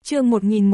Chương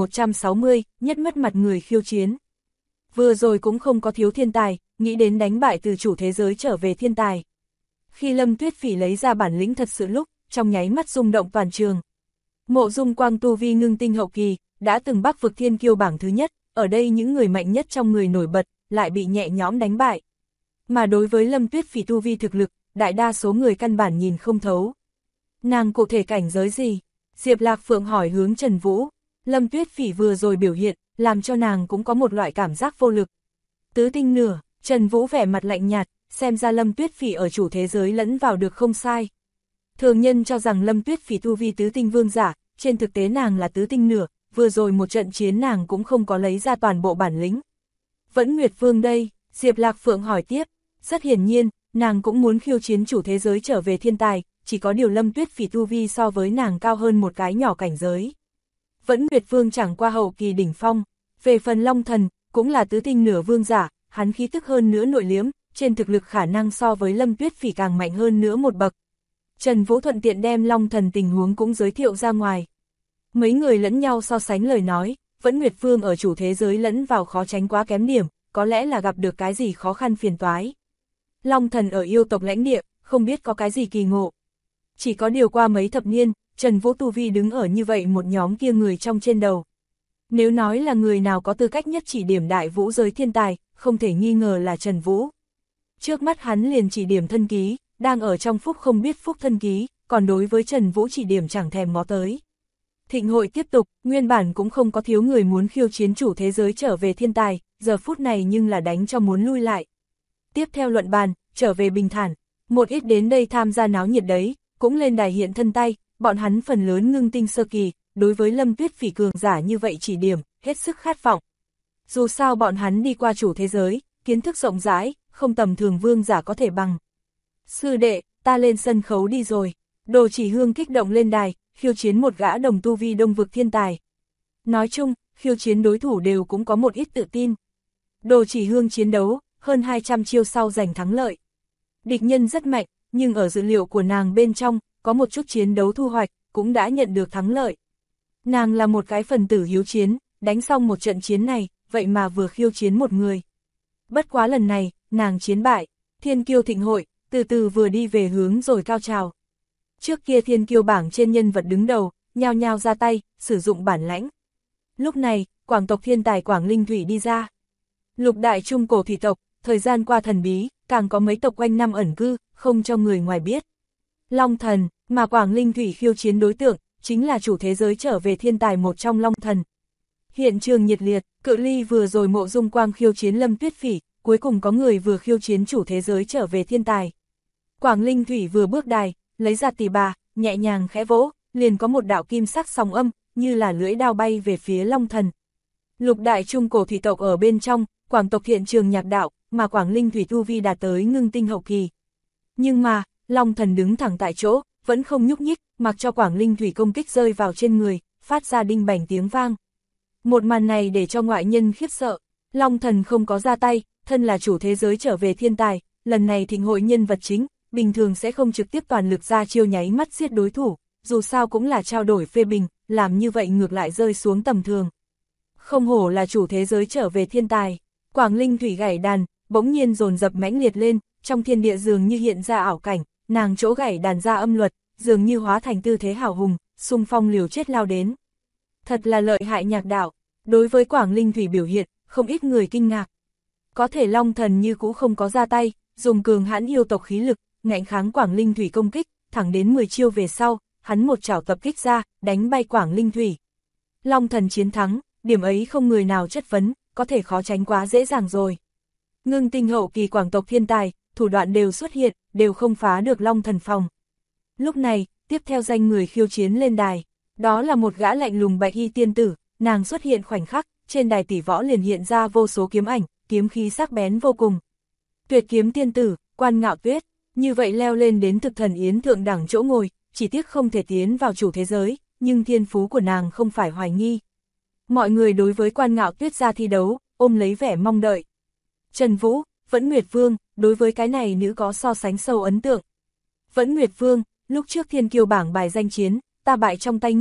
1160, nhất mất mặt người khiêu chiến. Vừa rồi cũng không có thiếu thiên tài, nghĩ đến đánh bại từ chủ thế giới trở về thiên tài. Khi Lâm Tuyết Phỉ lấy ra bản lĩnh thật sự lúc, trong nháy mắt rung động toàn trường. Mộ Dung Quang tu vi ngưng tinh hậu kỳ, đã từng bắc vực thiên kiêu bảng thứ nhất, ở đây những người mạnh nhất trong người nổi bật, lại bị nhẹ nhõm đánh bại. Mà đối với Lâm Tuyết Phỉ tu vi thực lực, đại đa số người căn bản nhìn không thấu. Nàng cụ thể cảnh giới gì? Diệp Lạc Phượng hỏi hướng Trần Vũ. Lâm Tuyết Phỉ vừa rồi biểu hiện, làm cho nàng cũng có một loại cảm giác vô lực. Tứ tinh nửa, Trần Vũ vẻ mặt lạnh nhạt, xem ra Lâm Tuyết Phỉ ở chủ thế giới lẫn vào được không sai. Thường nhân cho rằng Lâm Tuyết Phỉ tu vi tứ tinh vương giả, trên thực tế nàng là tứ tinh nửa, vừa rồi một trận chiến nàng cũng không có lấy ra toàn bộ bản lĩnh. Vẫn Nguyệt Vương đây, Diệp Lạc Phượng hỏi tiếp, rất hiển nhiên, nàng cũng muốn khiêu chiến chủ thế giới trở về thiên tài, chỉ có điều Lâm Tuyết Phỉ tu vi so với nàng cao hơn một cái nhỏ cảnh giới. Vẫn Nguyệt Vương chẳng qua hậu kỳ đỉnh phong, về phần Long Thần, cũng là tứ tinh nửa vương giả, hắn khí tức hơn nữa nội liếm, trên thực lực khả năng so với Lâm Tuyết Phỉ càng mạnh hơn nữa một bậc. Trần Vũ thuận tiện đem Long Thần tình huống cũng giới thiệu ra ngoài. Mấy người lẫn nhau so sánh lời nói, Vẫn Nguyệt Vương ở chủ thế giới lẫn vào khó tránh quá kém điểm, có lẽ là gặp được cái gì khó khăn phiền toái. Long Thần ở yêu tộc lãnh địa, không biết có cái gì kỳ ngộ. Chỉ có điều qua mấy thập niên, Trần Vũ tu vi đứng ở như vậy một nhóm kia người trong trên đầu. Nếu nói là người nào có tư cách nhất chỉ điểm đại vũ giới thiên tài, không thể nghi ngờ là Trần Vũ. Trước mắt hắn liền chỉ điểm thân ký, đang ở trong phúc không biết phúc thân ký, còn đối với Trần Vũ chỉ điểm chẳng thèm ngó tới. Thịnh hội tiếp tục, nguyên bản cũng không có thiếu người muốn khiêu chiến chủ thế giới trở về thiên tài, giờ phút này nhưng là đánh cho muốn lui lại. Tiếp theo luận bàn, trở về bình thản, một ít đến đây tham gia náo nhiệt đấy, cũng lên đài hiện thân tay, bọn hắn phần lớn ngưng tinh sơ kỳ, đối với Lâm Tuyết Phỉ cường giả như vậy chỉ điểm, hết sức khát vọng. Dù sao bọn hắn đi qua chủ thế giới, kiến thức rộng rãi, không tầm thường vương giả có thể bằng. Sư đệ, ta lên sân khấu đi rồi. Đồ Chỉ Hương kích động lên đài, khiêu chiến một gã đồng tu vi đông vực thiên tài. Nói chung, khiêu chiến đối thủ đều cũng có một ít tự tin. Đồ Chỉ Hương chiến đấu, hơn 200 chiêu sau giành thắng lợi. Địch nhân rất mạnh, nhưng ở dữ liệu của nàng bên trong, có một chút chiến đấu thu hoạch, cũng đã nhận được thắng lợi. Nàng là một cái phần tử hiếu chiến, đánh xong một trận chiến này, vậy mà vừa khiêu chiến một người. Bất quá lần này, nàng chiến bại, thiên kiêu thịnh hội, từ từ vừa đi về hướng rồi cao trào. Trước kia thiên kiêu bảng trên nhân vật đứng đầu, nhao nhao ra tay, sử dụng bản lãnh. Lúc này, Quảng tộc thiên tài Quảng Linh Thủy đi ra. Lục đại trung cổ thủy tộc, thời gian qua thần bí, càng có mấy tộc quanh năm ẩn cư, không cho người ngoài biết. Long Thần, mà Quảng Linh Thủy khiêu chiến đối tượng, chính là chủ thế giới trở về thiên tài một trong Long Thần. Hiện trường nhiệt liệt, cự ly vừa rồi Mộ Dung Quang khiêu chiến Lâm Tuyết Phỉ, cuối cùng có người vừa khiêu chiến chủ thế giới trở về thiên tài. Quảng Linh Thủy vừa bước đài, lấy ra tỉ bà, nhẹ nhàng khẽ vỗ, liền có một đạo kim sắc sóng âm, như là lưỡi đao bay về phía Long Thần. Lục đại trung cổ thủy tộc ở bên trong, Quảng tộc hiện trường nhạc đạo, mà Quảng Linh Thủy tu vi đạt tới ngưng tinh hậu kỳ. Nhưng mà, Long Thần đứng thẳng tại chỗ, vẫn không nhúc nhích, mặc cho Quảng Linh Thủy công kích rơi vào trên người, phát ra đinh bành tiếng vang. Một màn này để cho ngoại nhân khiếp sợ, Long Thần không có ra tay, thân là chủ thế giới trở về thiên tài, lần này thịnh hội nhân vật chính, bình thường sẽ không trực tiếp toàn lực ra chiêu nháy mắt giết đối thủ, dù sao cũng là trao đổi phê bình, làm như vậy ngược lại rơi xuống tầm thường. Không hổ là chủ thế giới trở về thiên tài, Quảng Linh Thủy gảy đàn, bỗng nhiên dồn dập mãnh liệt lên, trong thiên địa dường như hiện ra ảo cảnh, nàng chỗ gảy đàn ra âm luật, dường như hóa thành tư thế hào hùng, xung phong liều chết lao đến. Thật là lợi hại nhạc đạo, đối với Quảng Linh Thủy biểu hiện, không ít người kinh ngạc. Có thể Long Thần như cũ không có ra tay, dùng cường hãn yêu tộc khí lực, ngạnh kháng Quảng Linh Thủy công kích, thẳng đến 10 chiêu về sau, hắn một chảo tập kích ra, đánh bay Quảng Linh Thủy. Long Thần chiến thắng, điểm ấy không người nào chất vấn, có thể khó tránh quá dễ dàng rồi. Ngưng tinh hậu kỳ Quảng tộc thiên tài, thủ đoạn đều xuất hiện, đều không phá được Long Thần phòng. Lúc này, tiếp theo danh người khiêu chiến lên đài, đó là một gã lạnh lùng bạch y tiên tử, nàng xuất hiện khoảnh khắc, trên đài tỷ võ liền hiện ra vô số kiếm ảnh, kiếm khí sắc bén vô cùng. Tuyệt kiếm tiên tử, Quan Ngạo Tuyết, như vậy leo lên đến thực thần yến thượng đẳng chỗ ngồi, chỉ tiếc không thể tiến vào chủ thế giới, nhưng thiên phú của nàng không phải hoài nghi. Mọi người đối với Quan Ngạo Tuyết ra thi đấu, ôm lấy vẻ mong đợi. Trần Vũ, Vẫn Nguyệt Vương, đối với cái này nữ có so sánh sâu ấn tượng. Vẫn Nguyệt Vương, lúc trước thiên kiêu bảng bài danh chiến, ta bại trong tay ngươi,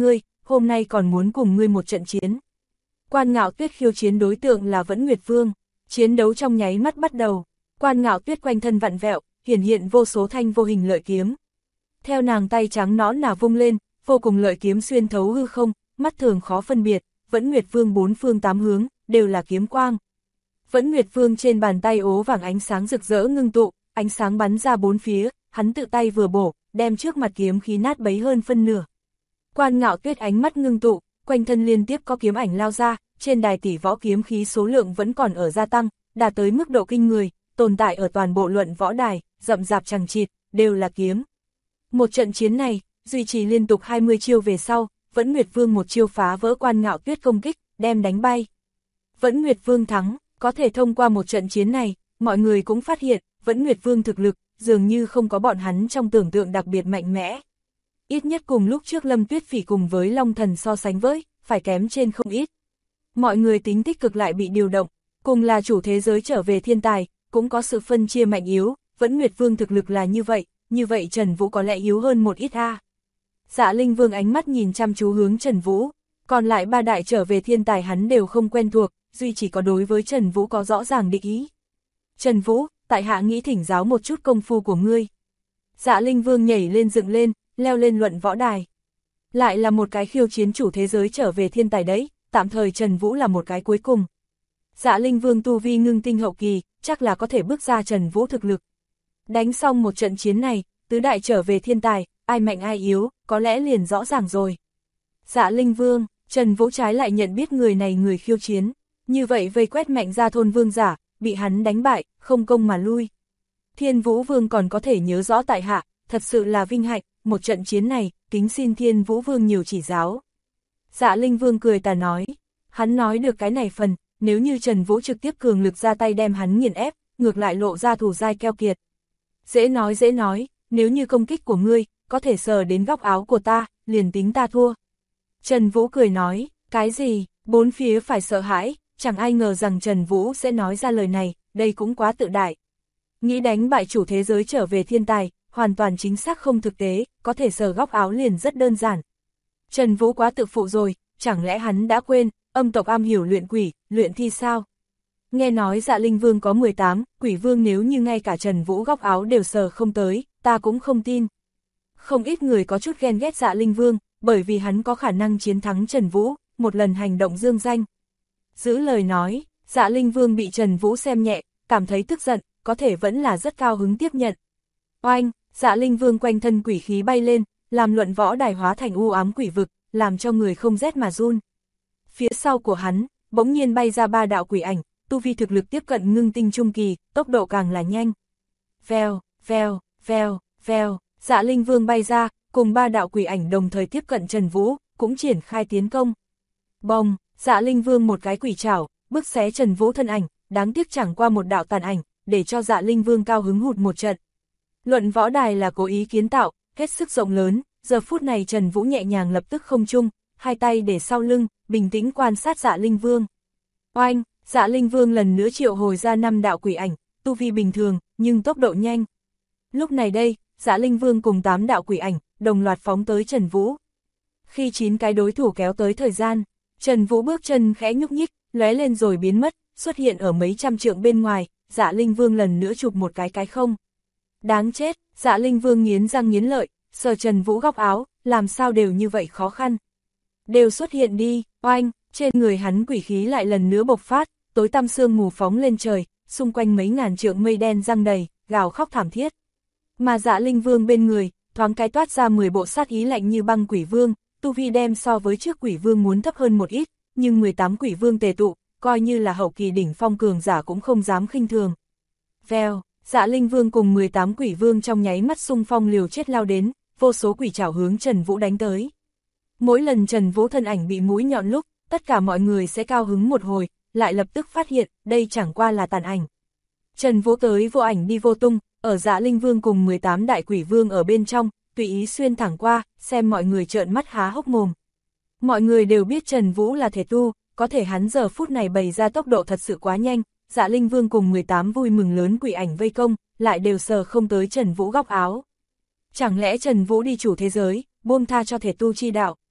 hôm nay còn muốn cùng ngươi một trận chiến. Quan Ngạo Tuyết khiêu chiến đối tượng là Vẫn Nguyệt Vương, chiến đấu trong nháy mắt bắt đầu, Quan Ngạo Tuyết quanh thân vặn vẹo, hiển hiện vô số thanh vô hình lợi kiếm. Theo nàng tay trắng nõn nà vung lên, vô cùng lợi kiếm xuyên thấu hư không, mắt thường khó phân biệt, Vẫn Nguyệt Vương bốn phương tám hướng, đều là kiếm quang. Vẫn Nguyệt Vương trên bàn tay ố vàng ánh sáng rực rỡ ngưng tụ, ánh sáng bắn ra bốn phía, hắn tự tay vừa bổ, đem trước mặt kiếm khí nát bấy hơn phân nửa. Quan Ngạo Tuyết ánh mắt ngưng tụ, quanh thân liên tiếp có kiếm ảnh lao ra, trên đài tỷ võ kiếm khí số lượng vẫn còn ở gia tăng, đạt tới mức độ kinh người, tồn tại ở toàn bộ luận võ đài, rậm rạp chằng chịt, đều là kiếm. Một trận chiến này, duy trì liên tục 20 chiêu về sau, Vẫn Nguyệt Vương một chiêu phá vỡ Quan Ngạo Tuyết công kích, đem đánh bay. Vẫn Nguyệt Vương thắng, có thể thông qua một trận chiến này, mọi người cũng phát hiện, Vẫn Nguyệt Vương thực lực, dường như không có bọn hắn trong tưởng tượng đặc biệt mạnh mẽ. Ít nhất cùng lúc trước Lâm Tuyết Phỉ cùng với Long Thần so sánh với, phải kém trên không ít. Mọi người tính tích cực lại bị điều động, cùng là chủ thế giới trở về thiên tài, cũng có sự phân chia mạnh yếu, Vẫn Nguyệt Vương thực lực là như vậy Trần Vũ có lẽ yếu hơn một ít a. Dạ Linh Vương ánh mắt nhìn chăm chú hướng Trần Vũ, còn lại ba đại trở về thiên tài hắn đều không quen thuộc, duy chỉ có đối với Trần Vũ có rõ ràng địch ý. Trần Vũ, tại hạ nghĩ thỉnh giáo một chút công phu của ngươi. Dạ Linh Vương nhảy lên dựng lên, leo lên luận võ đài. Lại là một cái khiêu chiến chủ thế giới trở về thiên tài đấy, tạm thời Trần Vũ là một cái cuối cùng. Dạ Linh Vương tu vi ngưng tinh hậu kỳ, chắc là có thể bước ra Trần Vũ thực lực. Đánh xong một trận chiến này, tứ đại trở về thiên tài, ai mạnh ai yếu, có lẽ liền rõ ràng rồi. Dạ Linh Vương, Trần Vũ trái lại nhận biết người này người khiêu chiến, như vậy vây quét Mạnh Gia thôn vương giả, bị hắn đánh bại, không công mà lui. Thiên Vũ Vương còn có thể nhớ rõ tại hạ, thật sự là vinh hạnh, một trận chiến này, kính xin Thiên Vũ Vương nhiều chỉ giáo. Dạ Linh Vương cười tà nói, hắn nói được cái này phần, nếu như Trần Vũ trực tiếp cường lực ra tay đem hắn nghiền ép, ngược lại lộ ra thủ dai keo kiệt. Dễ nói, nếu như công kích của ngươi, có thể sờ đến góc áo của ta, liền tính ta thua. Trần Vũ cười nói, cái gì, bốn phía phải sợ hãi, chẳng ai ngờ rằng Trần Vũ sẽ nói ra lời này, đây cũng quá tự đại. Nghĩ đánh bại chủ thế giới trở về thiên tài, hoàn toàn chính xác không thực tế, có thể sờ góc áo liền rất đơn giản. Trần Vũ quá tự phụ rồi, chẳng lẽ hắn đã quên, âm tộc am hiểu luyện quỷ, luyện thi sao? Nghe nói Dạ Linh Vương có 18, quỷ vương nếu như ngay cả Trần Vũ góc áo đều sờ không tới, ta cũng không tin. Không ít người có chút ghen ghét Dạ Linh Vương, bởi vì hắn có khả năng chiến thắng Trần Vũ, một lần hành động dương danh. Giữ lời nói, Dạ Linh Vương bị Trần Vũ xem nhẹ, cảm thấy tức giận, có thể vẫn là rất cao hứng tiếp nhận. Oanh, Dạ Linh Vương quanh thân quỷ khí bay lên, làm luận võ đài hóa thành u ám quỷ vực, làm cho người không rét mà run. Phía sau của hắn, bỗng nhiên bay ra ba đạo quỷ ảnh, tu vi thực lực tiếp cận ngưng tinh trung kỳ, tốc độ càng là nhanh. Vèo, vèo, vèo, vèo, Dạ Linh Vương bay ra, cùng ba đạo quỷ ảnh đồng thời tiếp cận Trần Vũ, cũng triển khai tiến công. Bồng, Dạ Linh Vương một cái quỷ trảo, bức xé Trần Vũ thân ảnh, đáng tiếc chẳng qua một đạo tàn ảnh, để cho Dạ Linh Vương cao hứng hụt một trận. Luận võ đài là cố ý kiến tạo, hết sức rộng lớn, giờ phút này Trần Vũ nhẹ nhàng lập tức không trung, hai tay để sau lưng, bình tĩnh quan sát Dạ Linh Vương. Oanh, Dạ Linh Vương lần nữa triệu hồi ra 5 đạo quỷ ảnh, tu vi bình thường, nhưng tốc độ nhanh. Lúc này đây, Dạ Linh Vương cùng 8 đạo quỷ ảnh, đồng loạt phóng tới Trần Vũ. Khi 9 cái đối thủ kéo tới thời gian, Trần Vũ bước chân khẽ nhúc nhích, lóe lên rồi biến mất, xuất hiện ở mấy trăm trượng bên ngoài, Dạ Linh Vương lần nữa chụp một cái không. Đáng chết, Dạ Linh Vương nghiến răng nghiến lợi, sờ Trần Vũ góc áo, làm sao đều như vậy khó khăn. Đều xuất hiện đi, oanh, trên người hắn quỷ khí lại lần nữa bộc phát, tối tăm sương mù phóng lên trời, xung quanh mấy ngàn trượng mây đen giăng đầy, gào khóc thảm thiết. Mà Dạ Linh Vương bên người, thoáng cái toát ra 10 bộ sát ý lạnh như băng quỷ vương, tu vi đem so với trước quỷ vương muốn thấp hơn một ít, nhưng 18 quỷ vương tề tụ, coi như là hậu kỳ đỉnh phong cường giả cũng không dám khinh thường. Vèo, Dạ Linh Vương cùng 18 quỷ vương trong nháy mắt xung phong liều chết lao đến, vô số quỷ trảo hướng Trần Vũ đánh tới. Mỗi lần Trần Vũ thân ảnh bị mũi nhọn lúc, tất cả mọi người sẽ cao hứng một hồi, lại lập tức phát hiện, đây chẳng qua là tàn ảnh. Trần Vũ tới vô ảnh đi vô tung, ở Dạ Linh Vương cùng 18 đại quỷ vương ở bên trong, tùy ý xuyên thẳng qua, xem mọi người trợn mắt há hốc mồm. Mọi người đều biết Trần Vũ là thể tu, có thể hắn giờ phút này bày ra tốc độ thật sự quá nhanh, Dạ Linh Vương cùng 18 vui mừng lớn quỷ ảnh vây công, lại đều sờ không tới Trần Vũ góc áo. Chẳng lẽ Trần Vũ đi chủ thế giới, buông tha cho thể tu chi đạo?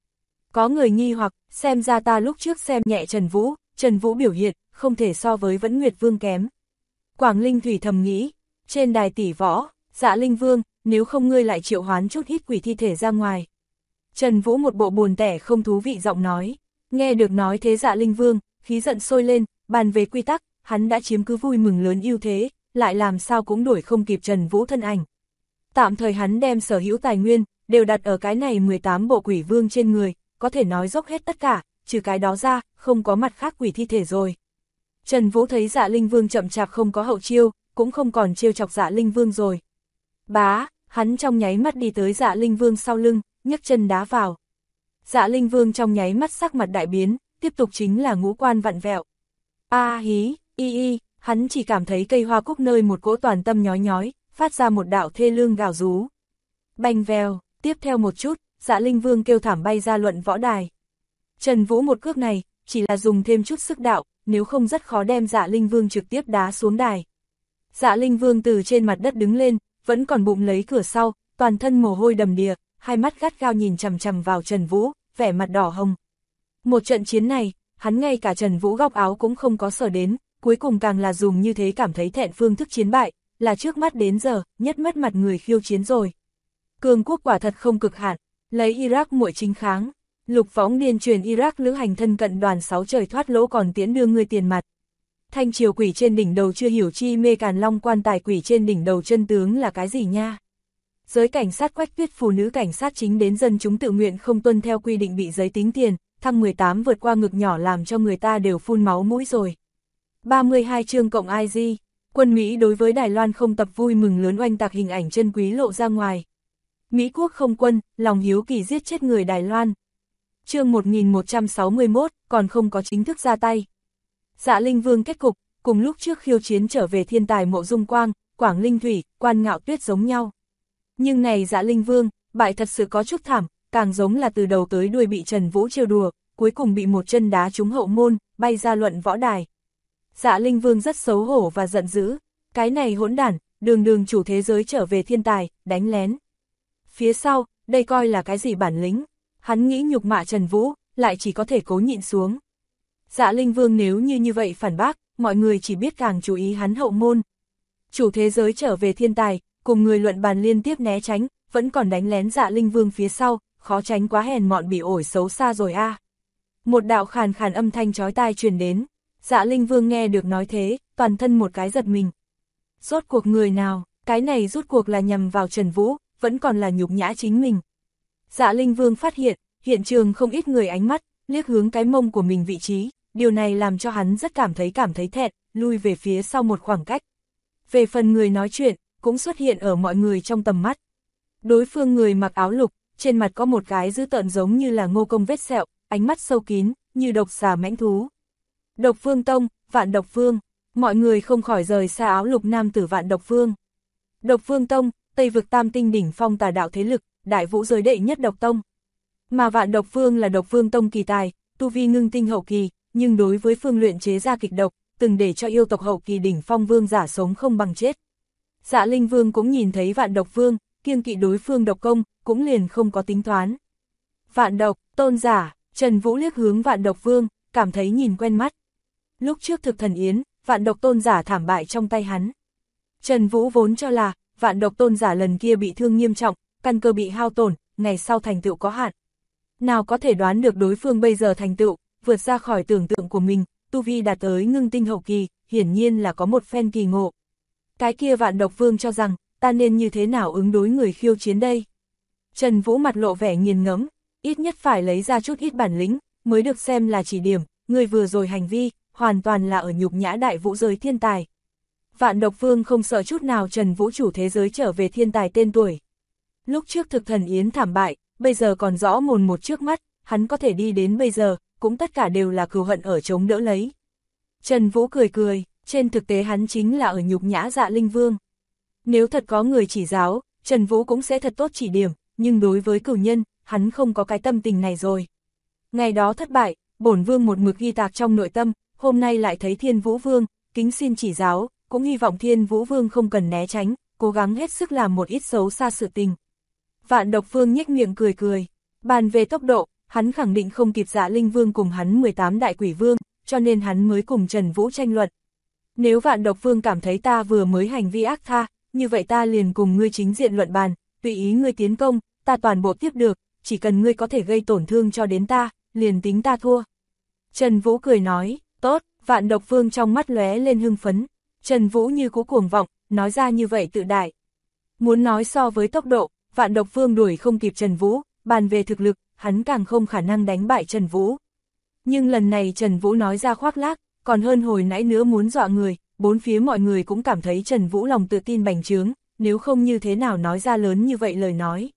Có người nghi hoặc, xem ra ta lúc trước xem nhẹ Trần Vũ biểu hiện, không thể so với Vẫn Nguyệt Vương kém. Quảng Linh Thủy thầm nghĩ, trên đài tỷ võ, Dạ Linh Vương, nếu không ngươi lại triệu hoán chút ít quỷ thi thể ra ngoài. Trần Vũ một bộ buồn tẻ không thú vị giọng nói, nghe được nói thế Dạ Linh Vương, khí giận sôi lên, bàn về quy tắc, hắn đã chiếm cứ vui mừng lớn ưu thế, lại làm sao cũng đuổi không kịp Trần Vũ thân ảnh. Tạm thời hắn đem sở hữu tài nguyên, đều đặt ở cái này 18 bộ quỷ vương trên người, có thể nói dốc hết tất cả, trừ cái đó ra, không có mặt khác quỷ thi thể rồi. Trần Vũ thấy Dạ Linh Vương chậm chạp không có hậu chiêu, cũng không còn trêu chọc Dạ Linh Vương rồi. Bá, hắn trong nháy mắt đi tới Dạ Linh Vương sau lưng, nhấc chân đá vào. Dạ Linh Vương trong nháy mắt sắc mặt đại biến, tiếp tục chính là ngũ quan vặn vẹo. A hí, y, hắn chỉ cảm thấy cây hoa cúc nơi một cỗ toàn tâm nhói nhói, phát ra một đạo thê lương gào rú. Bành vèo, tiếp theo một chút, Dạ Linh Vương kêu thảm bay ra luận võ đài. Trần Vũ một cước này, chỉ là dùng thêm chút sức đạo, nếu không rất khó đem Dạ Linh Vương trực tiếp đá xuống đài. Dạ Linh Vương từ trên mặt đất đứng lên, vẫn còn bụng lấy cửa sau, toàn thân mồ hôi đầm đìa, hai mắt gắt gao nhìn chằm chằm vào Trần Vũ, vẻ mặt đỏ hồng. Một trận chiến này, hắn ngay cả Trần Vũ góc áo cũng không có sờ đến, cuối cùng càng là dùng như thế cảm thấy thẹn phương thức chiến bại, là trước mắt đến giờ, nhất mất mặt người khiêu chiến rồi. Cường quốc quả thật không cực hạn, lấy Iraq muội chính kháng. Lục Võng điên truyền Iraq lữ hành thân cận đoàn 6 trời thoát lỗ còn tiễn đưa ngươi tiền mặt. Thanh triều quỷ trên đỉnh đầu chưa hiểu chi mê Càn Long quan tài quỷ trên đỉnh đầu chân tướng là cái gì nha. Giới cảnh sát Quách Tuyết phụ nữ cảnh sát chính đến dân chúng tự nguyện không tuân theo quy định bị giấy tính tiền, thăng 18 vượt qua ngực nhỏ làm cho người ta đều phun máu mũi rồi. 32 chương cộng IG, quân Mỹ đối với Đài Loan không tập vui mừng lớn oanh tạc hình ảnh chân quý lộ ra ngoài. Mỹ quốc không quân, lòng hiếu kỳ giết chết người Đài Loan. Chương 1161, còn không có chính thức ra tay. Dạ Linh Vương kết cục, cùng lúc trước khiêu chiến trở về thiên tài Mộ Dung Quang, Quảng Linh Thủy, Quan Ngạo Tuyết giống nhau. Nhưng này Dạ Linh Vương, bại thật sự có chút thảm, càng giống là từ đầu tới đuôi bị Trần Vũ trêu đùa, cuối cùng bị một chân đá trúng hậu môn, bay ra luận võ đài. Dạ Linh Vương rất xấu hổ và giận dữ, cái này hỗn đản, đường chủ thế giới trở về thiên tài, đánh lén. Phía sau, đây coi là cái gì bản lĩnh, hắn nghĩ nhục mạ Trần Vũ, lại chỉ có thể cố nhịn xuống. Dạ Linh Vương nếu như vậy phản bác, mọi người chỉ biết càng chú ý hắn hậu môn. Chủ thế giới trở về thiên tài, cùng người luận bàn liên tiếp né tránh, vẫn còn đánh lén Dạ Linh Vương phía sau, khó tránh quá hèn mọn bị ổi xấu xa rồi a. Một đạo khàn khàn âm thanh chói tai truyền đến, Dạ Linh Vương nghe được nói thế, toàn thân một cái giật mình. Rốt cuộc người nào, cái này rốt cuộc là nhằm vào Trần Vũ, vẫn còn là nhục nhã chính mình. Dạ Linh Vương phát hiện trường không ít người ánh mắt, liếc hướng cái mông của mình vị trí, điều này làm cho hắn rất cảm thấy thẹn, lui về phía sau một khoảng cách. Về phần người nói chuyện, cũng xuất hiện ở mọi người trong tầm mắt. Đối phương người mặc áo lục, trên mặt có một cái dữ tợn giống như là Ngô Công vết sẹo, ánh mắt sâu kín, như độc xà mãnh thú. Độc Vương Tông, Vạn Độc Vương, mọi người không khỏi rời xa áo lục nam tử Vạn Độc Vương. Độc Vương Tông, Tây vực tam tinh đỉnh phong tà đạo thế lực, đại vũ giới đệ nhất độc tông. Mà Vạn Độc Vương là Độc Vương Tông kỳ tài, tu vi ngưng tinh hậu kỳ, nhưng đối với phương luyện chế ra kịch độc, từng để cho yêu tộc hậu kỳ đỉnh phong vương giả sống không bằng chết. Dạ Linh Vương cũng nhìn thấy Vạn Độc Vương, kiêng kỵ đối phương độc công, cũng liền không có tính toán. Vạn Độc, tôn giả, Trần Vũ liếc hướng Vạn Độc Vương, cảm thấy nhìn quen mắt. Lúc trước thực thần yến, Vạn Độc tôn giả thảm bại trong tay hắn. Trần Vũ vốn cho là, Vạn Độc tôn giả lần kia bị thương nghiêm trọng, căn cơ bị hao tổn, ngày sau thành tựu có hạn. Nào có thể đoán được đối phương bây giờ thành tựu, vượt ra khỏi tưởng tượng của mình, tu vi đạt tới ngưng tinh hậu kỳ, hiển nhiên là có một phen kỳ ngộ. Cái kia Vạn Độc Vương cho rằng, ta nên như thế nào ứng đối người khiêu chiến đây? Trần Vũ mặt lộ vẻ nghiền ngẫm, ít nhất phải lấy ra chút ít bản lĩnh, mới được xem là chỉ điểm, người vừa rồi hành vi, hoàn toàn là ở nhục nhã đại vũ giới thiên tài. Vạn Độc Vương không sợ chút nào Trần Vũ chủ thế giới trở về thiên tài tên tuổi. Lúc trước thực thần yến thảm bại, bây giờ còn rõ mồn một trước mắt, hắn có thể đi đến bây giờ, cũng tất cả đều là cừu hận ở chống đỡ lấy. Trần Vũ cười cười, trên thực tế hắn chính là ở nhục nhã Dạ Linh Vương. Nếu thật có người chỉ giáo, Trần Vũ cũng sẽ thật tốt chỉ điểm, nhưng đối với cửu nhân, hắn không có cái tâm tình này rồi. Ngày đó thất bại, bổn vương một mực ghi tạc trong nội tâm, hôm nay lại thấy Thiên Vũ Vương, kính xin chỉ giáo, cũng hy vọng Thiên Vũ Vương không cần né tránh, cố gắng hết sức làm một ít xấu xa sự tình. Vạn Độc Vương nhếch miệng cười cười, bàn về tốc độ, hắn khẳng định không kịp Dạ Linh Vương cùng hắn 18 đại quỷ vương, cho nên hắn mới cùng Trần Vũ tranh luận. Nếu Vạn Độc Vương cảm thấy ta vừa mới hành vi ác tha, như vậy ta liền cùng ngươi chính diện luận bàn, tùy ý ngươi tiến công, ta toàn bộ tiếp được, chỉ cần ngươi có thể gây tổn thương cho đến ta, liền tính ta thua. Trần Vũ cười nói, tốt, Vạn Độc Vương trong mắt lóe lên hưng phấn, Trần Vũ như cú cuồng vọng, nói ra như vậy tự đại. Muốn nói so với tốc độ, Vạn Độc Vương đuổi không kịp Trần Vũ, bàn về thực lực, hắn càng không khả năng đánh bại Trần Vũ. Nhưng lần này Trần Vũ nói ra khoác lác, còn hơn hồi nãy nữa muốn dọa người, bốn phía mọi người cũng cảm thấy Trần Vũ lòng tự tin bành trướng, nếu không như thế nào nói ra lớn như vậy lời nói.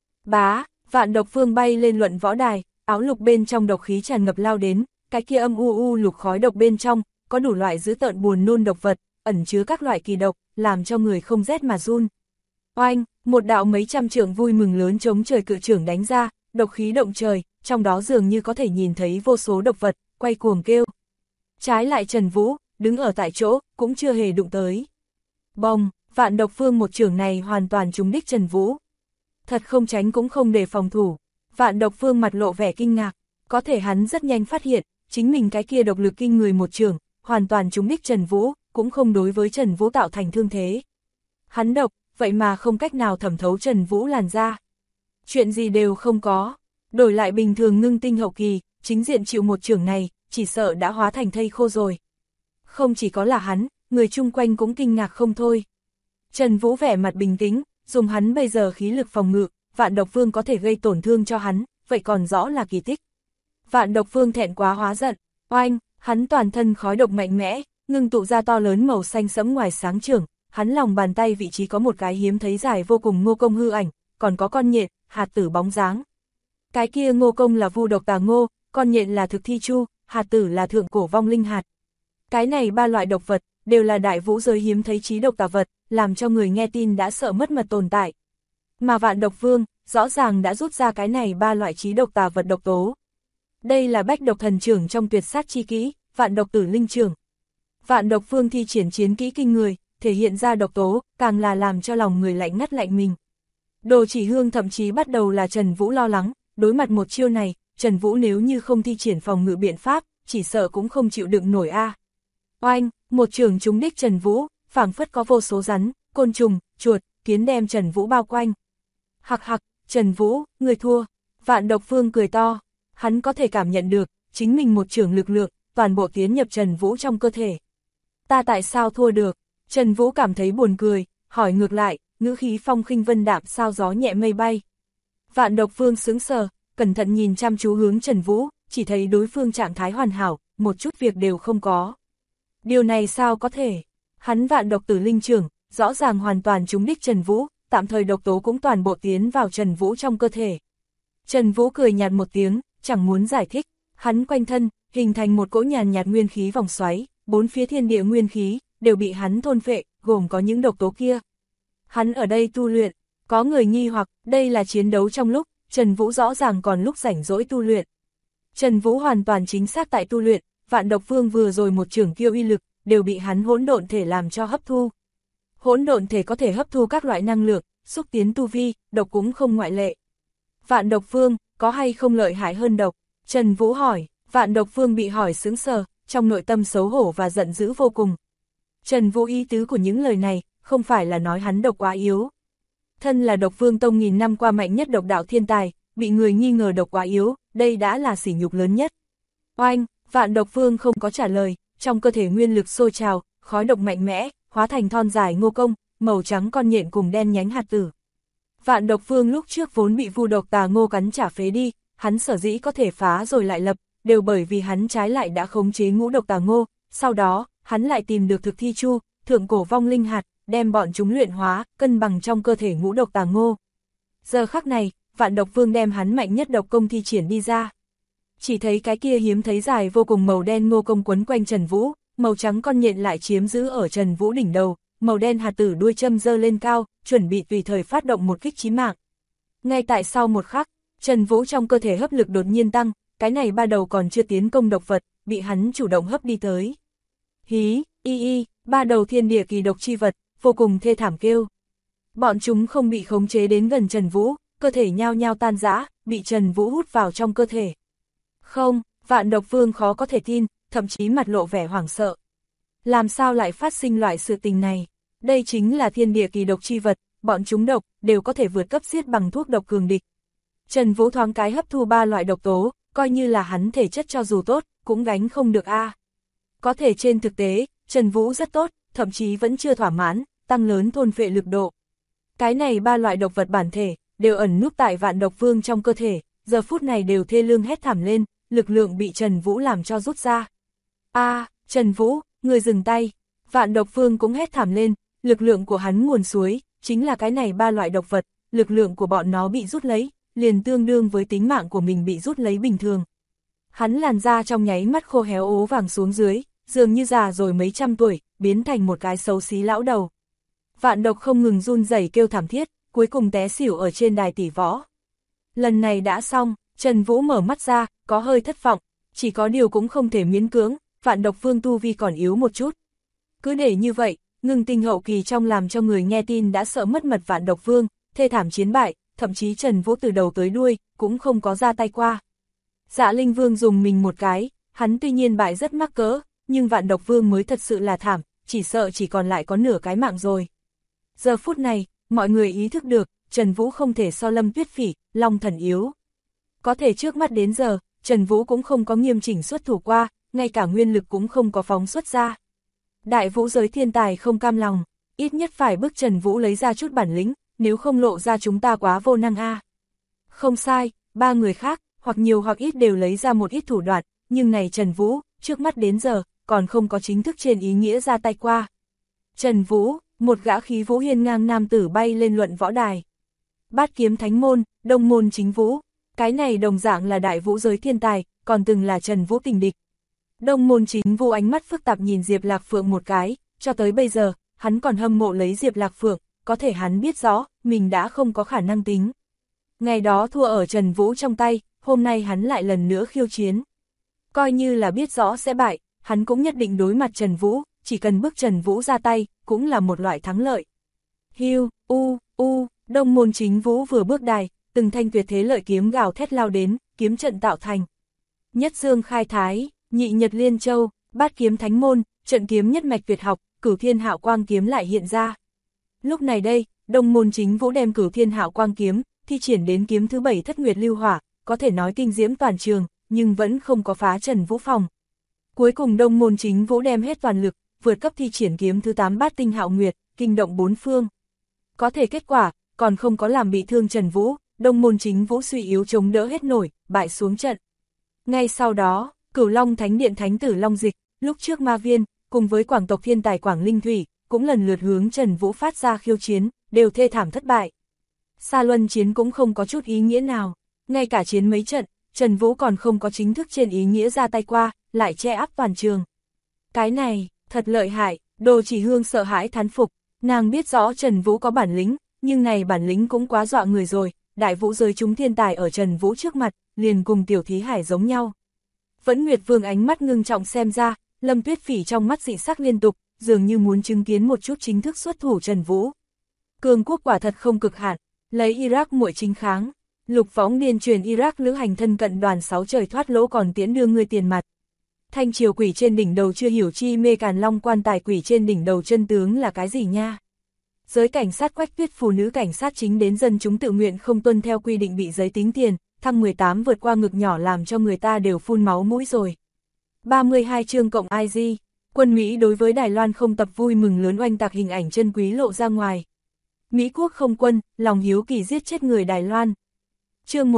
Bá, Vạn Độc Vương bay lên luận võ đài, áo lục bên trong độc khí tràn ngập lao đến, cái kia âm u lục khói độc bên trong, có đủ loại dữ tợn buồn nôn độc vật, ẩn chứa các loại kỳ độc, làm cho người không rét mà run. Oanh, một đạo mấy trăm trượng vui mừng lớn chống trời cự trưởng đánh ra, độc khí động trời, trong đó dường như có thể nhìn thấy vô số độc vật, quay cuồng kêu. Trái lại Trần Vũ, đứng ở tại chỗ, cũng chưa hề đụng tới. Bồng, Vạn Độc Vương một trưởng này hoàn toàn trúng đích Trần Vũ. Thật không tránh cũng không để phòng thủ. Vạn Độc Vương mặt lộ vẻ kinh ngạc, có thể hắn rất nhanh phát hiện, chính mình cái kia độc lực kinh người một trưởng, hoàn toàn trúng đích Trần Vũ, cũng không đối với Trần Vũ tạo thành thương thế. Hắn độc, vậy mà không cách nào thẩm thấu Trần Vũ làn da. Chuyện gì đều không có, đổi lại bình thường ngưng tinh hậu kỳ, chính diện chịu một trưởng này, chỉ sợ đã hóa thành thây khô rồi. Không chỉ có là hắn, người chung quanh cũng kinh ngạc không thôi. Trần Vũ vẻ mặt bình tĩnh, dùng hắn bây giờ khí lực phòng ngự, Vạn Độc Vương có thể gây tổn thương cho hắn, vậy còn rõ là kỳ tích. Vạn Độc Vương thẹn quá hóa giận, oanh, hắn toàn thân khói độc mạnh mẽ, ngưng tụ ra to lớn màu xanh sẫm ngoài sáng trưởng, hắn lòng bàn tay vị trí có một cái hiếm thấy dài vô cùng ngô công hư ảnh, còn có con nhện, hạt tử bóng dáng. Cái kia ngô công là vu độc tà ngô, con nhện là thực thi chu, hạt tử là thượng cổ vong linh hạt. Cái này ba loại độc vật, đều là đại vũ giới hiếm thấy trí độc tà vật, làm cho người nghe tin đã sợ mất mật tồn tại. Mà Vạn Độc Vương, rõ ràng đã rút ra cái này ba loại trí độc tà vật độc tố. Đây là bách độc thần trưởng trong tuyệt sát chi kỹ, Vạn Độc Tử Linh Trưởng. Vạn Độc Vương thi triển chiến kỹ kinh người, thể hiện ra độc tố, càng là làm cho lòng người lạnh ngắt lạnh mình. Đồ Chỉ Hương thậm chí bắt đầu là Trần Vũ lo lắng, đối mặt một chiêu này, Trần Vũ nếu như không thi triển phòng ngự biện pháp, chỉ sợ cũng không chịu đựng nổi a. Oanh, một trường trúng đích Trần Vũ, phảng phất có vô số rắn, côn trùng, chuột, kiến đem Trần Vũ bao quanh. Hặc hặc, Trần Vũ, người thua. Vạn Độc Vương cười to, hắn có thể cảm nhận được, chính mình một trường lực lượng, toàn bộ tiến nhập Trần Vũ trong cơ thể. Ta tại sao thua được? Trần Vũ cảm thấy buồn cười, hỏi ngược lại, ngữ khí phong khinh vân đạm sao gió nhẹ mây bay. Vạn Độc Vương sững sờ, cẩn thận nhìn chăm chú hướng Trần Vũ, chỉ thấy đối phương trạng thái hoàn hảo, một chút việc đều không có. Điều này sao có thể? Hắn Vạn Độc Tử Linh Trưởng, rõ ràng hoàn toàn trúng đích Trần Vũ, tạm thời độc tố cũng toàn bộ tiến vào Trần Vũ trong cơ thể. Trần Vũ cười nhạt một tiếng, chẳng muốn giải thích, hắn quanh thân, hình thành một cỗ nhàn nhạt nguyên khí vòng xoáy, bốn phía thiên địa nguyên khí, đều bị hắn thôn phệ, gồm có những độc tố kia. Hắn ở đây tu luyện, có người nghi hoặc, đây là chiến đấu trong lúc, Trần Vũ rõ ràng còn lúc rảnh rỗi tu luyện. Trần Vũ hoàn toàn chính xác tại tu luyện, Vạn Độc Vương vừa rồi một trưởng kiêu uy lực, đều bị hắn hỗn độn thể làm cho hấp thu. Hỗn độn thể có thể hấp thu các loại năng lượng, xúc tiến tu vi, độc cũng không ngoại lệ. Vạn Độc Vương, có hay không lợi hại hơn độc? Trần Vũ hỏi, Vạn Độc Vương bị hỏi sững sờ, trong nội tâm xấu hổ và giận dữ vô cùng. Trần Vũ ý tứ của những lời này, không phải là nói hắn độc quá yếu. Thân là Độc Vương Tông nghìn năm qua mạnh nhất độc đạo thiên tài, bị người nghi ngờ độc quá yếu, đây đã là sỉ nhục lớn nhất. Oanh, Vạn Độc Vương không có trả lời, trong cơ thể nguyên lực sôi trào, khói độc mạnh mẽ, hóa thành thon dài ngô công, màu trắng con nhện cùng đen nhánh hạt tử. Vạn Độc Vương lúc trước vốn bị vu độc tà ngô cắn trả phế đi, hắn sở dĩ có thể phá rồi lại lập, đều bởi vì hắn trái lại đã khống chế ngũ độc tà ngô, sau đó, hắn lại tìm được thực thi chu, thượng cổ vong linh hạt, đem bọn chúng luyện hóa, cân bằng trong cơ thể ngũ độc tà ngô. Giờ khắc này, Vạn Độc Vương đem hắn mạnh nhất độc công thi triển đi ra. Chỉ thấy cái kia hiếm thấy dài vô cùng màu đen ngô công quấn quanh Trần Vũ, màu trắng con nhện lại chiếm giữ ở Trần Vũ đỉnh đầu, màu đen hạt tử đuôi châm dơ lên cao, chuẩn bị tùy thời phát động một kích chí mạng. Ngay tại sau một khắc, Trần Vũ trong cơ thể hấp lực đột nhiên tăng, cái này ba đầu còn chưa tiến công độc vật, bị hắn chủ động hấp đi tới. Hí, ba đầu thiên địa kỳ độc chi vật, vô cùng thê thảm kêu. Bọn chúng không bị khống chế đến gần Trần Vũ, cơ thể nhao nhao tan rã, bị Trần Vũ hút vào trong cơ thể. Không, Vạn Độc Vương khó có thể tin, thậm chí mặt lộ vẻ hoảng sợ. Làm sao lại phát sinh loại sự tình này? Đây chính là thiên địa kỳ độc chi vật, bọn chúng độc, đều có thể vượt cấp giết bằng thuốc độc cường địch. Trần Vũ thoáng cái hấp thu 3 loại độc tố, coi như là hắn thể chất cho dù tốt, cũng gánh không được a. Có thể trên thực tế, Trần Vũ rất tốt, thậm chí vẫn chưa thỏa mãn, tăng lớn thôn phệ lực độ. Cái này 3 loại độc vật bản thể, đều ẩn núp tại Vạn Độc Vương trong cơ thể, giờ phút này đều thê lương hét thảm lên, lực lượng bị Trần Vũ làm cho rút ra. Trần Vũ, người dừng tay. Vạn Độc Vương cũng hét thảm lên, lực lượng của hắn nguồn suối, chính là cái này 3 loại độc vật, lực lượng của bọn nó bị rút lấy, liền tương đương với tính mạng của mình bị rút lấy bình thường. Hắn làn da trong nháy mắt khô héo ố vàng xuống dưới, dường như già rồi mấy trăm tuổi, biến thành một cái xấu xí lão đầu. Vạn Độc không ngừng run rẩy kêu thảm thiết, cuối cùng té xỉu ở trên đài tỷ võ. Lần này đã xong, Trần Vũ mở mắt ra, có hơi thất vọng, chỉ có điều cũng không thể miễn cưỡng, Vạn Độc Vương tu vi còn yếu một chút. Cứ để như vậy, ngưng tinh hậu kỳ trong làm cho người nghe tin đã sợ mất mật Vạn Độc Vương, thê thảm chiến bại, thậm chí Trần Vũ từ đầu tới đuôi, cũng không có ra tay qua. Dạ Linh Vương dùng mình một cái, hắn tuy nhiên bại rất mắc cỡ, nhưng Vạn Độc Vương mới thật sự là thảm, chỉ sợ chỉ còn lại có nửa cái mạng rồi. Giờ phút này, mọi người ý thức được, Trần Vũ không thể so Lâm Tuyết Phỉ, Long Thần yếu. Có thể trước mắt đến giờ, Trần Vũ cũng không có nghiêm chỉnh xuất thủ qua, ngay cả nguyên lực cũng không có phóng xuất ra. Đại vũ giới thiên tài không cam lòng, ít nhất phải bức Trần Vũ lấy ra chút bản lĩnh, nếu không lộ ra chúng ta quá vô năng a. Không sai, 3 người khác, hoặc nhiều hoặc ít đều lấy ra một ít thủ đoạn, nhưng này Trần Vũ, trước mắt đến giờ, còn không có chính thức trên ý nghĩa ra tay qua. Trần Vũ, một gã khí vũ hiên ngang nam tử bay lên luận võ đài. Bát kiếm thánh môn, đông môn chính vũ, cái này đồng dạng là đại vũ giới thiên tài, còn từng là Trần Vũ tình địch. Đông môn chính vũ ánh mắt phức tạp nhìn Diệp Lạc Phượng một cái, cho tới bây giờ, hắn còn hâm mộ lấy Diệp Lạc Phượng, có thể hắn biết rõ, mình đã không có khả năng tính. Ngày đó thua ở Trần Vũ trong tay, hôm nay hắn lại lần nữa khiêu chiến. Coi như là biết rõ sẽ bại, hắn cũng nhất định đối mặt Trần Vũ, chỉ cần bức Trần Vũ ra tay, cũng là một loại thắng lợi. Hiu, đông môn chính vũ vừa bước đài, từng thanh tuyệt thế lợi kiếm gào thét lao đến, kiếm trận tạo thành. Nhất dương khai thái, nhị nhật liên châu, bát kiếm thánh môn, trận kiếm nhất mạch tuyệt học, cửu thiên hạo quang kiếm lại hiện ra. Lúc này đây, đông môn chính vũ đem cửu thiên hạo quang kiếm, thi triển đến kiếm thứ 7 thất nguyệt lưu hỏa, có thể nói kinh diễm toàn trường, nhưng vẫn không có phá Trần Vũ phòng. Cuối cùng đông môn chính vũ đem hết toàn lực, vượt cấp thi triển kiếm thứ 8 bát tinh hạo nguyệt, kinh động 4 phương. Có thể kết quả, còn không có làm bị thương Trần Vũ, đông môn chính vũ suy yếu chống đỡ hết nổi, bại xuống trận. Ngay sau đó, Cửu Long Thánh Điện Thánh tử Long Dịch, lúc trước Ma Viên, cùng với Quảng tộc thiên tài Quảng Linh Thủy, cũng lần lượt hướng Trần Vũ phát ra khiêu chiến, đều thê thảm thất bại. Sa luân chiến cũng không có chút ý nghĩa nào, ngay cả chiến mấy trận, Trần Vũ còn không có chính thức trên ý nghĩa ra tay qua, lại che áp toàn trường. Cái này, thật lợi hại, Đồ Chỉ Hương sợ hãi thán phục, nàng biết rõ Trần Vũ có bản lĩnh, nhưng này bản lĩnh cũng quá dọa người rồi, đại vũ giới chúng thiên tài ở Trần Vũ trước mặt, liền cùng tiểu thí hải giống nhau. Vẫn Nguyệt Vương ánh mắt ngưng trọng xem ra, Lâm Tuyết Phỉ trong mắt dị sắc liên tục, dường như muốn chứng kiến một chút chính thức xuất thủ Trần Vũ. Cường quốc quả thật không cực hạn, lấy Iraq muội chính kháng, Lục Võng điên truyền Iraq lữ hành thân cận đoàn 6 trời thoát lỗ còn tiễn đưa ngươi tiền mặt. Thanh triều quỷ trên đỉnh đầu chưa hiểu chi mê Càn Long quan tài quỷ trên đỉnh đầu chân tướng là cái gì nha. Giới cảnh sát Quách Tuyết phụ nữ cảnh sát chính đến dân chúng tự nguyện không tuân theo quy định bị giấy tính tiền, thăng 18 vượt qua ngực nhỏ làm cho người ta đều phun máu mũi rồi. 32 chương cộng IG, quân Mỹ đối với Đài Loan không tập vui mừng lớn oanh tạc hình ảnh chân quý lộ ra ngoài. Mỹ quốc không quân, lòng hiếu kỳ giết chết người Đài Loan. Chương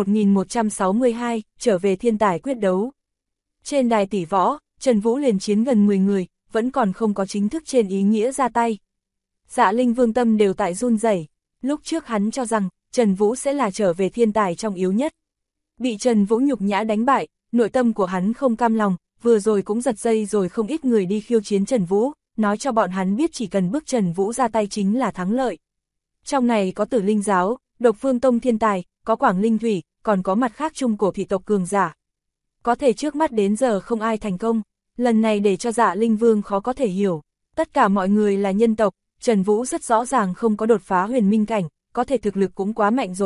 1162, trở về thiên tài quyết đấu. Trên đài tỷ võ, Trần Vũ liền chiến gần 10 người, vẫn còn không có chính thức trên ý nghĩa ra tay. Dạ Linh Vương tâm đều tại run rẩy. Lúc trước hắn cho rằng, Trần Vũ sẽ là trở về thiên tài trong yếu nhất. Bị Trần Vũ nhục nhã đánh bại, nội tâm của hắn không cam lòng, vừa rồi cũng giật dây rồi không ít người đi khiêu chiến Trần Vũ, nói cho bọn hắn biết chỉ cần bức Trần Vũ ra tay chính là thắng lợi. Trong này có Tử Linh Giáo, Độc Phương Tông thiên tài, có Quảng Linh Thủy, còn có mặt khác trung cổ thị tộc cường giả. Có thể trước mắt đến giờ không ai thành công, lần này để cho Dạ Linh Vương khó có thể hiểu. Tất cả mọi người là nhân tộc, Trần Vũ rất rõ ràng không có đột phá huyền minh cảnh, có thể thực lực cũng quá mạnh rồi a,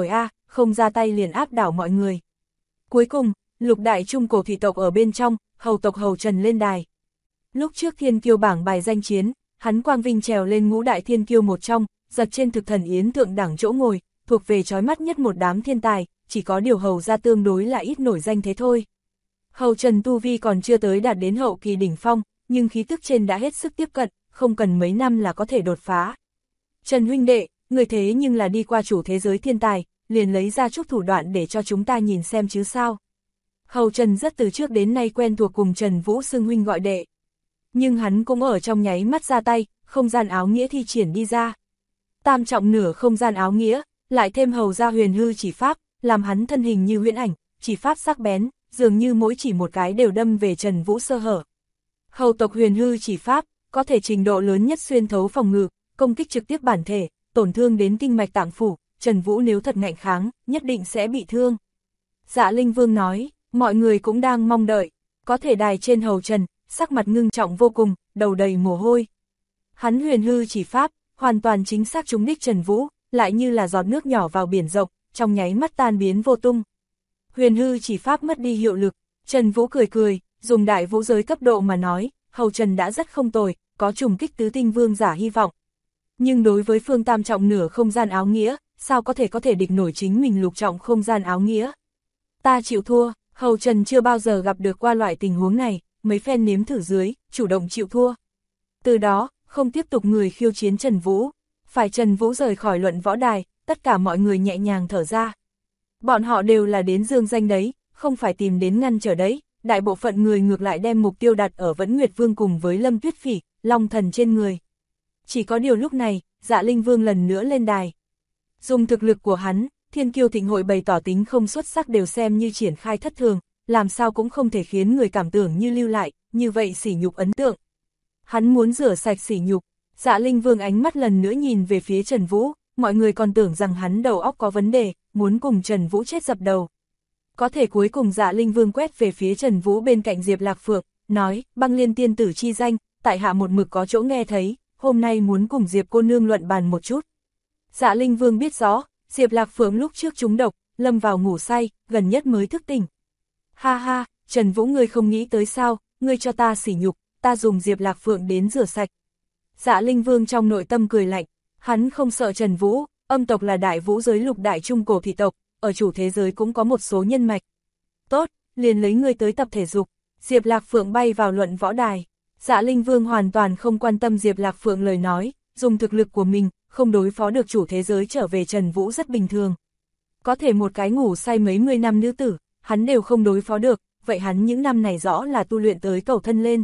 không ra tay liền áp đảo mọi người. Cuối cùng, lục đại trung cổ thị tộc ở bên trong, hầu tộc Hầu Trần lên đài. Lúc trước thiên kiêu bảng bài danh chiến, hắn quang vinh trèo lên ngũ đại thiên kiêu một trong, giật trên thực thần yến thượng đẳng chỗ ngồi, thuộc về chói mắt nhất một đám thiên tài, chỉ có điều Hầu ra tương đối là ít nổi danh thế thôi. Hầu Trần tu vi còn chưa tới đạt đến hậu kỳ đỉnh phong, nhưng khí tức trên đã hết sức tiếp cận, không cần mấy năm là có thể đột phá. Trần huynh đệ, người thế nhưng là đi qua chủ thế giới thiên tài, liền lấy ra chút thủ đoạn để cho chúng ta nhìn xem chứ sao. Hầu Trần rất từ trước đến nay quen thuộc cùng Trần Vũ xưng huynh gọi đệ. Nhưng hắn cũng ở trong nháy mắt ra tay, không gian áo nghĩa thi triển đi ra. Tam trọng nửa không gian áo nghĩa, lại thêm hầu ra huyền hư chỉ pháp, làm hắn thân hình như huyễn ảnh, chỉ pháp sắc bén, dường như mỗi chỉ một cái đều đâm về Trần Vũ sơ hở. Hầu tộc huyền hư chỉ pháp, có thể trình độ lớn nhất xuyên thấu phòng ngự, công kích trực tiếp bản thể, tổn thương đến kinh mạch tạng phủ, Trần Vũ nếu thật ngạnh kháng, nhất định sẽ bị thương. Dạ Linh Vương nói, mọi người cũng đang mong đợi, có thể đài trên Hầu Trần, sắc mặt ngưng trọng vô cùng, đầu đầy mồ hôi. Hắn huyền hư chỉ pháp, hoàn toàn chính xác trúng đích Trần Vũ, lại như là giọt nước nhỏ vào biển rộng, trong nháy mắt tan biến vô tung. Huyền hư chỉ pháp mất đi hiệu lực, Trần Vũ cười cười, dùng đại vũ giới cấp độ mà nói, Hầu Trần đã rất không tồi, có trùng kích tứ tinh vương giả hy vọng. Nhưng đối với phương tam trọng nửa không gian áo nghĩa, sao có thể địch nổi chính mình lục trọng không gian áo nghĩa. Ta chịu thua, Hầu Trần chưa bao giờ gặp được qua loại tình huống này, mấy phen nếm thử dưới, chủ động chịu thua. Từ đó, không tiếp tục người khiêu chiến Trần Vũ, phải Trần Vũ rời khỏi luận võ đài, tất cả mọi người nhẹ nhàng thở ra. Bọn họ đều là đến dương danh đấy, không phải tìm đến ngăn trở đấy, đại bộ phận người ngược lại đem mục tiêu đặt ở Vẫn Nguyệt Vương cùng với Lâm Tuyết Phỉ, Long Thần trên người. Chỉ có điều lúc này, Dạ Linh Vương lần nữa lên đài. Dùng thực lực của hắn, Thiên Kiêu Thịnh Hội bày tỏ tính không xuất sắc đều xem như triển khai thất thường, làm sao cũng không thể khiến người cảm tưởng như lưu lại, như vậy sỉ nhục ấn tượng. Hắn muốn rửa sạch sỉ nhục, Dạ Linh Vương ánh mắt lần nữa nhìn về phía Trần Vũ, mọi người còn tưởng rằng hắn đầu óc có vấn đề, muốn cùng Trần Vũ chết dập đầu. Có thể cuối cùng Dạ Linh Vương quét về phía Trần Vũ bên cạnh Diệp Lạc Phượng, nói, Băng Liên tiên tử chi danh, tại hạ một mực có chỗ nghe thấy, hôm nay muốn cùng Diệp cô nương luận bàn một chút. Dạ Linh Vương biết rõ, Diệp Lạc Phượng lúc trước trúng độc, lâm vào ngủ say, gần nhất mới thức tỉnh. Ha ha, Trần Vũ ngươi không nghĩ tới sao, ngươi cho ta sỉ nhục, ta dùng Diệp Lạc Phượng đến rửa sạch. Dạ Linh Vương trong nội tâm cười lạnh, hắn không sợ Trần Vũ, âm tộc là đại vũ giới lục đại trung cổ thị tộc, ở chủ thế giới cũng có một số nhân mạch. Tốt, liền lấy ngươi tới tập thể dục. Diệp Lạc Phượng bay vào luận võ đài. Dạ Linh Vương hoàn toàn không quan tâm Diệp Lạc Phượng lời nói, dùng thực lực của mình, không đối phó được chủ thế giới trở về Trần Vũ rất bình thường. Có thể một cái ngủ say mấy mươi năm nữ tử, hắn đều không đối phó được, vậy hắn những năm này rõ là tu luyện tới cầu thân lên.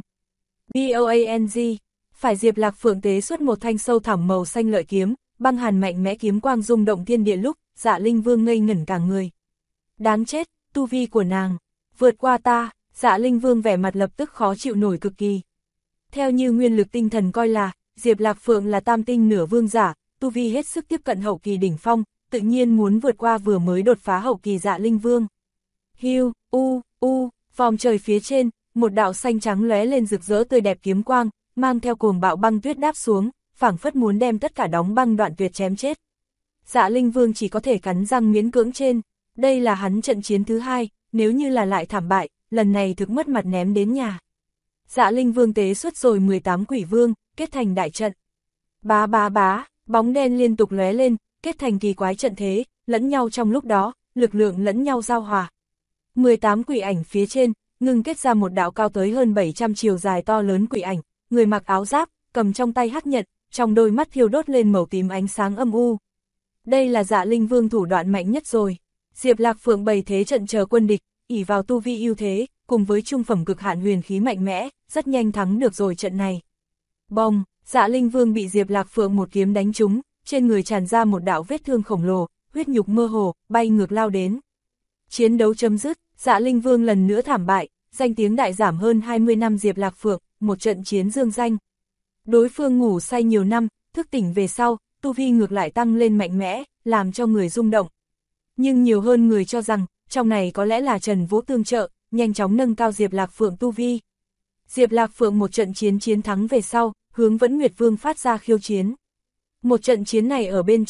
BOANG, phải Diệp Lạc Phượng tế xuất một thanh sâu thẳm màu xanh lợi kiếm, băng hàn mạnh mẽ kiếm quang rung động thiên địa lúc, Dạ Linh Vương ngây ngẩn cả người. Đáng chết, tu vi của nàng, vượt qua ta, Dạ Linh Vương vẻ mặt lập tức khó chịu nổi cực kỳ. Theo như nguyên lực tinh thần coi là, Diệp Lạc Phượng là tam tinh nửa vương giả, tu vi hết sức tiếp cận hậu kỳ đỉnh phong, tự nhiên muốn vượt qua vừa mới đột phá hậu kỳ Dạ Linh Vương. Hiu, vòng trời phía trên, một đạo xanh trắng lóe lên rực rỡ tươi đẹp kiếm quang, mang theo cuồng bạo băng tuyết đáp xuống, phảng phất muốn đem tất cả đóng băng đoạn tuyệt chém chết. Dạ Linh Vương chỉ có thể cắn răng miễn cưỡng trên, đây là hắn trận chiến thứ hai, nếu như là lại thảm bại, lần này thực mất mặt ném đến nhà. Dạ Linh Vương tế xuất rồi 18 quỷ vương, kết thành đại trận. Bá, bóng đen liên tục lóe lên, kết thành kỳ quái trận thế, lẫn nhau trong lúc đó, lực lượng lẫn nhau giao hòa. 18 quỷ ảnh phía trên, ngưng kết ra một đạo cao tới hơn 700 chiều dài to lớn quỷ ảnh, người mặc áo giáp, cầm trong tay hắc nhật, trong đôi mắt thiêu đốt lên màu tím ánh sáng âm u. Đây là Dạ Linh Vương thủ đoạn mạnh nhất rồi. Diệp Lạc Phượng bày thế trận chờ quân địch, ỷ vào tu vi ưu thế, cùng với trung phẩm cực hạn huyền khí mạnh mẽ, rất nhanh thắng được rồi trận này. Bông, Dạ Linh Vương bị Diệp Lạc Phượng một kiếm đánh trúng, trên người tràn ra một đạo vết thương khổng lồ, huyết nhục mơ hồ, bay ngược lao đến. Chiến đấu chấm dứt, Dạ Linh Vương lần nữa thảm bại, danh tiếng đại giảm hơn 20 năm. Diệp Lạc Phượng, một trận chiến dương danh. Đối phương ngủ say nhiều năm, thức tỉnh về sau, tu vi ngược lại tăng lên mạnh mẽ, làm cho người rung động. Nhưng nhiều hơn người cho rằng, trong này có lẽ là Trần Vũ tương trợ, nhanh chóng nâng cao Diệp Lạc Phượng tu vi. Diệp Lạc Phượng một trận chiến thắng về sau, hướng Vẫn Nguyệt Vương phát ra khiêu chiến. Một trận chiến này ở bên trong,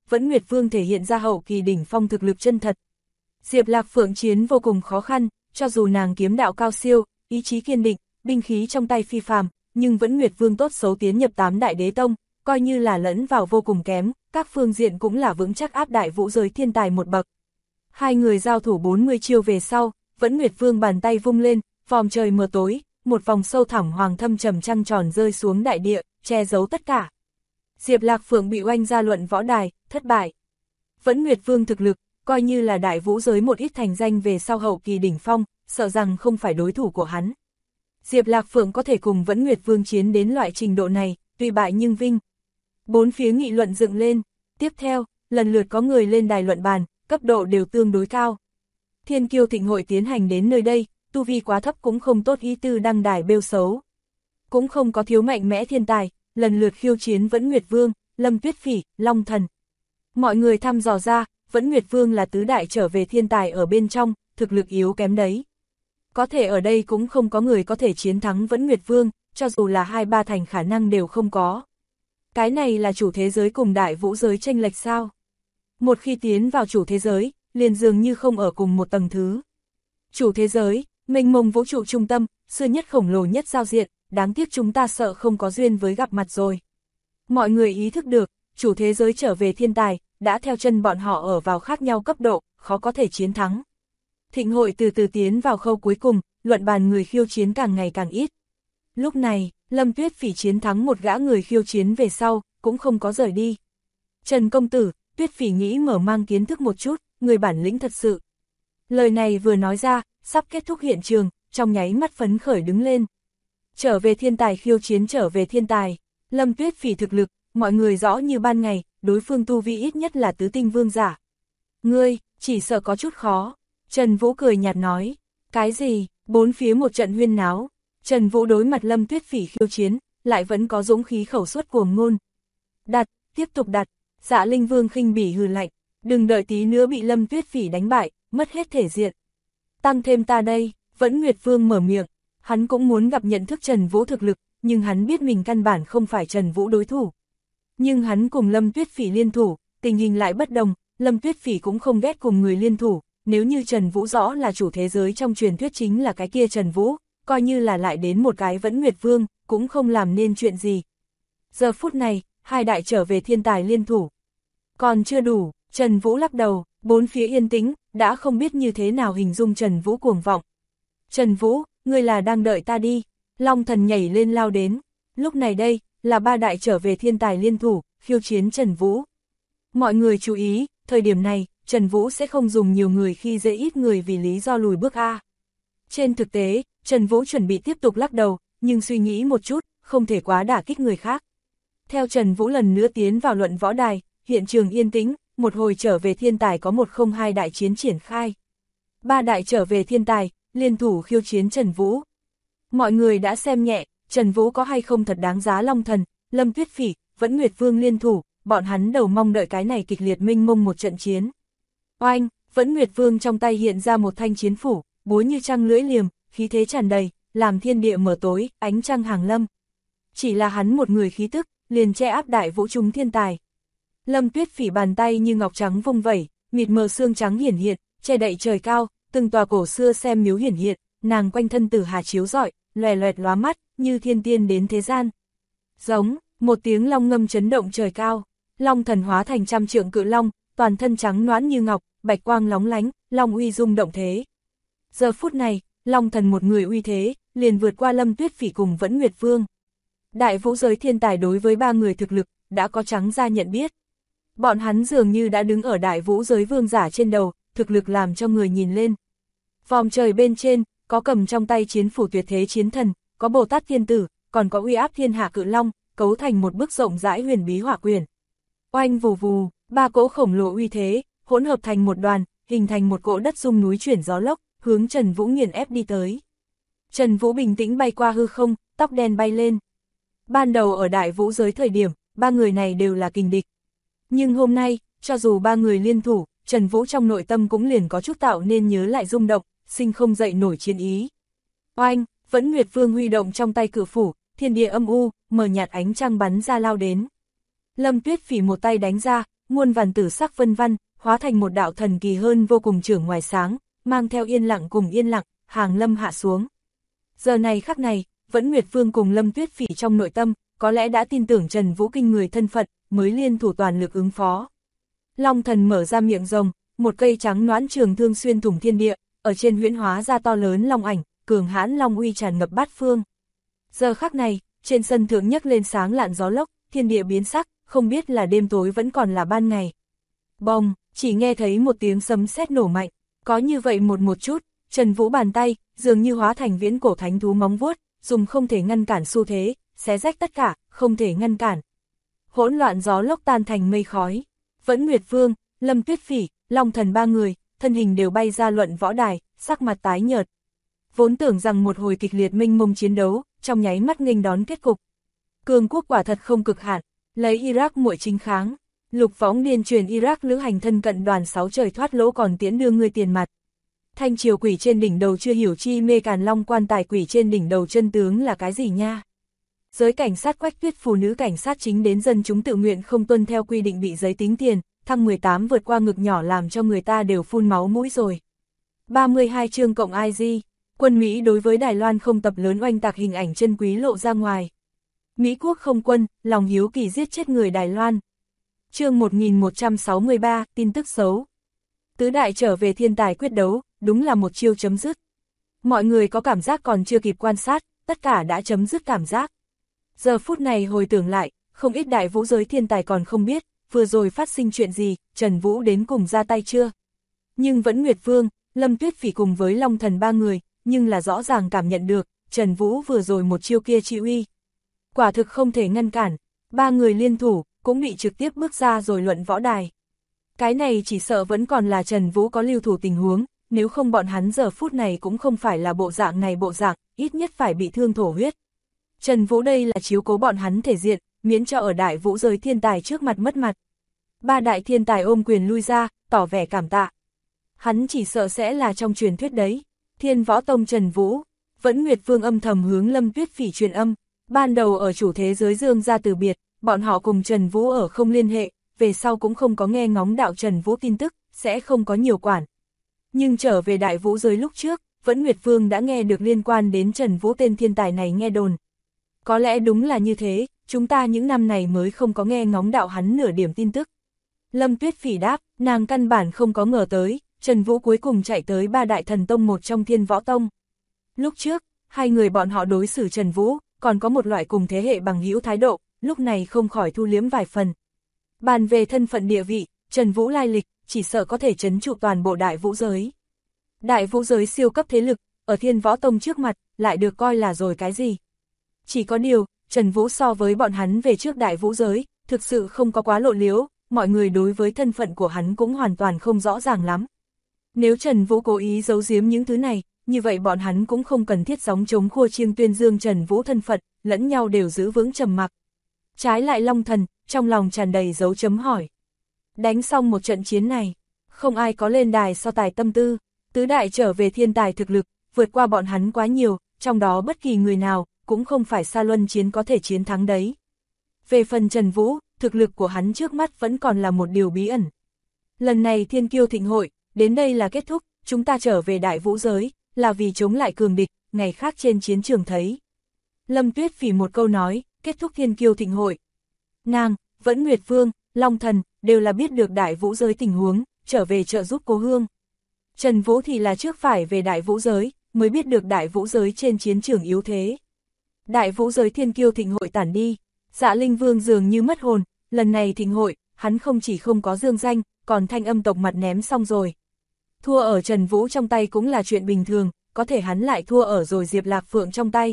Vẫn Nguyệt Vương thể hiện ra hậu kỳ đỉnh phong thực lực chân thật. Diệp Lạc Phượng chiến vô cùng khó khăn, cho dù nàng kiếm đạo cao siêu, ý chí kiên định, binh khí trong tay phi phàm, nhưng Vẫn Nguyệt Vương tốt xấu tiến nhập 8 đại đế tông, coi như là lẫn vào vô cùng kém, các phương diện cũng là vững chắc áp đại vũ giới thiên tài một bậc. Hai người giao thủ 40 chiêu về sau, Vẫn Nguyệt Vương bàn tay vung lên, vòm trời mờ tối, một vòng sâu thẳm hoàng thâm trầm trăng tròn rơi xuống đại địa, che giấu tất cả. Diệp Lạc Phượng bị oanh ra luận võ đài, thất bại. Vẫn Nguyệt Vương thực lực, coi như là đại vũ giới một ít thành danh về sau hậu kỳ đỉnh phong, sợ rằng không phải đối thủ của hắn. Diệp Lạc Phượng có thể cùng Vẫn Nguyệt Vương chiến đến loại trình độ này, tuy bại nhưng vinh. Bốn phía nghị luận dựng lên, tiếp theo, lần lượt có người lên đài luận bàn, cấp độ đều tương đối cao. Thiên Kiêu Thịnh hội tiến hành đến nơi đây, tu vi quá thấp cũng không tốt ý tư đăng đài bêu xấu. Cũng không có thiếu mạnh mẽ thiên tài, lần lượt khiêu chiến Vẫn Nguyệt Vương, Lâm Tuyết Phỉ, Long Thần. Mọi người thăm dò ra, Vẫn Nguyệt Vương là tứ đại trở về thiên tài ở bên trong, thực lực yếu kém đấy. Có thể ở đây cũng không có người có thể chiến thắng Vẫn Nguyệt Vương, cho dù là 2-3 thành khả năng đều không có. Cái này là chủ thế giới cùng đại vũ giới chênh lệch sao? Một khi tiến vào chủ thế giới, liền dường như không ở cùng một tầng thứ. Chủ thế giới, mênh mông vũ trụ trung tâm, xưa nhất khổng lồ nhất giao diện, đáng tiếc chúng ta sợ không có duyên với gặp mặt rồi. Mọi người ý thức được, chủ thế giới trở về thiên tài, đã theo chân bọn họ ở vào khác nhau cấp độ, khó có thể chiến thắng. Thịnh hội từ từ tiến vào khâu cuối cùng, luận bàn người khiêu chiến càng ngày càng ít. Lúc này, Lâm Tuyết Phỉ chiến thắng một gã người khiêu chiến về sau, cũng không có rời đi. Trần công tử, Tuyết Phỉ nghĩ mở mang kiến thức một chút, người bản lĩnh thật sự. Lời này vừa nói ra, sắp kết thúc hiện trường, trong nháy mắt phấn khởi đứng lên. Trở về thiên tài khiêu chiến trở về thiên tài, Lâm Tuyết Phỉ thực lực, mọi người rõ như ban ngày, đối phương tu vi ít nhất là tứ tinh vương giả. Ngươi, chỉ sợ có chút khó. Trần Vũ cười nhạt nói, cái gì, bốn phía một trận huyên náo. Trần Vũ đối mặt Lâm Tuyết Phỉ khiêu chiến, lại vẫn có dũng khí khẩu suất cuồng ngôn. Đặt, tiếp tục đặt, Dạ Linh Vương khinh bỉ hừ lạnh, đừng đợi tí nữa bị Lâm Tuyết Phỉ đánh bại, mất hết thể diện. Tăng thêm ta đây, Vẫn Nguyệt Vương mở miệng, hắn cũng muốn gặp nhận thức Trần Vũ thực lực, nhưng hắn biết mình căn bản không phải Trần Vũ đối thủ. Nhưng hắn cùng Lâm Tuyết Phỉ liên thủ, tình hình lại bất đồng, Lâm Tuyết Phỉ cũng không ghét cùng người liên thủ, nếu như Trần Vũ rõ là chủ thế giới trong truyền thuyết chính là cái kia Trần Vũ, coi như là lại đến một cái Vẫn Nguyệt Vương, cũng không làm nên chuyện gì. Giờ phút này, hai đại trở về thiên tài liên thủ. Còn chưa đủ, Trần Vũ lắc đầu, bốn phía yên tĩnh, đã không biết như thế nào hình dung Trần Vũ cuồng vọng. Trần Vũ, ngươi là đang đợi ta đi, Long Thần nhảy lên lao đến, lúc này đây, là ba đại trở về thiên tài liên thủ, khiêu chiến Trần Vũ. Mọi người chú ý, thời điểm này, Trần Vũ sẽ không dùng nhiều người khi dễ ít người vì lý do lùi bước A. Trên thực tế, Trần Vũ chuẩn bị tiếp tục lắc đầu, nhưng suy nghĩ một chút, không thể quá đả kích người khác. Theo Trần Vũ lần nữa tiến vào luận võ đài, hiện trường yên tĩnh, một hồi trở về thiên tài có 102 đại chiến triển khai. Ba đại trở về thiên tài, liên thủ khiêu chiến Trần Vũ. Mọi người đã xem nhẹ, Trần Vũ có hay không thật đáng giá Long Thần, Lâm Tuyết Phỉ, Vẫn Nguyệt Vương liên thủ, bọn hắn đầu mong đợi cái này kịch liệt mênh mông một trận chiến. Oanh, Vẫn Nguyệt Vương trong tay hiện ra một thanh chiến phủ, búa như trăng lưỡi liềm, khí thế tràn đầy, làm thiên địa mở tối, ánh trăng hàng lâm. Chỉ là hắn một người khí tức, liền che áp đại vũ chúng thiên tài. Lâm Tuyết Phỉ bàn tay như ngọc trắng vung vẩy, mịt mờ xương trắng hiển hiện, che đậy trời cao, từng tòa cổ xưa xem miếu hiển hiện, nàng quanh thân tử hà chiếu rọi, lòe loẹt lóa mắt, như thiên tiên đến thế gian. Giống, một tiếng long ngâm chấn động trời cao, Long Thần hóa thành trăm trượng cự long, toàn thân trắng nõn như ngọc, bạch quang lóng lánh, long uy rung động thế. Giờ phút này, Long Thần một người uy thế, liền vượt qua Lâm Tuyết Phỉ cùng Vẫn Nguyệt Vương. Đại vũ giới thiên tài đối với ba người thực lực, đã có trắng ra nhận biết. Bọn hắn dường như đã đứng ở đại vũ giới vương giả trên đầu, thực lực làm cho người nhìn lên. Vòm trời bên trên, có cầm trong tay chiến phủ tuyệt thế chiến thần, có Bồ Tát Thiên Tử, còn có uy áp thiên hạ cự long, cấu thành một bức rộng rãi huyền bí hỏa quyền. Oanh vù vù, ba cỗ khổng lồ uy thế, hỗn hợp thành một đoàn, hình thành một cỗ đất rung núi chuyển gió lốc, hướng Trần Vũ nghiền ép đi tới. Trần Vũ bình tĩnh bay qua hư không, tóc đen bay lên. Ban đầu ở đại vũ giới thời điểm, ba người này đều là kình địch. Nhưng hôm nay, cho dù ba người liên thủ, Trần Vũ trong nội tâm cũng liền có chút tạo nên nhớ lại rung động, sinh không dậy nổi chiến ý. Oanh, Vẫn Nguyệt Vương huy động trong tay cự phủ, thiên địa âm u, mờ nhạt ánh trăng bắn ra lao đến. Lâm Tuyết Phỉ một tay đánh ra, muôn vàn tử sắc vân văn, hóa thành một đạo thần kỳ hơn vô cùng trưởng ngoài sáng, mang theo yên lặng cùng yên lặng, hàng lâm hạ xuống. Giờ này khắc này, Vẫn Nguyệt Vương cùng Lâm Tuyết Phỉ trong nội tâm, có lẽ đã tin tưởng Trần Vũ kinh người thân phận, mới liên thủ toàn lực ứng phó. Long thần mở ra miệng rồng, một cây trắng nõn trường thương xuyên thủng thiên địa, ở trên huyễn hóa ra to lớn long ảnh, cường hãn long uy tràn ngập bát phương. Giờ khắc này, trên sân thượng nhấc lên sáng lạn gió lốc, thiên địa biến sắc, không biết là đêm tối vẫn còn là ban ngày. Bồng, chỉ nghe thấy một tiếng sấm sét nổ mạnh, có như vậy một chút, Trần Vũ bàn tay, dường như hóa thành viễn cổ thánh thú móng vuốt, dùng không thể ngăn cản xu thế, xé rách tất cả, không thể ngăn cản. Hỗn loạn gió lốc tan thành mây khói. Vẫn Nguyệt Vương, Lâm Tuyết Phỉ, Long Thần ba người, thân hình đều bay ra luận võ đài, sắc mặt tái nhợt. Vốn tưởng rằng một hồi kịch liệt mênh mông chiến đấu, trong nháy mắt nghênh đón kết cục. Cường quốc quả thật không cực hạn, lấy Iraq muội chính kháng. Lục võng điên truyền Iraq lữ hành thân cận đoàn 6 trời thoát lỗ còn tiễn đưa ngươi tiền mặt. Thanh triều quỷ trên đỉnh đầu chưa hiểu chi mê Càn Long quan tài quỷ trên đỉnh đầu chân tướng là cái gì nha. Giới cảnh sát Quách Tuyết phụ nữ cảnh sát chính đến dân chúng tự nguyện không tuân theo quy định bị giấy tính tiền, thăng 18 vượt qua ngực nhỏ làm cho người ta đều phun máu mũi rồi. 32 chương cộng IG, quân Mỹ đối với Đài Loan không tập lớn oanh tạc hình ảnh chân quý lộ ra ngoài. Mỹ quốc không quân, lòng hiếu kỳ giết chết người Đài Loan. Chương 1163, tin tức xấu. Tứ đại trở về thiên tài quyết đấu, đúng là một chiêu chấm dứt. Mọi người có cảm giác còn chưa kịp quan sát, tất cả đã chấm dứt cảm giác. Giờ phút này hồi tưởng lại, không ít đại vũ giới thiên tài còn không biết, vừa rồi phát sinh chuyện gì, Trần Vũ đến cùng ra tay chưa. Nhưng Vẫn Nguyệt Vương, Lâm Tuyết Phỉ cùng với Long Thần ba người, nhưng là rõ ràng cảm nhận được, Trần Vũ vừa rồi một chiêu kia chi uy. Quả thực không thể ngăn cản, ba người liên thủ, cũng bị trực tiếp bước ra rồi luận võ đài. Cái này chỉ sợ vẫn còn là Trần Vũ có lưu thủ tình huống, nếu không bọn hắn giờ phút này cũng không phải là bộ dạng này bộ dạng, ít nhất phải bị thương thổ huyết. Trần Vũ đây là chiếu cố bọn hắn thể diện, miễn cho ở đại vũ giới thiên tài trước mặt mất mặt. Ba đại thiên tài ôm quyền lui ra, tỏ vẻ cảm tạ. Hắn chỉ sợ sẽ là trong truyền thuyết đấy. Thiên Võ Tông Trần Vũ, Vẫn Nguyệt Vương âm thầm hướng Lâm Tuyết Phỉ truyền âm, ban đầu ở chủ thế giới dương ra từ biệt, bọn họ cùng Trần Vũ ở không liên hệ, về sau cũng không có nghe ngóng đạo Trần Vũ tin tức, sẽ không có nhiều quản. Nhưng trở về đại vũ giới lúc trước, Vẫn Nguyệt Vương đã nghe được liên quan đến Trần Vũ tên thiên tài này nghe đồn. Có lẽ đúng là như thế, chúng ta những năm này mới không có nghe ngóng đạo hắn nửa điểm tin tức. Lâm Tuyết Phỉ đáp, nàng căn bản không có ngờ tới, Trần Vũ cuối cùng chạy tới ba đại thần tông một trong Thiên Võ Tông. Lúc trước, hai người bọn họ đối xử Trần Vũ, còn có một loại cùng thế hệ bằng hữu thái độ, lúc này không khỏi thu liếm vài phần. Bàn về thân phận địa vị, Trần Vũ lai lịch, chỉ sợ có thể trấn trụ toàn bộ đại vũ giới. Đại vũ giới siêu cấp thế lực, ở Thiên Võ Tông trước mặt, lại được coi là rồi cái gì? Chỉ có điều, Trần Vũ so với bọn hắn về trước đại vũ giới, thực sự không có quá lộ liễu, mọi người đối với thân phận của hắn cũng hoàn toàn không rõ ràng lắm. Nếu Trần Vũ cố ý giấu giếm những thứ này, như vậy bọn hắn cũng không cần thiết gióng chống khua chiêng tuyên dương Trần Vũ thân phận, lẫn nhau đều giữ vững trầm mặc. Trái lại Long Thần, trong lòng tràn đầy dấu chấm hỏi. Đánh xong một trận chiến này, không ai có lên đài so tài tâm tư, tứ đại trở về thiên tài thực lực, vượt qua bọn hắn quá nhiều, trong đó bất kỳ người nào, cũng không phải Sa Luân chiến có thể chiến thắng đấy. Về phần Trần Vũ, thực lực của hắn trước mắt vẫn còn là một điều bí ẩn. Lần này Thiên Kiêu Thịnh Hội, đến đây là kết thúc, chúng ta trở về đại vũ giới, là vì chống lại cường địch, ngày khác trên chiến trường thấy. Lâm Tuyết Phỉ một câu nói, kết thúc Thiên Kiêu Thịnh Hội. Nàng, Vẫn Nguyệt Vương, Long Thần, đều là biết được đại vũ giới tình huống, trở về trợ giúp cố hương. Trần Vũ thì là trước phải về đại vũ giới, mới biết được đại vũ giới trên chiến trường yếu thế. Đại vũ giới Thiên Kiêu Thịnh Hội tản đi, Dạ Linh Vương dường như mất hồn, lần này thịnh hội, hắn không chỉ không có dương danh, còn Thanh Âm tộc mặt ném xong rồi. Thua ở Trần Vũ trong tay cũng là chuyện bình thường, có thể hắn lại thua ở rồi Diệp Lạc Phượng trong tay.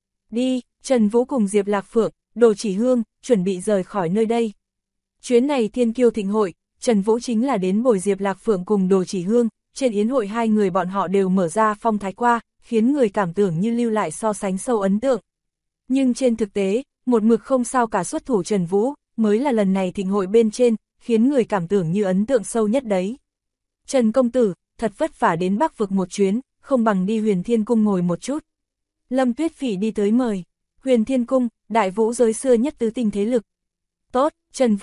Đi, Trần Vũ cùng Diệp Lạc Phượng, Đồ Chỉ Hương, chuẩn bị rời khỏi nơi đây. Chuyến này Thiên Kiêu Thịnh Hội, Trần Vũ chính là đến bồi Diệp Lạc Phượng cùng Đồ Chỉ Hương, trên yến hội hai người bọn họ đều mở ra phong thái qua, khiến người cảm tưởng như lưu lại so sánh sâu ấn tượng. Nhưng trên thực tế, một mực không sao cả xuất thủ Trần Vũ, mới là lần này thịnh hội bên trên, khiến người cảm tưởng như ấn tượng sâu nhất đấy. Trần công tử, thật vất vả đến Bắc vực một chuyến, không bằng đi Huyền Thiên Cung ngồi một chút. Lâm Tuyết Phỉ đi tới mời. Huyền Thiên Cung, đại vũ giới xưa nhất tứ tinh thế lực. Tốt, Trần Vũ,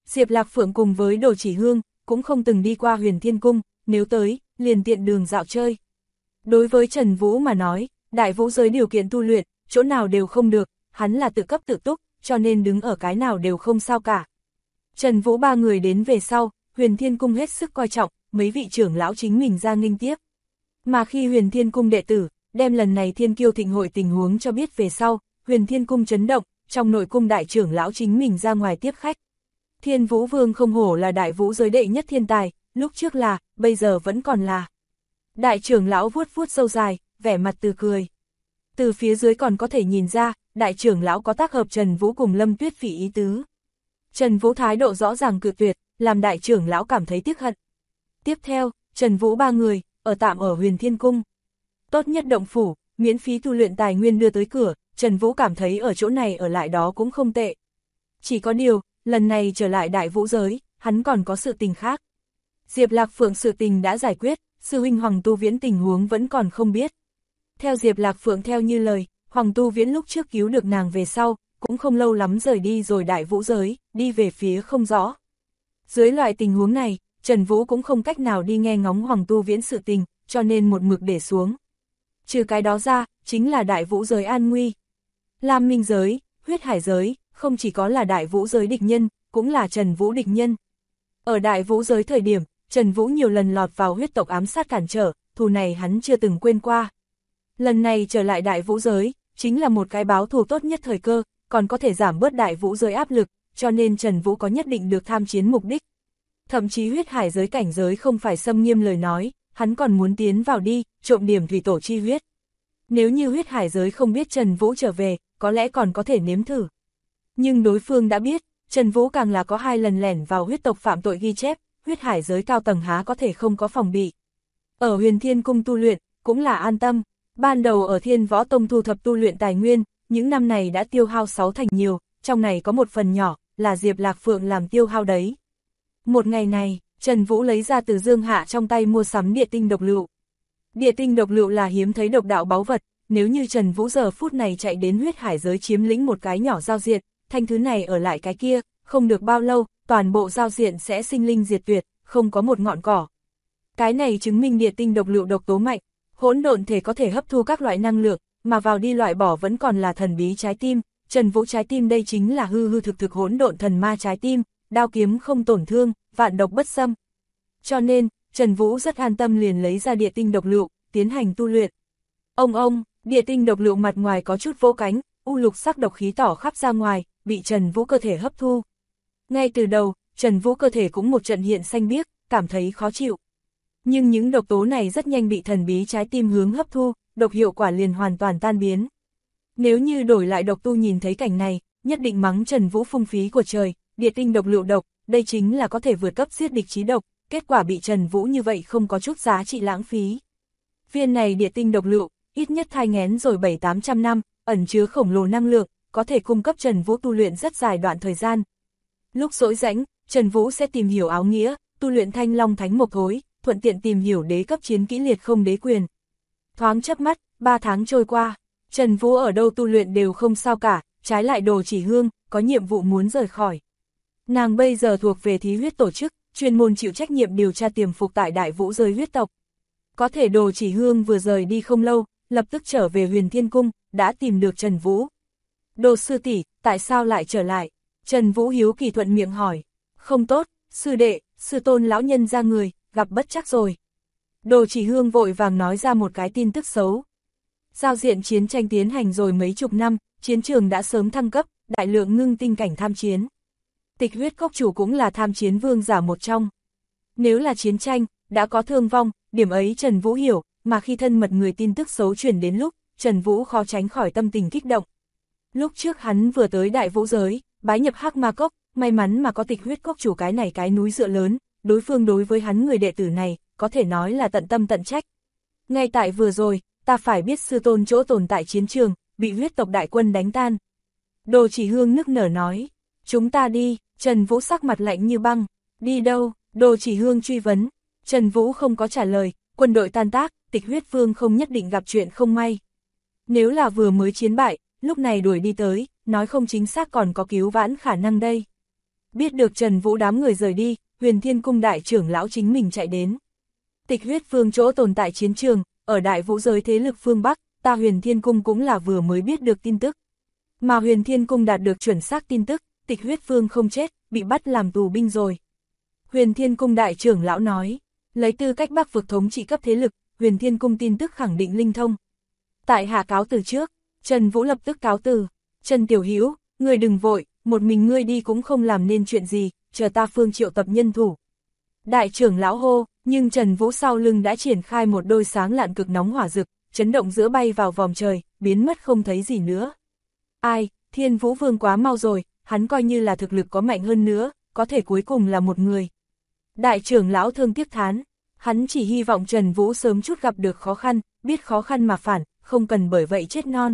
Diệp Lạc Phượng cùng với Đồ Chỉ Hương, cũng không từng đi qua Huyền Thiên Cung, nếu tới, liền tiện đường dạo chơi. Đối với Trần Vũ mà nói, đại vũ giới điều kiện tu luyện, chỗ nào đều không được, hắn là tự cấp tự túc, cho nên đứng ở cái nào đều không sao cả. Trần Vũ ba người đến về sau, Huyền Thiên Cung hết sức coi trọng, mấy vị trưởng lão chính mình ra nghênh tiếp. Mà khi Huyền Thiên Cung đệ tử, đem lần này Thiên Kiêu Thịnh hội tình huống cho biết về sau, Huyền Thiên Cung chấn động, trong nội cung đại trưởng lão chính mình ra ngoài tiếp khách. Thiên Vũ Vương không hổ là đại vũ giới đệ nhất thiên tài, lúc trước là, bây giờ vẫn còn là. Đại trưởng lão vuốt vuốt râu dài, vẻ mặt tươi cười. Từ phía dưới còn có thể nhìn ra, đại trưởng lão có tác hợp Trần Vũ cùng Lâm Tuyết Phỉ ý tứ. Trần Vũ thái độ rõ ràng cự tuyệt, làm đại trưởng lão cảm thấy tiếc hận. Tiếp theo, Trần Vũ ba người, ở tạm ở Huyền Thiên Cung. Tốt nhất động phủ, miễn phí tu luyện tài nguyên đưa tới cửa, Trần Vũ cảm thấy ở chỗ này ở lại đó cũng không tệ. Chỉ có điều, lần này trở lại đại vũ giới, hắn còn có sự tình khác. Diệp Lạc Phượng sự tình đã giải quyết, sư huynh Hoàng Tu Viễn tình huống vẫn còn không biết. Theo Diệp Lạc Phượng theo như lời, Hoàng Tu Viễn lúc trước cứu được nàng về sau, cũng không lâu lắm rời đi rồi đại vũ giới, đi về phía không rõ. Dưới loại tình huống này, Trần Vũ cũng không cách nào đi nghe ngóng Hoàng Tu Viễn sự tình, cho nên một mực để xuống. Trừ cái đó ra, chính là đại vũ giới an nguy. Lam Minh giới, huyết hải giới, không chỉ có là đại vũ giới địch nhân, cũng là Trần Vũ địch nhân. Ở đại vũ giới thời điểm, Trần Vũ nhiều lần lọt vào huyết tộc ám sát cản trở, thù này hắn chưa từng quên qua. Lần này trở lại đại vũ giới, chính là một cái báo thù tốt nhất thời cơ, còn có thể giảm bớt đại vũ giới áp lực, cho nên Trần Vũ có nhất định được tham chiến mục đích. Thậm chí huyết hải giới cảnh giới không phải xâm nghiêm lời nói, hắn còn muốn tiến vào đi, trộm điểm thủy tổ chi huyết. Nếu như huyết hải giới không biết Trần Vũ trở về, có lẽ còn có thể nếm thử. Nhưng đối phương đã biết, Trần Vũ càng là có 2 lần lẻn vào huyết tộc phạm tội ghi chép, huyết hải giới cao tầng há có thể không có phòng bị. Ở Huyền Thiên Cung tu luyện, cũng là an tâm, ban đầu ở Thiên Võ Tông thu thập tu luyện tài nguyên, những năm này đã tiêu hao 6 thành nhiều, trong này có một phần nhỏ, là Diệp Lạc Phượng làm tiêu hao đấy. Một ngày này, Trần Vũ lấy ra từ Dương Hạ trong tay mua sắm địa tinh độc lựu. Địa tinh độc lựu là hiếm thấy độc đạo báu vật, nếu như Trần Vũ giờ phút này chạy đến huyết hải giới chiếm lĩnh một cái nhỏ giao diện, thanh thứ này ở lại cái kia, không được bao lâu, toàn bộ giao diện sẽ sinh linh diệt tuyệt, không có một ngọn cỏ. Cái này chứng minh địa tinh độc lựu độc tố mạnh, hỗn độn thể có thể hấp thu các loại năng lượng, mà vào đi loại bỏ vẫn còn là thần bí trái tim. Trần Vũ trái tim đây chính là hư hư thực thực hỗn độn thần ma trái tim, đao kiếm không tổn thương, vạn độc bất xâm. Cho nên, Trần Vũ rất an tâm liền lấy ra địa tinh độc lựu, tiến hành tu luyện. Ông, địa tinh độc lựu mặt ngoài có chút vỗ cánh, u lục sắc độc khí tỏ khắp ra ngoài, bị Trần Vũ cơ thể hấp thu. Ngay từ đầu, Trần Vũ cơ thể cũng một trận hiện xanh biếc, cảm thấy khó chịu. Nhưng những độc tố này rất nhanh bị thần bí trái tim hướng hấp thu, độc hiệu quả liền hoàn toàn tan biến. Nếu như đổi lại độc tu nhìn thấy cảnh này, nhất định mắng Trần Vũ phung phí của trời, địa tinh độc lựu độc, đây chính là có thể vượt cấp giết địch chí độc, kết quả bị Trần Vũ như vậy không có chút giá trị lãng phí. Viên này địa tinh độc lựu, ít nhất thai nghén rồi 700-800 năm, ẩn chứa khổng lồ năng lượng, có thể cung cấp Trần Vũ tu luyện rất dài đoạn thời gian. Lúc rỗi rãnh, Trần Vũ sẽ tìm hiểu áo nghĩa, tu luyện Thanh Long Thánh Mộc Thối, thuận tiện tìm hiểu đế cấp chiến kỹ liệt không đế quyền. Thoáng chớp mắt, 3 tháng trôi qua, Trần Vũ ở đâu tu luyện đều không sao cả, trái lại Đồ Chỉ Hương, có nhiệm vụ muốn rời khỏi. Nàng bây giờ thuộc về thí huyết tổ chức, chuyên môn chịu trách nhiệm điều tra tiềm phục tại đại vũ giới huyết tộc. Có thể Đồ Chỉ Hương vừa rời đi không lâu, lập tức trở về Huyền Thiên Cung, đã tìm được Trần Vũ. Đồ sư tỷ, tại sao lại trở lại? Trần Vũ hiếu kỳ thuận miệng hỏi. Không tốt, sư đệ, sư tôn lão nhân ra người, gặp bất trắc rồi. Đồ Chỉ Hương vội vàng nói ra một cái tin tức xấu. Giao diện chiến tranh tiến hành rồi mấy chục năm, chiến trường đã sớm thăng cấp, đại lượng ngưng tinh cảnh tham chiến. Tịch huyết cốc chủ cũng là tham chiến vương giả một trong. Nếu là chiến tranh, đã có thương vong, điểm ấy Trần Vũ hiểu, mà khi thân mật người tin tức xấu truyền đến lúc, Trần Vũ khó tránh khỏi tâm tình kích động. Lúc trước hắn vừa tới đại vũ giới, bái nhập Hắc Ma Cốc, may mắn mà có tịch huyết cốc chủ cái này cái núi dựa lớn, đối phương đối với hắn người đệ tử này, có thể nói là tận tâm tận trách. Ngay tại vừa rồi, ta phải biết sư tôn chỗ tồn tại chiến trường, bị huyết tộc đại quân đánh tan. Đồ Chỉ Hương nức nở nói, chúng ta đi. Trần Vũ sắc mặt lạnh như băng, đi đâu? Đồ Chỉ Hương truy vấn. Trần Vũ không có trả lời, quân đội tan tác, tịch huyết vương không nhất định gặp chuyện không may. Nếu là vừa mới chiến bại, lúc này đuổi đi tới, nói không chính xác còn có cứu vãn khả năng đây. Biết được Trần Vũ đám người rời đi, Huyền Thiên Cung đại trưởng lão chính mình chạy đến. Tịch Huyết Vương chỗ tồn tại chiến trường, ở đại vũ giới thế lực phương Bắc, ta Huyền Thiên Cung cũng là vừa mới biết được tin tức. Mà Huyền Thiên Cung đạt được chuẩn xác tin tức, Tịch Huyết Vương không chết, bị bắt làm tù binh rồi. Huyền Thiên Cung đại trưởng lão nói, lấy tư cách Bắc vực thống trị cấp thế lực, Huyền Thiên Cung tin tức khẳng định linh thông. Tại hạ cáo từ trước, Trần Vũ lập tức cáo từ. Trần Tiểu Hữu, ngươi đừng vội, một mình ngươi đi cũng không làm nên chuyện gì, chờ ta phương triệu tập nhân thủ. Đại trưởng lão hô, nhưng Trần Vũ sau lưng đã triển khai một đôi sáng lạn cực nóng hỏa rực, chấn động giữa bay vào vòm trời, biến mất không thấy gì nữa. Ai, Thiên Vũ Vương quá mau rồi, hắn coi như là thực lực có mạnh hơn nữa, có thể cuối cùng là một người. Đại trưởng lão thương tiếc thán, hắn chỉ hy vọng Trần Vũ sớm chút gặp được khó khăn, biết khó khăn mà phản, không cần bởi vậy chết non.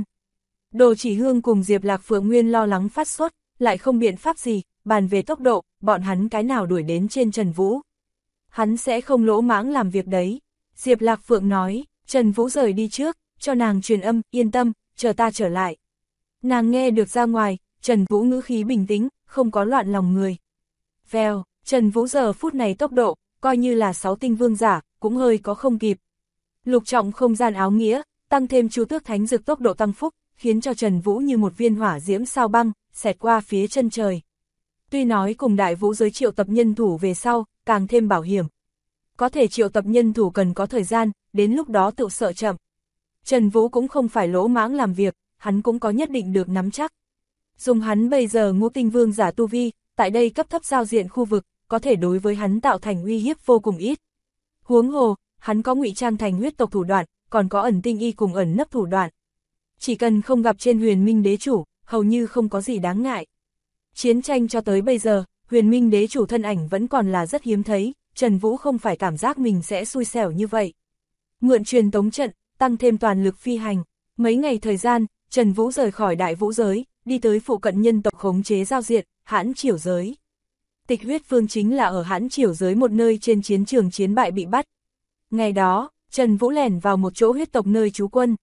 Đồ Chỉ Hương cùng Diệp Lạc Phượng Nguyên lo lắng phát sốt, lại không biện pháp gì, bàn về tốc độ, bọn hắn cái nào đuổi đến trên Trần Vũ. Hắn sẽ không lỗ mãng làm việc đấy. Diệp Lạc Phượng nói, Trần Vũ rời đi trước, cho nàng truyền âm, yên tâm, chờ ta trở lại. Nàng nghe được ra ngoài, Trần Vũ ngữ khí bình tĩnh, không có loạn lòng người. Vèo, Trần Vũ giờ phút này tốc độ, coi như là 6 tinh vương giả, cũng hơi có không kịp. Lục trọng không gian áo nghĩa, tăng thêm Chu Tước Thánh Dược tốc độ tăng phúc, khiến cho Trần Vũ như một viên hỏa diễm sao băng, xẹt qua phía chân trời. Tuy nói cùng đại vũ giới triệu tập nhân thủ về sau, càng thêm bảo hiểm. Có thể triệu tập nhân thủ cần có thời gian, đến lúc đó tự sợ chậm. Trần Vũ cũng không phải lỗ mãng làm việc, hắn cũng có nhất định được nắm chắc. Dùng hắn bây giờ ngũ tinh vương giả tu vi, tại đây cấp thấp giao diện khu vực, có thể đối với hắn tạo thành uy hiếp vô cùng ít. Huống hồ, hắn có ngụy trang thành huyết tộc thủ đoạn, còn có ẩn tinh y cùng ẩn nấp thủ đoạn. Chỉ cần không gặp trên Huyền Minh Đế Chủ, hầu như không có gì đáng ngại. Chiến tranh cho tới bây giờ, Huyền Minh Đế Chủ thân ảnh vẫn còn là rất hiếm thấy, Trần Vũ không phải cảm giác mình sẽ xui xẻo như vậy. Mượn truyền tống trận, tăng thêm toàn lực phi hành, mấy ngày thời gian, Trần Vũ rời khỏi đại vũ giới, đi tới phụ cận nhân tộc khống chế giao diện, Hãn Triểu giới. Tịch Huyết Vương chính là ở Hãn Triểu giới một nơi trên chiến trường chiến bại bị bắt. Ngày đó, Trần Vũ lẻn vào một chỗ huyết tộc nơi trú quân,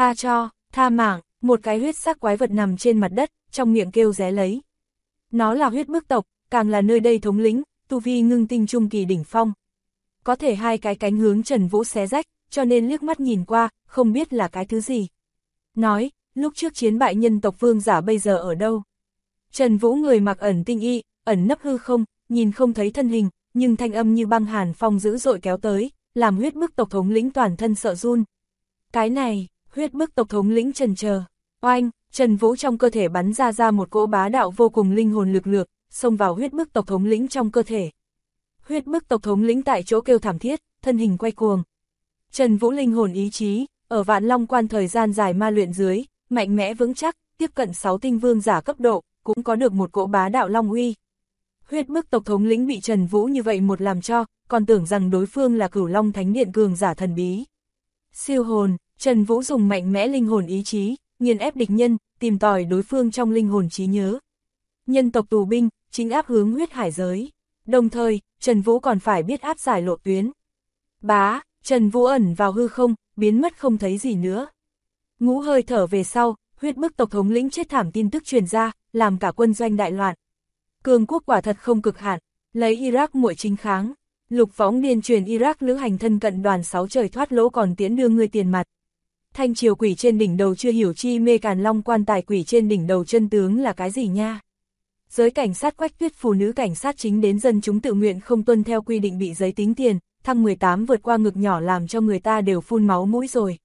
tha mạng, một cái huyết sắc quái vật nằm trên mặt đất, trong miệng kêu ré lấy. Nó là huyết bức tộc, càng là nơi đây thống lĩnh, tu vi ngưng tinh trung kỳ đỉnh phong. Có thể hai cái cánh hướng Trần Vũ xé rách, cho nên liếc mắt nhìn qua, không biết là cái thứ gì. Nói, lúc trước chiến bại nhân tộc vương giả bây giờ ở đâu? Trần Vũ người mặc ẩn tinh y, ẩn nấp hư không, nhìn không thấy thân hình, nhưng thanh âm như băng hàn phong dữ dội kéo tới, làm huyết bức tộc thống lĩnh toàn thân sợ run. Cái này, huyết bức tộc thống lĩnh chần chờ, oanh, Trần Vũ trong cơ thể bắn ra một cỗ bá đạo vô cùng linh hồn lực lượng, xông vào huyết bức tộc thống lĩnh trong cơ thể. Huyết bức tộc thống lĩnh tại chỗ kêu thảm thiết, thân hình quay cuồng. Trần Vũ linh hồn ý chí, ở Vạn Long Quan thời gian dài ma luyện dưới, mạnh mẽ vững chắc, tiếp cận 6 tinh vương giả cấp độ, cũng có được một cỗ bá đạo long uy. Huyết bức tộc thống lĩnh bị Trần Vũ như vậy một làm cho, còn tưởng rằng đối phương là Cửu Long Thánh Điện cường giả thần bí. Siêu hồn, Trần Vũ dùng mạnh mẽ linh hồn ý chí, nghiền ép địch nhân, tìm tòi đối phương trong linh hồn trí nhớ. Nhân tộc tù binh, chính áp hướng huyết hải giới. Đồng thời, Trần Vũ còn phải biết áp giải lộ tuyến. Bá, Trần Vũ ẩn vào hư không, biến mất không thấy gì nữa. Ngũ hơi thở về sau, huyết bức tộc thống lĩnh chết thảm tin tức truyền ra, làm cả quân doanh đại loạn. Cường quốc quả thật không cực hạn, lấy Iraq muội chính kháng. Lục Võng điên truyền Iraq lữ hành thân cận đoàn 6 trời thoát lỗ còn tiễn đưa người tiền mặt. Thanh triều quỷ trên đỉnh đầu chưa hiểu chi mê Càn Long quan tài quỷ trên đỉnh đầu chân tướng là cái gì nha. Giới cảnh sát Quách Tuyết phụ nữ cảnh sát chính đến dân chúng tự nguyện không tuân theo quy định bị giấy tính tiền, thăng 18 vượt qua ngực nhỏ làm cho người ta đều phun máu mũi rồi.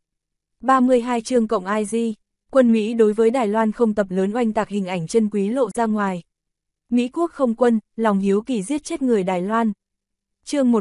32 chương cộng IG, quân Mỹ đối với Đài Loan không tập lớn oanh tạc hình ảnh chân quý lộ ra ngoài. Mỹ quốc không quân, lòng hiếu kỳ giết chết người Đài Loan. Chương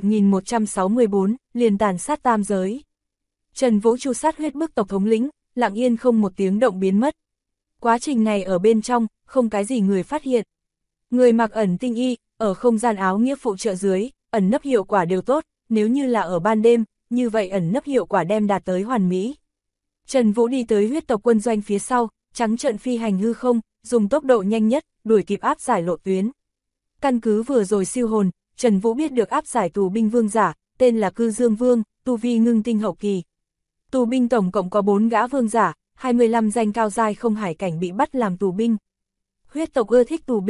1164, liền tàn sát tam giới. Trần Vũ tru sát huyết bức tộc thống lĩnh, lặng yên không một tiếng động biến mất. Quá trình này ở bên trong, không cái gì người phát hiện. Người mặc ẩn tinh y, ở không gian áo nghĩa phụ trợ dưới, ẩn nấp hiệu quả đều tốt, nếu như là ở ban đêm, như vậy ẩn nấp hiệu quả đem đạt tới hoàn mỹ. Trần Vũ đi tới huyết tộc quân doanh phía sau, trắng trợn phi hành hư không, dùng tốc độ nhanh nhất, đuổi kịp áp giải lộ tuyến. Căn cứ vừa rồi siêu hồn, Trần Vũ biết được áp giải tù binh vương giả, tên là Cư Dương Vương, tu vi ngưng tinh hậu kỳ. Tù binh tổng cộng có 4 gã vương giả, 25 danh cao giai không hải cảnh bị bắt làm tù binh. Huyết tộc ưa thích tù binh,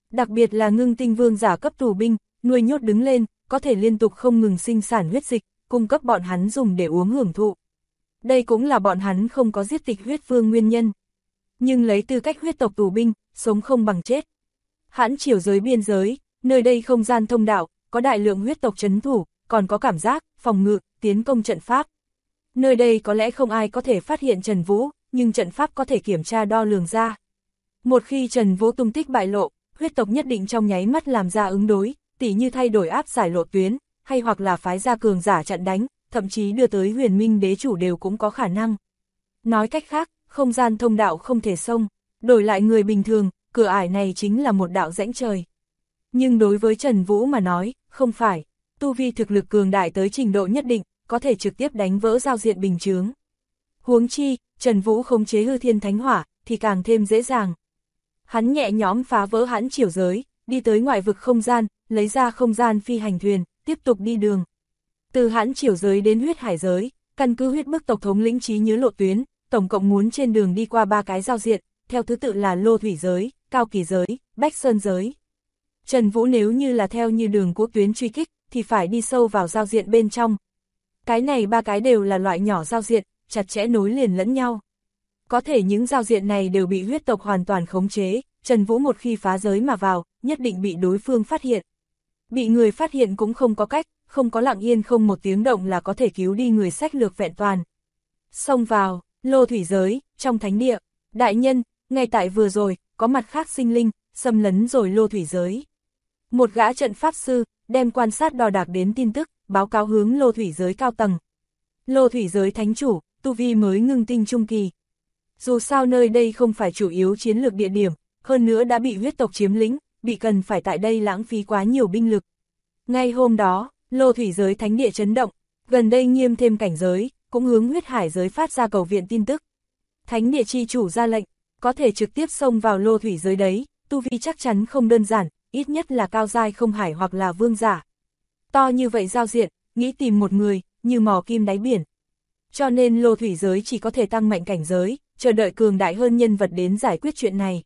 Đặc biệt là ngưng tinh vương giả cấp tù binh, nuôi nhốt đứng lên, có thể liên tục không ngừng sinh sản huyết dịch, cung cấp bọn hắn dùng để uống hưởng thụ. Đây cũng là bọn hắn không có giết tịch huyết vương nguyên nhân. Nhưng lấy tư cách huyết tộc tù binh, sống không bằng chết. Hãn triều giới biên giới, nơi đây không gian thông đạo, có đại lượng huyết tộc trấn thủ, còn có cảm giác, phòng ngự, tiến công trận pháp. Nơi đây có lẽ không ai có thể phát hiện Trần Vũ, nhưng trận pháp có thể kiểm tra đo lường ra. Một khi Trần Vũ tung tích bại lộ, huyết tộc nhất định trong nháy mắt làm ra ứng đối, tỉ như thay đổi áp giải lộ tuyến, hay hoặc là phái ra cường giả chặn đánh, thậm chí đưa tới Huyền Minh đế chủ đều cũng có khả năng. Nói cách khác, không gian thông đạo không thể xông, đổi lại người bình thường, cửa ải này chính là một đạo rãnh trời. Nhưng đối với Trần Vũ mà nói, không phải, tu vi thực lực cường đại tới trình độ nhất định, có thể trực tiếp đánh vỡ giao diện bình chướng. Huống chi, Trần Vũ khống chế hư thiên thánh hỏa, thì càng thêm dễ dàng. Hắn nhẹ nhõm phá vỡ hãn triều giới, đi tới ngoại vực không gian, lấy ra không gian phi hành thuyền, tiếp tục đi đường. Từ hãn triều giới đến huyết hải giới, căn cứ huyết bức tộc thống lĩnh trí nhớ lộ tuyến, tổng cộng muốn trên đường đi qua 3 cái giao diện, theo thứ tự là Lô Thủy giới, Cao Kỳ giới, Bách Sơn giới. Trần Vũ nếu như là theo như đường quốc tuyến truy kích, thì phải đi sâu vào giao diện bên trong. Cái này 3 cái đều là loại nhỏ giao diện, chặt chẽ nối liền lẫn nhau. Có thể những giao diện này đều bị huyết tộc hoàn toàn khống chế, Trần Vũ một khi phá giới mà vào, nhất định bị đối phương phát hiện. Bị người phát hiện cũng không có cách, không có lặng yên không một tiếng động là có thể cứu đi người sách lược vẹn toàn. Xông vào, Lô Thủy giới, trong thánh địa, đại nhân, ngay tại vừa rồi, có mặt khác sinh linh, xâm lấn rồi Lô Thủy giới. Một gã trận pháp sư, đem quan sát đo đạc đến tin tức, báo cáo hướng Lô Thủy giới cao tầng. Lô Thủy giới thánh chủ, tu vi mới ngưng tinh trung kỳ. Dù sao nơi đây không phải chủ yếu chiến lược địa điểm, hơn nữa đã bị huyết tộc chiếm lĩnh, bị cần phải tại đây lãng phí quá nhiều binh lực. Ngay hôm đó, Lô Thủy giới thánh địa chấn động, gần đây nghiêm thêm cảnh giới, cũng hướng huyết hải giới phát ra cầu viện tin tức. Thánh địa chi chủ ra lệnh, có thể trực tiếp xông vào Lô Thủy giới đấy, tu vi chắc chắn không đơn giản, ít nhất là cao giai không hải hoặc là vương giả. To như vậy giao diện, nghĩ tìm một người, như mò kim đáy biển. Cho nên Lô Thủy giới chỉ có thể tăng mạnh cảnh giới, chờ đợi cường đại hơn nhân vật đến giải quyết chuyện này.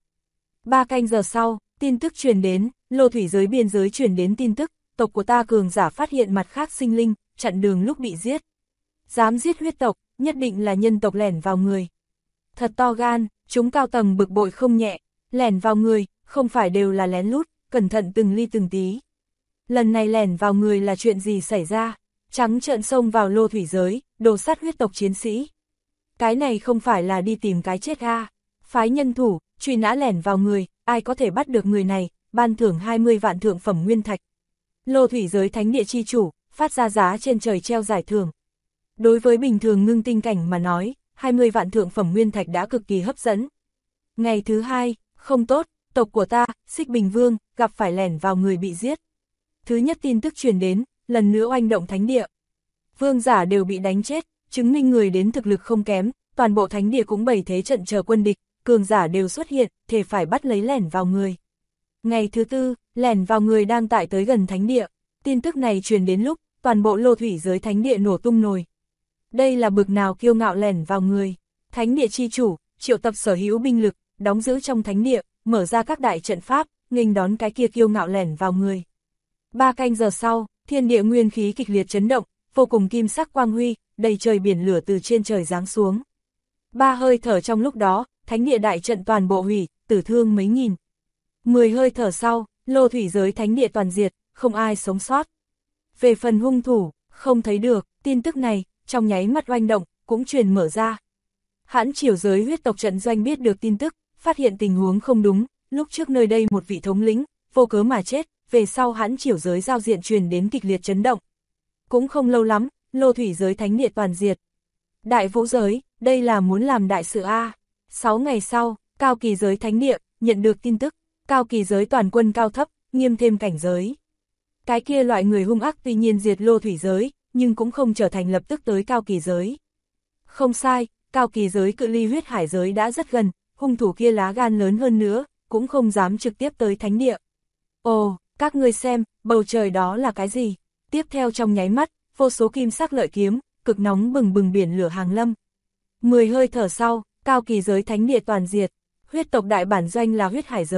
3 canh giờ sau, tin tức truyền đến, Lô Thủy giới biên giới truyền đến tin tức, tộc của ta cường giả phát hiện mặt khác sinh linh, chặn đường lúc bị giết. Dám giết huyết tộc, nhất định là nhân tộc lẻn vào người. Thật to gan, chúng cao tầng bực bội không nhẹ, lẻn vào người, không phải đều là lén lút, cẩn thận từng ly từng tí. Lần này lẻn vào người là chuyện gì xảy ra? Trắng trợn xông vào Lô Thủy giới, đồ sát huyết tộc chiến sĩ. Cái này không phải là đi tìm cái chết à? Phái nhân thủ, truy nã lẻn vào người, ai có thể bắt được người này, ban thưởng 20 vạn thượng phẩm nguyên thạch. Lô Thủy giới thánh địa chi chủ, phát ra giá trên trời treo giải thưởng. Đối với bình thường ngưng tinh cảnh mà nói, 20 vạn thượng phẩm nguyên thạch đã cực kỳ hấp dẫn. Ngày thứ 2, không tốt, tộc của ta, Xích Bình Vương, gặp phải lẻn vào người bị giết. Thứ nhất tin tức truyền đến, lần nữa oanh động thánh địa. Vương giả đều bị đánh chết, chứng minh người đến thực lực không kém, toàn bộ thánh địa cũng bày thế trận chờ quân địch, cường giả đều xuất hiện, thể phải bắt lấy lẻn vào người. Ngày thứ 4, lẻn vào người đang tại tới gần thánh địa. Tin tức này truyền đến lúc, toàn bộ Lô Thủy giới thánh địa nổ tung nồi. Đây là bực nào kiêu ngạo lẻn vào người. Thánh địa chi chủ, triệu tập sở hữu binh lực, đóng giữ trong thánh địa, mở ra các đại trận pháp, nghênh đón cái kia kiêu ngạo lẻn vào người. 3 canh giờ sau, thiên địa nguyên khí kịch liệt chấn động, vô cùng kim sắc quang huy, đầy trời biển lửa từ trên trời giáng xuống. 3 hơi thở trong lúc đó, thánh địa đại trận toàn bộ hủy, tử thương mấy nghìn. 10 hơi thở sau, Lô Thủy giới thánh địa toàn diệt, không ai sống sót. Về phần hung thủ, không thấy được, tin tức này, trong nháy mắt oanh động, cũng truyền mở ra. Hãn triều giới huyết tộc trận doanh biết được tin tức, phát hiện tình huống không đúng, lúc trước nơi đây một vị thống lĩnh, vô cớ mà chết, về sau Hãn triều giới giao diện truyền đến kịch liệt chấn động. Cũng không lâu lắm, Lô Thủy giới thánh địa toàn diệt. Đại Vũ giới, đây là muốn làm đại sự A. 6 ngày sau, Cao Kỳ giới thánh địa, nhận được tin tức, Cao Kỳ giới toàn quân cao thấp, nghiêm thêm cảnh giới. Cái kia loại người hung ác tuy nhiên diệt Lô Thủy giới, nhưng cũng không trở thành lập tức tới Cao Kỳ giới. Không sai, Cao Kỳ giới cự ly huyết hải giới đã rất gần, hung thủ kia lá gan lớn hơn nữa, cũng không dám trực tiếp tới thánh địa. Ồ, các ngươi xem, bầu trời đó là cái gì? Tiếp theo trong nháy mắt, vô số kim sắc lợi kiếm, cực nóng bừng bừng biển lửa hàng lâm. 10 hơi thở sau, Cao Kỳ giới thánh địa toàn diệt, huyết tộc đại bản doanh là huyết hải giới,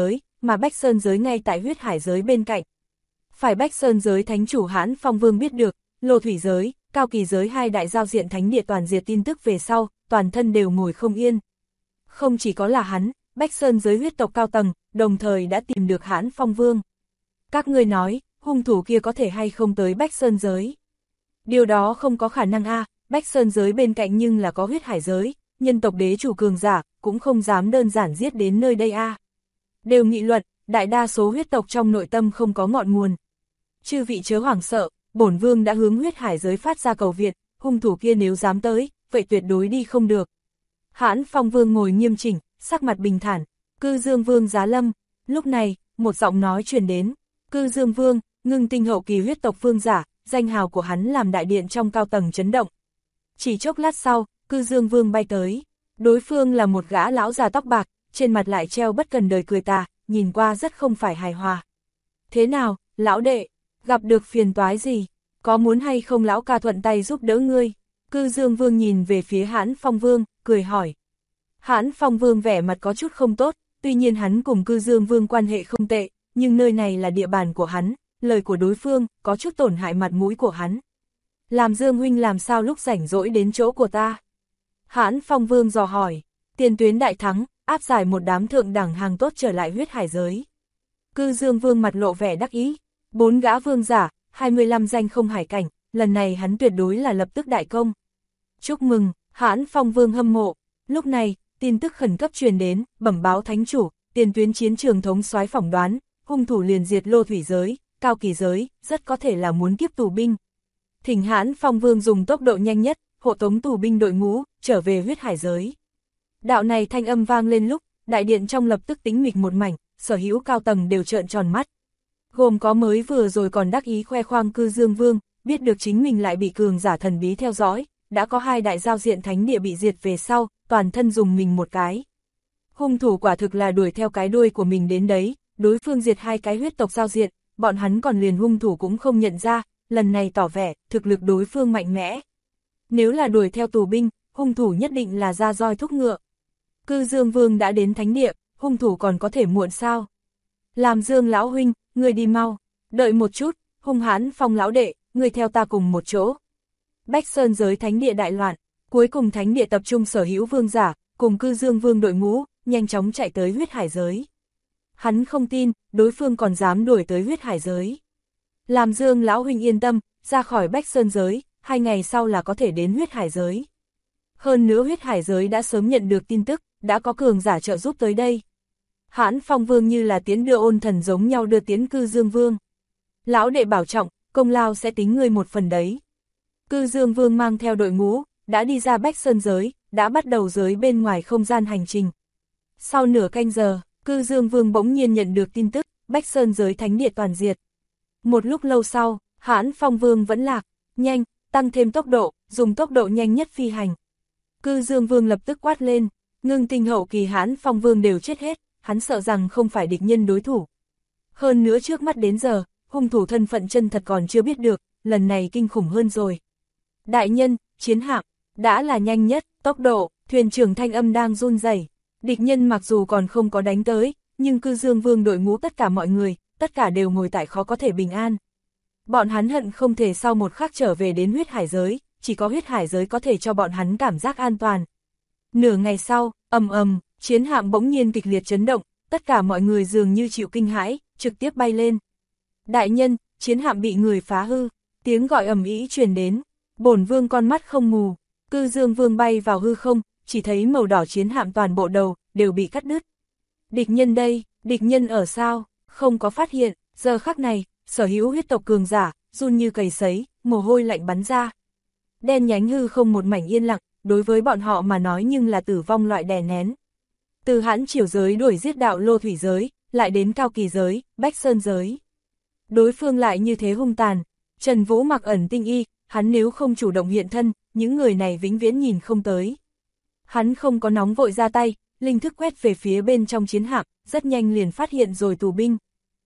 mà Bách Sơn giới ngay tại huyết hải giới bên cạnh. Phải Bách Sơn giới thánh chủ Hãn Phong Vương biết được, Lô Thủy giới, Cao Kỳ giới hai đại giao diện thánh địa toàn diệt tin tức về sau, toàn thân đều ngồi không yên. Không chỉ có là hắn, Bách Sơn giới huyết tộc cao tầng, đồng thời đã tìm được Hãn Phong Vương. Các ngươi nói, hung thủ kia có thể hay không tới Bách Sơn giới? Điều đó không có khả năng a, Bách Sơn giới bên cạnh nhưng là có huyết hải giới, nhân tộc đế chủ cường giả, cũng không dám đơn giản giết đến nơi đây a. Đều nghị luận, đại đa số huyết tộc trong nội tâm không có ngọn nguồn. Chư vị chớ hoảng sợ, bổn vương đã hướng huyết hải giới phát ra cầu viện, hung thủ kia nếu dám tới, vậy tuyệt đối đi không được. Hãn Phong Vương ngồi nghiêm chỉnh, sắc mặt bình thản, Cư Dương Vương giá lâm. Lúc này, một giọng nói truyền đến, Cư Dương Vương, ngưng tinh hậu kỳ huyết tộc vương giả, danh hào của hắn làm đại điện trong cao tầng chấn động. Chỉ chốc lát sau, Cư Dương Vương bay tới, đối phương là một gã lão già tóc bạc, trên mặt lại treo bất cần đời cười tà, nhìn qua rất không phải hài hòa. Thế nào, lão đệ, gặp được phiền toái gì, có muốn hay không lão ca thuận tay giúp đỡ ngươi? Cư Dương Vương nhìn về phía Hãn Phong Vương, cười hỏi. Hãn Phong Vương vẻ mặt có chút không tốt, tuy nhiên hắn cùng Cư Dương Vương quan hệ không tệ, nhưng nơi này là địa bàn của hắn, lời của đối phương có chút tổn hại mặt mũi của hắn. Làm Dương huynh làm sao lúc rảnh rỗi đến chỗ của ta? Hãn Phong Vương dò hỏi, tiền tuyến đại thắng, áp giải một đám thượng đẳng hàng tốt trở lại huyết hải giới. Cư Dương Vương mặt lộ vẻ đắc ý, 4 gã vương giả, 25 danh không hải cảnh, lần này hắn tuyệt đối là lập tức đại công. Chúc mừng, Hãn Phong Vương hâm mộ. Lúc này, tin tức khẩn cấp truyền đến, bẩm báo thánh chủ, tiền tuyến chiến trường thống soái phỏng đoán, hung thủ liền diệt Lô Thủy giới, Cao Kỳ giới, rất có thể là muốn kiếp tù binh. Thỉnh Hãn Phong Vương dùng tốc độ nhanh nhất, hộ tống tù binh đội ngũ, trở về huyết hải giới. Đạo này thanh âm vang lên lúc, đại điện trong lập tức tĩnh mịch một mảnh, sở hữu cao tầng đều trợn tròn mắt. Gồm có mới vừa rồi còn đắc ý khoe khoang Cư Dương Vương, biết được chính mình lại bị cường giả thần bí theo dõi, đã có 2 đại giao diện thánh địa bị diệt về sau, toàn thân dùng mình một cái. Hung thủ quả thực là đuổi theo cái đuôi của mình đến đấy, đối phương diệt 2 cái huyết tộc giao diện, bọn hắn còn liền hung thủ cũng không nhận ra, lần này tỏ vẻ, thực lực đối phương mạnh mẽ. Nếu là đuổi theo tù binh, hung thủ nhất định là ra roi thúc ngựa. Cư Dương Vương đã đến thánh địa, hung thủ còn có thể muộn sao? Làm Dương lão huynh, người đi mau, đợi một chút, hung Hãn Phong lão đệ, người theo ta cùng một chỗ. Bách Sơn giới thánh địa đại loạn, cuối cùng thánh địa tập trung sở hữu vương giả, cùng Cư Dương Vương đội ngũ, nhanh chóng chạy tới huyết hải giới. Hắn không tin, đối phương còn dám đuổi tới huyết hải giới. Làm Dương lão huynh yên tâm, ra khỏi Bách Sơn giới, 2 ngày sau là có thể đến huyết hải giới. Hơn nữa huyết hải giới đã sớm nhận được tin tức, đã có cường giả trợ giúp tới đây. Hãn Phong Vương như là tiến đưa ôn thần giống nhau đưa tiến Cư Dương Vương. Lão đệ bảo trọng, công lao sẽ tính ngươi một phần đấy. Cư Dương Vương mang theo đội ngũ, đã đi ra Bách Sơn giới, đã bắt đầu giới bên ngoài không gian hành trình. Sau nửa canh giờ, Cư Dương Vương bỗng nhiên nhận được tin tức, Bách Sơn giới thánh địa toàn diệt. Một lúc lâu sau, Hãn Phong Vương vẫn lạc, nhanh, tăng thêm tốc độ, dùng tốc độ nhanh nhất phi hành. Cư Dương Vương lập tức quát lên, ngưng tinh hậu kỳ Hãn Phong Vương đều chết hết, hắn sợ rằng không phải địch nhân đối thủ. Hơn nữa trước mắt đến giờ, hung thủ thân phận chân thật còn chưa biết được, lần này kinh khủng hơn rồi. Đại nhân, chiến hạm, đã là nhanh nhất, tốc độ, thuyền trưởng thanh âm đang run rẩy. Địch nhân mặc dù còn không có đánh tới, nhưng Cư Dương Vương đội ngũ tất cả mọi người, tất cả đều ngồi tại khó có thể bình an. Bọn hắn hận không thể sau một khắc trở về đến huyết hải giới, chỉ có huyết hải giới có thể cho bọn hắn cảm giác an toàn. Nửa ngày sau, ầm ầm, chiến hạm bỗng nhiên kịch liệt chấn động, tất cả mọi người dường như chịu kinh hãi, trực tiếp bay lên. Đại nhân, chiến hạm bị người phá hư, tiếng gọi ầm ĩ truyền đến. Bổn vương con mắt không mù, Cư Dương Vương bay vào hư không, chỉ thấy màu đỏ chiến hạm toàn bộ đầu, đều bị cắt đứt. Địch nhân đây, địch nhân ở sao, không có phát hiện, giờ khắc này, sở hữu huyết tộc cường giả, run như cầy sấy, mồ hôi lạnh bắn ra. Đen nhánh hư không một mảnh yên lặng, đối với bọn họ mà nói nhưng là tử vong loại đè nén. Từ Hãn Triều giới đuổi giết đạo Lô Thủy giới, lại đến Cao Kỳ giới, Bách Sơn giới. Đối phương lại như thế hung tàn, Trần Vũ mặc ẩn tinh y, hắn nếu không chủ động hiện thân, những người này vĩnh viễn nhìn không tới. Hắn không có nóng vội ra tay, linh thức quét về phía bên trong chiến hạm, rất nhanh liền phát hiện rồi tù binh.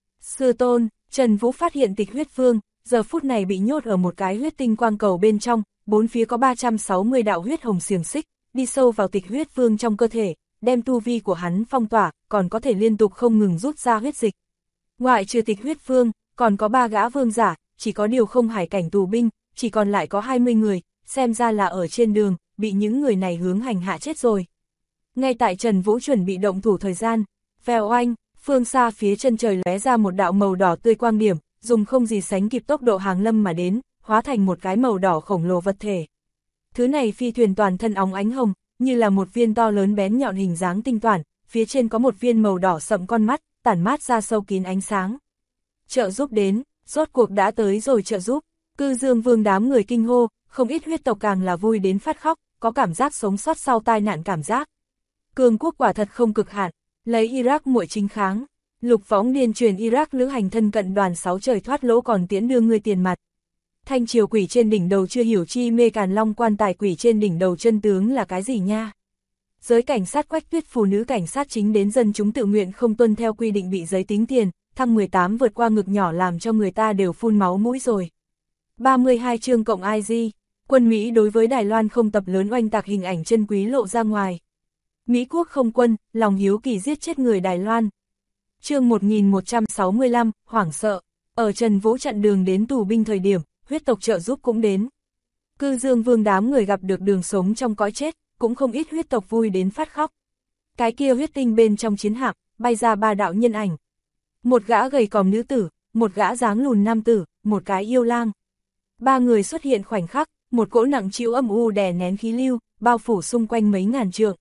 Sư tôn, Trần Vũ phát hiện Tịch Huyết Vương, giờ phút này bị nhốt ở một cái huyết tinh quang cầu bên trong, bốn phía có 360 đạo huyết hồng xiềng xích, đi sâu vào Tịch Huyết Vương trong cơ thể, đem tu vi của hắn phong tỏa, còn có thể liên tục không ngừng rút ra huyết dịch. Ngoại trừ Tịch Huyết Vương, còn có 3 gã vương giả, chỉ có điều không hải cảnh tù binh, chỉ còn lại có 20 người, xem ra là ở trên đường, bị những người này hướng hành hạ chết rồi. Ngay tại Trần Vũ chuẩn bị động thủ thời gian, vèo oanh, phương xa phía chân trời lóe ra một đạo màu đỏ tươi quang điểm, dùng không gì sánh kịp tốc độ hàng lâm mà đến, hóa thành một cái màu đỏ khổng lồ vật thể. Thứ này phi thuyền toàn thân óng ánh hồng, như là một viên to lớn bén nhọn hình dáng tinh toản, phía trên có một viên màu đỏ sậm con mắt, tản mát ra sâu kín ánh sáng. Trợ giúp đến, rốt cuộc đã tới rồi trợ giúp, Cư Dương Vương đám người kinh hô, không ít huyết tộc càng là vui đến phát khóc, có cảm giác sống sót sau tai nạn cảm giác. Cường quốc quả thật không cực hạn, lấy Iraq muội chính kháng, Lục Võng điên truyền Iraq lữ hành thân cận đoàn 6 trời thoát lỗ còn tiễn đưa ngươi tiền mặt. Thanh triều quỷ trên đỉnh đầu chưa hiểu chi mê Càn Long quan tài quỷ trên đỉnh đầu chân tướng là cái gì nha. Giới cảnh sát Quách Tuyết phụ nữ cảnh sát chính đến dân chúng tự nguyện không tuân theo quy định bị giấy tính tiền, thăng 18 vượt qua ngực nhỏ làm cho người ta đều phun máu mũi rồi. 32 chương cộng IG, quân Mỹ đối với Đài Loan không tập lớn oanh tạc hình ảnh chân quý lộ ra ngoài. Mỹ quốc không quân, lòng hiếu kỳ giết chết người Đài Loan. Chương 1165, hoảng sợ, ở Trần Vũ chặn đường đến tù binh thời điểm, huyết tộc trợ giúp cũng đến. Cư Dương Vương đám người gặp được đường sống trong cõi chết, cũng không ít huyết tộc vui đến phát khóc. Cái kia huyết tinh bên trong chiến hạm, bay ra 3 đạo nhân ảnh. Một gã gầy còm nữ tử, một gã dáng lùn nam tử, một cái yêu lang. 3 người xuất hiện khoảnh khắc, một cỗ nặng trĩu âm u đè nén khí lưu, bao phủ xung quanh mấy ngàn trượng.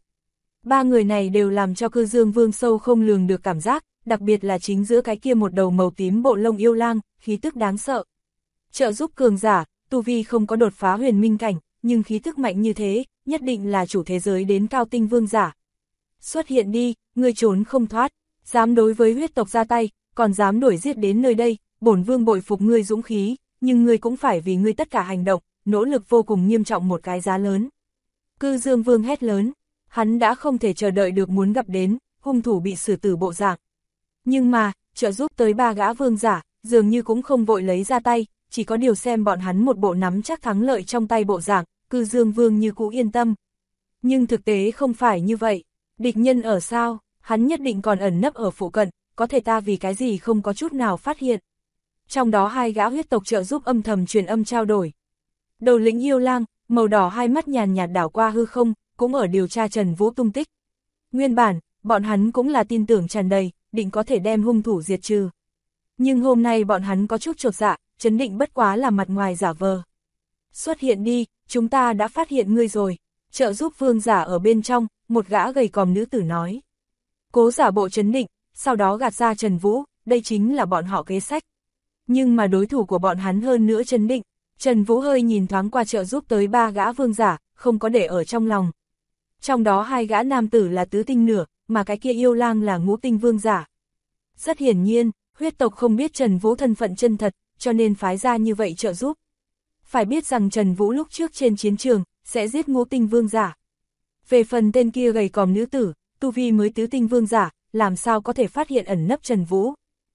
3 người này đều làm cho Cư Dương Vương sâu không lường được cảm giác, đặc biệt là chính giữa cái kia một đầu màu tím bộ lông yêu lang, khí tức đáng sợ. Trợ giúp cường giả, tu vi không có đột phá huyền minh cảnh, nhưng khí tức mạnh như thế, nhất định là chủ thế giới đến cao tinh vương giả. Xuất hiện đi, ngươi trốn không thoát, dám đối với huyết tộc ra tay, còn dám đuổi giết đến nơi đây, bổn vương bội phục ngươi dũng khí, nhưng ngươi cũng phải vì ngươi tất cả hành động, nỗ lực vô cùng nghiêm trọng một cái giá lớn. Cư Dương Vương hét lớn, hắn đã không thể chờ đợi được muốn gặp đến, hung thủ bị xử tử bộ dạng. Nhưng mà, trợ giúp tới 3 gã vương giả, dường như cũng không vội lấy ra tay, chỉ có điều xem bọn hắn một bộ nắm chắc thắng lợi trong tay bộ dạng, Cư Dương Vương như cũ yên tâm. Nhưng thực tế không phải như vậy, địch nhân ở sao, hắn nhất định còn ẩn nấp ở phụ cận, có thể ta vì cái gì không có chút nào phát hiện. Trong đó 2 gã huyết tộc trợ giúp âm thầm truyền âm trao đổi. Đầu lĩnh yêu lang, màu đỏ hai mắt nhàn nhạt đảo qua hư không, cũng ở điều tra Trần Vũ tung tích. Nguyên bản, bọn hắn cũng là tin tưởng tràn đầy, định có thể đem hung thủ diệt trừ. Nhưng hôm nay bọn hắn có chút chột dạ, chấn định bất quá là mặt ngoài giả vờ. Xuất hiện đi, chúng ta đã phát hiện ngươi rồi. Trợ giúp vương giả ở bên trong, một gã gầy còm nữ tử nói. Cố giả bộ chấn định, sau đó gạt ra Trần Vũ, đây chính là bọn họ kế sách. Nhưng mà đối thủ của bọn hắn hơn nữa chấn định, Trần Vũ hơi nhìn thoáng qua trợ giúp tới 3 gã vương giả, không có để ở trong lòng. Trong đó 2 gã nam tử là tứ tinh nửa, mà cái kia yêu lang là ngũ tinh vương giả. Rất hiển nhiên, huyết tộc không biết Trần Vũ thân phận chân thật, cho nên phái ra như vậy trợ giúp. Phải biết rằng Trần Vũ lúc trước trên chiến trường, sẽ giết ngũ tinh vương giả. Về phần tên kia gầy còm nữ tử, tu vi mới tứ tinh vương giả, làm sao có thể phát hiện ẩn nấp Trần Vũ.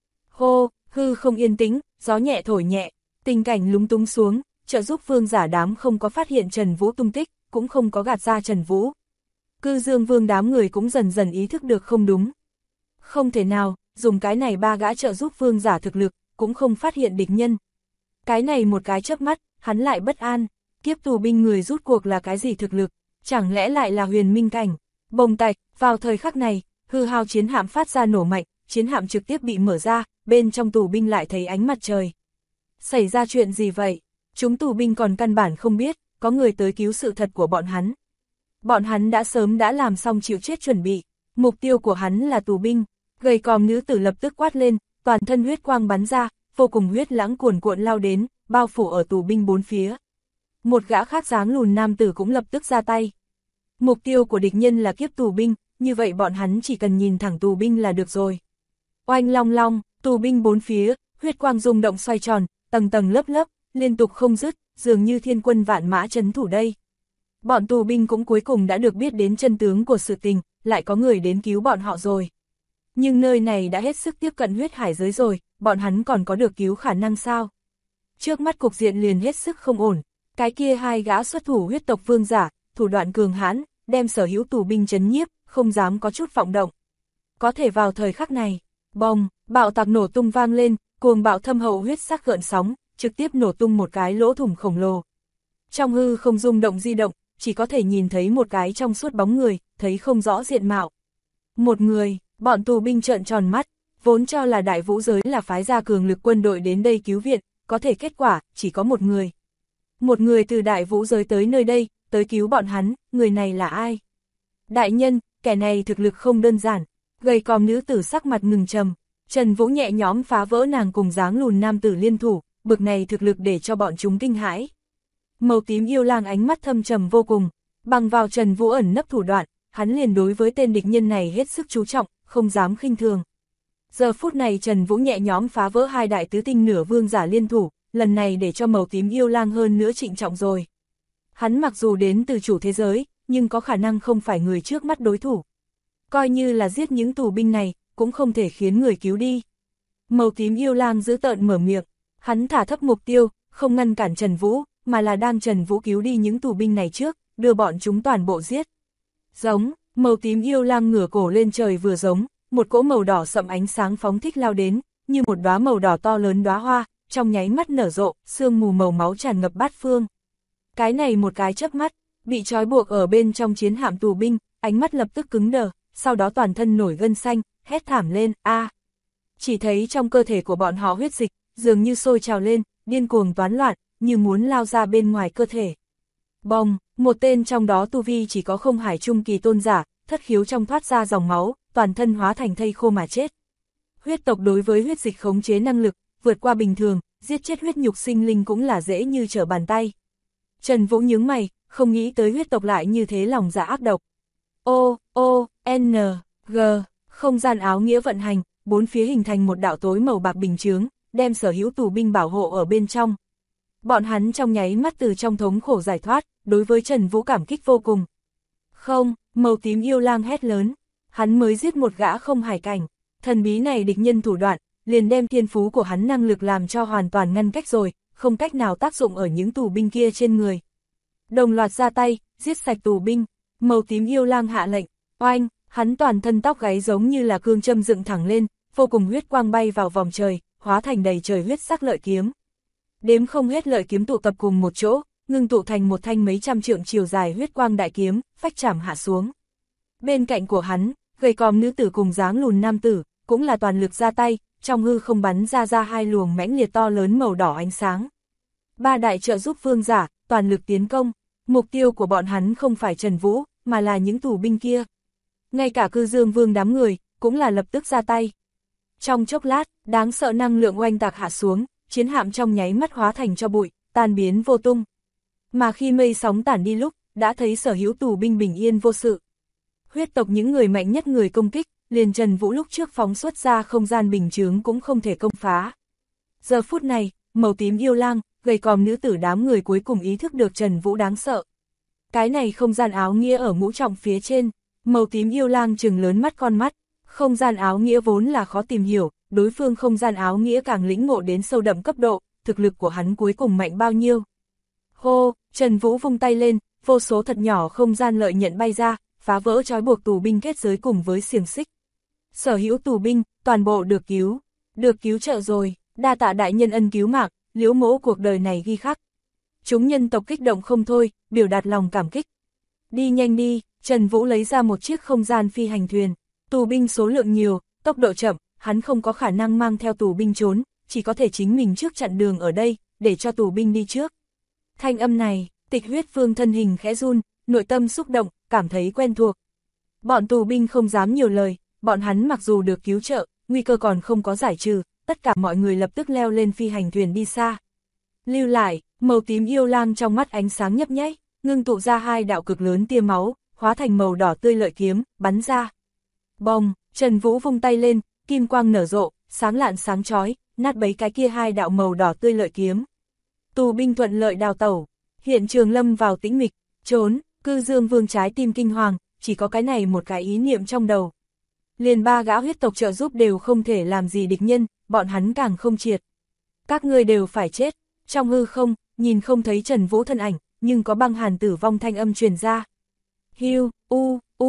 Hô, hư không yên tĩnh, gió nhẹ thổi nhẹ, tình cảnh lúng túng xuống, trợ giúp vương giả đám không có phát hiện Trần Vũ tung tích, cũng không có gạt ra Trần Vũ. Cư Dương Vương đám người cũng dần dần ý thức được không đúng. Không thể nào, dùng cái này 3 gã trợ giúp vương giả thực lực, cũng không phát hiện địch nhân. Cái này một cái chớp mắt, hắn lại bất an, kiếp tù binh người rút cuộc là cái gì thực lực, chẳng lẽ lại là huyền minh cảnh. Bồng tạch, vào thời khắc này, hư hao chiến hạm phát ra nổ mạnh, chiến hạm trực tiếp bị mở ra, bên trong tù binh lại thấy ánh mặt trời. Xảy ra chuyện gì vậy? Chúng tù binh còn căn bản không biết, có người tới cứu sự thật của bọn hắn. Bọn hắn đã sớm đã làm xong chịu chết chuẩn bị, mục tiêu của hắn là tù binh. Gầy còm nữ tử lập tức quát lên, toàn thân huyết quang bắn ra, vô cùng huyết lãng cuồn cuộn lao đến, bao phủ ở tù binh 4 phía. Một gã khác dáng lùn nam tử cũng lập tức ra tay. Mục tiêu của địch nhân là kiếp tù binh, như vậy bọn hắn chỉ cần nhìn thẳng tù binh là được rồi. Oanh long long, tù binh 4 phía, huyết quang rung động xoay tròn, tầng tầng lớp lớp, liên tục không dứt, dường như thiên quân vạn mã trấn thủ đây. Bọn tù binh cũng cuối cùng đã được biết đến chân tướng của sự tình, lại có người đến cứu bọn họ rồi. Nhưng nơi này đã hết sức tiếp cận huyết hải giới rồi, bọn hắn còn có được cứu khả năng sao? Trước mắt cục diện liền hết sức không ổn, cái kia 2 gã xuất thủ huyết tộc vương giả, thủ đoạn cường hãn, đem sở hữu tù binh trấn nhiếp, không dám có chút vọng động. Có thể vào thời khắc này, bong, bạo tạc nổ tung vang lên, cuồng bạo thâm hậu huyết sắc gợn sóng, trực tiếp nổ tung một cái lỗ thủng khổng lồ. Trong hư không rung động di động, chỉ có thể nhìn thấy một cái trong suốt bóng người, thấy không rõ diện mạo. Một người, bọn tù binh trợn tròn mắt, vốn cho là Đại Vũ giới là phái ra cường lực quân đội đến đây cứu viện, có thể kết quả, chỉ có một người. Một người từ Đại Vũ giới tới nơi đây, tới cứu bọn hắn, người này là ai? Đại nhân, kẻ này thực lực không đơn giản, gầy còm nữ tử sắc mặt ngừng trầm, Trần Vũ nhẹ nhõm phá vỡ nàng cùng dáng lùn nam tử liên thủ, bực này thực lực để cho bọn chúng kinh hãi. Màu tím yêu lang ánh mắt thâm trầm vô cùng, bằng vào Trần Vũ ẩn nấp thủ đoạn, hắn liền đối với tên địch nhân này hết sức chú trọng, không dám khinh thường. Giờ phút này Trần Vũ nhẹ nhõm phá vỡ hai đại tứ tinh nửa vương giả liên thủ, lần này để cho màu tím yêu lang hơn nữa trịnh trọng rồi. Hắn mặc dù đến từ chủ thế giới, nhưng có khả năng không phải người trước mắt đối thủ. Coi như là giết những tù binh này, cũng không thể khiến người cứu đi. Màu tím yêu lang giữ tợn mở miệng, hắn thả thấp mục tiêu, không ngăn cản Trần Vũ, mà là đang Trần Vũ cứu đi những tù binh này trước, đưa bọn chúng toàn bộ giết. Giống, màu tím yêu lang ngửa cổ lên trời vừa giống, một cỗ màu đỏ sậm ánh sáng phóng thích lao đến, như một đóa màu đỏ to lớn đóa hoa, trong nháy mắt nở rộ, sương mù màu máu tràn ngập bát phương. Cái này một cái chớp mắt, bị trói buộc ở bên trong chiến hạm tù binh, ánh mắt lập tức cứng đờ, sau đó toàn thân nổi gân xanh, hét thảm lên, a. Chỉ thấy trong cơ thể của bọn họ huyết dịch, dường như sôi trào lên, điên cuồng toán loạn, như muốn lao ra bên ngoài cơ thể. Bong, một tên trong đó tu vi chỉ có không hải trung kỳ tôn giả, thất khiếu trong thoát ra dòng máu, toàn thân hóa thành thây khô mà chết. Huyết tộc đối với huyết dịch khống chế năng lực, vượt qua bình thường, giết chết huyết nhục sinh linh cũng là dễ như trở bàn tay. Trần Vũ nhướng mày, không nghĩ tới huyết tộc lại như thế lòng dạ ác độc. N, G, không gian áo nghĩa vận hành, bốn phía hình thành một đạo tối màu bạc bình chướng, đem sở hữu tù binh bảo hộ ở bên trong. Bọn hắn trong nháy mắt từ trong thống khổ giải thoát, đối với Trần Vũ cảm kích vô cùng. Không, màu tím yêu lang hét lớn, hắn mới giết một gã không hải cảnh, thần bí này địch nhân thủ đoạn, liền đem thiên phú của hắn năng lực làm cho hoàn toàn ngăn cách rồi, không cách nào tác dụng ở những tù binh kia trên người. Đồng loạt ra tay, giết sạch tù binh, màu tím yêu lang hạ lệnh, oanh, hắn toàn thân tóc gáy giống như là cương châm dựng thẳng lên, vô cùng huyết quang bay vào vòng trời, hóa thành đầy trời huyết sắc lợi kiếm. Đếm không hết lợi kiếm tụ tập cùng một chỗ, ngưng tụ thành một thanh mấy trăm trượng chiều dài huyết quang đại kiếm, phách chảm hạ xuống. Bên cạnh của hắn, gầy còm nữ tử cùng dáng lùn nam tử, cũng là toàn lực ra tay, trong hư không bắn ra hai luồng mãnh liệt to lớn màu đỏ ánh sáng. Ba đại trợ giúp vương giả, toàn lực tiến công, mục tiêu của bọn hắn không phải Trần Vũ, mà là những tù binh kia. Ngay cả Cư Dương Vương đám người, cũng là lập tức ra tay. Trong chốc lát, đáng sợ năng lượng oanh tạc hạ xuống, chiến hạm trong nháy mắt hóa thành cho bụi, tan biến vô tung. Mà khi mây sóng tản đi lúc, đã thấy sở hữu tù binh bình yên vô sự. Huyết tộc những người mạnh nhất người công kích, liền Trần Vũ lúc trước phóng xuất ra không gian bình chướng cũng không thể công phá. Giờ phút này, màu tím yêu lang, gầy còm nữ tử đám người cuối cùng ý thức được Trần Vũ đáng sợ. Cái này không gian áo nghĩa ở ngũ trọng phía trên, màu tím yêu lang trừng lớn mắt con mắt, không gian áo nghĩa vốn là khó tìm hiểu, đối phương không gian áo nghĩa càng lĩnh ngộ đến sâu đậm cấp độ, thực lực của hắn cuối cùng mạnh bao nhiêu. Hô, Trần Vũ vung tay lên, vô số thật nhỏ không gian lợi nhận bay ra, phá vỡ trói buộc tù binh kết giới cùng với xiềng xích. Sở hữu tù binh, toàn bộ được cứu trợ rồi, đa tạ đại nhân ân cứu mạng, Liễu mỗ cuộc đời này ghi khắc. Chúng nhân tộc kích động không thôi, biểu đạt lòng cảm kích. Đi nhanh đi, Trần Vũ lấy ra một chiếc không gian phi hành thuyền, tù binh số lượng nhiều, tốc độ chậm, hắn không có khả năng mang theo tù binh trốn, chỉ có thể chính mình trước chặn đường ở đây, để cho tù binh đi trước. Thanh âm này, Tịch Huyết Vương thân hình khẽ run, nội tâm xúc động, cảm thấy quen thuộc. Bọn tù binh không dám nhiều lời, bọn hắn mặc dù được cứu trợ, nguy cơ còn không có giải trừ, tất cả mọi người lập tức leo lên phi hành thuyền đi xa. Lưu lại, màu tím yêu lang trong mắt ánh sáng nhấp nháy, ngưng tụ ra hai đạo cực lớn tia máu, hóa thành màu đỏ tươi lợi kiếm, bắn ra. Bong, Trần Vũ vung tay lên, kim quang nở rộ, sáng lạn sáng chói, nát bấy cái kia hai đạo màu đỏ tươi lợi kiếm. Tù binh thuận lợi đào tẩu, hiện trường lâm vào tĩnh mịch, trốn, Cư Dương Vương trái tim kinh hoàng, chỉ có cái này một cái ý niệm trong đầu. Liền ba gã huyết tộc trợ giúp đều không thể làm gì địch nhân, bọn hắn càng không triệt. Các ngươi đều phải chết, trong hư không, nhìn không thấy Trần Vũ thân ảnh, nhưng có băng hàn tử vong thanh âm truyền ra. Hiu,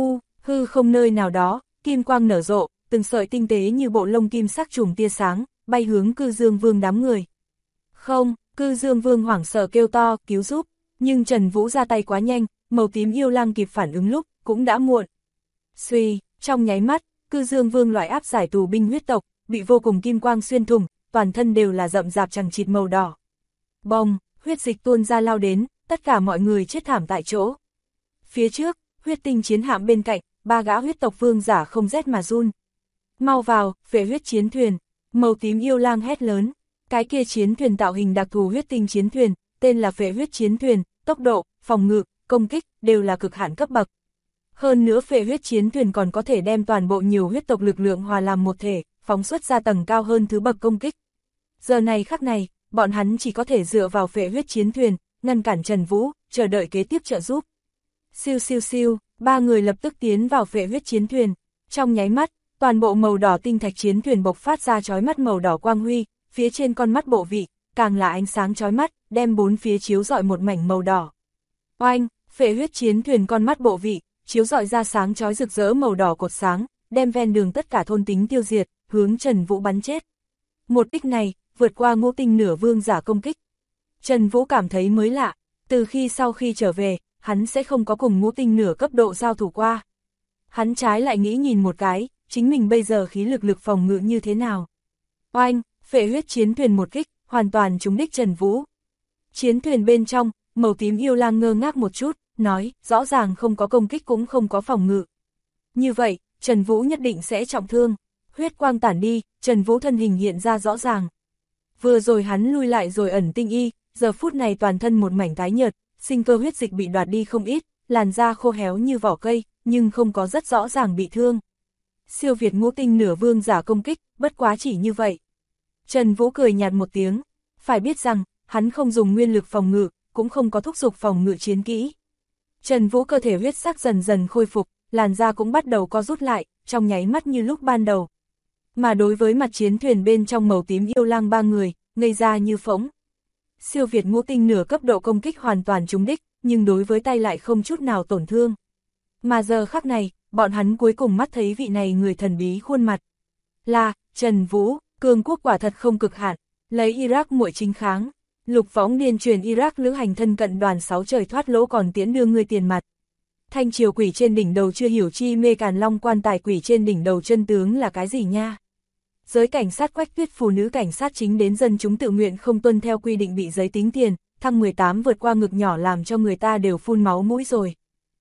Hư không nơi nào đó, kim quang nở rộ, từng sợi tinh tế như bộ lông kim sắc trùm tia sáng, bay hướng Cư Dương Vương đám người. Không, Cư Dương Vương hoảng sợ kêu to, cứu giúp, nhưng Trần Vũ ra tay quá nhanh, màu tím yêu lang kịp phản ứng lúc, cũng đã muộn. Suy, trong nháy mắt, Cư Dương Vương loại áp giải tù binh huyết tộc, bị vô cùng kim quang xuyên thủng, toàn thân đều là rậm rạp chằng chịt màu đỏ. Bông, huyết dịch tuôn ra lao đến, tất cả mọi người chết thảm tại chỗ. Phía trước, huyết tinh chiến hạm bên cạnh, 3 gã huyết tộc vương giả không rét mà run. Mau vào, phệ huyết chiến thuyền, màu tím yêu lang hét lớn. Cái kia chiến thuyền tạo hình đặc thù huyết tinh chiến thuyền, tên là phệ huyết chiến thuyền, tốc độ, phòng ngự, công kích, đều là cực hạn cấp bậc. Hơn nữa phệ huyết chiến thuyền còn có thể đem toàn bộ nhiều huyết tộc lực lượng hòa làm một thể, phóng xuất ra tầng cao hơn thứ bậc công kích. Giờ này khắc này, bọn hắn chỉ có thể dựa vào phệ huyết chiến thuyền, ngăn cản Trần Vũ, chờ đợi kế tiếp trợ giúp. Siêu siêu siêu, 3 người lập tức tiến vào phệ huyết chiến thuyền. Trong nháy mắt, toàn bộ màu đỏ tinh thạch chiến thuyền bộc phát ra chói mắt màu đỏ quang huy, phía trên con mắt bộ vị, càng là ánh sáng chói mắt, đem bốn phía chiếu rọi một mảnh màu đỏ. Oanh, phệ huyết chiến thuyền con mắt bộ vị, chiếu rọi ra sáng chói rực rỡ màu đỏ cột sáng, đem ven đường tất cả thôn tính tiêu diệt, hướng Trần Vũ bắn chết. Một kích này, vượt qua ngũ tinh nửa vương giả công kích. Trần Vũ cảm thấy mới lạ, từ khi sau khi trở về, hắn sẽ không có cùng ngũ tinh nửa cấp độ giao thủ qua. Hắn trái lại nghĩ nhìn một cái, chính mình bây giờ khí lực phòng ngự như thế nào. Oanh, phệ huyết chiến thuyền một kích, hoàn toàn trúng đích Trần Vũ. Chiến thuyền bên trong, màu tím yêu lang ngơ ngác một chút, nói, rõ ràng không có công kích cũng không có phòng ngự. Như vậy, Trần Vũ nhất định sẽ trọng thương. Huyết quang tản đi, Trần Vũ thân hình hiện ra rõ ràng. Vừa rồi hắn lui lại rồi ẩn tinh y, giờ phút này toàn thân một mảnh tái nhợt, sinh cơ huyết dịch bị đoạt đi không ít, làn da khô héo như vỏ cây, nhưng không có rất rõ ràng bị thương. Siêu việt ngũ tinh nửa vương giả công kích, bất quá chỉ như vậy. Trần Vũ cười nhạt một tiếng, phải biết rằng, hắn không dùng nguyên lực phòng ngự, cũng không có thúc giục phòng ngự chiến kỹ. Trần Vũ cơ thể huyết sắc dần dần khôi phục, làn da cũng bắt đầu co rút lại, trong nháy mắt như lúc ban đầu. Mà đối với mặt chiến thuyền bên trong màu tím yêu lang 3 người, ngây ra như phỗng. Siêu việt ngũ tinh nửa cấp độ công kích hoàn toàn trúng đích, nhưng đối với tay lại không chút nào tổn thương. Mà giờ khắc này, bọn hắn cuối cùng mắt thấy vị này người thần bí khuôn mặt. Là, Trần Vũ, cường quốc quả thật không cực hạn, lấy Iraq muội chính kháng. Lục Võng điên truyền Iraq lữ hành thân cận đoàn 6 trời thoát lỗ còn tiễn đưa ngươi tiền mặt. Thanh triều quỷ trên đỉnh đầu chưa hiểu chi mê càn long quan tài quỷ trên đỉnh đầu chân tướng là cái gì nha. Giới cảnh sát Quách Tuyết phụ nữ cảnh sát chính đến dân chúng tự nguyện không tuân theo quy định bị giấy tính tiền, thăng 18 vượt qua ngực nhỏ làm cho người ta đều phun máu mũi rồi.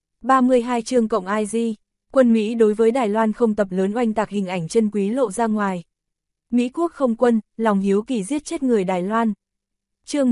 32 chương cộng IG, quân Mỹ đối với Đài Loan không tập lớn oanh tạc hình ảnh chân quý lộ ra ngoài. Mỹ quốc không quân, lòng hiếu kỳ giết chết người Đài Loan. Chương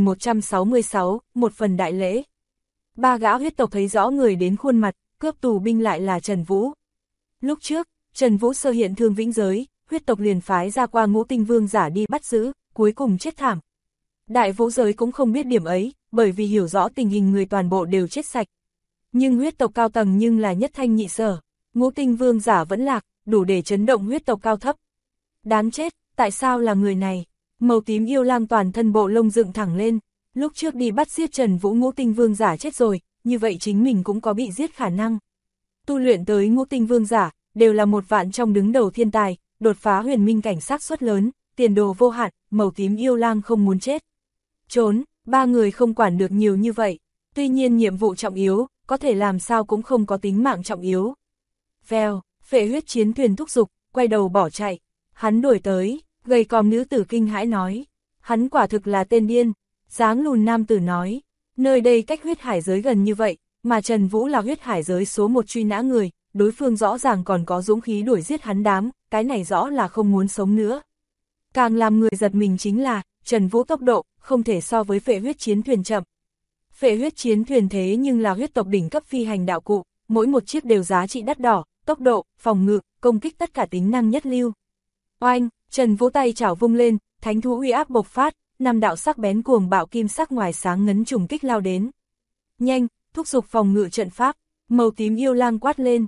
1166, một phần đại lễ. 3 gã huyết tộc thấy rõ người đến khuôn mặt, cướp tù binh lại là Trần Vũ. Lúc trước, Trần Vũ sơ hiện thương vĩnh giới, huyết tộc liền phái ra qua ngũ tinh vương giả đi bắt giữ, cuối cùng chết thảm. Đại vũ giới cũng không biết điểm ấy, bởi vì hiểu rõ tình hình người toàn bộ đều chết sạch. Nhưng huyết tộc cao tầng nhưng là nhất thanh nhị sở, ngũ tinh vương giả vẫn lạc, đủ để chấn động huyết tộc cao thấp. Đáng chết, tại sao là người này? Màu tím yêu lang toàn thân bộ lông dựng thẳng lên, lúc trước đi bắt giết Trần Vũ ngũ tinh vương giả chết rồi, như vậy chính mình cũng có bị giết khả năng. Tu luyện tới ngũ tinh vương giả, đều là một vạn trong đứng đầu thiên tài, đột phá huyền minh cảnh xác suất lớn, tiền đồ vô hạn, màu tím yêu lang không muốn chết. Trốn, 3 người không quản được nhiều như vậy, tuy nhiên nhiệm vụ trọng yếu, có thể làm sao cũng không có tính mạng trọng yếu. Vèo, phệ huyết chiến thuyền thúc giục, quay đầu bỏ chạy, hắn đuổi tới, gầy còm nữ tử kinh hãi nói, hắn quả thực là tên điên, dáng lùn nam tử nói, nơi đây cách huyết hải giới gần như vậy, mà Trần Vũ là huyết hải giới số 1 truy nã người, đối phương rõ ràng còn có dũng khí đuổi giết hắn đám, cái này rõ là không muốn sống nữa. Càng làm người giật mình chính là, Trần Vũ tốc độ, không thể so với phệ huyết chiến thuyền chậm. Phệ huyết chiến thuyền thế nhưng là huyết tộc đỉnh cấp phi hành đạo cụ, mỗi một chiếc đều giá trị đắt đỏ, tốc độ, phòng ngự, công kích tất cả tính năng nhất lưu. Oanh, Trần Vũ tay chảo vung lên, thánh thú uy áp bộc phát, 5 đạo sắc bén cuồng bạo kim sắc ngoài sáng ngấn trùng kích lao đến. Nhanh, thúc giục phòng ngự trận pháp, màu tím yêu lang quát lên.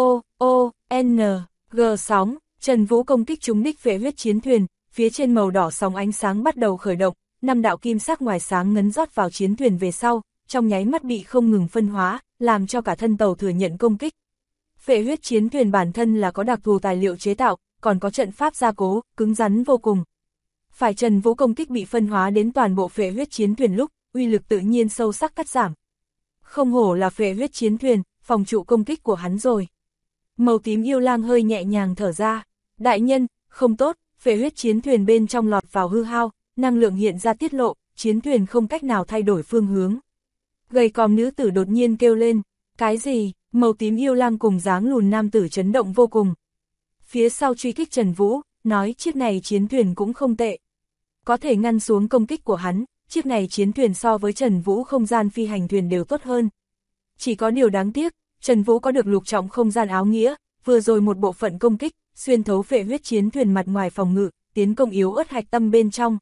G sóng, Trần Vũ công kích trúng đích phệ huyết chiến thuyền, phía trên màu đỏ sóng ánh sáng bắt đầu khởi động, 5 đạo kim sắc ngoài sáng ngấn rót vào chiến thuyền về sau, trong nháy mắt bị không ngừng phân hóa, làm cho cả thân tàu thừa nhận công kích. Phệ huyết chiến thuyền bản thân là có đặc thù tài liệu chế tạo, còn có trận pháp gia cố, cứng rắn vô cùng. Phải Trần Vũ công kích bị phân hóa đến toàn bộ phệ huyết chiến thuyền lúc, uy lực tự nhiên sâu sắc cắt giảm. Không hổ là phệ huyết chiến thuyền, phòng trụ công kích của hắn rồi. Màu tím yêu lang hơi nhẹ nhàng thở ra. Đại nhân, không tốt, phệ huyết chiến thuyền bên trong lọt vào hư hao, năng lượng hiện ra tiết lộ, chiến thuyền không cách nào thay đổi phương hướng. Gầy còm nữ tử đột nhiên kêu lên, cái gì? Màu tím yêu lang cùng dáng lùn nam tử chấn động vô cùng. Phía sau truy kích Trần Vũ, nói chiếc này chiến thuyền cũng không tệ. Có thể ngăn xuống công kích của hắn, chiếc này chiến thuyền so với Trần Vũ không gian phi hành thuyền đều tốt hơn. Chỉ có điều đáng tiếc, Trần Vũ có được lục trọng không gian áo nghĩa, vừa rồi một bộ phận công kích, xuyên thấu phệ huyết chiến thuyền mặt ngoài phòng ngự, tiến công yếu ớt hạch tâm bên trong.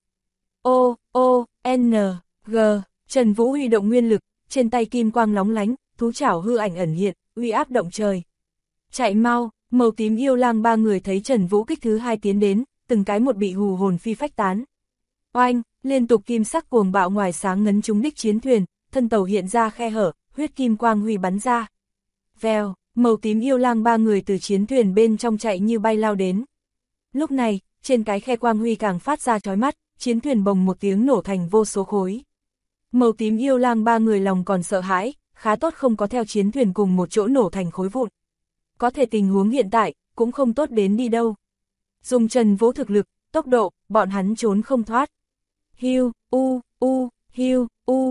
N, G, Trần Vũ huy động nguyên lực, trên tay kim quang lóng lánh, thú chảo hư ảnh ẩn hiện, uy áp động trời. Chạy mau, màu tím yêu lang ba người thấy Trần Vũ kích thứ hai tiến đến, từng cái một bị hù hồn phi phách tán. Oanh, liên tục kim sắc cuồng bạo ngoài sáng ngấn trúng đích chiến thuyền, thân tàu hiện ra khe hở, huyết kim quang huy bắn ra. Vèo, màu tím yêu lang ba người từ chiến thuyền bên trong chạy như bay lao đến. Lúc này, trên cái khe quang huy càng phát ra chói mắt, chiến thuyền bồng một tiếng nổ thành vô số khối. Màu tím yêu lang ba người lòng còn sợ hãi, khá tốt không có theo chiến thuyền cùng một chỗ nổ thành khối vụn. Có thể tình huống hiện tại, cũng không tốt đến đi đâu. Dùng Trần Vũ thực lực, tốc độ, bọn hắn trốn không thoát. Hiu, hiu,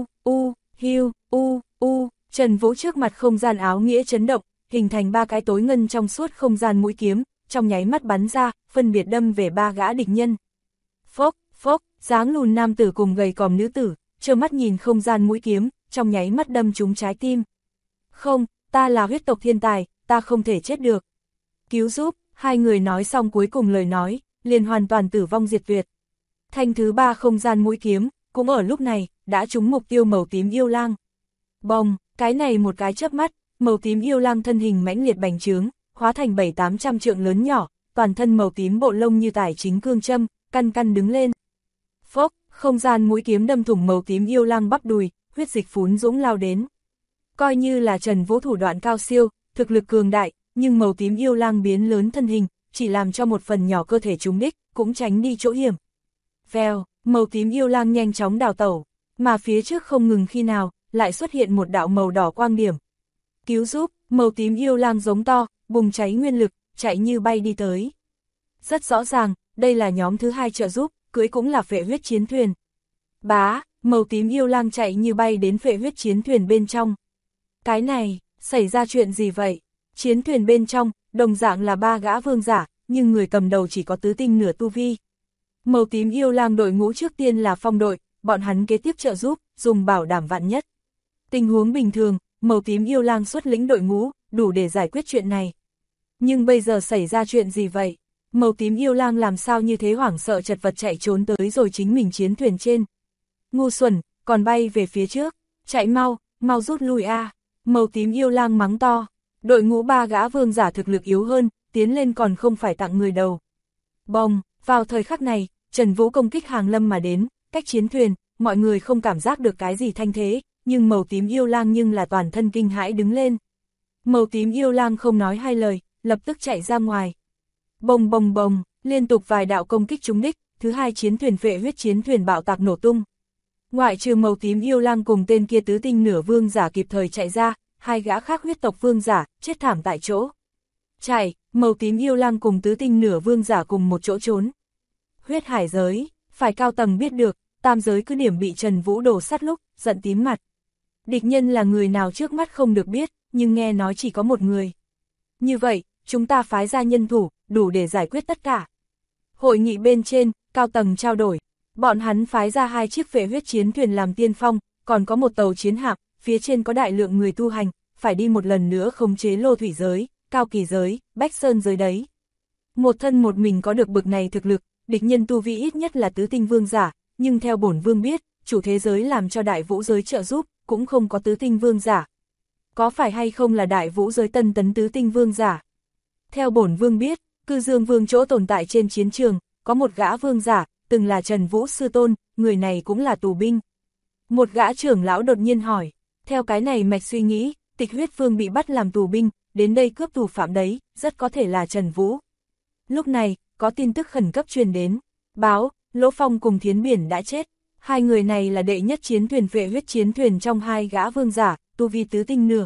hiu, Trần Vũ trước mặt không gian áo nghĩa chấn động, hình thành ba cái tối ngân trong suốt không gian mũi kiếm, trong nháy mắt bắn ra, phân biệt đâm về ba gã địch nhân. Phốc, phốc, dáng lùn nam tử cùng gầy còm nữ tử, trơ mắt nhìn không gian mũi kiếm, trong nháy mắt đâm trúng trái tim. Không, ta là huyết tộc thiên tài, ta không thể chết được. Cứu giúp, hai người nói xong cuối cùng lời nói, liền hoàn toàn tử vong diệt tuyệt. Thanh thứ ba không gian mũi kiếm, cũng ở lúc này, đã trúng mục tiêu màu tím yêu lang. Bồng, cái này một cái chớp mắt, màu tím yêu lang thân hình mãnh liệt bành trướng, hóa thành 7-800 trượng lớn nhỏ, toàn thân màu tím bộ lông như tải chính cương châm, căn căn đứng lên. Phốc, không gian mũi kiếm đâm thủng màu tím yêu lang bắp đùi, huyết dịch phún dũng lao đến. Coi như là Trần Vũ thủ đoạn cao siêu, thực lực cường đại, nhưng màu tím yêu lang biến lớn thân hình, chỉ làm cho một phần nhỏ cơ thể trúng đích, cũng tránh đi chỗ hiểm. Vèo, màu tím yêu lang nhanh chóng đào tẩu, mà phía trước không ngừng khi nào, lại xuất hiện một đạo màu đỏ quang điểm. Cứu giúp, màu tím yêu lang giống to, bùng cháy nguyên lực, chạy như bay đi tới. Rất rõ ràng, đây là nhóm thứ hai trợ giúp, cưỡi cũng là phệ huyết chiến thuyền. Bá, màu tím yêu lang chạy như bay đến phệ huyết chiến thuyền bên trong. Cái này, xảy ra chuyện gì vậy? Chiến thuyền bên trong, đồng dạng là ba gã vương giả, nhưng người cầm đầu chỉ có tứ tinh nửa tu vi. Màu tím yêu lang đội ngũ trước tiên là phong đội, bọn hắn kế tiếp trợ giúp, dùng bảo đảm vạn nhất. Tình huống bình thường, màu tím yêu lang xuất lĩnh đội ngũ, đủ để giải quyết chuyện này. Nhưng bây giờ xảy ra chuyện gì vậy? Màu tím yêu lang làm sao như thế hoảng sợ chật vật chạy trốn tới rồi chính mình chiến thuyền trên. Ngu xuẩn, còn bay về phía trước, chạy mau, mau rút lui a. Màu tím yêu lang mắng to, đội ngũ ba gã vương giả thực lực yếu hơn, tiến lên còn không phải tặng người đầu. Bồng, vào thời khắc này, Trần Vũ công kích hàng lâm mà đến, cách chiến thuyền, mọi người không cảm giác được cái gì thanh thế, nhưng màu tím yêu lang nhưng là toàn thân kinh hãi đứng lên. Màu tím yêu lang không nói hai lời, lập tức chạy ra ngoài. Bồng bồng bồng, liên tục vài đạo công kích trúng đích, thứ hai chiến thuyền phệ huyết chiến thuyền bạo tạc nổ tung. Ngoại trừ màu tím yêu lang cùng tên kia tứ tinh nửa vương giả kịp thời chạy ra, hai gã khác huyết tộc vương giả, chết thảm tại chỗ. Chạy, màu tím yêu lang cùng tứ tinh nửa vương giả cùng một chỗ trốn. Huyết hải giới, phải cao tầng biết được, tam giới cứ điểm bị Trần Vũ đổ sát lúc, giận tím mặt. Địch nhân là người nào trước mắt không được biết, nhưng nghe nói chỉ có một người. Như vậy, chúng ta phái ra nhân thủ, đủ để giải quyết tất cả. Hội nghị bên trên, cao tầng trao đổi. Bọn hắn phái ra 2 chiếc phệ huyết chiến thuyền làm tiên phong, còn có một tàu chiến hạm, phía trên có đại lượng người tu hành, phải đi một lần nữa khống chế lô thủy giới, cao kỳ giới, bách sơn giới đấy. Một thân một mình có được bực này thực lực, địch nhân tu vi ít nhất là tứ tinh vương giả, nhưng theo bổn vương biết, chủ thế giới làm cho đại vũ giới trợ giúp, cũng không có tứ tinh vương giả. Có phải hay không là đại vũ giới tân tấn tứ tinh vương giả? Theo bổn vương biết, cư dương vương chỗ tồn tại trên chiến trường, có một gã vương giả, từng là Trần Vũ sư tôn, người này cũng là tù binh. Một gã trưởng lão đột nhiên hỏi, theo cái này mạch suy nghĩ, Tịch Huyết Vương bị bắt làm tù binh, đến đây cướp thủ phạm đấy, rất có thể là Trần Vũ. Lúc này, có tin tức khẩn cấp truyền đến, báo, Lỗ Phong cùng Thiến Biển đã chết. Hai người này là đệ nhất chiến thuyền vệ huyết chiến thuyền trong hai gã vương giả, tu vi tứ tinh nửa.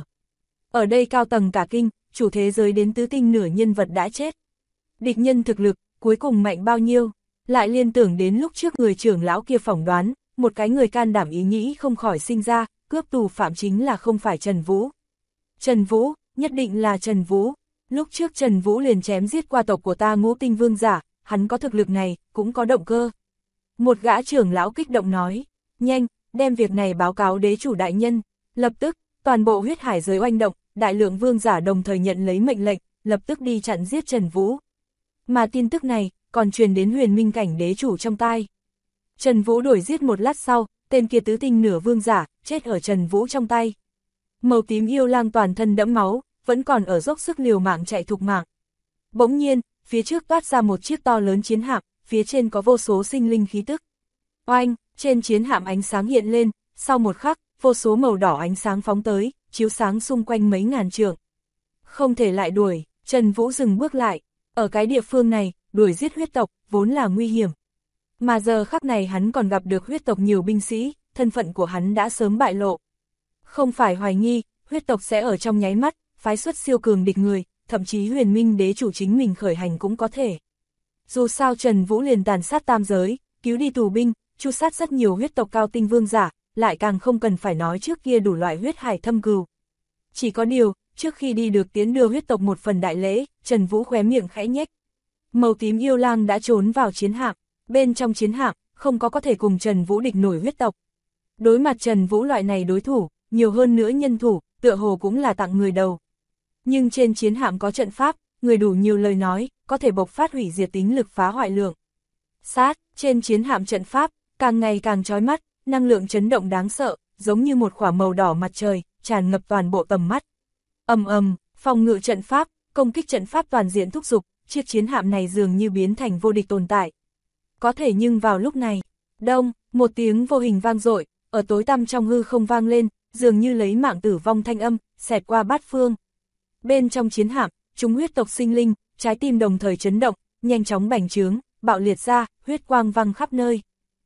Ở đây cao tầng cả kinh, chủ thế giới đến tứ tinh nửa nhân vật đã chết. Địch nhân thực lực, cuối cùng mạnh bao nhiêu? Lại liên tưởng đến lúc trước người trưởng lão kia phỏng đoán, một cái người can đảm ý nghĩ không khỏi sinh ra, cướp tù phạm chính là không phải Trần Vũ. Trần Vũ, nhất định là Trần Vũ. Lúc trước Trần Vũ liền chém giết qua tộc của ta ngũ tinh vương giả, hắn có thực lực này, cũng có động cơ. Một gã trưởng lão kích động nói, nhanh, đem việc này báo cáo đế chủ đại nhân. Lập tức, toàn bộ huyết hải giới oanh động, đại lượng vương giả đồng thời nhận lấy mệnh lệnh, lập tức đi chặn giết Trần Vũ. Mà tin tức này, còn truyền đến huyền minh cảnh đế chủ trong tai. Trần Vũ đuổi giết một lát sau, tên kia tứ tinh nửa vương giả, chết ở Trần Vũ trong tay. Màu tím yêu lang toàn thân đẫm máu, vẫn còn ở dốc sức liều mạng chạy thục mạng. Bỗng nhiên, phía trước toát ra một chiếc to lớn chiến hạm, phía trên có vô số sinh linh khí tức. Oanh, trên chiến hạm ánh sáng hiện lên, sau một khắc, vô số màu đỏ ánh sáng phóng tới, chiếu sáng xung quanh mấy ngàn trượng. Không thể lại đuổi, Trần Vũ dừng bước lại, ở cái địa phương này, đuổi giết huyết tộc, vốn là nguy hiểm. Mà giờ khắc này hắn còn gặp được huyết tộc nhiều binh sĩ, thân phận của hắn đã sớm bại lộ. Không phải hoài nghi, huyết tộc sẽ ở trong nháy mắt, phái xuất siêu cường địch người, thậm chí huyền minh đế chủ chính mình khởi hành cũng có thể. Dù sao Trần Vũ liền tàn sát tam giới, cứu đi tù binh, tru sát rất nhiều huyết tộc cao tinh vương giả, lại càng không cần phải nói trước kia đủ loại huyết hải thâm cừu. Chỉ có điều, trước khi đi được tiến đưa huyết tộc một phần đại lễ, Trần Vũ khóe miệng khẽ nhếch. Màu tím yêu lang đã trốn vào chiến hạm, bên trong chiến hạm, không có thể cùng Trần Vũ địch nổi huyết tộc. Đối mặt Trần Vũ loại này đối thủ, nhiều hơn nữa nhân thủ, tựa hồ cũng là tặng người đầu. Nhưng trên chiến hạm có trận pháp, người đủ nhiều lời nói, có thể bộc phát hủy diệt tính lực phá hoại lượng. Sát, trên chiến hạm trận pháp, càng ngày càng chói mắt, năng lượng chấn động đáng sợ, giống như một quả màu đỏ mặt trời, tràn ngập toàn bộ tầm mắt. Ầm ầm, phòng ngự trận pháp, công kích trận pháp toàn diện thúc giục, chiếc chiến hạm này dường như biến thành vô địch tồn tại. Có thể nhưng vào lúc này, đông, một tiếng vô hình vang dội, ở tối tăm trong hư không vang lên, dường như lấy mạng tử vong thanh âm, xẹt qua bát phương. Bên trong chiến hạm, chúng huyết tộc sinh linh, trái tim đồng thời chấn động, nhanh chóng bành trướng, bạo liệt ra, huyết quang văng khắp nơi.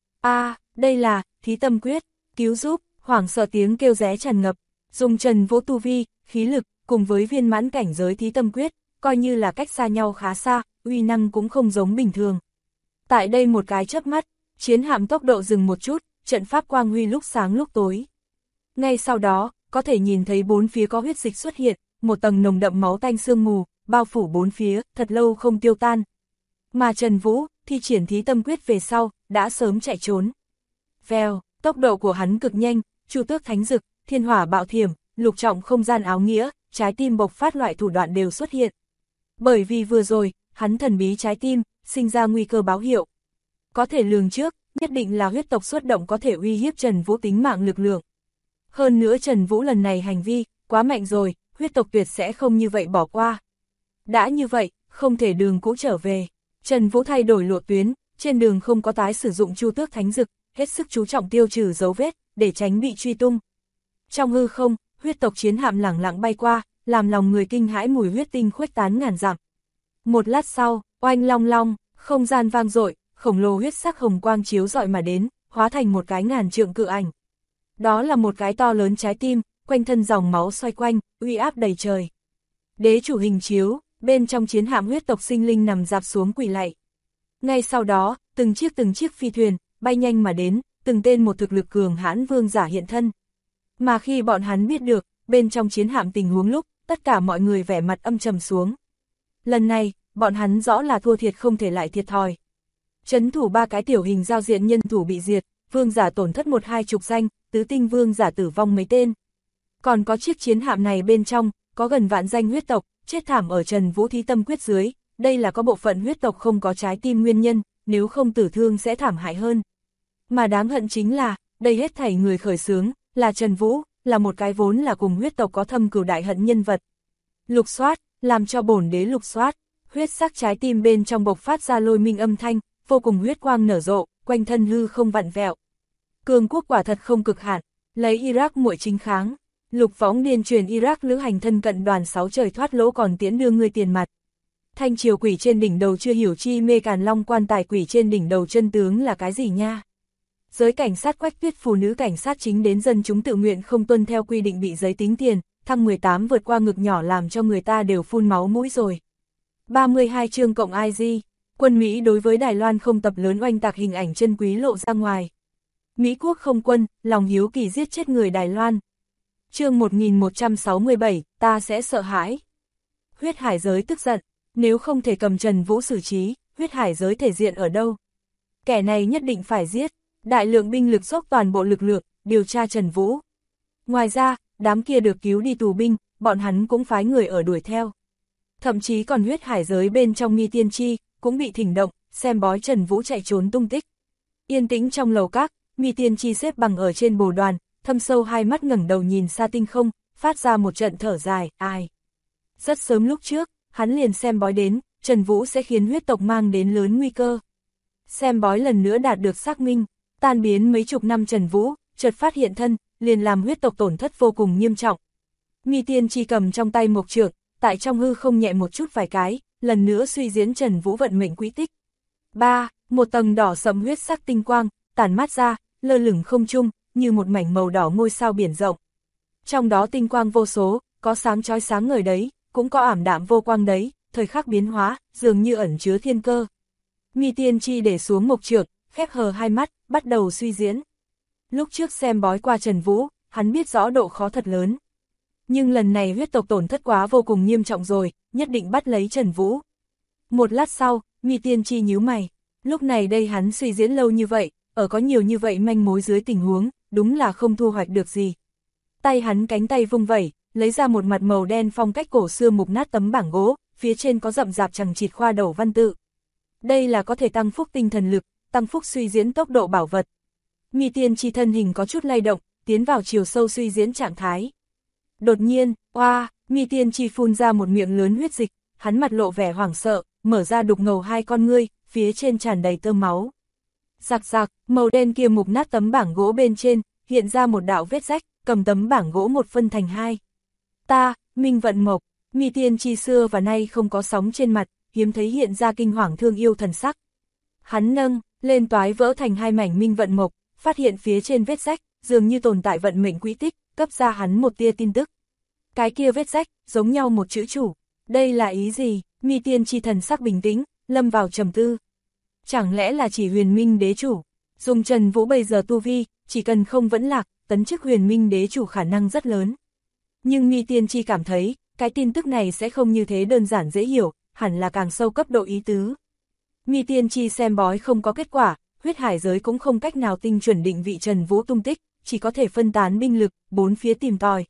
Đây là Thí Tâm Quyết, cứu giúp, hoảng sợ tiếng kêu ré tràn ngập, dùng Trần Vũ tu vi, khí lực, cùng với viên mãn cảnh giới Thí Tâm Quyết, coi như là cách xa nhau khá xa, uy năng cũng không giống bình thường. Tại đây một cái chớp mắt, chiến hạm tốc độ dừng một chút, trận pháp quang huy lúc sáng lúc tối. Ngay sau đó, có thể nhìn thấy bốn phía có huyết dịch xuất hiện, một tầng nồng đậm máu tanh sương mù, bao phủ bốn phía, thật lâu không tiêu tan. Mà Trần Vũ, thi triển Thí Tâm Quyết về sau, đã sớm chạy trốn. Vèo, tốc độ của hắn cực nhanh, Chu Tước Thánh Dực, Thiên Hỏa Bạo Thiểm, Lục Trọng Không Gian Áo Nghĩa, trái tim bộc phát loại thủ đoạn đều xuất hiện. Bởi vì vừa rồi, hắn thần bí trái tim, sinh ra nguy cơ báo hiệu. Có thể lường trước, nhất định là huyết tộc xuất động có thể uy hiếp Trần Vũ tính mạng lực lượng. Hơn nữa Trần Vũ lần này hành vi, quá mạnh rồi, huyết tộc tuyệt sẽ không như vậy bỏ qua. Đã như vậy, không thể đường cũ trở về. Trần Vũ thay đổi lộ tuyến, trên đường không có tái sử dụng Chu Tước Thánh Dực, hết sức chú trọng tiêu trừ dấu vết, để tránh bị truy tung. Trong hư không, huyết tộc chiến hạm lẳng lặng bay qua, làm lòng người kinh hãi mùi huyết tinh khuếch tán ngàn dặm. Một lát sau, oanh long long, không gian vang dội, khổng lồ huyết sắc hồng quang chiếu rọi mà đến, hóa thành một cái ngàn trượng cự ảnh. Đó là một cái to lớn trái tim, quanh thân dòng máu xoay quanh, uy áp đầy trời. Đế chủ hình chiếu, bên trong chiến hạm huyết tộc sinh linh nằm dạp xuống quỳ lạy. Ngay sau đó, từng chiếc phi thuyền, bay nhanh mà đến, từng tên một thực lực cường hãn vương giả hiện thân. Mà khi bọn hắn biết được, bên trong chiến hạm tình huống lúc, tất cả mọi người vẻ mặt âm trầm xuống. Lần này, bọn hắn rõ là thua thiệt không thể lại thiệt thòi. Trấn thủ ba cái tiểu hình giao diện nhân thủ bị diệt, vương giả tổn thất 1-2 danh, tứ tinh vương giả tử vong mấy tên. Còn có chiếc chiến hạm này bên trong, có gần vạn danh huyết tộc, chết thảm ở Trần Vũ Thí Tâm Quyết dưới, đây là có bộ phận huyết tộc không có trái tim nguyên nhân, nếu không tử thương sẽ thảm hại hơn. Mà đáng hận chính là, đây hết thảy người khởi xướng, là Trần Vũ, là một cái vốn là cùng huyết tộc có thâm cừu đại hận nhân vật. Lục soát, làm cho bổn đế lục soát, huyết sắc trái tim bên trong bộc phát ra lôi minh âm thanh, vô cùng huyết quang nở rộ, quanh thân hư không vặn vẹo. Cường quốc quả thật không cực hạn, lấy Iraq muội chính kháng, Lục Võng Điền truyền Iraq lữ hành thân cận đoàn 6 trời thoát lỗ còn tiễn đưa ngươi tiền mặt. Thanh triều quỷ trên đỉnh đầu chưa hiểu chi mê Càn Long quan tài quỷ trên đỉnh đầu chân tướng là cái gì nha. Giới cảnh sát Quách Tuyết phụ nữ cảnh sát chính đến dân chúng tự nguyện không tuân theo quy định bị giấy tính tiền, thăng 18 vượt qua ngực nhỏ làm cho người ta đều phun máu mũi rồi. 32 chương cộng IG, quân Mỹ đối với Đài Loan không tập lớn oanh tạc hình ảnh chân quý lộ ra ngoài. Mỹ quốc không quân, lòng hiếu kỳ giết chết người Đài Loan. Chương 1167, ta sẽ sợ hãi. Huyết hải giới tức giận, nếu không thể cầm Trần Vũ xử trí, huyết hải giới thể diện ở đâu? Kẻ này nhất định phải giết, đại lượng binh lực dốc toàn bộ lực lượng, điều tra Trần Vũ. Ngoài ra, đám kia được cứu đi tù binh, bọn hắn cũng phái người ở đuổi theo. Thậm chí còn huyết hải giới bên trong Mi Tiên Chi, cũng bị thỉnh động, xem bói Trần Vũ chạy trốn tung tích. Yên tĩnh trong lầu các, Mi Tiên Chi xếp bằng ở trên bồ đoàn, thâm sâu hai mắt ngẩng đầu nhìn xa tinh không, phát ra một trận thở dài, ai. Rất sớm lúc trước, hắn liền xem bói đến, Trần Vũ sẽ khiến huyết tộc mang đến lớn nguy cơ. Xem bói lần nữa đạt được xác minh, tan biến mấy chục năm Trần Vũ, chợt phát hiện thân, liền làm huyết tộc tổn thất vô cùng nghiêm trọng. Mi Tiên Chi cầm trong tay mộc trượng, tại trong hư không nhẹ một chút vài cái, lần nữa suy diễn Trần Vũ vận mệnh quỹ tích. 3. Một tầng đỏ sẫm huyết sắc tinh quang, tản mát ra, lơ lửng không trung, như một mảnh màu đỏ ngôi sao biển rộng. Trong đó tinh quang vô số, có sáng chói sáng ngời đấy, cũng có ảm đạm vô quang đấy, thời khắc biến hóa, dường như ẩn chứa thiên cơ. Mi Tiên Chi để xuống mộc trượng, khép hờ hai mắt, bắt đầu suy diễn. Lúc trước xem bói qua Trần Vũ, hắn biết rõ độ khó thật lớn. Nhưng lần này huyết tộc tổn thất quá vô cùng nghiêm trọng rồi, nhất định bắt lấy Trần Vũ. Một lát sau, Mi Tiên Chi nhíu mày. Lúc này đây hắn suy diễn lâu như vậy, ở có nhiều như vậy manh mối dưới tình huống, đúng là không thu hoạch được gì. Tay hắn cánh tay vung vẩy, lấy ra một mặt màu đen phong cách cổ xưa mục nát tấm bảng gỗ, phía trên có rậm rạp chằng chịt khoa đầu văn tự. Đây là có thể tăng phúc tinh thần lực, tăng phúc suy diễn tốc độ bảo vật. Mi Tiên Chi thân hình có chút lay động, tiến vào chiều sâu suy diễn trạng thái. Đột nhiên, oa, Mi Tiên Chi phun ra một miệng lớn huyết dịch, hắn mặt lộ vẻ hoảng sợ, mở ra đục ngầu hai con ngươi, phía trên tràn đầy tơ máu. Rạc rạc, màu đen kia mục nát tấm bảng gỗ bên trên, hiện ra một đạo vết rách, cầm tấm bảng gỗ một phân thành hai. Ta, Minh Vận Mộc, Mi Tiên Chi xưa và nay không có sóng trên mặt, hiếm thấy hiện ra kinh hoàng thương yêu thần sắc. Hắn nâng lên toái vỡ thành hai mảnh Minh Vận Mộc, phát hiện phía trên vết rách, dường như tồn tại vận mệnh quỹ tích, cấp ra hắn một tia tin tức. Cái kia vết rách, giống nhau một chữ chủ. Đây là ý gì? Mi Tiên Chi thần sắc bình tĩnh, lâm vào trầm tư. Chẳng lẽ là chỉ Huyền Minh đế chủ? Dùng Trần Vũ bây giờ tu vi, chỉ cần không vẫn lạc, tấn chức Huyền Minh đế chủ khả năng rất lớn. Nhưng Mi Tiên Chi cảm thấy, cái tin tức này sẽ không như thế đơn giản dễ hiểu, hẳn là càng sâu cấp độ ý tứ. Mi Tiên Chi xem bói không có kết quả, huyết hải giới cũng không cách nào tinh chuẩn định vị Trần Vũ tung tích, chỉ có thể phân tán binh lực, bốn phía tìm tòi.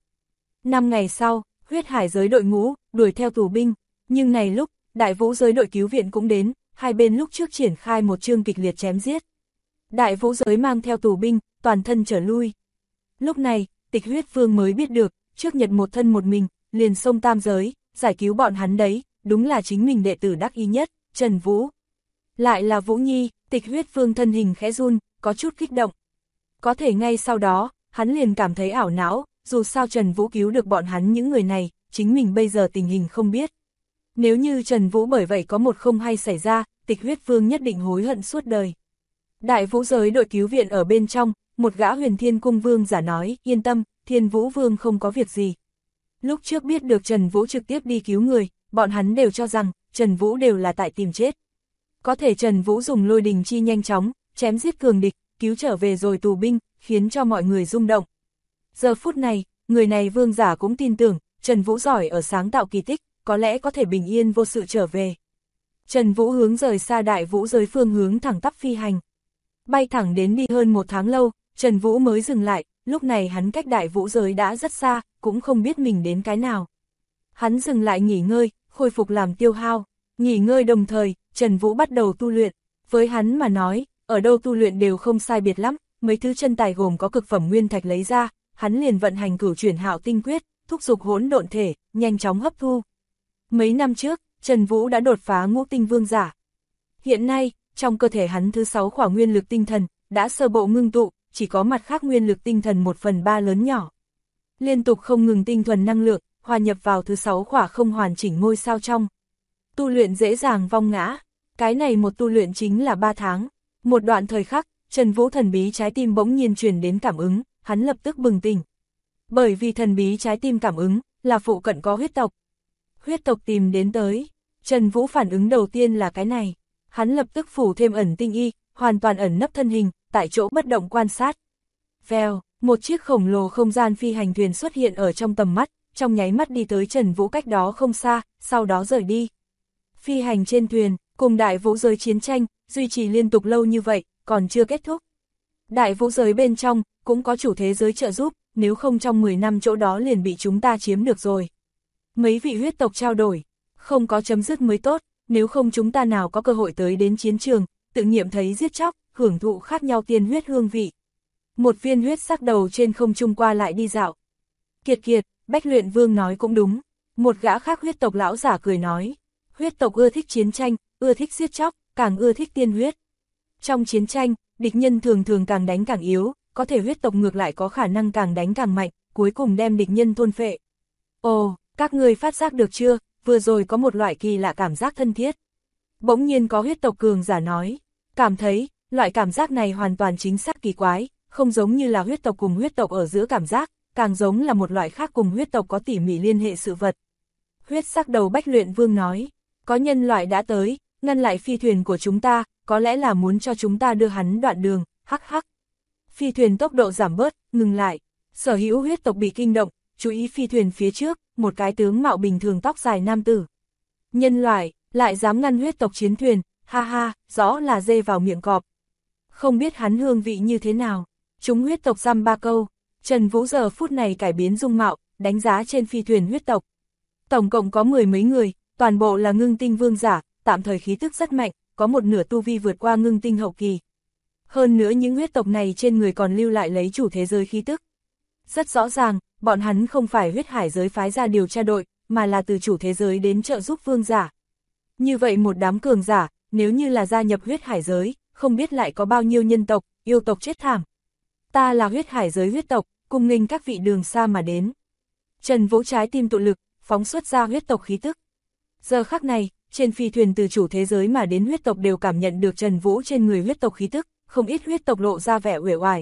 5 ngày sau, huyết hải giới đội ngũ, đuổi theo tù binh, nhưng này lúc, Đại Vũ giới đội cứu viện cũng đến, hai bên lúc trước triển khai một chương kịch liệt chém giết. Đại Vũ giới mang theo tù binh, toàn thân trở lui. Lúc này, Tịch Huyết Vương mới biết được, trước Nhật một thân một mình, liền xông tam giới, giải cứu bọn hắn đấy, đúng là chính mình đệ tử đắc ý nhất, Trần Vũ. Lại là Vũ Nhi, Tịch Huyết Vương thân hình khẽ run, có chút kích động. Có thể ngay sau đó, hắn liền cảm thấy ảo não, dù sao Trần Vũ cứu được bọn hắn những người này, chính mình bây giờ tình hình không biết. Nếu như Trần Vũ bởi vậy có một không hay xảy ra, Tịch Huyết Vương nhất định hối hận suốt đời. Đại Vũ giới đội cứu viện ở bên trong, một gã Huyền Thiên Cung Vương giả nói, yên tâm, Thiên Vũ Vương không có việc gì. Lúc trước biết được Trần Vũ trực tiếp đi cứu người, bọn hắn đều cho rằng, Trần Vũ đều là tại tìm chết. Có thể Trần Vũ dùng lôi đình chi nhanh chóng, chém giết cường địch, cứu trở về rồi tù binh, khiến cho mọi người rung động. Giờ phút này, người này vương giả cũng tin tưởng, Trần Vũ giỏi ở sáng tạo kỳ tích, có lẽ có thể bình yên vô sự trở về. Trần Vũ hướng rời xa Đại Vũ giới phương hướng thẳng tắp phi hành. Bay thẳng đến đi hơn 1 tháng lâu, Trần Vũ mới dừng lại, lúc này hắn cách Đại Vũ giới đã rất xa, cũng không biết mình đến cái nào. Hắn dừng lại nghỉ ngơi, khôi phục làm tiêu hao, nghỉ ngơi đồng thời, Trần Vũ bắt đầu tu luyện. Với hắn mà nói, ở đâu tu luyện đều không sai biệt lắm, mấy thứ chân tài gồm có cực phẩm nguyên thạch lấy ra, hắn liền vận hành cửu chuyển hạo tinh quyết, thúc giục hỗn độn thể, nhanh chóng hấp thu. Mấy năm trước, Trần Vũ đã đột phá ngũ tinh vương giả. Hiện nay, trong cơ thể hắn thứ 6 khỏa nguyên lực tinh thần, đã sơ bộ ngưng tụ, chỉ có mặt khác nguyên lực tinh thần 1/3 lớn nhỏ. liên tục không ngừng tinh thuần năng lượng, hòa nhập vào thứ 6 khỏa không hoàn chỉnh ngôi sao trong. Tu luyện dễ dàng vong ngã, cái này một tu luyện chính là 3 tháng. Một đoạn thời khắc, Trần Vũ thần bí trái tim bỗng nhiên truyền đến cảm ứng, hắn lập tức bừng tỉnh. Bởi vì thần bí trái tim cảm ứng, là phụ cận có huyết tộc. Huyết tộc tìm đến tới, Trần Vũ phản ứng đầu tiên là cái này. Hắn lập tức phủ thêm ẩn tinh y, hoàn toàn ẩn nấp thân hình, tại chỗ bất động quan sát. Vèo, một chiếc khổng lồ không gian phi hành thuyền xuất hiện ở trong tầm mắt, trong nháy mắt đi tới Trần Vũ cách đó không xa, sau đó rời đi. Phi hành trên thuyền, cùng đại vũ giới chiến tranh, duy trì liên tục lâu như vậy, còn chưa kết thúc. Đại vũ giới bên trong, cũng có chủ thế giới trợ giúp, nếu không trong 10 năm chỗ đó liền bị chúng ta chiếm được rồi. Mấy vị huyết tộc trao đổi, không có chấm dứt mới tốt, nếu không chúng ta nào có cơ hội tới đến chiến trường, tự nghiệm thấy giết chóc, hưởng thụ khác nhau tiên huyết hương vị. Một viên huyết sắc đầu trên không trung qua lại đi dạo. Kiệt kiệt, Bách Luyện Vương nói cũng đúng. Một gã khác huyết tộc lão giả cười nói. Huyết tộc ưa thích chiến tranh, ưa thích giết chóc, càng ưa thích tiên huyết. Trong chiến tranh, địch nhân thường thường càng đánh càng yếu, có thể huyết tộc ngược lại có khả năng càng đánh càng mạnh, cuối cùng đem địch nhân thôn phệ. Ồ, các ngươi phát giác được chưa, vừa rồi có một loại kỳ lạ cảm giác thân thiết. Bỗng nhiên có huyết tộc cường giả nói, cảm thấy, loại cảm giác này hoàn toàn chính xác kỳ quái, không giống như là huyết tộc cùng huyết tộc ở giữa cảm giác, càng giống là một loại khác cùng huyết tộc có tỉ mỉ liên hệ sự vật. Huyết sắc đầu Bách Luyện Vương nói, có nhân loại đã tới, ngăn lại phi thuyền của chúng ta, có lẽ là muốn cho chúng ta đưa hắn đoạn đường, hắc hắc. Phi thuyền tốc độ giảm bớt, ngừng lại, sở hữu huyết tộc bị kinh động, chú ý phi thuyền phía trước, một cái tướng mạo bình thường tóc dài nam tử. Nhân loại, lại dám ngăn huyết tộc chiến thuyền, ha ha, rõ là dê vào miệng cọp. Không biết hắn hương vị như thế nào, chúng huyết tộc dăm ba câu. Trần Vũ giờ phút này cải biến dung mạo, đánh giá trên phi thuyền huyết tộc. Tổng cộng có 10 mấy người, toàn bộ là ngưng tinh vương giả, tạm thời khí tức rất mạnh, có một nửa tu vi vượt qua ngưng tinh hậu kỳ. Hơn nữa những huyết tộc này trên người còn lưu lại lấy chủ thế giới khí tức. Rất rõ ràng, bọn hắn không phải huyết hải giới phái ra điều tra đội, mà là từ chủ thế giới đến trợ giúp vương giả. Như vậy một đám cường giả, nếu như là gia nhập huyết hải giới, không biết lại có bao nhiêu nhân tộc, yêu tộc chết thảm. Ta là huyết hải giới huyết tộc, cùng nghênh các vị đường xa mà đến. Trần Vũ trái tim tụ lực, phóng xuất ra huyết tộc khí tức. Giờ khắc này, trên phi thuyền từ chủ thế giới mà đến huyết tộc đều cảm nhận được Trần Vũ trên người huyết tộc khí tức, không ít huyết tộc lộ ra vẻ uể oải.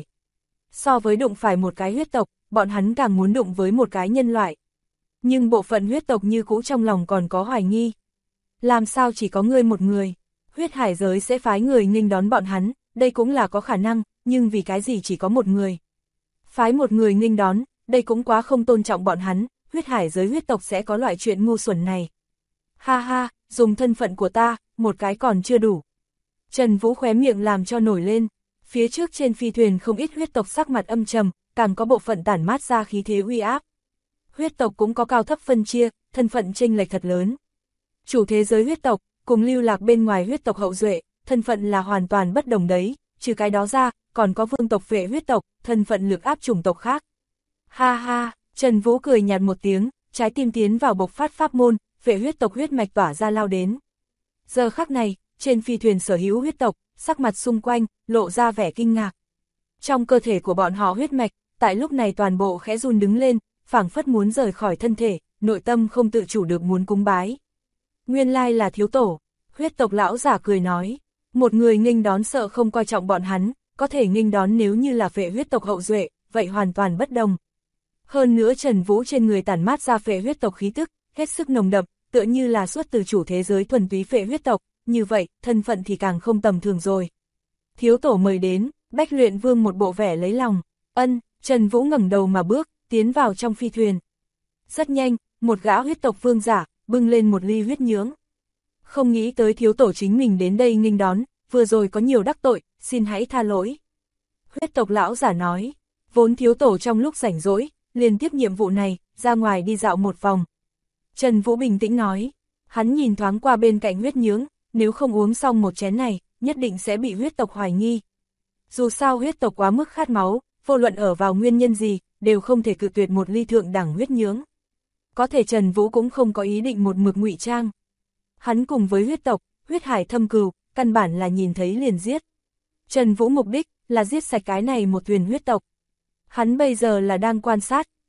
So với đụng phải một cái huyết tộc, bọn hắn càng muốn đụng với một cái nhân loại. Nhưng bộ phận huyết tộc như cũ trong lòng còn có hoài nghi. Làm sao chỉ có ngươi một người? Huyết hải giới sẽ phái người nghênh đón bọn hắn, đây cũng là có khả năng, nhưng vì cái gì chỉ có một người? Phái một người nghênh đón, đây cũng quá không tôn trọng bọn hắn, huyết hải giới huyết tộc sẽ có loại chuyện ngu xuẩn này. Ha ha, dùng thân phận của ta, một cái còn chưa đủ. Trần Vũ khóe miệng làm cho nổi lên, phía trước trên phi thuyền không ít huyết tộc sắc mặt âm trầm, càng có bộ phận tản mát ra khí thế uy áp. Huyết tộc cũng có cao thấp phân chia, thân phận chênh lệch thật lớn. Chủ thế giới huyết tộc, cùng lưu lạc bên ngoài huyết tộc hậu duệ, thân phận là hoàn toàn bất đồng đấy, trừ cái đó ra, còn có vương tộc phệ huyết tộc, thân phận lực áp chủng tộc khác. Ha ha, Trần Vũ cười nhạt một tiếng, trái tim tiến vào bộc phát pháp môn, phệ huyết tộc huyết mạch tỏa ra lao đến. Giờ khắc này, trên phi thuyền sở hữu huyết tộc, sắc mặt xung quanh, lộ ra vẻ kinh ngạc. Trong cơ thể của bọn họ huyết mạch, tại lúc này toàn bộ khẽ run đứng lên, phảng phất muốn rời khỏi thân thể, nội tâm không tự chủ được muốn cúng bái. Nguyên lai là thiếu tổ, huyết tộc lão giả cười nói, một người nghênh đón sợ không coi trọng bọn hắn, có thể nghênh đón nếu như là phệ huyết tộc hậu duệ, vậy hoàn toàn bất đồng. Hơn nữa Trần Vũ trên người tản mát ra phệ huyết tộc khí tức, hết sức nồng đậm, tựa như là xuất từ chủ thế giới thuần túy phệ huyết tộc, như vậy, thân phận thì càng không tầm thường rồi. Thiếu tổ mời đến, Bách Luyện Vương một bộ vẻ lấy lòng, ân, Trần Vũ ngẩng đầu mà bước, tiến vào trong phi thuyền. Rất nhanh, một gã huyết tộc vương giả, bưng lên một ly huyết nhướng. Không nghĩ tới thiếu tổ chính mình đến đây nghênh đón, vừa rồi có nhiều đắc tội, xin hãy tha lỗi. Huyết tộc lão giả nói, vốn thiếu tổ trong lúc rảnh rỗi, liền tiếp nhiệm vụ này, ra ngoài đi dạo một vòng. Trần Vũ bình tĩnh nói, hắn nhìn thoáng qua bên cạnh huyết nhướng, nếu không uống xong một chén này, nhất định sẽ bị huyết tộc hoài nghi. Dù sao huyết tộc quá mức khát máu, vô luận ở vào nguyên nhân gì, đều không thể cự tuyệt một ly thượng đẳng huyết nhướng. Có thể Trần Vũ cũng không có ý định một mực ngụy trang. Hắn cùng với huyết tộc, huyết hải thâm cừu, căn bản là nhìn thấy liền giết. Trần Vũ mục đích là giết sạch cái này một thuyền huyết tộc. Hắn bây giờ là đang quan sát,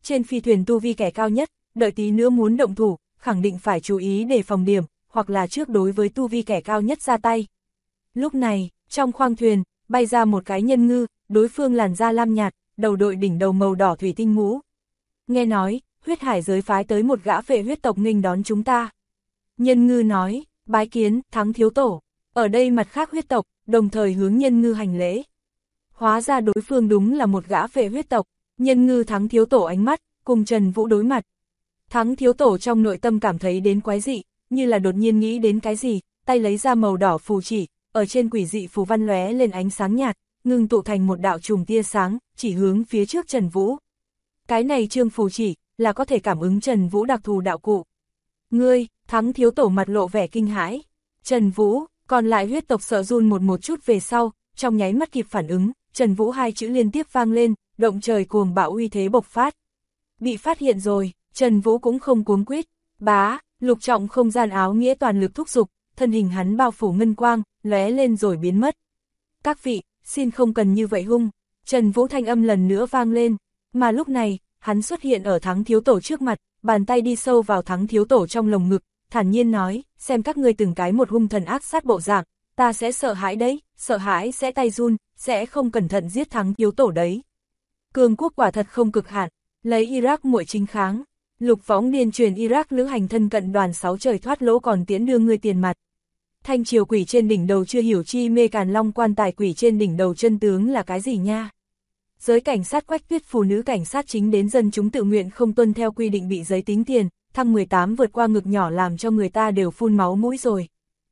trên phi thuyền tu vi kẻ cao nhất, đợi tí nữa muốn động thủ, khẳng định phải chú ý để phòng điểm, hoặc là trước đối với tu vi kẻ cao nhất ra tay. Lúc này, trong khoang thuyền, bay ra một cái nhân ngư, đối phương làn da lam nhạt, đầu đội đỉnh đầu màu đỏ thủy tinh mũ. Nghe nói, huyết hải giới phái tới một gã phệ huyết tộc nghênh đón chúng ta. Nhân ngư nói, bái kiến, Thắng thiếu tổ. Ở đây mặt khác huyết tộc, đồng thời hướng nhân ngư hành lễ. Hóa ra đối phương đúng là một gã phệ huyết tộc. Nhân ngư Thắng thiếu tổ ánh mắt, cùng Trần Vũ đối mặt. Thắng thiếu tổ trong nội tâm cảm thấy đến quái dị, như là đột nhiên nghĩ đến cái gì, tay lấy ra màu đỏ phù chỉ, ở trên quỷ dị phù văn lóe lên ánh sáng nhạt, ngưng tụ thành một đạo chùm tia sáng, chỉ hướng phía trước Trần Vũ. Cái này chương phù chỉ, là có thể cảm ứng Trần Vũ đặc thù đạo cụ. Ngươi, Thắng thiếu tổ mặt lộ vẻ kinh hãi. Trần Vũ, còn lại huyết tộc sợ run một chút về sau, trong nháy mắt kịp phản ứng, Trần Vũ hai chữ liên tiếp vang lên, động trời cuồng bạo uy thế bộc phát. Bị phát hiện rồi, Trần Vũ cũng không cuống quýt, bá, lục trọng không gian áo nghĩa toàn lực thúc giục, thân hình hắn bao phủ ngân quang, lóe lên rồi biến mất. Các vị, xin không cần như vậy hung, Trần Vũ thanh âm lần nữa vang lên, mà lúc này, hắn xuất hiện ở Thắng thiếu tổ trước mặt, bàn tay đi sâu vào Thắng thiếu tổ trong lồng ngực, thản nhiên nói, xem các ngươi từng cái một hung thần ác sát bộ dạng, ta sẽ sợ hãi đấy, sợ hãi sẽ tay run, sẽ không cẩn thận giết Thắng thiếu tổ đấy. Cường quốc quả thật không cực hạn, lấy Iraq muội chính kháng. Lục võng điên truyền Iraq lữ hành thân cận đoàn 6 trời thoát lỗ còn tiễn đưa ngươi tiền mặt. Thanh triều quỷ trên đỉnh đầu chưa hiểu chi mê Càn Long quan tài quỷ trên đỉnh đầu chân tướng là cái gì nha. Giới cảnh sát Quách Tuyết phụ nữ cảnh sát chính đến dân chúng tự nguyện không tuân theo quy định bị giấy tính tiền, thăng 18 vượt qua ngực nhỏ làm cho người ta đều phun máu mũi rồi.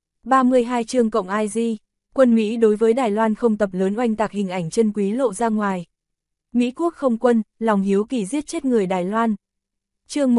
32 chương cộng IG, quân Mỹ đối với Đài Loan không tập lớn oanh tạc hình ảnh chân quý lộ ra ngoài. Mỹ quốc không quân, lòng hiếu kỳ giết chết người Đài Loan. Chương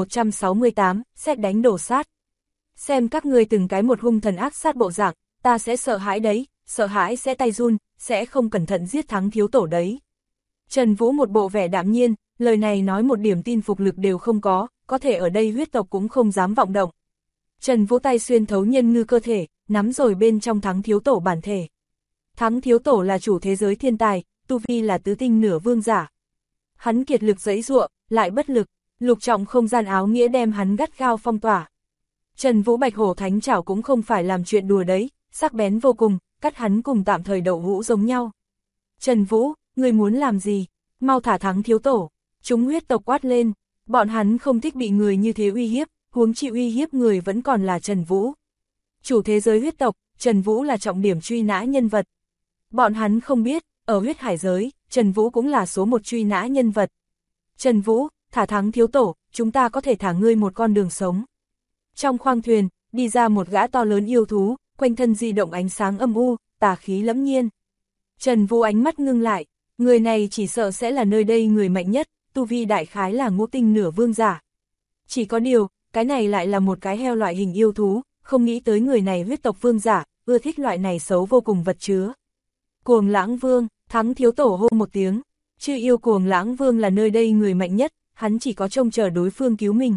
1168, xét đánh đổ sát. Xem các ngươi từng cái một hung thần ác sát bộ dạng, ta sẽ sợ hãi đấy, sợ hãi sẽ tay run, sẽ không cẩn thận giết Thắng thiếu tổ đấy. Trần Vũ một bộ vẻ đạm nhiên, lời này nói một điểm tin phục lực đều không có thể ở đây huyết tộc cũng không dám vọng động. Trần Vũ tay xuyên thấu nhân ngư cơ thể, nắm rồi bên trong Thắng thiếu tổ bản thể. Thắng thiếu tổ là chủ thế giới thiên tài, tu vi là tứ tinh nửa vương giả. Hắn kiệt lực giãy giụa, lại bất lực, lục trọng không gian áo nghĩa đem hắn gắt gao phong tỏa. Trần Vũ bạch hổ thánh chảo cũng không phải làm chuyện đùa đấy, sắc bén vô cùng, cắt hắn cùng tạm thời đậu hũ giống nhau. Trần Vũ, ngươi muốn làm gì? Mau thả Thắng thiếu tổ. Chúng huyết tộc quát lên, bọn hắn không thích bị người như thế uy hiếp, huống chi uy hiếp người vẫn còn là Trần Vũ. Chủ thế giới huyết tộc, Trần Vũ là trọng điểm truy nã nhân vật. Bọn hắn không biết, ở huyết hải giới, Trần Vũ cũng là số một truy nã nhân vật. Trần Vũ, thả Thắng thiếu tổ, chúng ta có thể thả ngươi một con đường sống. Trong khoang thuyền, đi ra một gã to lớn yêu thú, quanh thân di động ánh sáng âm u, tà khí lẫm nhiên. Trần Vũ ánh mắt ngưng lại, người này chỉ sợ sẽ là nơi đây người mạnh nhất, tu vi đại khái là ngũ tinh nửa vương giả. Chỉ có điều, cái này lại là một cái heo loại hình yêu thú, không nghĩ tới người này huyết tộc vương giả, ưa thích loại này xấu vô cùng vật chứa. Cuồng Lãng Vương, Thắng thiếu tổ hô một tiếng, chư yêu Cuồng Lãng Vương là nơi đây người mạnh nhất, hắn chỉ có trông chờ đối phương cứu mình.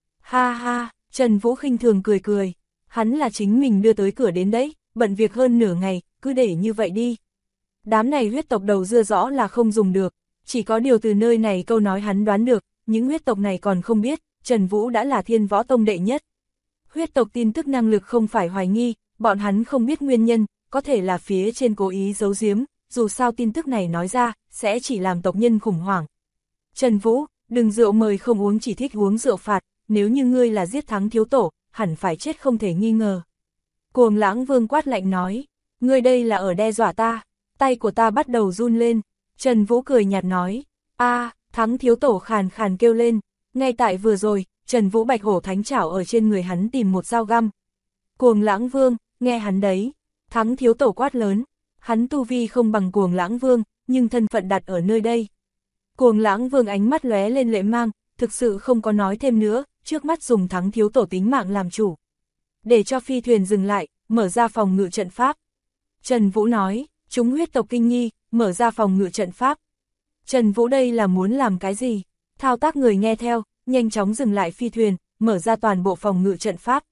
Ha ha, Trần Vũ khinh thường cười cười, hắn là chính mình đưa tới cửa đến đấy, bận việc hơn nửa ngày, cứ để như vậy đi. Đám này huyết tộc đầu dưa rõ là không dùng được, chỉ có điều từ nơi này câu nói hắn đoán được, những huyết tộc này còn không biết, Trần Vũ đã là Thiên Võ Tông đệ nhất. Huyết tộc tin tức năng lực không phải hoài nghi, bọn hắn không biết nguyên nhân, có thể là phía trên cố ý giấu giếm, dù sao tin tức này nói ra, sẽ chỉ làm tộc nhân khủng hoảng. Trần Vũ, đừng rượu mời không uống chỉ thích uống rượu phạt, nếu như ngươi là giết Thắng thiếu tổ, hẳn phải chết không thể nghi ngờ. Cuồng Lãng Vương quát lạnh nói, ngươi đây là ở đe dọa ta, tay của ta bắt đầu run lên. Trần Vũ cười nhạt nói, Thắng thiếu tổ khàn khàn kêu lên, ngay tại vừa rồi, Trần Vũ bạch hổ thánh chảo ở trên người hắn tìm một dao găm. Cuồng Lãng Vương, nghe hắn đấy, Thắng thiếu tổ quát lớn, hắn tu vi không bằng Cuồng Lãng Vương, nhưng thân phận đặt ở nơi đây. Cuồng Lãng Vương ánh mắt lóe lên lệ mang, thực sự không có nói thêm nữa, trước mắt dùng Thắng thiếu tổ tính mạng làm chủ. Để cho phi thuyền dừng lại, mở ra phòng ngự trận pháp. Trần Vũ nói, chúng huyết tộc kinh nghi, mở ra phòng ngự trận pháp. Trần Vũ đây là muốn làm cái gì? Thao tác người nghe theo, nhanh chóng dừng lại phi thuyền, mở ra toàn bộ phòng ngự trận pháp.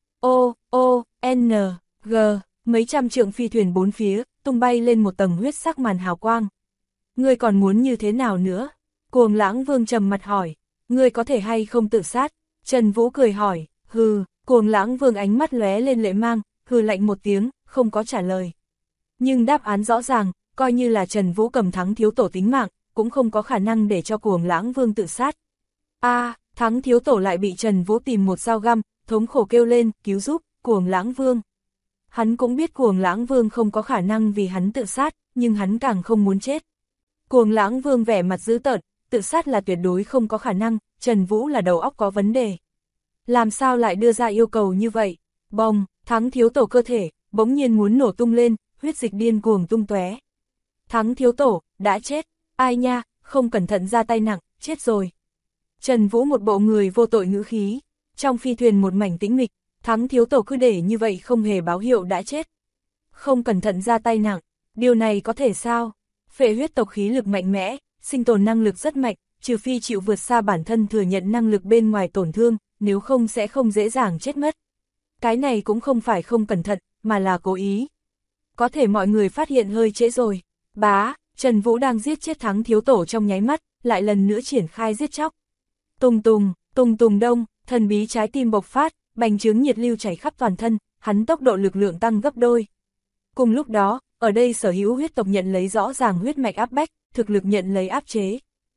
G, mấy trăm trượng phi thuyền bốn phía, tung bay lên một tầng huyết sắc màn hào quang. Ngươi còn muốn như thế nào nữa? Cuồng Lãng Vương trầm mặt hỏi, ngươi có thể hay không tự sát? Trần Vũ cười hỏi, hừ, Cuồng Lãng Vương ánh mắt lóe lên lệ mang, hừ lạnh một tiếng, không có trả lời. Nhưng đáp án rõ ràng, coi như là Trần Vũ cầm Thắng thiếu tổ tính mạng, cũng không có khả năng để cho Cuồng Lãng Vương tự sát. Thắng thiếu tổ lại bị Trần Vũ tìm một dao găm, thống khổ kêu lên, cứu giúp, Cuồng Lãng Vương. Hắn cũng biết Cuồng Lãng Vương không có khả năng vì hắn tự sát, nhưng hắn càng không muốn chết. Cuồng Lãng Vương vẻ mặt dữ tợn, tự sát là tuyệt đối không có khả năng, Trần Vũ là đầu óc có vấn đề. Làm sao lại đưa ra yêu cầu như vậy? Bông, Thắng thiếu tổ cơ thể, bỗng nhiên muốn nổ tung lên, huyết dịch điên cuồng tung tóe. Thắng thiếu tổ, đã chết, ai nha, không cẩn thận ra tay nặng, chết rồi. Trần Vũ một bộ người vô tội ngữ khí, trong phi thuyền một mảnh tĩnh mịch, Thắng thiếu tổ cứ để như vậy không hề báo hiệu đã chết. Không cẩn thận ra tay nặng, điều này có thể sao? Phệ huyết tộc khí lực mạnh mẽ, sinh tồn năng lực rất mạnh, trừ phi chịu vượt xa bản thân thừa nhận năng lực bên ngoài tổn thương, nếu không sẽ không dễ dàng chết mất. Cái này cũng không phải không cẩn thận, mà là cố ý. Có thể mọi người phát hiện hơi trễ rồi. Bá, Trần Vũ đang giết chết Thắng thiếu tổ trong nháy mắt, lại lần nữa triển khai giết chóc. Tùng tùng đông, thần bí trái tim bộc phát, bành trướng nhiệt lưu chảy khắp toàn thân, hắn tốc độ lực lượng tăng gấp đôi. Cùng lúc đó, ở đây sở hữu huyết tộc nhận lấy rõ ràng huyết mạch áp bách, thực lực nhận lấy áp chế.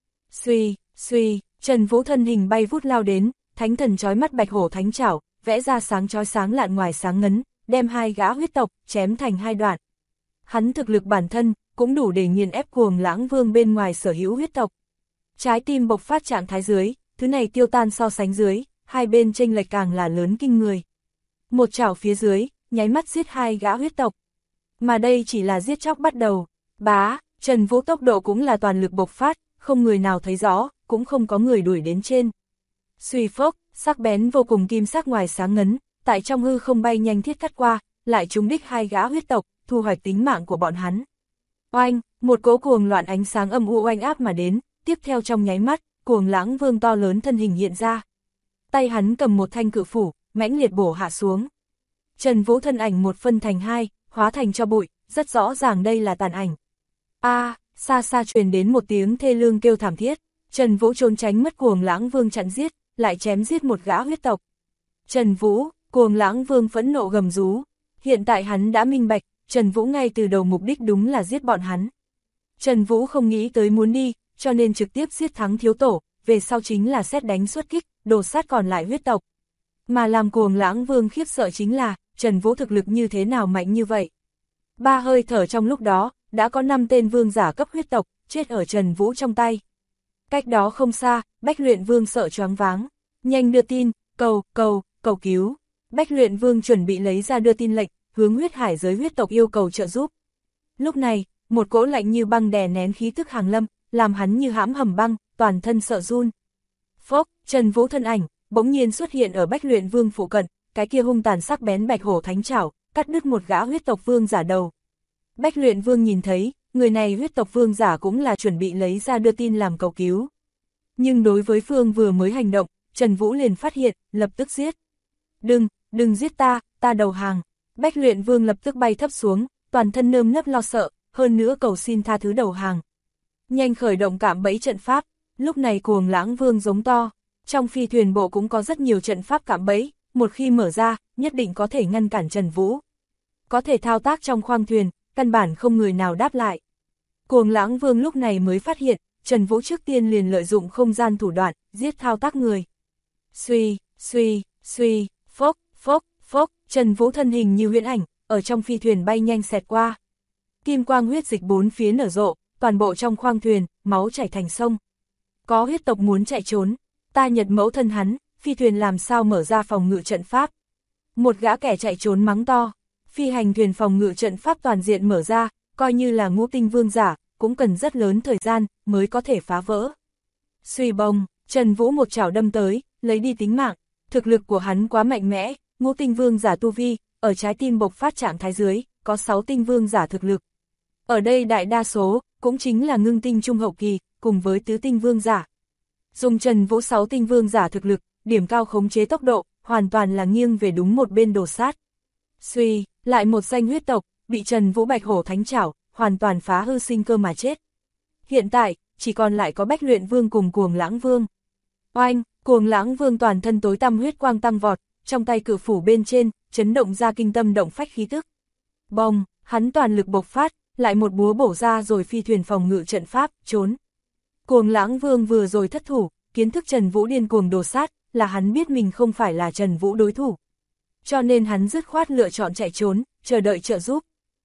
Suy, Trần Vũ thân hình bay vút lao đến, thánh thần chói mắt bạch hổ thánh trảo, vẽ ra sáng chói sáng lạn ngoài sáng ngấn, đem hai gã huyết tộc chém thành hai đoạn. Hắn thực lực bản thân cũng đủ để nghiền ép Cuồng Lãng Vương bên ngoài sở hữu huyết tộc. Trái tim bộc phát trạng thái dưới, thứ này tiêu tan so sánh dưới, hai bên chênh lệch càng là lớn kinh người. Một chảo phía dưới, nháy mắt giết hai gã huyết tộc. Mà đây chỉ là giết chóc bắt đầu. Bá, Trần Vũ tốc độ cũng là toàn lực bộc phát, không người nào thấy rõ, cũng không có người đuổi đến trên. Suy phốc, sắc bén vô cùng kim sắc ngoài sáng ngấn, tại trong hư không bay nhanh thiết cắt qua, lại trúng đích hai gã huyết tộc, thu hoạch tính mạng của bọn hắn. Oanh, một cỗ cuồng loạn ánh sáng âm u oanh áp mà đến, tiếp theo trong nháy mắt, Cuồng Lãng Vương to lớn thân hình hiện ra. Tay hắn cầm một thanh cự phủ, mãnh liệt bổ hạ xuống. Trần Vũ thân ảnh một phân thành hai, hóa thành cho bụi, rất rõ ràng đây là tàn ảnh. Xa xa truyền đến một tiếng thê lương kêu thảm thiết, Trần Vũ trốn tránh mất Cuồng Lãng Vương chặn giết, lại chém giết một gã huyết tộc. Trần Vũ, Cuồng Lãng Vương phẫn nộ gầm rú, hiện tại hắn đã minh bạch, Trần Vũ ngay từ đầu mục đích đúng là giết bọn hắn. Trần Vũ không nghĩ tới muốn đi, cho nên trực tiếp giết Thắng thiếu tổ, về sau chính là sét đánh xuất kích, đổ sát còn lại huyết tộc. Mà làm Cuồng Lãng Vương khiếp sợ chính là, Trần Vũ thực lực như thế nào mạnh như vậy. 3 hơi thở trong lúc đó, đã có 5 tên vương giả cấp huyết tộc, chết ở Trần Vũ trong tay. Cách đó không xa, Bách Luyện Vương sợ choáng váng, nhanh đưa tin, cầu cứu. Bách Luyện Vương chuẩn bị lấy ra đưa tin lệnh, hướng huyết hải giới huyết tộc yêu cầu trợ giúp. Lúc này, một cỗ lạnh như băng đè nén khí tức hàng lâm, làm hắn như hãm hầm băng, toàn thân sợ run. Phốc, Trần Vũ thân ảnh, bỗng nhiên xuất hiện ở Bách Luyện Vương phụ cận, cái kia hung tàn sắc bén bạch hổ thánh trảo, cắt đứt một gã huyết tộc vương giả đầu. Bách Luyện Vương nhìn thấy, người này huyết tộc vương giả cũng là chuẩn bị lấy ra đưa tin làm cầu cứu. Nhưng đối với Phương vừa mới hành động, Trần Vũ liền phát hiện, lập tức giết. Đừng giết ta đầu hàng. Bách Luyện Vương lập tức bay thấp xuống, toàn thân nơm nớp lo sợ, hơn nữa cầu xin tha thứ đầu hàng. Nhanh khởi động cạm bẫy trận pháp, lúc này Cuồng Lãng Vương giống to, trong phi thuyền bộ cũng có rất nhiều trận pháp cạm bẫy, một khi mở ra, nhất định có thể ngăn cản Trần Vũ. Có thể thao tác trong khoang thuyền, căn bản không người nào đáp lại. Cuồng Lãng Vương lúc này mới phát hiện, Trần Vũ trước tiên liền lợi dụng không gian thủ đoạn, giết thao tác người. Suy, phốc, Trần Vũ thân hình như huyễn ảnh, ở trong phi thuyền bay nhanh xẹt qua. Kim quang huyết dịch bốn phía nở rộ, toàn bộ trong khoang thuyền, máu chảy thành sông. Có huyết tộc muốn chạy trốn, ta nhật mẫu thân hắn, phi thuyền làm sao mở ra phòng ngự trận pháp. Một gã kẻ chạy trốn mắng to, phi hành thuyền phòng ngự trận pháp toàn diện mở ra, coi như là ngũ tinh vương giả, cũng cần rất lớn thời gian, mới có thể phá vỡ. Suy bông, Trần Vũ một chảo đâm tới, lấy đi tính mạng, thực lực của hắn quá mạnh mẽ, ngũ tinh vương giả tu vi, ở trái tim bộc phát trạng thái dưới, có 6 tinh vương giả thực lực. Ở đây đại đa số, cũng chính là ngưng tinh trung hậu kỳ, cùng với tứ tinh vương giả. Dùng Trần Vũ 6 tinh vương giả thực lực, điểm cao khống chế tốc độ, hoàn toàn là nghiêng về đúng một bên đổ sát. Suy, lại một danh huyết tộc, bị Trần Vũ bạch hổ thánh trảo, hoàn toàn phá hư sinh cơ mà chết. Hiện tại, chỉ còn lại có Bách Luyện Vương cùng Cuồng Lãng Vương. Oanh, Cuồng Lãng Vương toàn thân tối tăm huyết quang tăng vọt, trong tay cự phủ bên trên, chấn động ra kinh tâm động phách khí tức. Bồng, hắn toàn lực bộc phát, lại một búa bổ ra rồi phi thuyền phòng ngự trận pháp, trốn. Cuồng Lãng Vương vừa rồi thất thủ, kiến thức Trần Vũ điên cuồng đồ sát, là hắn biết mình không phải là Trần Vũ đối thủ. Cho nên hắn dứt khoát lựa chọn chạy trốn, chờ đợi trợ giúp.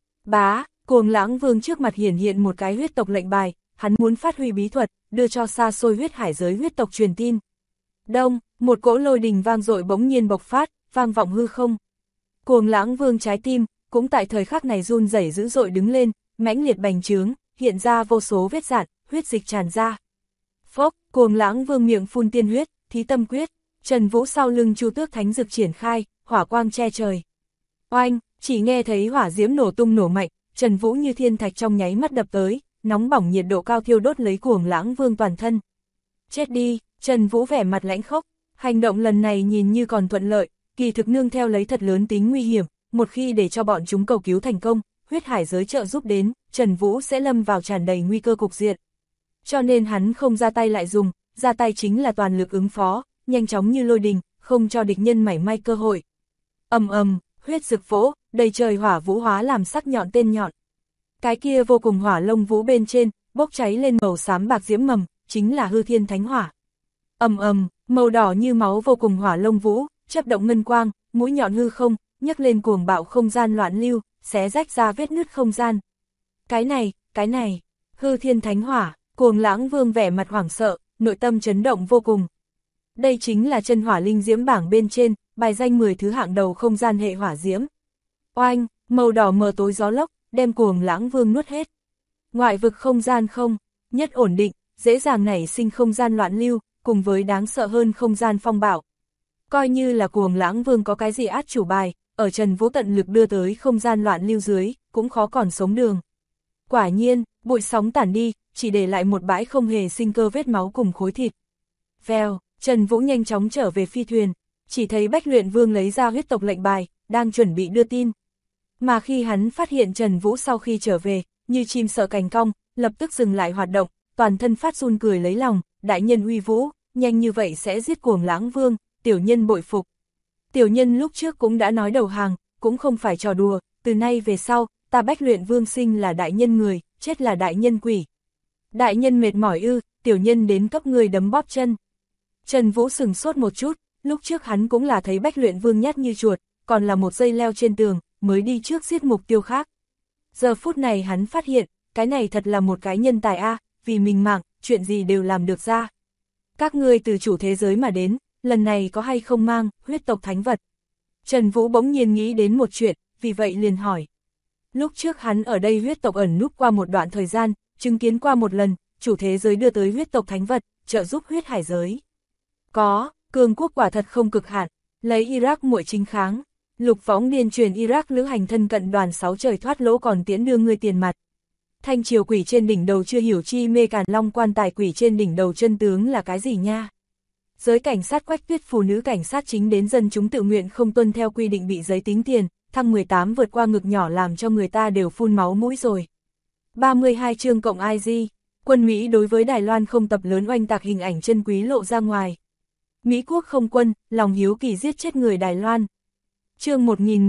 Bá, Cuồng Lãng Vương trước mặt hiển hiện một cái huyết tộc lệnh bài, hắn muốn phát huy bí thuật, đưa cho xa xôi huyết hải giới huyết tộc truyền tin. Đông, một cỗ lôi đình vang dội bỗng nhiên bộc phát, vang vọng hư không. Cuồng Lãng Vương trái tim, cũng tại thời khắc này run rẩy dữ dội đứng lên, mãnh liệt bành trướng, hiện ra vô số vết rạn, huyết dịch tràn ra. Phốc, Cuồng Lãng Vương miệng phun tiên huyết, thí tâm quyết, Trần Vũ sau lưng Chu Tước Thánh Dực triển khai, hỏa quang che trời. Oanh, chỉ nghe thấy hỏa diễm nổ tung nổ mạnh, Trần Vũ như thiên thạch trong nháy mắt đập tới, nóng bỏng nhiệt độ cao thiêu đốt lấy Cuồng Lãng Vương toàn thân. Chết đi, Trần Vũ vẻ mặt lãnh khốc, hành động lần này nhìn như còn thuận lợi, kỳ thực nương theo lấy thật lớn tính nguy hiểm, một khi để cho bọn chúng cầu cứu thành công, huyết hải giới trợ giúp đến, Trần Vũ sẽ lâm vào tràn đầy nguy cơ cục diện. Cho nên hắn không ra tay lại dùng, ra tay chính là toàn lực ứng phó, nhanh chóng như lôi đình, không cho địch nhân mảy may cơ hội. Ầm ầm, huyết rực vỗ, đầy trời hỏa vũ hóa làm sắc nhọn tên nhọn. Cái kia vô cùng hỏa lông vũ bên trên, bốc cháy lên màu xám bạc diễm mầm, chính là hư thiên thánh hỏa. Ầm ầm, màu đỏ như máu vô cùng hỏa lông vũ, chớp động ngân quang, mũi nhọn hư không, nhấc lên cuồng bạo không gian loạn lưu, xé rách ra vết nứt không gian. Cái này, hư thiên thánh hỏa, Cuồng Lãng Vương vẻ mặt hoảng sợ, nội tâm chấn động vô cùng. Đây chính là chân hỏa linh diễm bảng bên trên, bài danh 10 thứ hạng đầu không gian hệ hỏa diễm. Oanh, màu đỏ mờ tối gió lốc, đem Cuồng Lãng Vương nuốt hết. Ngoại vực không gian không, nhất ổn định, dễ dàng nảy sinh không gian loạn lưu, cùng với đáng sợ hơn không gian phong bạo. Coi như là Cuồng Lãng Vương có cái gì át chủ bài, ở Trần Vũ tận lực đưa tới không gian loạn lưu dưới, cũng khó còn sống đường. Quả nhiên, bụi sóng tản đi, chỉ để lại một bãi không hề sinh cơ vết máu cùng khối thịt. Vèo, Trần Vũ nhanh chóng trở về phi thuyền, chỉ thấy Bách Luyện Vương lấy ra huyết tộc lệnh bài, đang chuẩn bị đưa tin. Mà khi hắn phát hiện Trần Vũ sau khi trở về, như chim sợ cành cong, lập tức dừng lại hoạt động, toàn thân phát run cười lấy lòng, đại nhân uy vũ, nhanh như vậy sẽ giết Cuồng Lãng Vương, tiểu nhân bội phục. Tiểu nhân lúc trước cũng đã nói đầu hàng, cũng không phải trò đùa, từ nay về sau, ta Bách Luyện Vương sinh là đại nhân người, chết là đại nhân quỷ. Đại nhân mệt mỏi ư, tiểu nhân đến cấp người đấm bóp chân. Trần Vũ sừng sốt một chút, lúc trước hắn cũng là thấy Bách Luyện Vương nhát như chuột, còn là một dây leo trên tường, mới đi trước giết mục tiêu khác. Giờ phút này hắn phát hiện, cái này thật là một cái nhân tài a, vì mình mạng, chuyện gì đều làm được ra. Các ngươi từ chủ thế giới mà đến, lần này có hay không mang huyết tộc thánh vật? Trần Vũ bỗng nhiên nghĩ đến một chuyện, vì vậy liền hỏi. Lúc trước hắn ở đây huyết tộc ẩn núp qua một đoạn thời gian, chứng kiến qua một lần, chủ thế giới đưa tới huyết tộc thánh vật, trợ giúp huyết hải giới. Có, cường quốc quả thật không cực hạn, lấy Iraq muội chính kháng. Lục Võng điên truyền Iraq lữ hành thân cận đoàn 6 trời thoát lỗ còn tiễn đưa ngươi tiền mặt. Thanh triều quỷ trên đỉnh đầu chưa hiểu chi mê Càn Long quan tài quỷ trên đỉnh đầu chân tướng là cái gì nha. Giới cảnh sát Quách Tuyết phụ nữ cảnh sát chính đến dân chúng tự nguyện không tuân theo quy định bị giấy tính tiền, thăng 18 vượt qua ngực nhỏ làm cho người ta đều phun máu mũi rồi. 32 chương cộng IG, quân Mỹ đối với Đài Loan không tập lớn oanh tạc hình ảnh chân quý lộ ra ngoài. Mỹ quốc không quân, lòng hiếu kỳ giết chết người Đài Loan. Chương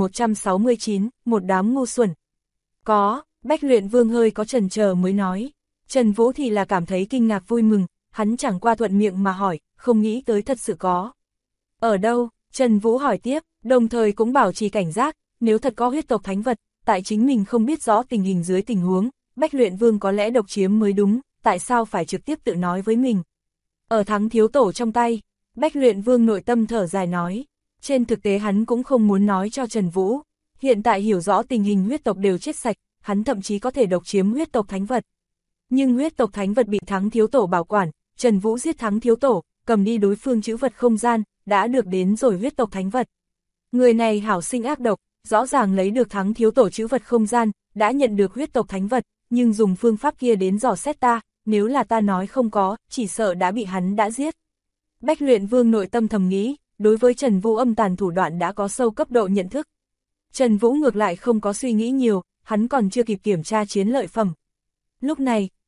1169, một đám ngu xuẩn. Có, Bách Luyện Vương hơi có chần chờ mới nói. Trần Vũ thì là cảm thấy kinh ngạc vui mừng, hắn chẳng qua thuận miệng mà hỏi, không nghĩ tới thật sự có. Ở đâu? Trần Vũ hỏi tiếp, đồng thời cũng bảo trì cảnh giác, nếu thật có huyết tộc thánh vật, tại chính mình không biết rõ tình hình dưới tình huống, Bách Luyện Vương có lẽ độc chiếm mới đúng, tại sao phải trực tiếp tự nói với mình. Ở Thắng thiếu tổ trong tay, Bách Luyện Vương nội tâm thở dài nói, trên thực tế hắn cũng không muốn nói cho Trần Vũ, hiện tại hiểu rõ tình hình huyết tộc đều chết sạch, hắn thậm chí có thể độc chiếm huyết tộc thánh vật. Nhưng huyết tộc thánh vật bị Thắng thiếu tổ bảo quản, Trần Vũ giết Thắng thiếu tổ, cầm đi đối phương trữ vật không gian, đã được đến rồi huyết tộc thánh vật. Người này hảo sinh ác độc, rõ ràng lấy được Thắng thiếu tổ trữ vật không gian, đã nhận được huyết tộc thánh vật, nhưng dùng phương pháp kia đến dò xét ta, nếu là ta nói không có, chỉ sợ đã bị hắn đã giết. Bách Luyện Vương nội tâm thầm nghĩ, đối với Trần Vũ âm tàn thủ đoạn đã có sâu cấp độ nhận thức. Trần Vũ ngược lại không có suy nghĩ nhiều, hắn còn chưa kịp kiểm tra chiến lợi phẩm. Lúc này,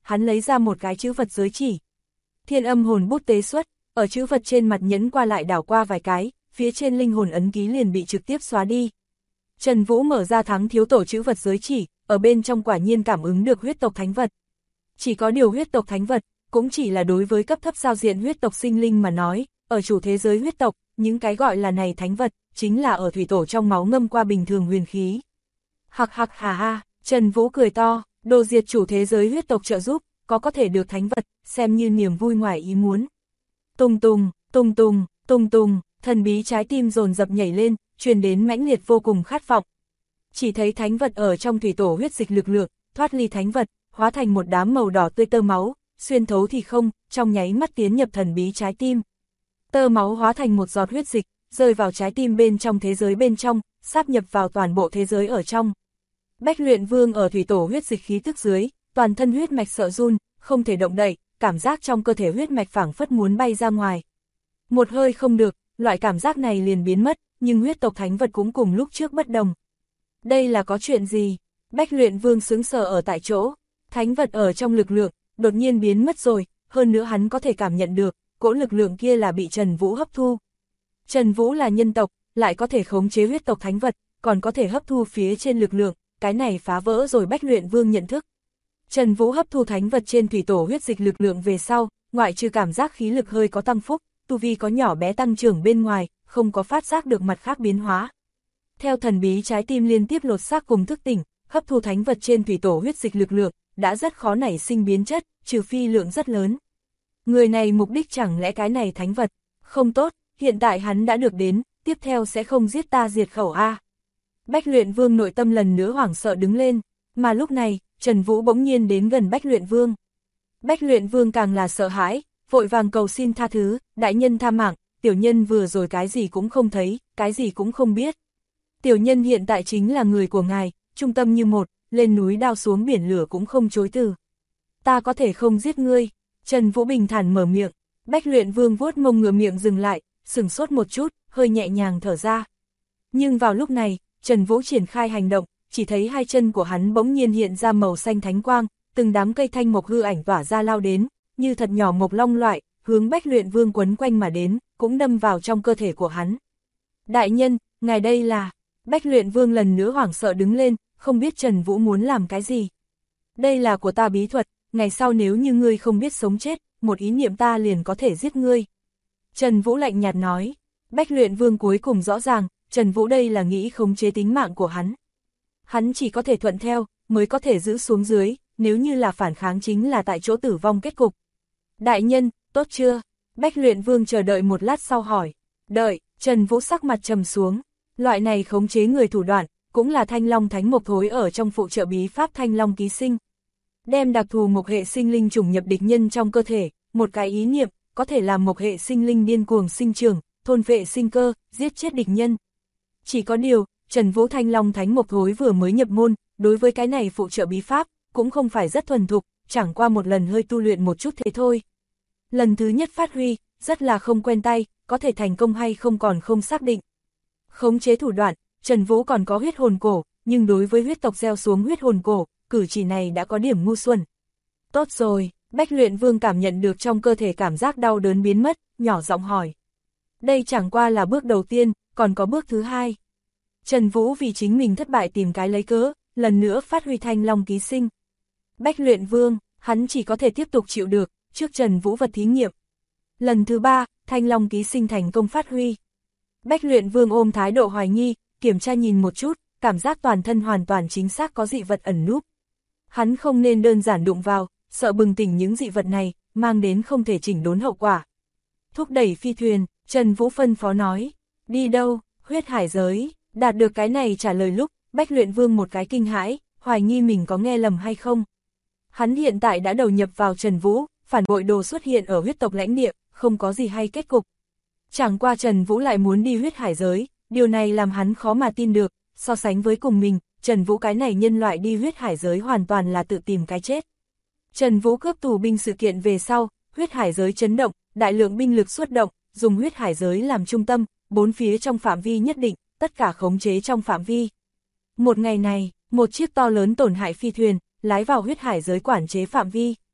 hắn lấy ra một cái chữ vật giới chỉ. Thiên âm hồn bút tế xuất, ở chữ vật trên mặt nhẫn qua lại đảo qua vài cái, phía trên linh hồn ấn ký liền bị trực tiếp xóa đi. Trần Vũ mở ra Thắng thiếu tổ chữ vật giới chỉ, ở bên trong quả nhiên cảm ứng được huyết tộc thánh vật. Chỉ có điều huyết tộc thánh vật, cũng chỉ là đối với cấp thấp giao diện huyết tộc sinh linh mà nói, ở chủ thế giới huyết tộc, những cái gọi là này thánh vật, chính là ở thủy tổ trong máu ngâm qua bình thường huyền khí. Hạc hạc hà ha, Trần Vũ cười to, đồ diệt chủ thế giới huyết tộc trợ giúp, có thể được thánh vật, xem như niềm vui ngoài ý muốn. Tung tung, tung tung, tung tung, thần bí trái tim dồn dập nhảy lên, truyền đến mãnh liệt vô cùng khát vọng. Chỉ thấy thánh vật ở trong thủy tổ huyết dịch lực lượng, thoát ly thánh vật, hóa thành một đám màu đỏ tươi tơ máu, xuyên thấu thì không, trong nháy mắt tiến nhập thần bí trái tim. Tơ máu hóa thành một giọt huyết dịch, rơi vào trái tim bên trong thế giới bên trong, sáp nhập vào toàn bộ thế giới ở trong. Bách Luyện Vương ở thủy tổ huyết dịch khí tức dưới, toàn thân huyết mạch sợ run, không thể động đậy, cảm giác trong cơ thể huyết mạch phảng phất muốn bay ra ngoài. Một hơi không được, loại cảm giác này liền biến mất, nhưng huyết tộc thánh vật cũng cùng lúc trước bất đồng. Đây là có chuyện gì? Bách Luyện Vương sững sờ ở tại chỗ, thánh vật ở trong lực lượng, đột nhiên biến mất rồi, hơn nữa hắn có thể cảm nhận được, cỗ lực lượng kia là bị Trần Vũ hấp thu. Trần Vũ là nhân tộc, lại có thể khống chế huyết tộc thánh vật, còn có thể hấp thu phía trên lực lượng, cái này phá vỡ rồi Bách Luyện Vương nhận thức. Trần Vũ hấp thu thánh vật trên thủy tổ huyết dịch lực lượng về sau, ngoại trừ cảm giác khí lực hơi có tăng phúc, tu vi có nhỏ bé tăng trưởng bên ngoài, không có phát giác được mặt khác biến hóa. Theo thần bí trái tim liên tiếp lột xác cùng thức tỉnh, hấp thu thánh vật trên thủy tổ huyết dịch lực lượng, đã rất khó nảy sinh biến chất, trừ phi lượng rất lớn. Người này mục đích chẳng lẽ cái này thánh vật, không tốt, hiện tại hắn đã được đến, tiếp theo sẽ không giết ta diệt khẩu a. Bách Luyện Vương nội tâm lần nữa hoảng sợ đứng lên, mà lúc này, Trần Vũ bỗng nhiên đến gần Bách Luyện Vương. Bách Luyện Vương càng là sợ hãi, vội vàng cầu xin tha thứ, đại nhân tha mạng, tiểu nhân vừa rồi cái gì cũng không thấy, cái gì cũng không biết. Tiểu nhân hiện tại chính là người của ngài, trung tâm như một, lên núi đao xuống biển lửa cũng không chối từ. Ta có thể không giết ngươi, Trần Vũ bình thản mở miệng, Bách Luyện Vương vuốt mông ngửa miệng dừng lại, sừng sốt một chút, hơi nhẹ nhàng thở ra. Nhưng vào lúc này, Trần Vũ triển khai hành động, chỉ thấy hai chân của hắn bỗng nhiên hiện ra màu xanh thánh quang, từng đám cây thanh mộc hư ảnh tỏa ra lao đến, như thật nhỏ mộc long loại, hướng Bách Luyện Vương quấn quanh mà đến, cũng đâm vào trong cơ thể của hắn. Đại nhân, ngài đây là... Bách Luyện Vương lần nữa hoảng sợ đứng lên, không biết Trần Vũ muốn làm cái gì. Đây là của ta bí thuật, ngày sau nếu như ngươi không biết sống chết, một ý niệm ta liền có thể giết ngươi. Trần Vũ lạnh nhạt nói, Bách Luyện Vương cuối cùng rõ ràng, Trần Vũ đây là nghĩ khống chế tính mạng của hắn. Hắn chỉ có thể thuận theo, mới có thể giữ xuống dưới, nếu như là phản kháng chính là tại chỗ tử vong kết cục. Đại nhân, tốt chưa? Bách Luyện Vương chờ đợi một lát sau hỏi. Đợi, Trần Vũ sắc mặt trầm xuống. Loại này khống chế người thủ đoạn, cũng là Thanh Long Thánh Mộc Thối ở trong phụ trợ bí pháp Thanh Long Ký Sinh. Đem đặc thù mộc hệ sinh linh trùng nhập địch nhân trong cơ thể, một cái ý niệm, có thể làm mộc hệ sinh linh điên cuồng sinh trưởng, thôn vệ sinh cơ, giết chết địch nhân. Chỉ có điều, Trần Vũ Thanh Long Thánh Mộc Thối vừa mới nhập môn, đối với cái này phụ trợ bí pháp, cũng không phải rất thuần thục, chẳng qua một lần hơi tu luyện một chút thế thôi. Lần thứ nhất phát huy, rất là không quen tay, có thể thành công hay không còn không xác định. Khống chế thủ đoạn, Trần Vũ còn có huyết hồn cổ, nhưng đối với huyết tộc gieo xuống huyết hồn cổ, cử chỉ này đã có điểm ngu xuẩn. Tốt rồi, Bách Luyện Vương cảm nhận được trong cơ thể cảm giác đau đớn biến mất, nhỏ giọng hỏi. Đây chẳng qua là bước đầu tiên, còn có bước thứ hai. Trần Vũ vì chính mình thất bại tìm cái lấy cớ, lần nữa phát huy Thanh Long Ký Sinh. Bách Luyện Vương, hắn chỉ có thể tiếp tục chịu được, trước Trần Vũ vật thí nghiệm. Lần thứ ba, Thanh Long Ký Sinh thành công phát huy. Bách Luyện Vương ôm thái độ hoài nghi, kiểm tra nhìn một chút, cảm giác toàn thân hoàn toàn chính xác có dị vật ẩn núp. Hắn không nên đơn giản đụng vào, sợ bừng tỉnh những dị vật này, mang đến không thể chỉnh đốn hậu quả. Thúc đẩy phi thuyền, Trần Vũ phân phó nói, đi đâu, huyết hải giới, đạt được cái này trả lời lúc, Bách Luyện Vương một cái kinh hãi, hoài nghi mình có nghe lầm hay không. Hắn hiện tại đã đầu nhập vào Trần Vũ, phản bội đồ xuất hiện ở huyết tộc lãnh địa, không có gì hay kết cục. Chẳng qua Trần Vũ lại muốn đi huyết hải giới, điều này làm hắn khó mà tin được, so sánh với cùng mình, Trần Vũ cái này nhân loại đi huyết hải giới hoàn toàn là tự tìm cái chết. Trần Vũ cướp tù binh sự kiện về sau, huyết hải giới chấn động, đại lượng binh lực xuất động, dùng huyết hải giới làm trung tâm, bốn phía trong phạm vi nhất định, tất cả khống chế trong phạm vi. Một ngày này, một chiếc to lớn tổn hại phi thuyền, lái vào huyết hải giới quản chế phạm vi.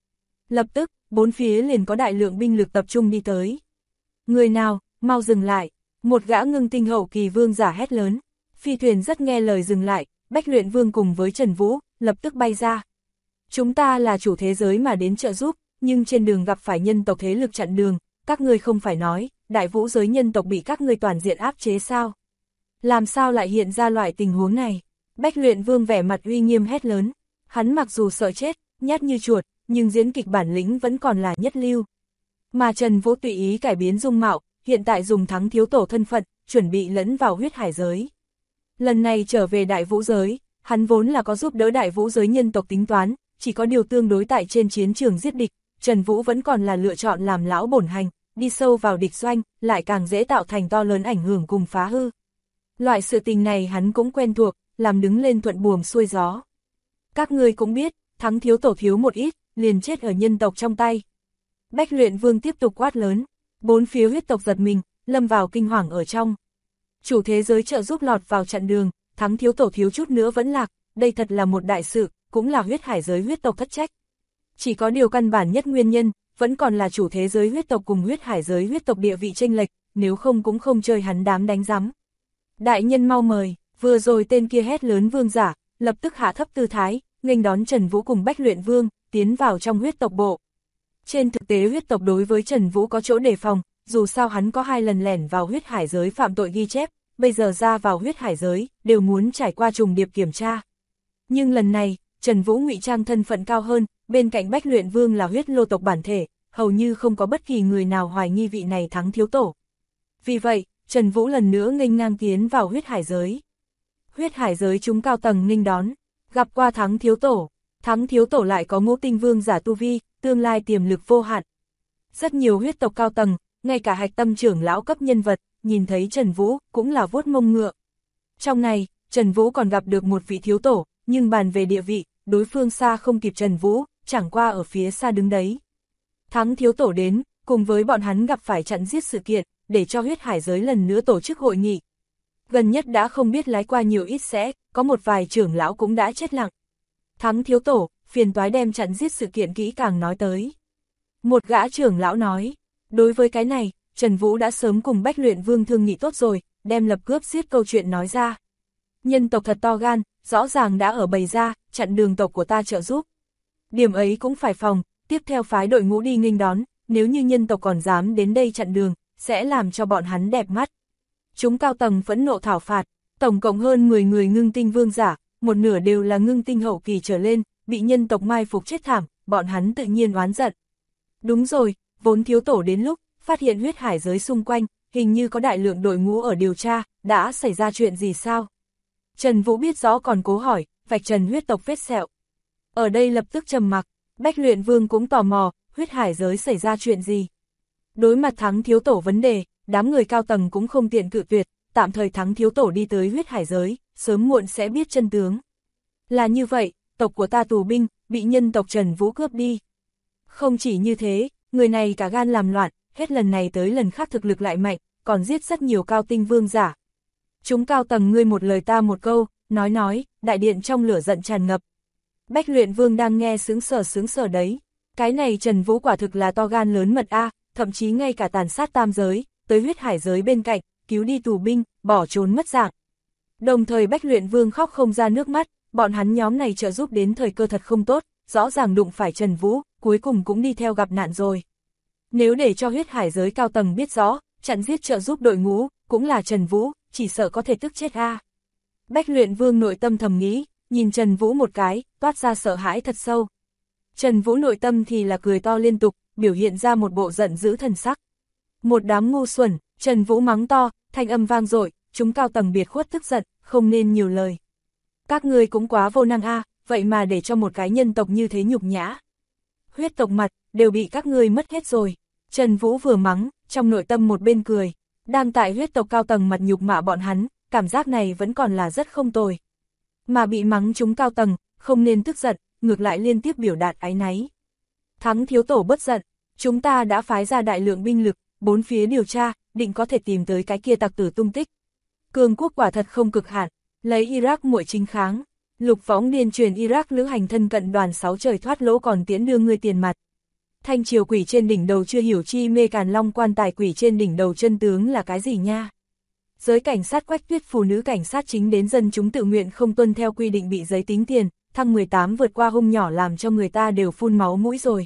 Lập tức, bốn phía liền có đại lượng binh lực tập trung đi tới. Người nào, mau dừng lại, một gã ngưng tinh hậu kỳ vương giả hét lớn. Phi thuyền rất nghe lời dừng lại, Bách Luyện Vương cùng với Trần Vũ, lập tức bay ra. Chúng ta là chủ thế giới mà đến trợ giúp, nhưng trên đường gặp phải nhân tộc thế lực chặn đường, các ngươi không phải nói, đại vũ giới nhân tộc bị các ngươi toàn diện áp chế sao? Làm sao lại hiện ra loại tình huống này? Bách Luyện Vương vẻ mặt uy nghiêm hét lớn, hắn mặc dù sợ chết, nhát như chuột, nhưng diễn kịch bản lĩnh vẫn còn là nhất lưu. Mà Trần Vũ tùy ý cải biến dung mạo, hiện tại dùng Thắng Thiếu Tổ thân phận, chuẩn bị lẫn vào huyết hải giới. Lần này trở về đại vũ giới, hắn vốn là có giúp đỡ đại vũ giới nhân tộc tính toán, chỉ có điều tương đối tại trên chiến trường giết địch, Trần Vũ vẫn còn là lựa chọn làm lão bổn hành, đi sâu vào địch doanh, lại càng dễ tạo thành to lớn ảnh hưởng cùng phá hư. Loại sự tình này hắn cũng quen thuộc, làm đứng lên thuận buồm xuôi gió. Các ngươi cũng biết, Thắng Thiếu Tổ thiếu một ít, liền chết ở nhân tộc trong tay. Bách Luyện Vương tiếp tục quát lớn, bốn phía huyết tộc giật mình, lâm vào kinh hoàng ở trong. Chủ thế giới trợ giúp lọt vào chặn đường, Thắng Thiếu Tổ thiếu chút nữa vẫn lạc, đây thật là một đại sự, cũng là huyết hải giới huyết tộc thất trách. Chỉ có điều căn bản nhất nguyên nhân, vẫn còn là chủ thế giới huyết tộc cùng huyết hải giới huyết tộc địa vị chênh lệch, nếu không cũng không chơi hắn đám đánh rắm. Đại nhân mau mời, vừa rồi tên kia hét lớn vương giả, lập tức hạ thấp tư thái, nghênh đón Trần Vũ cùng Bách Luyện Vương, tiến vào trong huyết tộc bộ. Trên thực tế huyết tộc đối với Trần Vũ có chỗ đề phòng, dù sao hắn có 2 lần lẻn vào huyết hải giới phạm tội ghi chép, bây giờ ra vào huyết hải giới, đều muốn trải qua trùng điệp kiểm tra. Nhưng lần này, Trần Vũ ngụy trang thân phận cao hơn, bên cạnh Bách Luyện Vương là huyết lô tộc bản thể, hầu như không có bất kỳ người nào hoài nghi vị này Thắng Thiếu Tổ. Vì vậy, Trần Vũ lần nữa nghênh ngang tiến vào huyết hải giới. Huyết hải giới chúng cao tầng nghênh đón, gặp qua Thắng Thiếu Tổ. Thắng Thiếu Tổ lại có ngũ tinh vương giả tu vi, tương lai tiềm lực vô hạn. Rất nhiều huyết tộc cao tầng, ngay cả hạch tâm trưởng lão cấp nhân vật, nhìn thấy Trần Vũ cũng là vuốt mông ngựa. Trong này, Trần Vũ còn gặp được một vị thiếu tổ, nhưng bàn về địa vị, đối phương xa không kịp Trần Vũ, chẳng qua ở phía xa đứng đấy. Thắng Thiếu Tổ đến, cùng với bọn hắn gặp phải chặn giết sự kiện, để cho huyết hải giới lần nữa tổ chức hội nghị. Gần nhất đã không biết lái qua nhiều ít sẽ, có một vài trưởng lão cũng đã chết lặng. Thắng Thiếu Tổ, phiền toái đem chặn giết sự kiện kỹ càng nói tới. Một gã trưởng lão nói, đối với cái này, Trần Vũ đã sớm cùng Bách Luyện Vương thương nghị tốt rồi, đem lập cướp giết câu chuyện nói ra. Nhân tộc thật to gan, rõ ràng đã ở bày ra, chặn đường tộc của ta trợ giúp. Điểm ấy cũng phải phòng, tiếp theo phái đội ngũ đi nghênh đón, nếu như nhân tộc còn dám đến đây chặn đường, sẽ làm cho bọn hắn đẹp mắt. Chúng cao tầng phẫn nộ thảo phạt, tổng cộng hơn 10 người ngưng tinh vương giả, một nửa đều là ngưng tinh hậu kỳ trở lên, bị nhân tộc mai phục chết thảm, bọn hắn tự nhiên oán giận. Đúng rồi, vốn Thiếu Tổ đến lúc, phát hiện huyết hải giới xung quanh, hình như có đại lượng đội ngũ ở điều tra, đã xảy ra chuyện gì sao? Trần Vũ biết rõ còn cố hỏi, vạch trần huyết tộc vết sẹo. Ở đây lập tức trầm mặc, Bách Luyện Vương cũng tò mò, huyết hải giới xảy ra chuyện gì? Đối mặt Thắng Thiếu Tổ vấn đề, đám người cao tầng cũng không tiện cự tuyệt, tạm thời Thắng Thiếu Tổ đi tới huyết hải giới, sớm muộn sẽ biết chân tướng. Là như vậy, tộc của ta tù binh, bị nhân tộc Trần Vũ cướp đi. Không chỉ như thế, người này cả gan làm loạn, hết lần này tới lần khác thực lực lại mạnh, còn giết rất nhiều cao tinh vương giả. Chúng cao tầng ngươi một lời ta một câu, nói, đại điện trong lửa giận tràn ngập. Bách Luyện Vương đang nghe sướng sờ đấy. Cái này Trần Vũ quả thực là to gan lớn mật a, thậm chí ngay cả tàn sát tam giới, tới huyết hải giới bên cạnh, cứu đi tù binh, bỏ trốn mất dạng. Đồng thời Bách Luyện Vương khóc không ra nước mắt, bọn hắn nhóm này trợ giúp đến thời cơ thật không tốt, rõ ràng đụng phải Trần Vũ, cuối cùng cũng đi theo gặp nạn rồi. Nếu để cho huyết hải giới cao tầng biết rõ, chặn giết trợ giúp đội ngũ, cũng là Trần Vũ, chỉ sợ có thể tức chết a. Bách Luyện Vương nội tâm thầm nghĩ, nhìn Trần Vũ một cái, toát ra sợ hãi thật sâu. Trần Vũ nội tâm thì là cười to liên tục, biểu hiện ra một bộ giận dữ thần sắc. Một đám ngu xuẩn, Trần Vũ mắng to, thanh âm vang dội, chúng cao tầng biệt khuất tức giận, không nên nhiều lời. Các ngươi cũng quá vô năng a, vậy mà để cho một cái nhân tộc như thế nhục nhã. Huyết tộc mặt, đều bị các ngươi mất hết rồi. Trần Vũ vừa mắng, trong nội tâm một bên cười. Đang tại huyết tộc cao tầng mặt nhục mạ bọn hắn, cảm giác này vẫn còn là rất không tồi. Mà bị mắng chúng cao tầng, không nên tức giận, ngược lại liên tiếp biểu đạt áy náy. Thắng Thiếu Tổ bất giận, chúng ta đã phái ra đại lượng binh lực, bốn phía điều tra, định có thể tìm tới cái kia tặc tử tung tích. Cường quốc quả thật không cực hạn, lấy Iraq muội chính kháng. Lục Võng điên truyền Iraq lữ hành thân cận đoàn 6 trời thoát lỗ còn tiễn đưa ngươi tiền mặt. Thanh triều quỷ trên đỉnh đầu chưa hiểu chi mê Càn Long quan tài quỷ trên đỉnh đầu chân tướng là cái gì nha. Giới cảnh sát Quách Tuyết phụ nữ cảnh sát chính đến dân chúng tự nguyện không tuân theo quy định bị giấy tính tiền, thăng 18 vượt qua hung nhỏ làm cho người ta đều phun máu mũi rồi.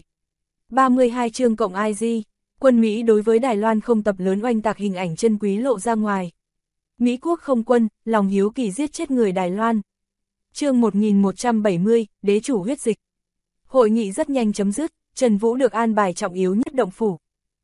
32 chương cộng IG, quân Mỹ đối với Đài Loan không tập lớn oanh tạc hình ảnh chân quý lộ ra ngoài. Mỹ quốc không quân, lòng hiếu kỳ giết chết người Đài Loan. Chương 1170, đế chủ huyết dịch. Hội nghị rất nhanh chấm dứt, Trần Vũ được an bài trọng yếu nhất động phủ.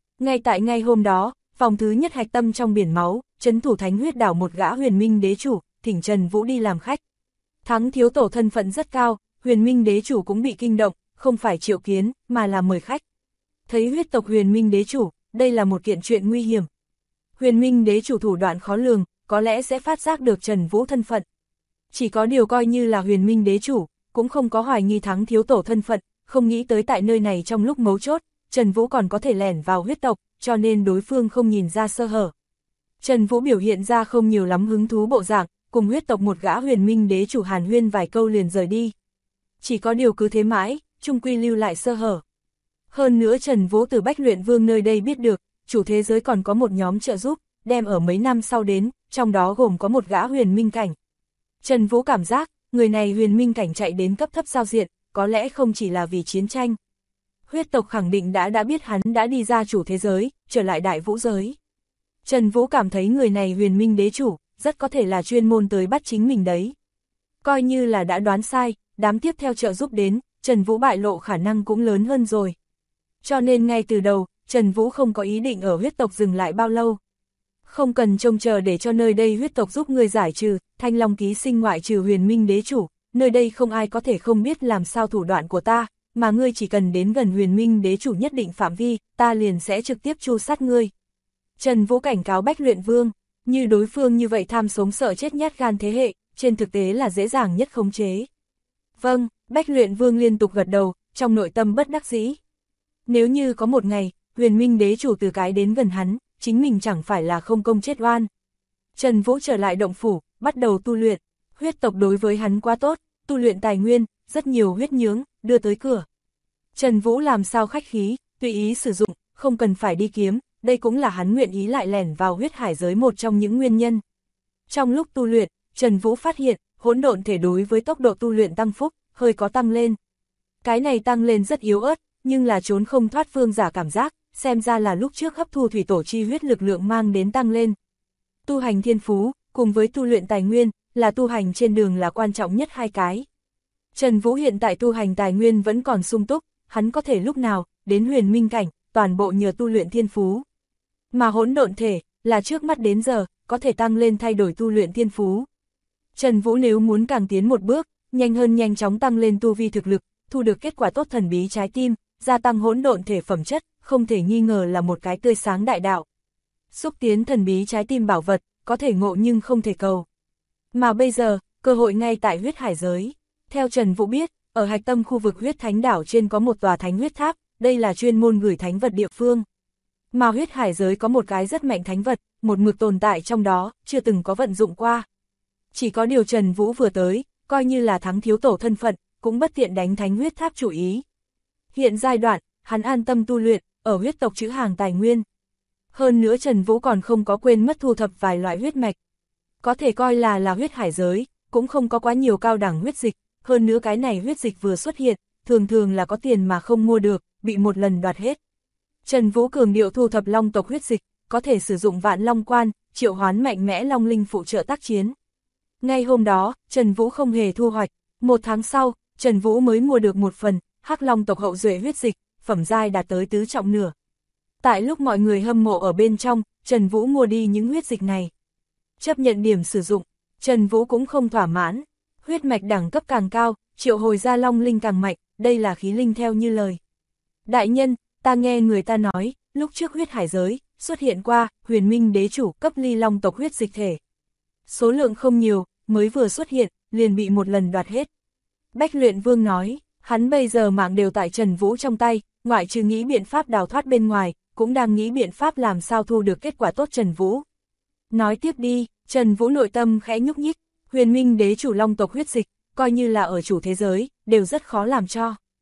Ngay hôm đó, vòng thứ nhất hạch tâm trong biển máu, trấn thủ Thánh Huyết Đảo một gã huyền minh đế chủ, thỉnh Trần Vũ đi làm khách. Thắng thiếu tổ thân phận rất cao, huyền minh đế chủ cũng bị kinh động, không phải triệu kiến, mà là mời khách. Thấy huyết tộc huyền minh đế chủ, đây là một kiện chuyện nguy hiểm. Huyền minh đế chủ thủ đoạn khó lường, có lẽ sẽ phát giác được Trần Vũ thân phận. Chỉ có điều coi như là huyền minh đế chủ, cũng không có hoài nghi Thắng thiếu tổ thân phận, không nghĩ tới tại nơi này trong lúc mấu chốt, Trần Vũ còn có thể lẻn vào huyết tộc, cho nên đối phương không nhìn ra sơ hở. Trần Vũ biểu hiện ra không nhiều lắm hứng thú bộ dạng, cùng huyết tộc một gã huyền minh đế chủ hàn huyên vài câu liền rời đi. Chỉ có điều cứ thế mãi, chung quy lưu lại sơ hở. Hơn nữa Trần Vũ từ Bách Luyện Vương nơi đây biết được, chủ thế giới còn có một nhóm trợ giúp, đem ở mấy năm sau đến, trong đó gồm có một gã huyền minh cảnh. Trần Vũ cảm giác, người này huyền minh cảnh chạy đến cấp thấp giao diện, có lẽ không chỉ là vì chiến tranh. Huyết tộc khẳng định đã biết hắn đã đi ra chủ thế giới, trở lại đại vũ giới. Trần Vũ cảm thấy người này huyền minh đế chủ, rất có thể là chuyên môn tới bắt chính mình đấy. Coi như là đã đoán sai, đám tiếp theo trợ giúp đến, Trần Vũ bại lộ khả năng cũng lớn hơn rồi. Cho nên ngay từ đầu, Trần Vũ không có ý định ở huyết tộc dừng lại bao lâu. Không cần trông chờ để cho nơi đây huyết tộc giúp ngươi giải trừ, Thanh Long ký sinh ngoại trừ huyền minh đế chủ, nơi đây không ai có thể không biết làm sao thủ đoạn của ta, mà ngươi chỉ cần đến gần huyền minh đế chủ nhất định phạm vi, ta liền sẽ trực tiếp tru sát ngươi. Trần Vũ cảnh cáo Bách Luyện Vương, như đối phương như vậy tham sống sợ chết nhát gan thế hệ, trên thực tế là dễ dàng nhất khống chế. Vâng, Bách Luyện Vương liên tục gật đầu, trong nội tâm bất đắc dĩ. Nếu như có một ngày, huyền minh đế chủ từ cái đến gần hắn, chính mình chẳng phải là không công chết oan. Trần Vũ trở lại động phủ, bắt đầu tu luyện, huyết tộc đối với hắn quá tốt, tu luyện tài nguyên, rất nhiều huyết nhướng, đưa tới cửa. Trần Vũ làm sao khách khí, tùy ý sử dụng, không cần phải đi kiếm, đây cũng là hắn nguyện ý lại lẻn vào huyết hải giới một trong những nguyên nhân. Trong lúc tu luyện, Trần Vũ phát hiện, hỗn độn thể đối với tốc độ tu luyện tăng phúc, hơi có tăng lên. Cái này tăng lên rất yếu ớt, nhưng là trốn không thoát phương giả cảm giác, xem ra là lúc trước hấp thu thủy tổ chi huyết lực lượng mang đến tăng lên. Tu hành thiên phú, cùng với tu luyện tài nguyên, là tu hành trên đường là quan trọng nhất hai cái. Trần Vũ hiện tại tu hành tài nguyên vẫn còn sung túc, hắn có thể lúc nào, đến huyền minh cảnh, toàn bộ nhờ tu luyện thiên phú. Mà hỗn độn thể, là trước mắt đến giờ, có thể tăng lên thay đổi tu luyện thiên phú. Trần Vũ nếu muốn càng tiến một bước, nhanh hơn nhanh chóng tăng lên tu vi thực lực, thu được kết quả tốt thần bí trái tim, gia tăng hỗn độn thể phẩm chất, không thể nghi ngờ là một cái tươi sáng đại đạo. Xúc tiến thần bí trái tim bảo vật, có thể ngộ nhưng không thể cầu. Mà bây giờ, cơ hội ngay tại huyết hải giới. Theo Trần Vũ biết, ở hạch tâm khu vực huyết thánh đảo trên có một tòa thánh huyết tháp, đây là chuyên môn gửi thánh vật địa phương. Mà huyết hải giới có một cái rất mạnh thánh vật, một mực tồn tại trong đó, chưa từng có vận dụng qua. Chỉ có điều Trần Vũ vừa tới, coi như là Thắng thiếu tổ thân phận, cũng bất tiện đánh thánh huyết tháp chủ ý. Hiện giai đoạn, hắn an tâm tu luyện, ở huyết tộc trữ hàng tài nguyên. Hơn nữa Trần Vũ còn không có quên mất thu thập vài loại huyết mạch. Có thể coi là huyết hải giới, cũng không có quá nhiều cao đẳng huyết dịch, hơn nữa cái này huyết dịch vừa xuất hiện, thường thường là có tiền mà không mua được, bị một lần đoạt hết. Trần Vũ cường điệu thu thập long tộc huyết dịch, có thể sử dụng vạn long quan, triệu hoán mạnh mẽ long linh phụ trợ tác chiến. Ngay hôm đó, Trần Vũ không hề thu hoạch, một tháng sau, Trần Vũ mới mua được một phần, hắc long tộc hậu duệ huyết dịch, phẩm giai đạt tới tứ trọng nửa. Tại lúc mọi người hâm mộ ở bên trong, Trần Vũ mua đi những huyết dịch này. Chấp nhận điểm sử dụng, Trần Vũ cũng không thỏa mãn, huyết mạch đẳng cấp càng cao, triệu hồi ra long linh càng mạnh, đây là khí linh theo như lời. Đại nhân, ta nghe người ta nói, lúc trước huyết hải giới, xuất hiện qua, huyền minh đế chủ cấp ly long tộc huyết dịch thể. Số lượng không nhiều, mới vừa xuất hiện, liền bị một lần đoạt hết. Bách Luyện Vương nói, hắn bây giờ mạng đều tại Trần Vũ trong tay, ngoại trừ nghĩ biện pháp đào thoát bên ngoài, cũng đang nghĩ biện pháp làm sao thu được kết quả tốt Trần Vũ. Nói tiếp đi, Trần Vũ nội tâm khẽ nhúc nhích, huyền minh đế chủ long tộc huyết dịch, coi như là ở chủ thế giới, đều rất khó làm cho.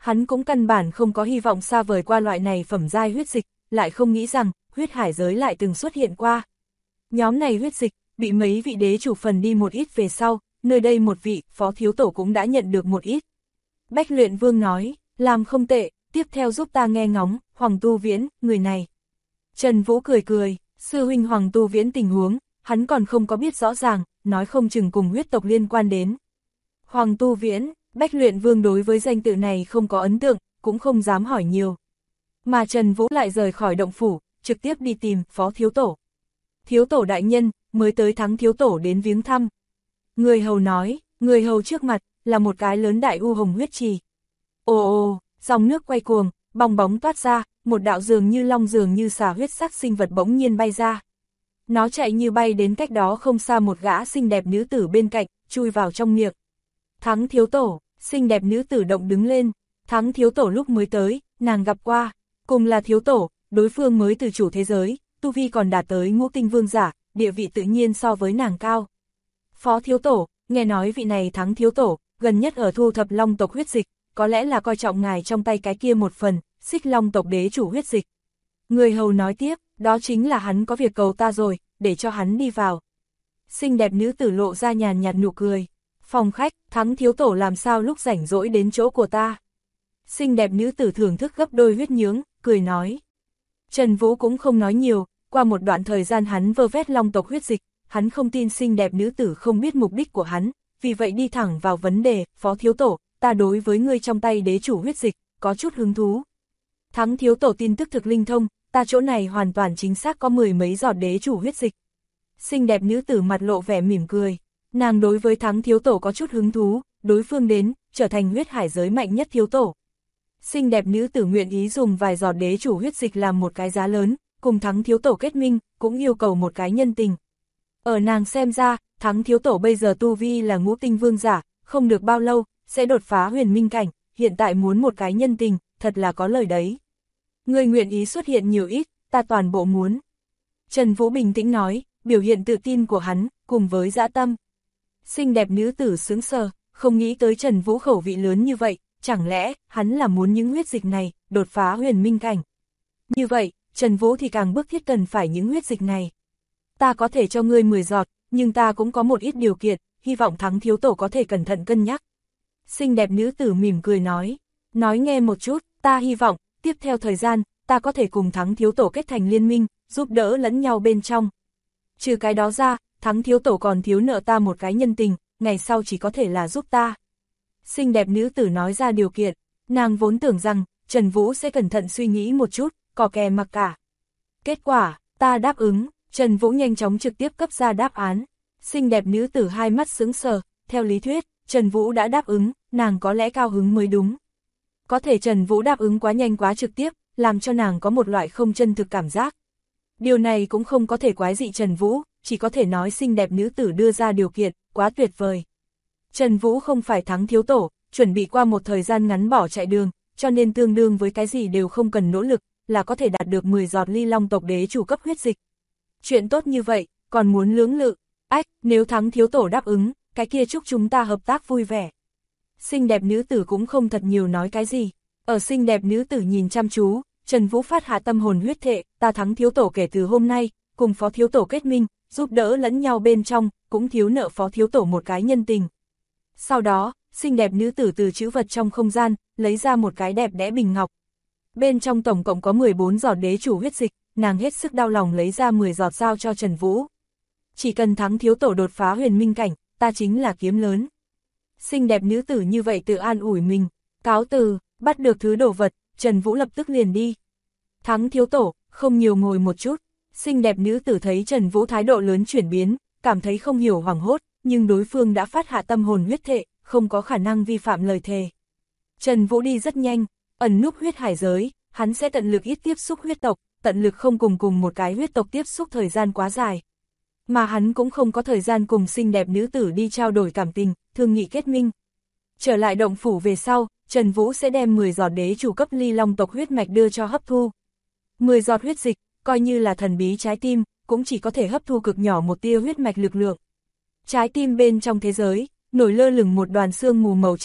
Hắn cũng căn bản không có hy vọng xa vời qua loại này phẩm giai huyết dịch, lại không nghĩ rằng, huyết hải giới lại từng xuất hiện qua. Nhóm này huyết dịch, bị mấy vị đế chủ phần đi một ít về sau, nơi đây một vị, phó thiếu tổ cũng đã nhận được một ít. Bách Luyện Vương nói, làm không tệ, tiếp theo giúp ta nghe ngóng, Hoàng Tu Viễn, người này. Trần Vũ cười cười, sư huynh Hoàng Tu Viễn tình huống, hắn còn không có biết rõ ràng, nói không chừng cùng huyết tộc liên quan đến. Hoàng Tu Viễn, Bách Luyện Vương đối với danh tự này không có ấn tượng, cũng không dám hỏi nhiều. Mà Trần Vũ lại rời khỏi động phủ, trực tiếp đi tìm phó thiếu tổ. Thiếu tổ đại nhân, mới tới thắng thiếu tổ đến viếng thăm. Người hầu nói, người hầu trước mặt, là một cái lớn đại u hồng huyết trì. Ồ ồ, dòng nước quay cuồng, bong bóng toát ra, một đạo dường như long dường như xà huyết sắc sinh vật bỗng nhiên bay ra. Nó chạy như bay đến cách đó không xa một gã xinh đẹp nữ tử bên cạnh, chui vào trong miệng. Thắng thiếu tổ, xinh đẹp nữ tử động đứng lên, thắng thiếu tổ lúc mới tới, nàng gặp qua, cùng là thiếu tổ, đối phương mới từ chủ thế giới, tu vi còn đạt tới ngũ tinh vương giả, địa vị tự nhiên so với nàng cao. Phó thiếu tổ, nghe nói vị này thắng thiếu tổ, gần nhất ở thu thập long tộc huyết dịch, có lẽ là coi trọng ngài trong tay cái kia một phần, xích long tộc đế chủ huyết dịch. Người hầu nói tiếp, đó chính là hắn có việc cầu ta rồi, để cho hắn đi vào. Xinh đẹp nữ tử lộ ra nhàn nhạt nụ cười. Phòng khách, thắng thiếu tổ làm sao lúc rảnh rỗi đến chỗ của ta. Xinh đẹp nữ tử thưởng thức gấp đôi huyết nhướng, cười nói. Trần Vũ cũng không nói nhiều, qua một đoạn thời gian hắn vơ vét long tộc huyết dịch, hắn không tin xinh đẹp nữ tử không biết mục đích của hắn, vì vậy đi thẳng vào vấn đề, phó thiếu tổ, ta đối với ngươi trong tay đế chủ huyết dịch, có chút hứng thú. Thắng thiếu tổ tin tức thực linh thông, ta chỗ này hoàn toàn chính xác có 10 mấy giọt đế chủ huyết dịch. Xinh đẹp nữ tử mặt lộ vẻ mỉm cười, nàng đối với thắng thiếu tổ có chút hứng thú, đối phương đến, trở thành huyết hải giới mạnh nhất thiếu tổ. Xinh đẹp nữ tử nguyện ý dùng vài giọt đế chủ huyết dịch làm một cái giá lớn, cùng thắng thiếu tổ kết minh, cũng yêu cầu một cái nhân tình. Ở nàng xem ra, thắng thiếu tổ bây giờ tu vi là ngũ tinh vương giả, không được bao lâu, sẽ đột phá huyền minh cảnh, hiện tại muốn một cái nhân tình, thật là có lời đấy. Người nguyện ý xuất hiện nhiều ít, ta toàn bộ muốn. Trần Vũ bình tĩnh nói, biểu hiện tự tin của hắn, cùng với dã tâm. Xinh đẹp nữ tử sướng sờ, không nghĩ tới Trần Vũ khẩu vị lớn như vậy, chẳng lẽ, hắn là muốn những huyết dịch này, đột phá huyền minh cảnh. Như vậy, Trần Vũ thì càng bức thiết cần phải những huyết dịch này. Ta có thể cho ngươi 10 giọt, nhưng ta cũng có một ít điều kiện, hy vọng thắng thiếu tổ có thể cẩn thận cân nhắc. Xinh đẹp nữ tử mỉm cười nói nghe một chút, ta hy vọng, tiếp theo thời gian, ta có thể cùng thắng thiếu tổ kết thành liên minh, giúp đỡ lẫn nhau bên trong. Trừ cái đó ra, thắng thiếu tổ còn thiếu nợ ta một cái nhân tình, ngày sau chỉ có thể là giúp ta. Xinh đẹp nữ tử nói ra điều kiện, nàng vốn tưởng rằng, Trần Vũ sẽ cẩn thận suy nghĩ một chút, cò kè mặc cả. Kết quả, ta đáp ứng, Trần Vũ nhanh chóng trực tiếp cấp ra đáp án. Xinh đẹp nữ tử hai mắt sững sờ, theo lý thuyết, Trần Vũ đã đáp ứng, nàng có lẽ cao hứng mới đúng. Có thể Trần Vũ đáp ứng quá nhanh quá trực tiếp, làm cho nàng có một loại không chân thực cảm giác. Điều này cũng không có thể quái dị Trần Vũ, chỉ có thể nói xinh đẹp nữ tử đưa ra điều kiện, quá tuyệt vời. Trần Vũ không phải thắng thiếu tổ, chuẩn bị qua một thời gian ngắn bỏ chạy đường, cho nên tương đương với cái gì đều không cần nỗ lực, là có thể đạt được 10 giọt ly long tộc đế chủ cấp huyết dịch. Chuyện tốt như vậy, còn muốn lưỡng lự, nếu thắng thiếu tổ đáp ứng, cái kia chúc chúng ta hợp tác vui vẻ. Xinh đẹp nữ tử cũng không thật nhiều nói cái gì, ở xinh đẹp nữ tử nhìn chăm chú, Trần Vũ phát hạ tâm hồn huyết thệ, ta thắng thiếu tổ kể từ hôm nay, cùng phó thiếu tổ kết minh, giúp đỡ lẫn nhau bên trong, cũng thiếu nợ phó thiếu tổ một cái nhân tình. Sau đó, xinh đẹp nữ tử từ trữ vật trong không gian, lấy ra một cái đẹp đẽ bình ngọc. Bên trong tổng cộng có 14 giọt đế chủ huyết dịch, nàng hết sức đau lòng lấy ra 10 giọt giao cho Trần Vũ. Chỉ cần thắng thiếu tổ đột phá huyền minh cảnh, ta chính là kiếm lớn. Xinh đẹp nữ tử như vậy tự an ủi mình, cáo từ, bắt được thứ đồ vật, Trần Vũ lập tức liền đi. Thắng thiếu tổ, không nhiều ngồi một chút, xinh đẹp nữ tử thấy Trần Vũ thái độ lớn chuyển biến, cảm thấy không hiểu hoảng hốt, nhưng đối phương đã phát hạ tâm hồn huyết thệ, không có khả năng vi phạm lời thề. Trần Vũ đi rất nhanh, ẩn núp huyết hải giới, hắn sẽ tận lực ít tiếp xúc huyết tộc, tận lực không cùng một cái huyết tộc tiếp xúc thời gian quá dài. Mà hắn cũng không có thời gian cùng xinh đẹp nữ tử đi trao đổi cảm tình, thương nghị kết minh. Trở lại động phủ về sau, Trần Vũ sẽ đem 10 giọt đế chủ cấp ly long tộc huyết mạch đưa cho hấp thu. 10 giọt huyết dịch, coi như là thần bí trái tim, cũng chỉ có thể hấp thu cực nhỏ một tia huyết mạch lực lượng. Trái tim bên trong thế giới, nổi lơ lửng một đoàn sương mù màu trắng,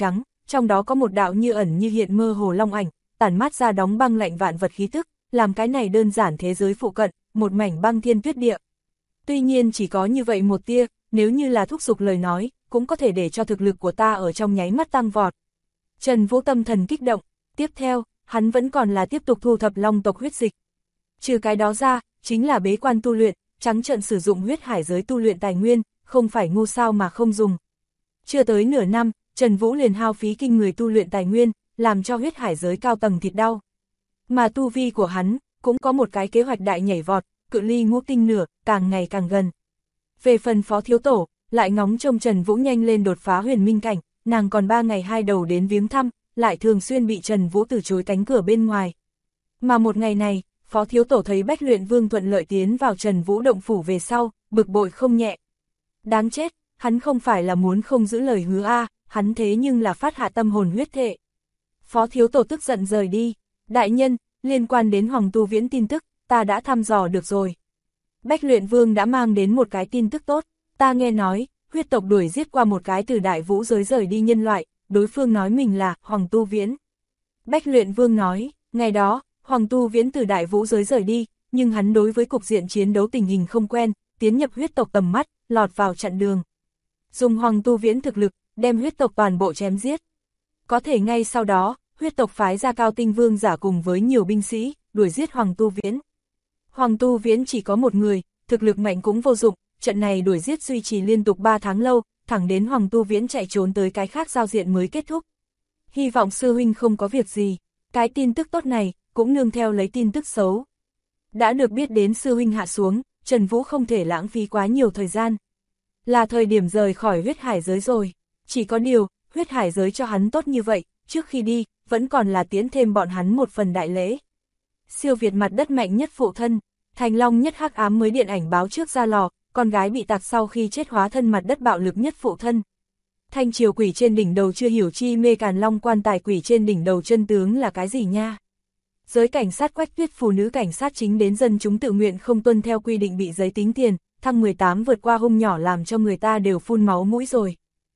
trong đó có một đạo như ẩn như hiện mơ hồ long ảnh, tản mát ra đóng băng lạnh vạn vật khí tức, làm cái này đơn giản thế giới phụ cận, một mảnh băng thiên tuyết địa. Tuy nhiên chỉ có như vậy một tia, nếu như là thúc giục lời nói, cũng có thể để cho thực lực của ta ở trong nháy mắt tăng vọt. Trần Vũ tâm thần kích động, tiếp theo, hắn vẫn còn là tiếp tục thu thập long tộc huyết dịch. Trừ cái đó ra, chính là bế quan tu luyện, trắng trợn sử dụng huyết hải giới tu luyện tài nguyên, không phải ngu sao mà không dùng. Chưa tới nửa năm, Trần Vũ liền hao phí kinh người tu luyện tài nguyên, làm cho huyết hải giới cao tầng thịt đau. Mà tu vi của hắn, cũng có một cái kế hoạch đại nhảy vọt, cự ly ngũ tinh nửa, càng ngày càng gần. Về phần Phó Thiếu Tổ, lại ngóng trông Trần Vũ nhanh lên đột phá huyền minh cảnh, nàng còn 3 ngày 2 đầu đến viếng thăm, lại thường xuyên bị Trần Vũ từ chối cánh cửa bên ngoài. Mà một ngày này, Phó Thiếu Tổ thấy Bách Luyện Vương thuận lợi tiến vào Trần Vũ động phủ về sau, bực bội không nhẹ. Đáng chết, hắn không phải là muốn không giữ lời hứa a, hắn thế nhưng là phát hạ tâm hồn huyết thệ. Phó Thiếu Tổ tức giận rời đi, đại nhân, liên quan đến Hoàng Tu Viễn tin tức, ta đã thăm dò được rồi. Bách Luyện Vương đã mang đến một cái tin tức tốt, ta nghe nói, huyết tộc đuổi giết qua một cái từ đại vũ giới rời đi nhân loại, đối phương nói mình là Hoàng Tu Viễn. Bách Luyện Vương nói, ngày đó, Hoàng Tu Viễn từ đại vũ giới rời đi, nhưng hắn đối với cục diện chiến đấu tình hình không quen, tiến nhập huyết tộc tầm mắt, lọt vào chặn đường. Dùng Hoàng Tu Viễn thực lực, đem huyết tộc toàn bộ chém giết. Có thể ngay sau đó, huyết tộc phái ra Cao Tinh Vương giả cùng với nhiều binh sĩ, đuổi giết Hoàng Tu Viễn. Hoàng Tu Viễn chỉ có một người, thực lực mạnh cũng vô dụng, trận này đuổi giết duy trì liên tục 3 tháng lâu, thẳng đến Hoàng Tu Viễn chạy trốn tới cái khác giao diện mới kết thúc. Hy vọng sư huynh không có việc gì, cái tin tức tốt này, cũng nương theo lấy tin tức xấu. Đã được biết đến sư huynh hạ xuống, Trần Vũ không thể lãng phí quá nhiều thời gian. Là thời điểm rời khỏi huyết hải giới rồi, chỉ có điều, huyết hải giới cho hắn tốt như vậy, trước khi đi, vẫn còn là tiến thêm bọn hắn một phần đại lễ. Siêu việt mặt đất mạnh nhất phụ thân, Thành Long nhất hắc ám mới điện ảnh báo trước ra lò, con gái bị tạc sau khi chết hóa thân mặt đất bạo lực nhất phụ thân. Thanh triều quỷ trên đỉnh đầu chưa hiểu chi mê Càn Long quan tài quỷ trên đỉnh đầu chân tướng là cái gì nha. Giới cảnh sát Quách Tuyết phụ nữ cảnh sát chính đến dân chúng tự nguyện không tuân theo quy định bị giấy tính tiền, thăng 18 vượt qua hung nhỏ làm cho người ta đều phun máu mũi rồi.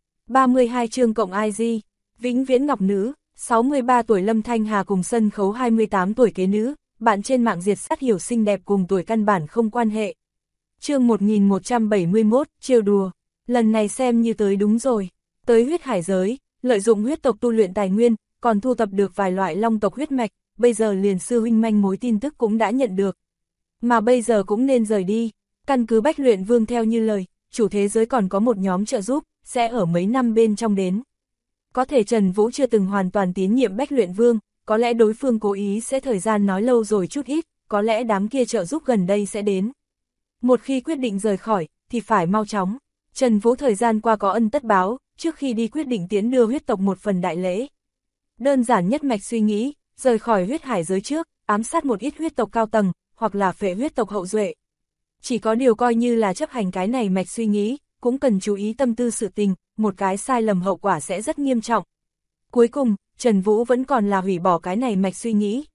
32 chương cộng IG, Vĩnh Viễn Ngọc Nữ, 63 tuổi Lâm Thanh Hà cùng sân khấu 28 tuổi kế nữ, bạn trên mạng diệt sát hiểu xinh đẹp cùng tuổi căn bản không quan hệ. Chương 1171, trêu đùa, lần này xem như tới đúng rồi, tới huyết hải giới, lợi dụng huyết tộc tu luyện tài nguyên, còn thu thập được vài loại long tộc huyết mạch, bây giờ liền sư huynh manh mối tin tức cũng đã nhận được. Mà bây giờ cũng nên rời đi, căn cứ Bách Luyện Vương theo như lời, chủ thế giới còn có một nhóm trợ giúp, sẽ ở mấy năm bên trong đến. Có thể Trần Vũ chưa từng hoàn toàn tín nhiệm Bách Luyện Vương, có lẽ đối phương cố ý sẽ thời gian nói lâu rồi chút ít, có lẽ đám kia trợ giúp gần đây sẽ đến. Một khi quyết định rời khỏi, thì phải mau chóng. Trần Vũ thời gian qua có ân tất báo, trước khi đi quyết định tiến đưa huyết tộc một phần đại lễ. Đơn giản nhất mạch suy nghĩ, rời khỏi huyết hải giới trước, ám sát một ít huyết tộc cao tầng, hoặc là phệ huyết tộc hậu duệ. Chỉ có điều coi như là chấp hành cái này mạch suy nghĩ, cũng cần chú ý tâm tư sự tình, một cái sai lầm hậu quả sẽ rất nghiêm trọng. Cuối cùng, Trần Vũ vẫn còn là hủy bỏ cái này mạch suy nghĩ.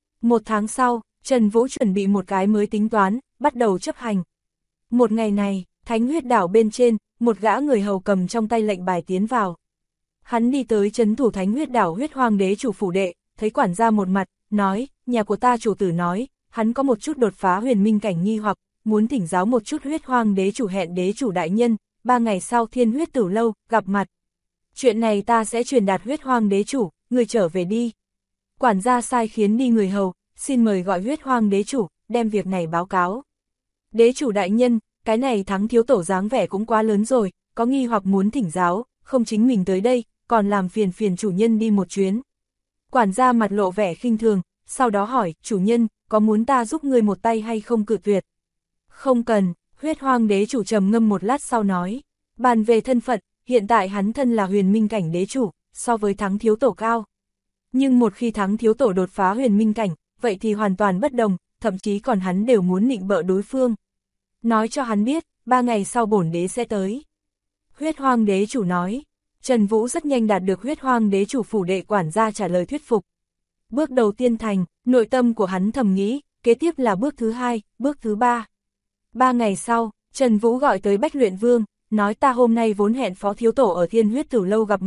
1 tháng sau, Trần Vũ chuẩn bị một cái mới tính toán, bắt đầu chấp hành. Một ngày này, Thánh Huyết Đảo bên trên, một gã người hầu cầm trong tay lệnh bài tiến vào. Hắn đi tới trấn thủ Thánh Huyết Đảo Huyết Hoang Đế chủ phủ đệ, thấy quản gia một mặt, nói, nhà của ta chủ tử nói, hắn có một chút đột phá huyền minh cảnh nghi hoặc, muốn thỉnh giáo một chút Huyết Hoang Đế chủ hẹn đế chủ đại nhân, 3 ngày sau Thiên Huyết Tử Lâu, gặp mặt. Chuyện này ta sẽ truyền đạt Huyết Hoang Đế chủ, người trở về đi. Quản gia sai khiến đi người hầu, xin mời gọi Huyết Hoang Đế chủ, đem việc này báo cáo. Đế chủ đại nhân, cái này Thắng thiếu tổ dáng vẻ cũng quá lớn rồi, có nghi hoặc muốn thỉnh giáo, không chính mình tới đây, còn làm phiền chủ nhân đi một chuyến. Quản gia mặt lộ vẻ khinh thường, sau đó hỏi, chủ nhân, có muốn ta giúp người một tay hay không cự tuyệt? Không cần, Huyết Hoang Đế chủ trầm ngâm một lát sau nói, bàn về thân phận, hiện tại hắn thân là huyền minh cảnh đế chủ, so với Thắng thiếu tổ cao. Nhưng một khi Thắng thiếu tổ đột phá huyền minh cảnh, vậy thì hoàn toàn bất đồng, thậm chí còn hắn đều muốn nịnh bợ đối phương. Nói cho hắn biết, 3 ngày sau bổn đế sẽ tới. Huyết Hoang Đế chủ nói, Trần Vũ rất nhanh đạt được Huyết Hoang Đế chủ phủ đệ quản gia trả lời thuyết phục. Bước đầu tiên thành, nội tâm của hắn thầm nghĩ, kế tiếp là bước thứ 2, bước thứ 3. 3 ngày sau, Trần Vũ gọi tới Bách Luyện Vương, nói ta hôm nay vốn hẹn Phó thiếu tổ ở Thiên Huyết Tử Lâu gặp mặt,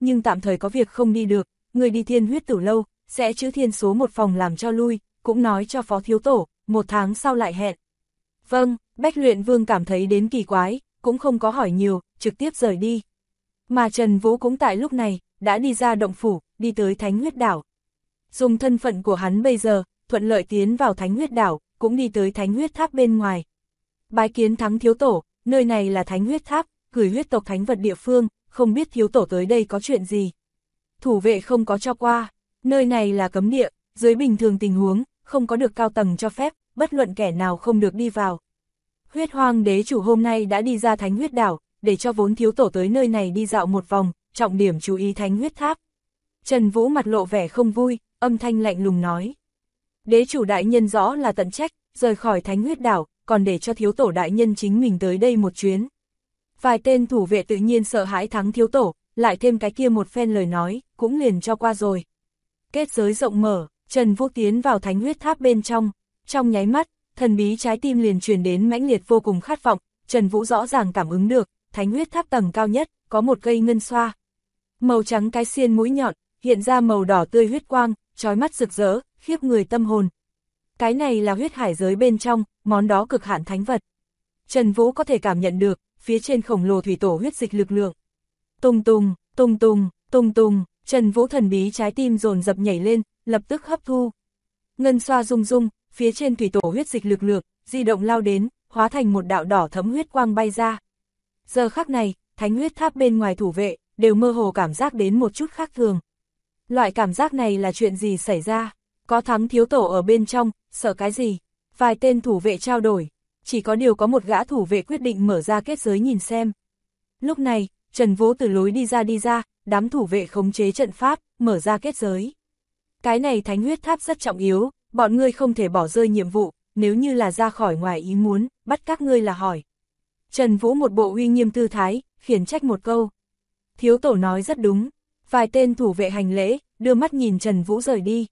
nhưng tạm thời có việc không đi được, người đi Thiên Huyết Tử Lâu, sẽ chữ thiên số một phòng làm cho lui, cũng nói cho Phó Thiếu Tổ, 1 tháng sau lại hẹn. Vâng, Bách Luyện Vương cảm thấy đến kỳ quái, cũng không có hỏi nhiều, trực tiếp rời đi. Mà Trần Vũ cũng tại lúc này, đã đi ra động phủ, đi tới Thánh Huyết Đảo. Dùng thân phận của hắn bây giờ, thuận lợi tiến vào Thánh Huyết Đảo, cũng đi tới Thánh Huyết Tháp bên ngoài. Bái kiến Thắng Thiếu Tổ, nơi này là Thánh Huyết Tháp, gửi huyết tộc thánh vật địa phương, không biết Thiếu Tổ tới đây có chuyện gì. Thủ vệ không có cho qua, nơi này là cấm địa, dưới bình thường tình huống, không có được cao tầng cho phép, bất luận kẻ nào không được đi vào. Huyết Hoang Đế chủ hôm nay đã đi ra Thánh Huyết Đảo, để cho vốn Thiếu Tổ tới nơi này đi dạo một vòng, trọng điểm chú ý Thánh Huyết Tháp. Trần Vũ mặt lộ vẻ không vui, âm thanh lạnh lùng nói. Đế chủ đại nhân rõ là tận trách, rời khỏi Thánh Huyết Đảo, còn để cho Thiếu Tổ đại nhân chính mình tới đây một chuyến. Vài tên thủ vệ tự nhiên sợ hãi Thắng Thiếu Tổ, lại thêm cái kia một phen lời nói, cũng liền cho qua rồi. Kết giới rộng mở, Trần Vũ tiến vào Thánh Huyết Tháp bên trong nháy mắt, thần bí trái tim liền truyền đến mãnh liệt vô cùng khát vọng, Trần Vũ rõ ràng cảm ứng được, Thánh Huyết Tháp tầng cao nhất, có một cây ngân xoa. Màu trắng cái xiên mũi nhọn, hiện ra màu đỏ tươi huyết quang, chói mắt rực rỡ, khiếp người tâm hồn. Cái này là huyết hải giới bên trong, món đó cực hạn thánh vật. Trần Vũ có thể cảm nhận được, phía trên khổng lồ thủy tổ huyết dịch lực lượng. Tung tung, tung tung, tung tung, Trần Vũ thần bí trái tim dồn dập nhảy lên, lập tức hấp thu. Ngân xoa rung rung, phía trên thủy tổ huyết dịch lực lượng, di động lao đến, hóa thành một đạo đỏ thẫm huyết quang bay ra. Giờ khắc này, Thánh Huyết Tháp bên ngoài thủ vệ, đều mơ hồ cảm giác đến một chút khác thường. Loại cảm giác này là chuyện gì xảy ra? Có Thắng Thiếu Tổ ở bên trong, sợ cái gì? Vài tên thủ vệ trao đổi, chỉ có điều có một gã thủ vệ quyết định mở ra kết giới nhìn xem. Lúc này, Trần Vũ từ lối đi ra, đám thủ vệ khống chế trận pháp, mở ra kết giới. Cái này Thánh Huyết Tháp rất trọng yếu, bọn ngươi không thể bỏ rơi nhiệm vụ, nếu như là ra khỏi ngoài ý muốn, bắt các ngươi là hỏi. Trần Vũ một bộ uy nghiêm tư thái, khiển trách một câu. Thiếu Tổ nói rất đúng, vài tên thủ vệ hành lễ, đưa mắt nhìn Trần Vũ rời đi.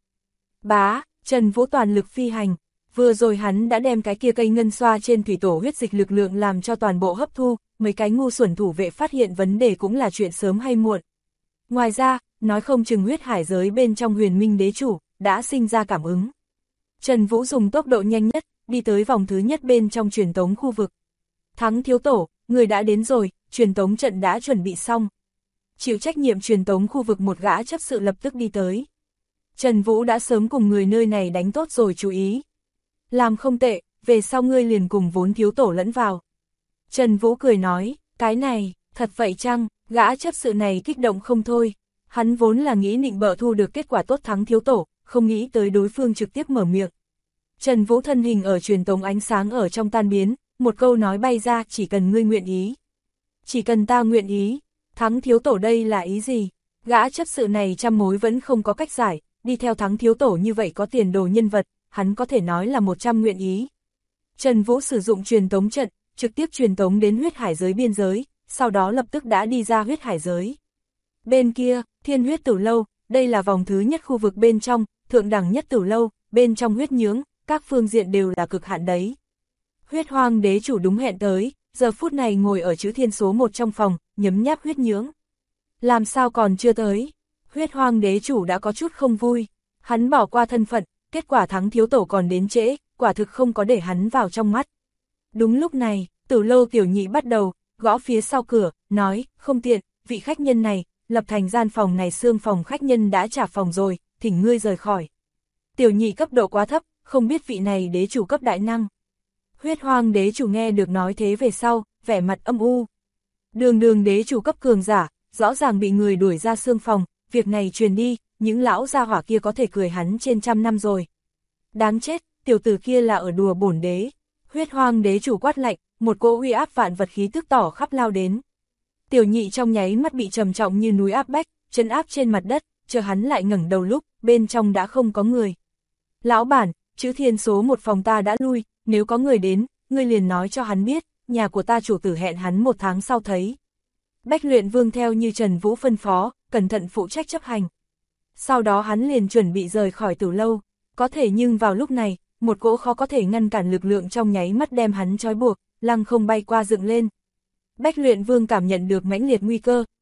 Bá, Trần Vũ toàn lực phi hành, vừa rồi hắn đã đem cái kia cây ngân xoa trên thủy tổ huyết dịch lực lượng làm cho toàn bộ hấp thu, mấy cái ngu xuẩn thủ vệ phát hiện vấn đề cũng là chuyện sớm hay muộn. Ngoài ra, nói không chừng huyết hải giới bên trong Huyền Minh Đế chủ, đã sinh ra cảm ứng. Trần Vũ dùng tốc độ nhanh nhất, đi tới vòng thứ nhất bên trong truyền tống khu vực. Thắng Thiếu Tổ, người đã đến rồi, truyền tống trận đã chuẩn bị xong. Chịu trách nhiệm truyền tống khu vực một gã chấp sự lập tức đi tới. Trần Vũ đã sớm cùng người nơi này đánh tốt rồi chú ý. Làm không tệ, về sau ngươi liền cùng vốn Thiếu Tổ lẫn vào. Trần Vũ cười nói, cái này, thật vậy chăng, gã chấp sự này kích động không thôi. Hắn vốn là nghĩ nịnh bợ thu được kết quả tốt Thắng Thiếu Tổ, không nghĩ tới đối phương trực tiếp mở miệng. Trần Vũ thân hình ở truyền tống ánh sáng ở trong tan biến, một câu nói bay ra, chỉ cần ngươi nguyện ý. Chỉ cần ta nguyện ý, Thắng Thiếu Tổ đây là ý gì? Gã chấp sự này trăm mối vẫn không có cách giải, đi theo Thắng Thiếu Tổ như vậy có tiền đồ nhân vật, hắn có thể nói là 100 nguyện ý. Trần Vũ sử dụng truyền tống trận, trực tiếp truyền tống đến huyết hải giới biên giới, sau đó lập tức đã đi ra huyết hải giới. Bên kia, Thiên Huyết Tử Lâu, đây là vòng thứ nhất khu vực bên trong, thượng đẳng nhất tử lâu, bên trong huyết nhưỡng, các phương diện đều là cực hạn đấy. Huyết Hoang Đế chủ đúng hẹn tới, giờ phút này ngồi ở chữ thiên số 1 trong phòng, nhấm nháp huyết nhưỡng. Làm sao còn chưa tới? Huyết Hoang Đế chủ đã có chút không vui. Hắn bỏ qua thân phận, kết quả Thắng Thiếu Tổ còn đến trễ, quả thực không có để hắn vào trong mắt. Đúng lúc này, Tử Lâu tiểu nhị bắt đầu, gõ phía sau cửa, nói, không tiện, vị khách nhân này, lập thành gian phòng này xương phòng khách nhân đã trả phòng rồi, thỉnh ngươi rời khỏi. Tiểu nhị cấp độ quá thấp, không biết vị này đế chủ cấp đại năng. Huyết Hoang Đế chủ nghe được nói thế về sau, vẻ mặt âm u. Đường đế chủ cấp cường giả, rõ ràng bị người đuổi ra xương phòng, việc này truyền đi, những lão gia hỏa kia có thể cười hắn trên 100 năm rồi. Đáng chết, tiểu tử kia là ở đùa bổn đế. Huyết Hoang Đế chủ quát lạnh, một cỗ uy áp vạn vật khí tức tỏ khắp lao đến. Tiểu nhị trong nháy mắt bị trầm trọng như núi áp bách, chân áp trên mặt đất, chờ hắn lại ngẩng đầu lúc, bên trong đã không có người. Lão bản, chữ thiên số 1 phòng ta đã lui, nếu có người đến, ngươi liền nói cho hắn biết, nhà của ta chủ tử hẹn hắn 1 tháng sau thấy. Bách Luyện Vương theo như Trần Vũ phân phó, cẩn thận phụ trách chấp hành. Sau đó hắn liền chuẩn bị rời khỏi Tử Lâu, có thể nhưng vào lúc này, một cỗ khó có thể ngăn cản lực lượng trong nháy mắt đem hắn trói buộc, lăng không bay qua dựng lên. Bách Luyện Vương cảm nhận được mãnh liệt nguy cơ,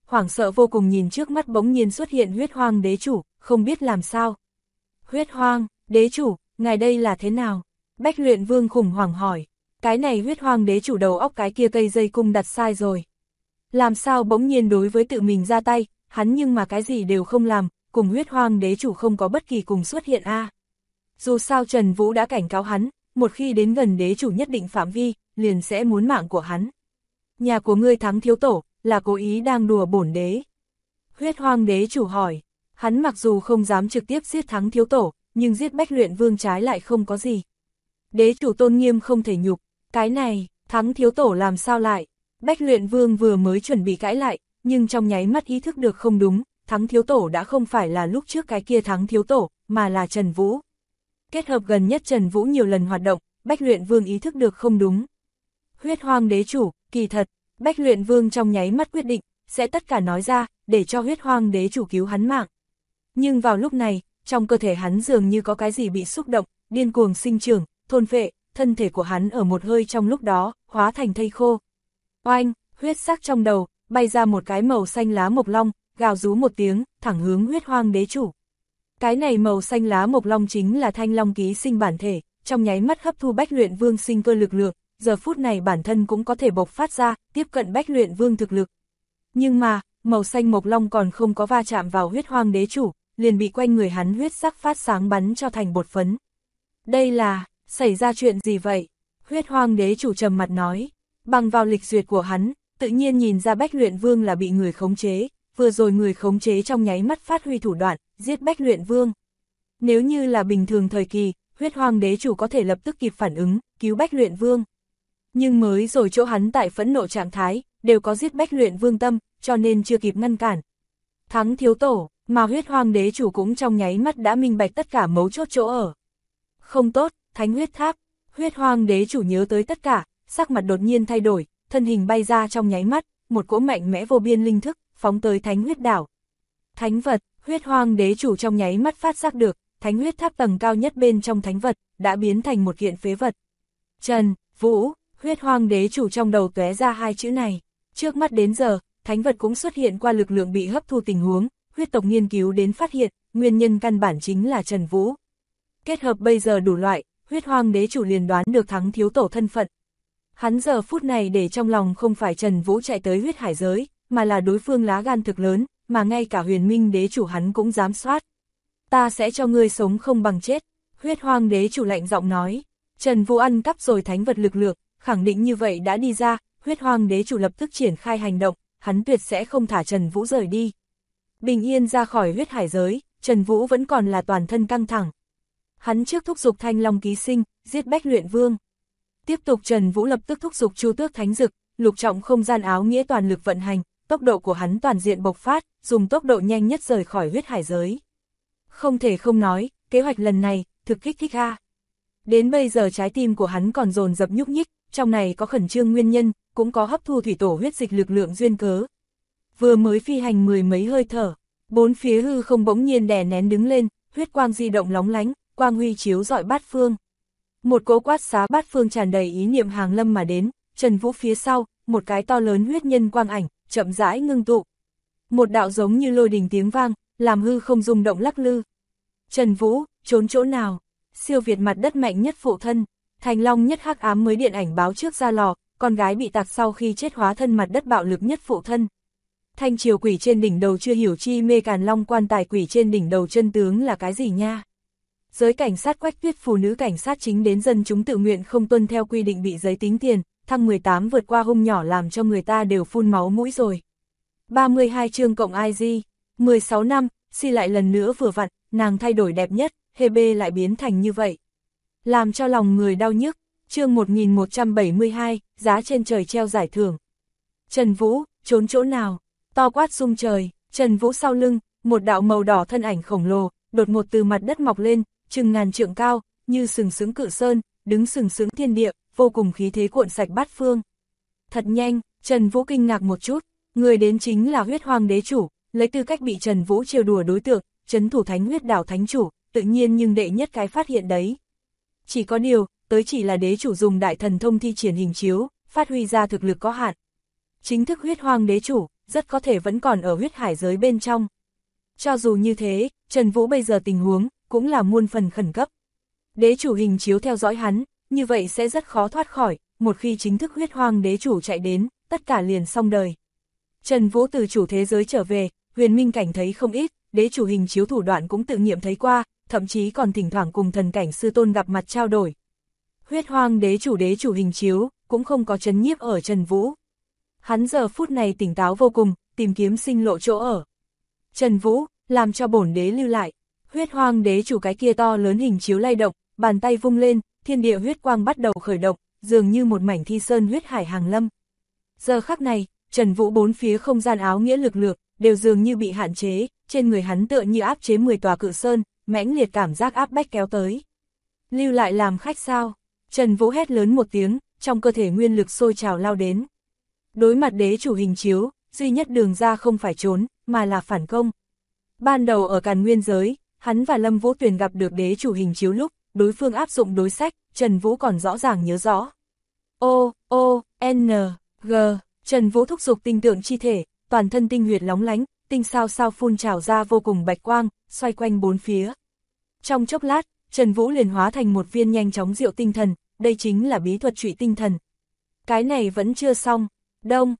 hoảng sợ vô cùng nhìn trước mắt bỗng nhiên xuất hiện huyết hoang đế chủ, không biết làm sao. Huyết hoang, đế chủ, ngài đây là thế nào? Bách Luyện Vương khủng hoảng hỏi, cái này huyết hoang đế chủ đầu óc cái kia cây dây cung đặt sai rồi. Làm sao bỗng nhiên đối với tự mình ra tay, hắn nhưng mà cái gì đều không làm, cùng huyết hoang đế chủ không có bất kỳ cùng xuất hiện a. Dù sao Trần Vũ đã cảnh cáo hắn, một khi đến gần đế chủ nhất định phạm vi, liền sẽ muốn mạng của hắn. Nhà của ngươi Thắng thiếu tổ, là cố ý đang đùa bổn đế. Huyết hoang đế chủ hỏi, hắn mặc dù không dám trực tiếp giết Thắng thiếu tổ, nhưng giết Bách Luyện Vương trái lại không có gì. Đế chủ tôn nghiêm không thể nhục, cái này, Thắng thiếu tổ làm sao lại? Bách Luyện Vương vừa mới chuẩn bị cãi lại, nhưng trong nháy mắt ý thức được không đúng, Thắng thiếu tổ đã không phải là lúc trước cái kia Thắng thiếu tổ, mà là Trần Vũ. Kết hợp gần nhất Trần Vũ nhiều lần hoạt động, Bách Luyện Vương ý thức được không đúng. Huyết hoang đế chủ, kỳ thật, Bách Luyện Vương trong nháy mắt quyết định, sẽ tất cả nói ra, để cho huyết hoang đế chủ cứu hắn mạng. Nhưng vào lúc này, trong cơ thể hắn dường như có cái gì bị xúc động, điên cuồng sinh trưởng, thôn phệ, thân thể của hắn ở một hơi trong lúc đó, hóa thành thây khô. Oanh, huyết sắc trong đầu, bay ra một cái màu xanh lá mộc long, gào rú một tiếng, thẳng hướng huyết hoang đế chủ. Cái này màu xanh lá mộc long chính là Thanh Long ký sinh bản thể, trong nháy mắt hấp thu Bách Luyện Vương sinh cơ lực lượng, giờ phút này bản thân cũng có thể bộc phát ra, tiếp cận Bách Luyện Vương thực lực. Nhưng mà, màu xanh mộc long còn không có va chạm vào huyết hoang đế chủ, liền bị quanh người hắn huyết sắc phát sáng bắn cho thành bột phấn. Đây là, xảy ra chuyện gì vậy? Huyết hoang đế chủ trầm mặt nói, bằng vào lịch duyệt của hắn, tự nhiên nhìn ra Bách Luyện Vương là bị người khống chế, vừa rồi người khống chế trong nháy mắt phát huy thủ đoạn, giết Bách Luyện Vương. Nếu như là bình thường thời kỳ, huyết hoang đế chủ có thể lập tức kịp phản ứng, cứu Bách Luyện Vương. Nhưng mới rồi chỗ hắn tại phẫn nộ trạng thái, đều có giết Bách Luyện Vương tâm, cho nên chưa kịp ngăn cản. Thắng thiếu tổ, mà huyết hoang đế chủ cũng trong nháy mắt đã minh bạch tất cả mấu chốt chỗ ở. Không tốt, thánh huyết tháp, huyết hoang đế chủ nhớ tới tất cả, sắc mặt đột nhiên thay đổi, thân hình bay ra trong nháy mắt, một cỗ mạnh mẽ vô biên linh thức, phóng tới thánh huyết đảo. Thánh vật, huyết hoang đế chủ trong nháy mắt phát giác được, thánh huyết tháp tầng cao nhất bên trong thánh vật, đã biến thành một kiện phế vật. Trần Vũ, huyết hoang đế chủ trong đầu tóe ra hai chữ này. Trước mắt đến giờ, thánh vật cũng xuất hiện qua lực lượng bị hấp thu tình huống, huyết tộc nghiên cứu đến phát hiện, nguyên nhân căn bản chính là Trần Vũ. Kết hợp bây giờ đủ loại, huyết hoang đế chủ liền đoán được Thắng thiếu tổ thân phận. Hắn giờ phút này để trong lòng không phải Trần Vũ chạy tới huyết hải giới, mà là đối phương lá gan thực lớn, mà ngay cả huyền minh đế chủ hắn cũng dám soát. Ta sẽ cho ngươi sống không bằng chết, huyết hoang đế chủ lạnh giọng nói. Trần Vũ ăn cắp rồi thánh vật lực lượng, khẳng định như vậy đã đi ra, huyết hoang đế chủ lập tức triển khai hành động, hắn tuyệt sẽ không thả Trần Vũ rời đi. Bình yên ra khỏi huyết hải giới, Trần Vũ vẫn còn là toàn thân căng thẳng. Hắn trước thúc giục Thanh Long ký sinh, giết Bách Luyện Vương. Tiếp tục Trần Vũ lập tức thúc giục Chu Tước Thánh Dực, lục trọng không gian áo nghĩa toàn lực vận hành, tốc độ của hắn toàn diện bộc phát, dùng tốc độ nhanh nhất rời khỏi huyết hải giới. Không thể không nói, kế hoạch lần này, thực kích thích a. Đến bây giờ trái tim của hắn còn dồn dập nhúc nhích, trong này có khẩn trương nguyên nhân, cũng có hấp thu thủy tổ huyết dịch lực lượng duyên cớ. Vừa mới phi hành mười mấy hơi thở, bốn phía hư không bỗng nhiên đè nén đứng lên, huyết quang di động lóng lánh, quang huy chiếu rọi bát phương. Một cỗ quát xá bát phương tràn đầy ý niệm hàng lâm mà đến, Trần Vũ phía sau, một cái to lớn huyết nhân quang ảnh, chậm rãi ngưng tụ. Một đạo giống như lôi đình tiếng vang, làm hư không rung động lắc lư. Trần Vũ, trốn chỗ nào? Siêu việt mặt đất mạnh nhất phụ thân, Thành Long nhất hắc ám mới điện ảnh báo trước ra lò, con gái bị tạc sau khi chết hóa thân mặt đất bạo lực nhất phụ thân. Thanh triều quỷ trên đỉnh đầu chưa hiểu chi mê Càn Long quan tài quỷ trên đỉnh đầu chân tướng là cái gì nha? Giới cảnh sát Quách Tuyết phụ nữ cảnh sát chính đến dân chúng tự nguyện không tuân theo quy định bị giấy tính tiền, thăng 18 vượt qua hung nhỏ làm cho người ta đều phun máu mũi rồi. 32 chương cộng IG, 16 năm, si lại lần nữa vừa vặn, nàng thay đổi đẹp nhất, Hebe lại biến thành như vậy. Làm cho lòng người đau nhức, chương 1172, giá trên trời treo giải thưởng. Trần Vũ, trốn chỗ nào? To quát rung trời, Trần Vũ sau lưng, một đạo màu đỏ thân ảnh khổng lồ, đột ngột từ mặt đất mọc lên, chừng ngàn trượng cao, như sừng sững cự sơn, đứng sừng sững thiên địa, vô cùng khí thế cuộn sạch bát phương. Thật nhanh, Trần Vũ kinh ngạc một chút, người đến chính là huyết hoang đế chủ, lấy tư cách bị Trần Vũ trêu đùa đối tượng, trấn thủ thánh huyết đảo thánh chủ, tự nhiên nhưng đệ nhất cái phát hiện đấy. Chỉ có điều, tới chỉ là đế chủ dùng đại thần thông thi triển hình chiếu, phát huy ra thực lực có hạn. Chính thức huyết hoang đế chủ, rất có thể vẫn còn ở huyết hải giới bên trong. Cho dù như thế, Trần Vũ bây giờ tình huống cũng là muôn phần khẩn cấp. Đế chủ hình chiếu theo dõi hắn, như vậy sẽ rất khó thoát khỏi, một khi chính thức huyết hoang đế chủ chạy đến, tất cả liền xong đời. Trần Vũ từ chủ thế giới trở về, huyền minh cảnh thấy không ít, đế chủ hình chiếu thủ đoạn cũng tự nghiệm thấy qua, thậm chí còn thỉnh thoảng cùng thần cảnh sư tôn gặp mặt trao đổi. Huyết hoang đế chủ hình chiếu, cũng không có chấn nhiếp ở Trần Vũ. Hắn giờ phút này tỉnh táo vô cùng, tìm kiếm sinh lộ chỗ ở. Trần Vũ, làm cho bổn đế lưu lại. Huyết hoang đế chủ cái kia to lớn hình chiếu lay động, bàn tay vung lên, thiên địa huyết quang bắt đầu khởi động, dường như một mảnh thi sơn huyết hải hàng lâm. Giờ khắc này, Trần Vũ bốn phía không gian áo nghĩa lực lượng, đều dường như bị hạn chế, trên người hắn tựa như áp chế 10 tòa cự sơn, mãnh liệt cảm giác áp bách kéo tới. Lưu lại làm khách sao? Trần Vũ hét lớn một tiếng, trong cơ thể nguyên lực sôi trào lao đến. Đối mặt đế chủ hình chiếu, duy nhất đường ra không phải trốn, mà là phản công. Ban đầu ở Càn Nguyên giới, hắn và Lâm Vũ Tuyền gặp được đế chủ hình chiếu lúc, đối phương áp dụng đối sách, Trần Vũ còn rõ ràng nhớ rõ. N, G, Trần Vũ thúc giục tinh tượng chi thể, toàn thân tinh huyệt lóng lánh, tinh sao sao phun trào ra vô cùng bạch quang, xoay quanh bốn phía. Trong chốc lát, Trần Vũ liền hóa thành một viên nhanh chóng diệu tinh thần, đây chính là bí thuật trụy tinh thần. Cái này vẫn chưa xong, đông,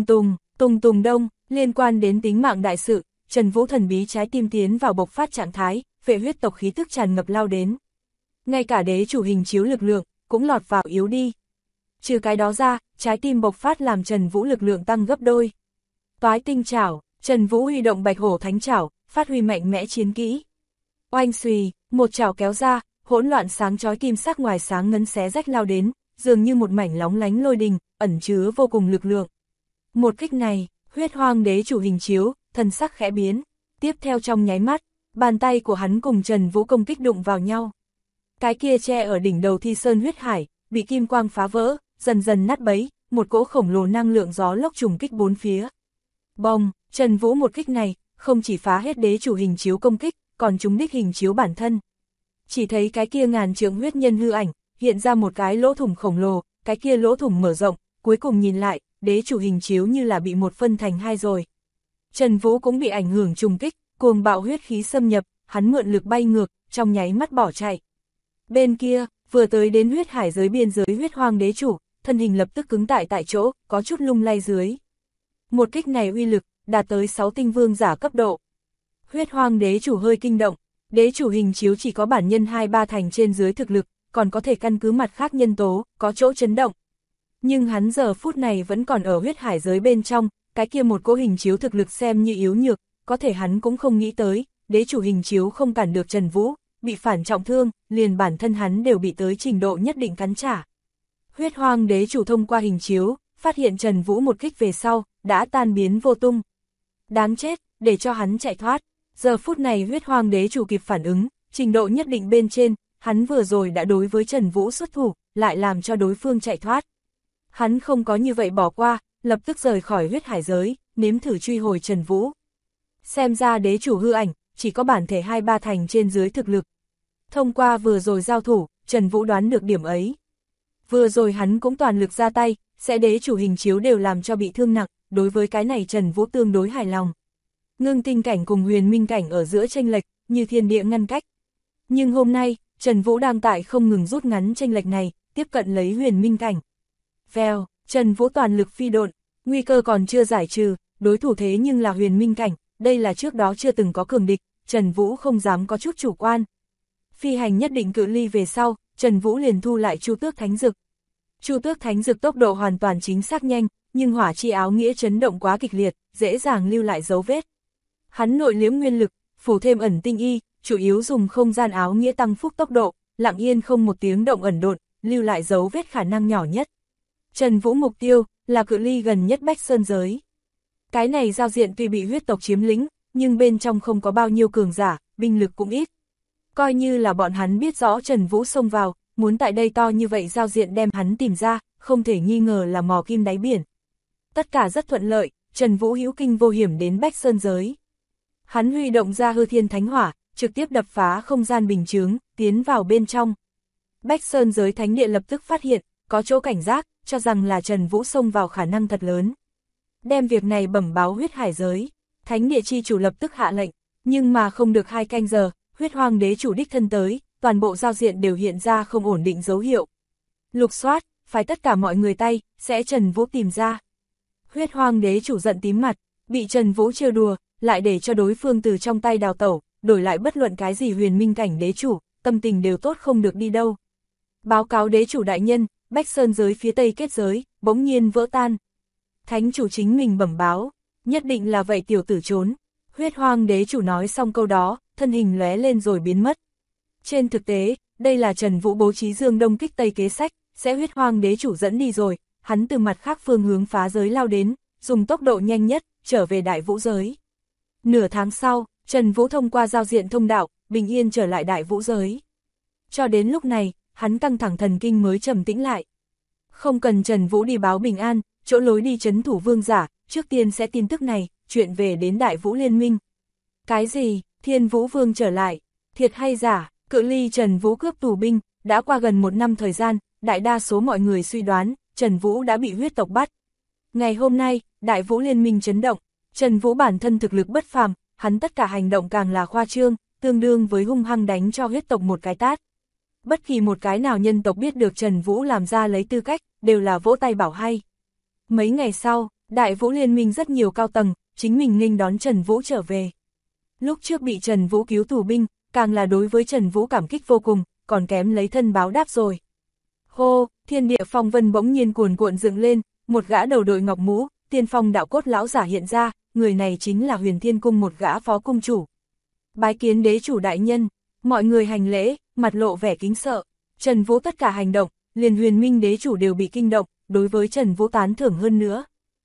tùng tùng đông, liên quan đến tính mạng đại sự, Trần Vũ thần bí trái tim tiến vào bộc phát trạng thái, vệ huyết tộc khí tức tràn ngập lao đến. Ngay cả đế chủ hình chiếu lực lượng, cũng lọt vào yếu đi. Trừ cái đó ra, trái tim bộc phát làm Trần Vũ lực lượng tăng gấp đôi. Toái tinh chảo, Trần Vũ huy động bạch hổ thánh chảo, phát huy mạnh mẽ chiến kỹ. Oanh xùy, một chảo kéo ra, hỗn loạn sáng chói kim sắc ngoài sáng ngấn xé rách lao đến, dường như một mảnh lóng lánh lôi đình, ẩn chứa vô cùng lực lượng. Một kích này, huyết hoang đế chủ hình chiếu, thần sắc khẽ biến. Tiếp theo trong nháy mắt, bàn tay của hắn cùng Trần Vũ công kích đụng vào nhau. Cái kia che ở đỉnh đầu thi sơn huyết hải, bị kim quang phá vỡ, dần dần nát bấy, một cỗ khổng lồ năng lượng gió lốc trùng kích bốn phía. Bông, Trần Vũ một kích này, không chỉ phá hết đế chủ hình chiếu công kích, còn trúng đích hình chiếu bản thân. Chỉ thấy cái kia ngàn trượng huyết nhân hư ảnh, hiện ra một cái lỗ thủng khổng lồ, cái kia lỗ thủng mở rộng, cuối cùng nhìn lại, đế chủ hình chiếu như là bị một phân thành hai rồi. Trần Vũ cũng bị ảnh hưởng trùng kích, cuồng bạo huyết khí xâm nhập, hắn mượn lực bay ngược, trong nháy mắt bỏ chạy. Bên kia, vừa tới đến huyết hải giới biên giới huyết hoang đế chủ, thân hình lập tức cứng tại chỗ, có chút lung lay dưới. Một kích này uy lực, đạt tới 6 tinh vương giả cấp độ. Huyết hoang đế chủ hơi kinh động, đế chủ hình chiếu chỉ có bản nhân 2-3 thành trên dưới thực lực, còn có thể căn cứ mặt khác nhân tố, có chỗ chấn động. Nhưng hắn giờ phút này vẫn còn ở huyết hải giới bên trong, cái kia một cỗ hình chiếu thực lực xem như yếu nhược, có thể hắn cũng không nghĩ tới, đế chủ hình chiếu không cản được Trần Vũ, bị phản trọng thương, liền bản thân hắn đều bị tới trình độ nhất định cắn trả. Huyết hoang đế chủ thông qua hình chiếu, phát hiện Trần Vũ một kích về sau, đã tan biến vô tung. Đáng chết, để cho hắn chạy thoát. Giờ phút này huyết hoang đế chủ kịp phản ứng, trình độ nhất định bên trên, hắn vừa rồi đã đối với Trần Vũ xuất thủ, lại làm cho đối phương chạy thoát. Hắn không có như vậy bỏ qua, lập tức rời khỏi huyết hải giới, nếm thử truy hồi Trần Vũ. Xem ra đế chủ hư ảnh, chỉ có bản thể 2-3 thành trên dưới thực lực. Thông qua vừa rồi giao thủ, Trần Vũ đoán được điểm ấy. Vừa rồi hắn cũng toàn lực ra tay, sẽ đế chủ hình chiếu đều làm cho bị thương nặng, đối với cái này Trần Vũ tương đối hài lòng. Ngưng tinh cảnh cùng huyền minh cảnh ở giữa chênh lệch, như thiên địa ngăn cách. Nhưng hôm nay, Trần Vũ đang tại không ngừng rút ngắn chênh lệch này, tiếp cận lấy huyền minh cảnh. Vèo, Trần Vũ toàn lực phi độn, nguy cơ còn chưa giải trừ, đối thủ thế nhưng là huyền minh cảnh, đây là trước đó chưa từng có cường địch, Trần Vũ không dám có chút chủ quan. Phi hành nhất định cự ly về sau, Trần Vũ liền thu lại Chu Tước Thánh Dực. Chu Tước Thánh Dực tốc độ hoàn toàn chính xác nhanh, nhưng hỏa chi áo nghĩa chấn động quá kịch liệt, dễ dàng lưu lại dấu vết. Hắn nội liễm nguyên lực, phủ thêm ẩn tinh y, chủ yếu dùng không gian áo nghĩa tăng phúc tốc độ, lặng yên không một tiếng động ẩn độn, lưu lại dấu vết khả năng nhỏ nhất. Trần Vũ mục tiêu là cự ly gần nhất Bách Sơn giới. Cái này giao diện tuy bị huyết tộc chiếm lĩnh, nhưng bên trong không có bao nhiêu cường giả, binh lực cũng ít. Coi như là bọn hắn biết rõ Trần Vũ xông vào, muốn tại đây to như vậy giao diện đem hắn tìm ra, không thể nghi ngờ là mò kim đáy biển. Tất cả rất thuận lợi, Trần Vũ hữu kinh vô hiểm đến Bách Sơn giới. Hắn huy động ra hư thiên thánh hỏa, trực tiếp đập phá không gian bình chướng, tiến vào bên trong. Bách Sơn giới thánh địa lập tức phát hiện, có chỗ cảnh giác, cho rằng là Trần Vũ xông vào khả năng thật lớn. đem việc này bẩm báo huyết hải giới. Thánh địa chi chủ lập tức hạ lệnh, nhưng mà không được 2 canh giờ, huyết hoang đế chủ đích thân tới, toàn bộ giao diện đều hiện ra không ổn định dấu hiệu. Lục soát, phải tất cả mọi người tay, sẽ Trần Vũ tìm ra. Huyết hoang đế chủ giận tím mặt, bị Trần Vũ trêu đùa, lại để cho đối phương từ trong tay đào tẩu, đổi lại bất luận cái gì huyền minh cảnh đế chủ, tâm tình đều tốt không được đi đâu. Báo cáo đế chủ đại nhân, Bách Sơn giới phía tây kết giới, bỗng nhiên vỡ tan. Thánh chủ chính mình bẩm báo, nhất định là vậy tiểu tử trốn. Huyết hoang đế chủ nói xong câu đó, thân hình lóe lên rồi biến mất. Trên thực tế, đây là Trần Vũ bố trí dương đông kích tây kế sách, sẽ huyết hoang đế chủ dẫn đi rồi, hắn từ mặt khác phương hướng phá giới lao đến, dùng tốc độ nhanh nhất, trở về đại vũ giới. Nửa tháng sau, Trần Vũ thông qua giao diện thông đạo, bình yên trở lại đại vũ giới. Cho đến lúc này, hắn căng thẳng thần kinh mới trầm tĩnh lại. Không cần Trần Vũ đi báo bình an, chỗ lối đi trấn thủ vương giả, trước tiên sẽ tin tức này, chuyện về đến đại vũ liên minh. Cái gì, Thiên Vũ Vương trở lại, thiệt hay giả, cự ly Trần Vũ cướp tù binh, đã qua gần 1 năm thời gian, đại đa số mọi người suy đoán, Trần Vũ đã bị huyết tộc bắt. Ngày hôm nay, đại vũ liên minh chấn động, Trần Vũ bản thân thực lực bất phàm, hắn tất cả hành động càng là khoa trương, tương đương với hung hăng đánh cho huyết tộc một cái tát. Bất kỳ một cái nào nhân tộc biết được Trần Vũ làm ra lấy tư cách, đều là vỗ tay bảo hay. Mấy ngày sau, đại vũ liên minh rất nhiều cao tầng, chính mình nghênh đón Trần Vũ trở về. Lúc trước bị Trần Vũ cứu tù binh, càng là đối với Trần Vũ cảm kích vô cùng, còn kém lấy thân báo đáp rồi. Hô, thiên địa phong vân bỗng nhiên cuồn cuộn dựng lên, một gã đầu đội ngọc mũ, tiên phong đạo cốt lão giả hiện ra, người này chính là Huyền Thiên Cung một gã phó cung chủ. Bái kiến đế chủ đại nhân, mọi người hành lễ, mặt lộ vẻ kính sợ. Trần Vũ tất cả hành động, liền Huyền Minh đế chủ đều bị kinh động, đối với Trần Vũ tán thưởng hơn nữa.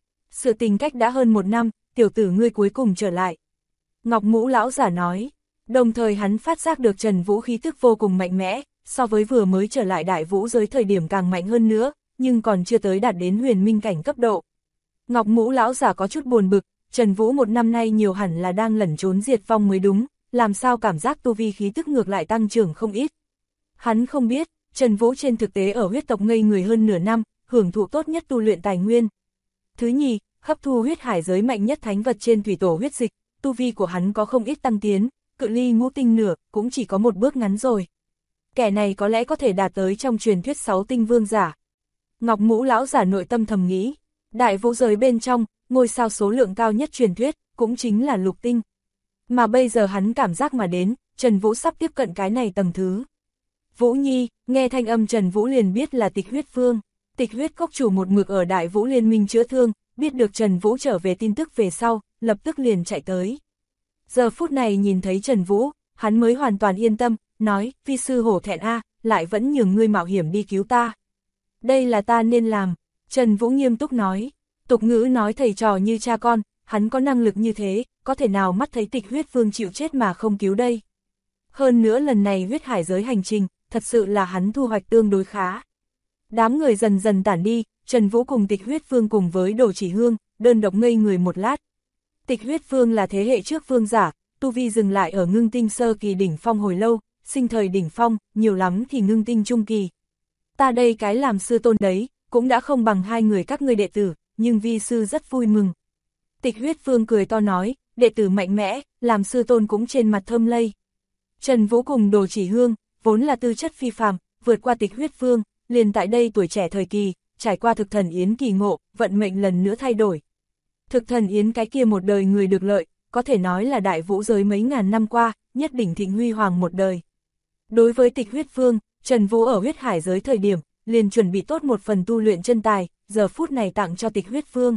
Sự tình cách đã hơn 1 năm, tiểu tử ngươi cuối cùng trở lại. Ngọc mũ lão giả nói, đồng thời hắn phát giác được Trần Vũ khí tức vô cùng mạnh mẽ, so với vừa mới trở lại đại vũ giới thời điểm càng mạnh hơn nữa, nhưng còn chưa tới đạt đến huyền minh cảnh cấp độ. Ngọc mũ lão giả có chút buồn bực, Trần Vũ 1 năm nay nhiều hẳn là đang lẩn trốn diệt vong mới đúng, làm sao cảm giác tu vi khí tức ngược lại tăng trưởng không ít. Hắn không biết, Trần Vũ trên thực tế ở huyết tộc ngây người hơn nửa năm, hưởng thụ tốt nhất tu luyện tài nguyên. Thứ nhì, hấp thu huyết hải giới mạnh nhất thánh vật trên thủy tổ huyết dịch, tu vi của hắn có không ít tăng tiến, cự ly ngũ tinh nửa, cũng chỉ có một bước ngắn rồi. Kẻ này có lẽ có thể đạt tới trong truyền thuyết 6 tinh vương giả. Ngọc mũ lão giả nội tâm thầm nghĩ, đại vũ giới bên trong, ngôi sao số lượng cao nhất truyền thuyết, cũng chính là lục tinh. Mà bây giờ hắn cảm giác mà đến, Trần Vũ sắp tiếp cận cái này tầng thứ. Vũ Nhi, nghe thanh âm Trần Vũ liền biết là Tịch Huyết Vương. Tịch Huyết Cốc chủ một mực ở đại vũ liên minh chữa thương, biết được Trần Vũ trở về tin tức về sau, lập tức liền chạy tới. Giờ phút này nhìn thấy Trần Vũ, hắn mới hoàn toàn yên tâm, nói, vi sư hổ thẹn a, lại vẫn nhường ngươi mạo hiểm đi cứu ta. Đây là ta nên làm, Trần Vũ nghiêm túc nói, tục ngữ nói thầy trò như cha con, hắn có năng lực như thế, có thể nào mắt thấy Tịch Huyết Vương chịu chết mà không cứu đây. Hơn nữa lần này huyết hải giới hành trình, thật sự là hắn thu hoạch tương đối khá. Đám người dần dần tản đi, Trần Vũ cùng Tịch Huyết Vương cùng với Đồ Chỉ Hương, đơn độc ngây người một lát. Tịch Huyết Vương là thế hệ trước vương giả, tu vi dừng lại ở ngưng tinh sơ kỳ đỉnh phong hồi lâu, sinh thời đỉnh phong, nhiều lắm thì ngưng tinh trung kỳ. Ta đây cái làm sư tôn đấy, cũng đã không bằng 2 người các ngươi đệ tử, nhưng vi sư rất vui mừng. Tịch Huyết Vương cười to nói, đệ tử mạnh mẽ, làm sư tôn cũng trên mặt thơm lây. Trần Vũ cùng Đồ Chỉ Hương, vốn là tư chất phi phàm, vượt qua Tịch Huyết Vương, liền tại đây tuổi trẻ thời kỳ, trải qua thực thần yến kỳ ngộ, vận mệnh lần nữa thay đổi. Thực thần yến cái kia một đời người được lợi, có thể nói là đại vũ giới mấy ngàn năm qua, nhất đỉnh thịnh huy hoàng một đời. Đối với Tịch Huyết Vương, Trần Vũ ở huyết hải giới thời điểm, liền chuẩn bị tốt một phần tu luyện chân tài, giờ phút này tặng cho Tịch Huyết Vương.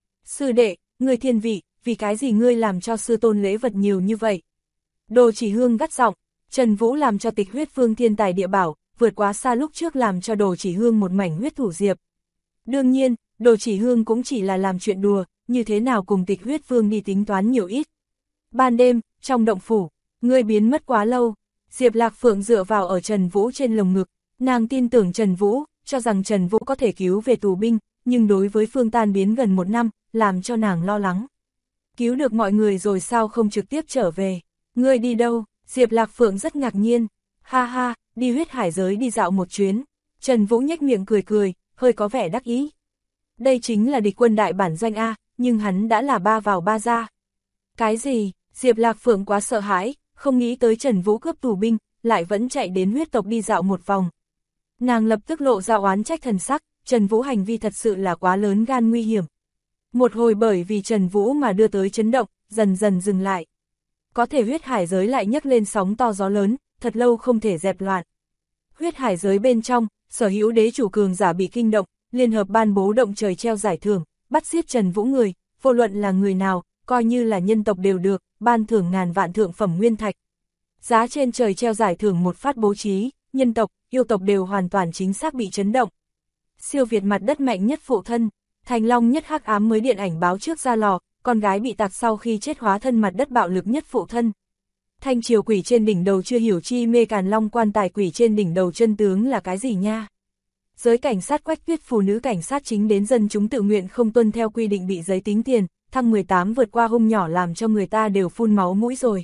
Sư đệ, ngươi thiên vị, vì cái gì ngươi làm cho sư tôn lễ vật nhiều như vậy? Đồ Chỉ Hương gắt giọng, Trần Vũ làm cho Tịch Huyết Vương thiên tài địa bảo, vượt quá xa lúc trước làm cho Đồ Chỉ Hương một mảnh huyết thủ diệp. Đương nhiên, Đồ Chỉ Hương cũng chỉ là làm chuyện đùa, như thế nào cùng Tịch Huyết Vương đi tính toán nhiều ít. Ban đêm, trong động phủ, ngươi biến mất quá lâu, Diệp Lạc Phượng dựa vào ở Trần Vũ trên lồng ngực, nàng tin tưởng Trần Vũ, cho rằng Trần Vũ có thể cứu về tù binh, nhưng đối với Phương tan biến gần 1 năm, làm cho nàng lo lắng. Cứu được mọi người rồi sao không trực tiếp trở về, ngươi đi đâu? Diệp Lạc Phượng rất ngạc nhiên, ha ha, đi huyết hải giới đi dạo một chuyến. Trần Vũ nhếch miệng cười cười, hơi có vẻ đắc ý. Đây chính là địch quân đại bản doanh A, nhưng hắn đã là ba vào ba ra. Cái gì? Diệp Lạc Phượng quá sợ hãi, không nghĩ tới Trần Vũ cướp tù binh, lại vẫn chạy đến huyết tộc đi dạo một vòng. Nàng lập tức lộ ra oán trách thần sắc, Trần Vũ hành vi thật sự là quá lớn gan nguy hiểm. Một hồi bởi vì Trần Vũ mà đưa tới chấn động, dần dần dừng lại. Có thể huyết hải giới lại nhấc lên sóng to gió lớn, thật lâu không thể dẹp loạn. Huyết hải giới bên trong, sở hữu đế chủ cường giả bị kinh động, liên hợp ban bố động trời treo giải thưởng, bắt giết Trần Vũ người, vô luận là người nào, coi như là nhân tộc đều được, ban thưởng ngàn vạn thượng phẩm nguyên thạch. Giá trên trời treo giải thưởng một phát bố trí, nhân tộc, yêu tộc đều hoàn toàn chính xác bị chấn động. Siêu việt mặt đất mạnh nhất phụ thân, Thành Long nhất hắc ám mới điện ảnh báo trước ra lò, con gái bị tạc sau khi chết hóa thân mặt đất bạo lực nhất phụ thân. Thanh triều quỷ trên đỉnh đầu chưa hiểu chi mê Càn Long quan tài quỷ trên đỉnh đầu chân tướng là cái gì nha. Giới cảnh sát Quách Tuyết phụ nữ cảnh sát chính đến dân chúng tự nguyện không tuân theo quy định bị giấy tính tiền, thăng 18 vượt qua hôm nhỏ làm cho người ta đều phun máu mũi rồi.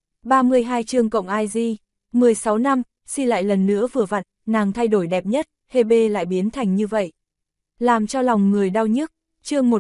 32 chương cộng IG, 16 năm, si lại lần nữa vừa vặn, nàng thay đổi đẹp nhất, Hebe lại biến thành như vậy. Làm cho lòng người đau nhức, chương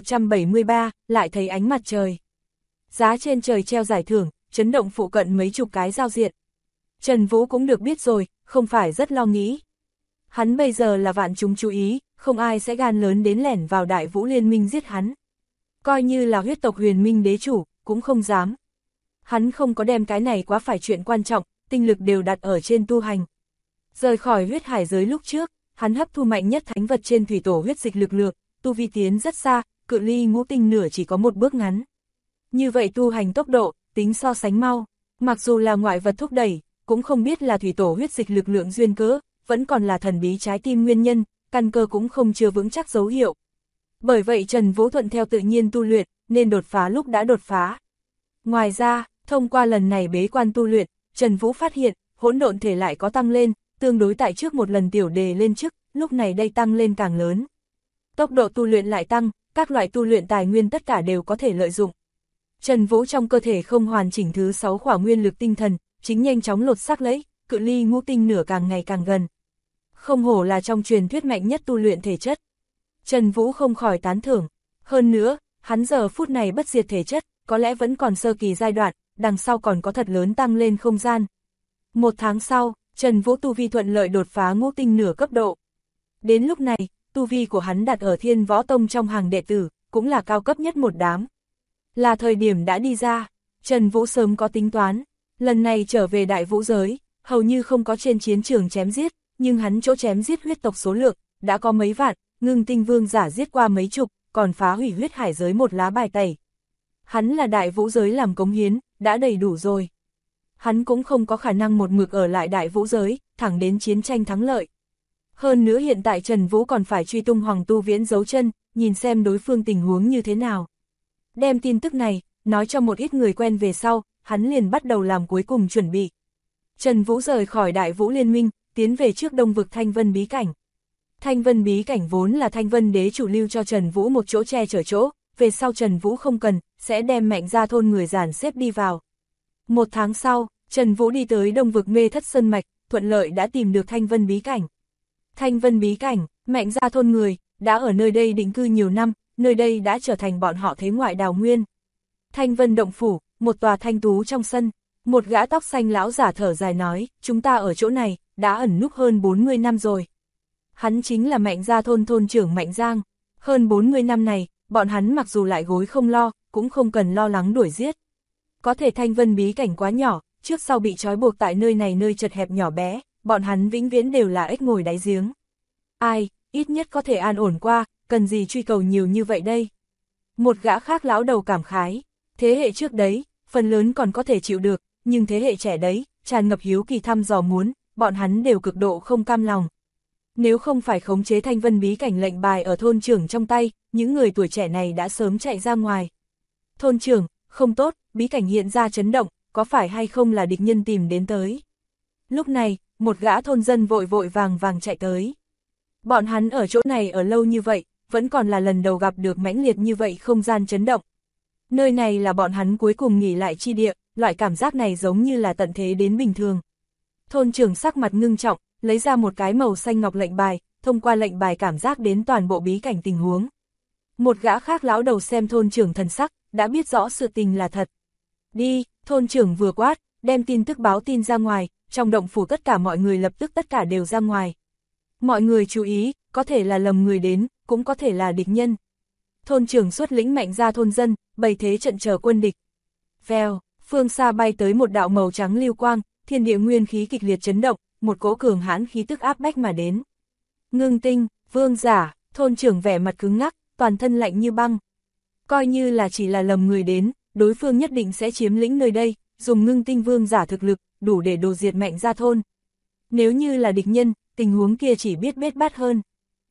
1173, lại thấy ánh mặt trời. Giá trên trời treo giải thưởng, chấn động phụ cận mấy chục cái giao diện. Trần Vũ cũng được biết rồi, không phải rất lo nghĩ. Hắn bây giờ là vạn chúng chú ý, không ai sẽ gan lớn đến lẻn vào Đại Vũ Liên Minh giết hắn. Coi như là huyết tộc Huyền Minh đế chủ, cũng không dám. Hắn không có đem cái này quá phải chuyện quan trọng, tinh lực đều đặt ở trên tu hành. Rời khỏi huyết hải giới lúc trước, hắn hấp thu mạnh nhất thánh vật trên thủy tổ huyết dịch lực lượng, tu vi tiến rất xa, cự ly ngũ tinh nửa chỉ có một bước ngắn. Như vậy tu hành tốc độ, tính so sánh mau, mặc dù là ngoại vật thúc đẩy, cũng không biết là thủy tổ huyết dịch lực lượng duyên cớ, vẫn còn là thần bí trái tim nguyên nhân, căn cơ cũng không chưa vững chắc dấu hiệu. Bởi vậy Trần Vũ thuận theo tự nhiên tu luyện, nên đột phá lúc đã đột phá. Ngoài ra, thông qua lần này bế quan tu luyện, Trần Vũ phát hiện, hỗn độn thể lại có tăng lên, tương đối tại trước một lần tiểu đề lên trước, lúc này đây tăng lên càng lớn. Tốc độ tu luyện lại tăng, các loại tu luyện tài nguyên tất cả đều có thể lợi dụng. Trần Vũ trong cơ thể không hoàn chỉnh thứ 6 khỏa nguyên lực tinh thần, chính nhanh chóng lột xác lấy, cự ly ngũ tinh nửa càng ngày càng gần. Không hổ là trong truyền thuyết mạnh nhất tu luyện thể chất. Trần Vũ không khỏi tán thưởng. Hơn nữa, hắn giờ phút này bất diệt thể chất, có lẽ vẫn còn sơ kỳ giai đoạn, đằng sau còn có thật lớn tăng lên không gian. Một tháng sau, Trần Vũ tu vi thuận lợi đột phá ngũ tinh nửa cấp độ. Đến lúc này, tu vi của hắn đặt ở Thiên Võ Tông trong hàng đệ tử, cũng là cao cấp nhất một đám. Là thời điểm đã đi ra, Trần Vũ sớm có tính toán, lần này trở về Đại Vũ giới, hầu như không có trên chiến trường chém giết, nhưng hắn chỗ chém giết huyết tộc số lượng, đã có mấy vạn, Ngưng Tinh Vương giả giết qua mấy chục, còn phá hủy huyết hải giới một lá bài tẩy. Hắn là Đại Vũ giới làm cống hiến, đã đầy đủ rồi. Hắn cũng không có khả năng một mực ở lại Đại Vũ giới, thẳng đến chiến tranh thắng lợi. Hơn nữa hiện tại Trần Vũ còn phải truy tung Hoàng Tu Viễn dấu chân, nhìn xem đối phương tình huống như thế nào. Đem tin tức này, nói cho một ít người quen về sau, hắn liền bắt đầu làm cuối cùng chuẩn bị. Trần Vũ rời khỏi Đại Vũ Liên Minh, tiến về trước Đông vực Thanh Vân Bí Cảnh. Thanh Vân Bí Cảnh vốn là Thanh Vân đế chủ lưu cho Trần Vũ một chỗ che chở chỗ, về sau Trần Vũ không cần, sẽ đem Mạnh Gia thôn người dàn xếp đi vào. Một tháng sau, Trần Vũ đi tới Đông vực Mê Thất Sơn Mạch, thuận lợi đã tìm được Thanh Vân Bí Cảnh. Thanh Vân Bí Cảnh, Mạnh Gia thôn người, đã ở nơi đây định cư nhiều năm, nơi đây đã trở thành bọn họ thế ngoại đào nguyên. Thanh Vân Động Phủ, một tòa thanh tú trong sân, một gã tóc xanh lão giả thở dài nói, chúng ta ở chỗ này, đã ẩn núp hơn 40 năm rồi. Hắn chính là Mạnh Gia thôn thôn trưởng Mạnh Giang. Hơn 40 năm này, bọn hắn mặc dù lại gối không lo, cũng không cần lo lắng đuổi giết. Có thể Thanh Vân Bí Cảnh quá nhỏ, trước sau bị trói buộc tại nơi này nơi chật hẹp nhỏ bé, bọn hắn vĩnh viễn đều là ếch ngồi đáy giếng. Ai, ít nhất có thể an ổn qua, cần gì truy cầu nhiều như vậy đây? Một gã khác lão đầu cảm khái, thế hệ trước đấy, phần lớn còn có thể chịu được, nhưng thế hệ trẻ đấy, tràn ngập hiếu kỳ thăm dò muốn, bọn hắn đều cực độ không cam lòng. Nếu không phải khống chế Thanh Vân Bí Cảnh lệnh bài ở thôn trưởng trong tay, những người tuổi trẻ này đã sớm chạy ra ngoài. Thôn trưởng, không tốt, bí cảnh hiện ra chấn động, có phải hay không là địch nhân tìm đến tới? Lúc này, một gã thôn dân vội vội vàng vàng chạy tới. Bọn hắn ở chỗ này ở lâu như vậy, vẫn còn là lần đầu gặp được mãnh liệt như vậy không gian chấn động. Nơi này là bọn hắn cuối cùng nghỉ lại chi địa, loại cảm giác này giống như là tận thế đến bình thường. Thôn trưởng sắc mặt ngưng trọng, lấy ra một cái màu xanh ngọc lệnh bài, thông qua lệnh bài cảm giác đến toàn bộ bí cảnh tình huống. Một gã khác lão đầu xem thôn trưởng thần sắc, đã biết rõ sự tình là thật. Đi, thôn trưởng vừa quát, đem tin tức báo tin ra ngoài, trong động phủ tất cả mọi người lập tức tất cả đều ra ngoài. Mọi người chú ý, có thể là lầm người đến, cũng có thể là địch nhân. Thôn trưởng xuất lĩnh mạnh ra thôn dân, bày thế trận chờ quân địch. Vèo, phương xa bay tới một đạo màu trắng lưu quang, thiên địa nguyên khí kịch liệt chấn động, một cỗ cường hãn khí tức áp bách mà đến. Ngưng Tinh, vương giả, thôn trưởng vẻ mặt cứng ngắc, toàn thân lạnh như băng. Coi như là chỉ là lầm người đến, đối phương nhất định sẽ chiếm lĩnh nơi đây, dùng Ngưng Tinh vương giả thực lực, đủ để đồ diệt mạnh ra thôn. Nếu như là địch nhân, tình huống kia chỉ biết bết bát hơn.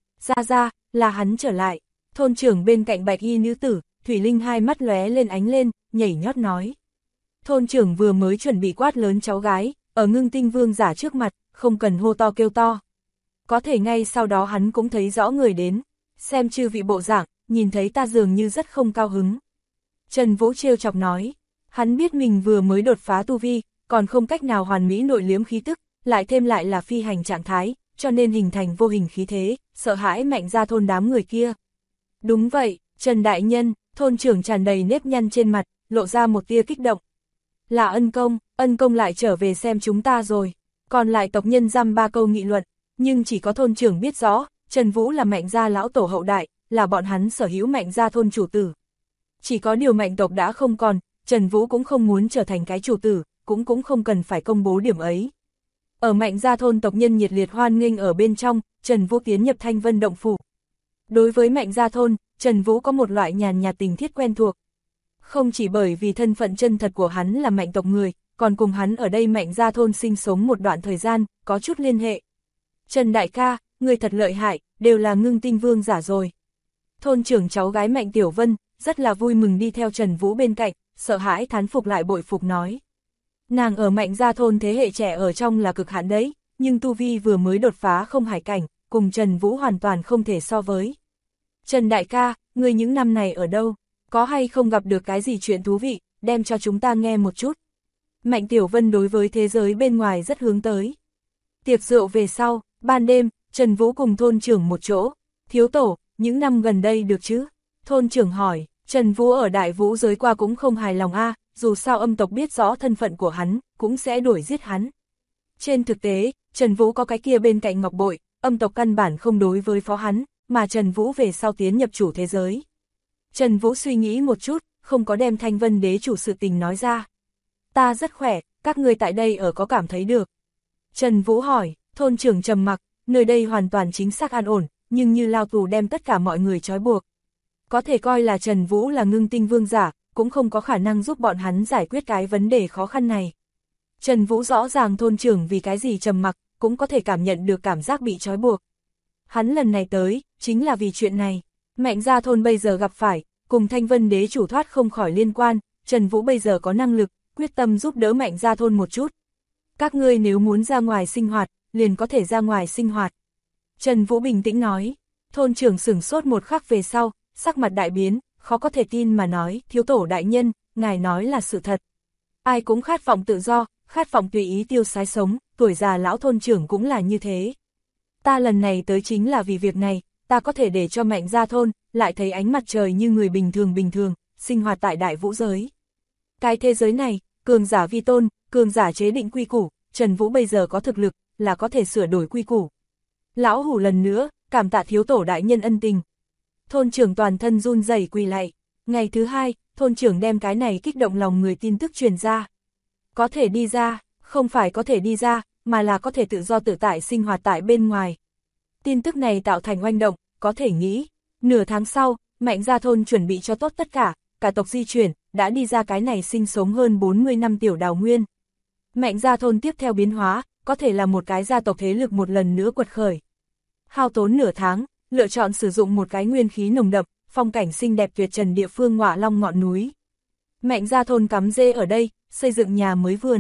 Ra, là hắn trở lại. Thôn trưởng bên cạnh bạch y nữ tử, Thủy Linh hai mắt lóe lên ánh lên, nhảy nhót nói. Thôn trưởng vừa mới chuẩn bị quát lớn cháu gái, ở Ngưng Tinh vương giả trước mặt, không cần hô to kêu to. Có thể ngay sau đó hắn cũng thấy rõ người đến, xem chư vị bộ dạng, nhìn thấy ta dường như rất không cao hứng. Trần Vũ trêu chọc nói, hắn biết mình vừa mới đột phá tu vi, còn không cách nào hoàn mỹ nội liếm khí tức, lại thêm lại là phi hành trạng thái, cho nên hình thành vô hình khí thế, sợ hãi mạnh ra thôn đám người kia. Đúng vậy, Trần Đại Nhân, thôn trưởng tràn đầy nếp nhăn trên mặt, lộ ra một tia kích động. Là ân công lại trở về xem chúng ta rồi, còn lại tộc nhân dăm ba câu nghị luận, nhưng chỉ có thôn trưởng biết rõ, Trần Vũ là mạnh gia lão tổ hậu đại, là bọn hắn sở hữu mạnh gia thôn chủ tử. Chỉ có điều mạnh tộc đã không còn, Trần Vũ cũng không muốn trở thành cái chủ tử, cũng không cần phải công bố điểm ấy. Ở mạnh gia thôn tộc nhân nhiệt liệt hoan nghênh ở bên trong, Trần Vũ tiến nhập Thanh Vân động phủ. Đối với mạnh gia thôn, Trần Vũ có một loại nhàn nhạt tình thiết quen thuộc. Không chỉ bởi vì thân phận chân thật của hắn là mạnh tộc người, còn cùng hắn ở đây mạnh gia thôn sinh sống một đoạn thời gian, có chút liên hệ. Trần đại ca, người thật lợi hại, đều là Ngưng Tinh vương giả rồi. Thôn trưởng cháu gái Mạnh Tiểu Vân, rất là vui mừng đi theo Trần Vũ bên cạnh, sợ hãi thán phục lại bội phục nói. Nàng ở mạnh gia thôn thế hệ trẻ ở trong là cực hạn đấy, nhưng tu vi vừa mới đột phá không hải cảnh, cùng Trần Vũ hoàn toàn không thể so với. Trần đại ca, người những năm này ở đâu? Có hay không gặp được cái gì chuyện thú vị, đem cho chúng ta nghe một chút. Mạnh Tiểu Vân đối với thế giới bên ngoài rất hướng tới. Tiệc rượu về sau, ban đêm, Trần Vũ cùng thôn trưởng một chỗ. Thiếu tổ, những năm gần đây được chứ? Thôn trưởng hỏi, Trần Vũ ở Đại Vũ giới qua cũng không hài lòng dù sao âm tộc biết rõ thân phận của hắn, cũng sẽ đuổi giết hắn. Trên thực tế, Trần Vũ có cái kia bên cạnh ngọc bội, âm tộc căn bản không đối với phó hắn, mà Trần Vũ về sau tiến nhập chủ thế giới. Trần Vũ suy nghĩ một chút, không có đem Thanh Vân đế chủ sự tình nói ra. Ta rất khỏe, các ngươi tại đây ở có cảm thấy được. Trần Vũ hỏi, thôn trưởng trầm mặc, nơi đây hoàn toàn chính xác an ổn, nhưng như lao tù đem tất cả mọi người trói buộc. Có thể coi là Trần Vũ là Ngưng Tinh vương giả, cũng không có khả năng giúp bọn hắn giải quyết cái vấn đề khó khăn này. Trần Vũ rõ ràng thôn trưởng vì cái gì trầm mặc, cũng có thể cảm nhận được cảm giác bị trói buộc. Hắn lần này tới, chính là vì chuyện này. Mạnh gia thôn bây giờ gặp phải, cùng Thanh Vân đế chủ thoát không khỏi liên quan, Trần Vũ bây giờ có năng lực, quyết tâm giúp đỡ mạnh gia thôn một chút. Các ngươi nếu muốn ra ngoài sinh hoạt, liền có thể ra ngoài sinh hoạt. Trần Vũ bình tĩnh nói, thôn trưởng sửng sốt một khắc về sau, sắc mặt đại biến, khó có thể tin mà nói, thiếu tổ đại nhân, ngài nói là sự thật. Ai cũng khát vọng tự do, khát vọng tùy ý tiêu sái sống, tuổi già lão thôn trưởng cũng là như thế. Ta lần này tới chính là vì việc này, ta có thể để cho mạnh gia thôn, lại thấy ánh mặt trời như người bình thường, sinh hoạt tại Đại Vũ giới. Cái thế giới này, cường giả vi tôn, cường giả chế định quy củ, Trần Vũ bây giờ có thực lực, là có thể sửa đổi quy củ. Lão hủ lần nữa, cảm tạ thiếu tổ đại nhân ân tình. Thôn trưởng toàn thân run rẩy quỳ lạy. Ngày thứ hai, thôn trưởng đem cái này kích động lòng người tin tức truyền ra. Có thể đi ra, không phải có thể đi ra, mà là có thể tự do tự tại sinh hoạt tại bên ngoài. Tin tức này tạo thành oanh động, có thể nghĩ. Nửa tháng sau, mạnh gia thôn chuẩn bị cho tốt tất cả tộc di chuyển, đã đi ra cái này sinh sống hơn 40 năm tiểu đào nguyên. Mạnh gia thôn tiếp theo biến hóa, có thể là một cái gia tộc thế lực một lần nữa quật khởi. Hao tốn nửa tháng, lựa chọn sử dụng một cái nguyên khí nồng đậm, phong cảnh xinh đẹp tuyệt trần địa phương Ngọa Long ngọn núi. Mạnh gia thôn cắm rễ ở đây, xây dựng nhà mới vườn.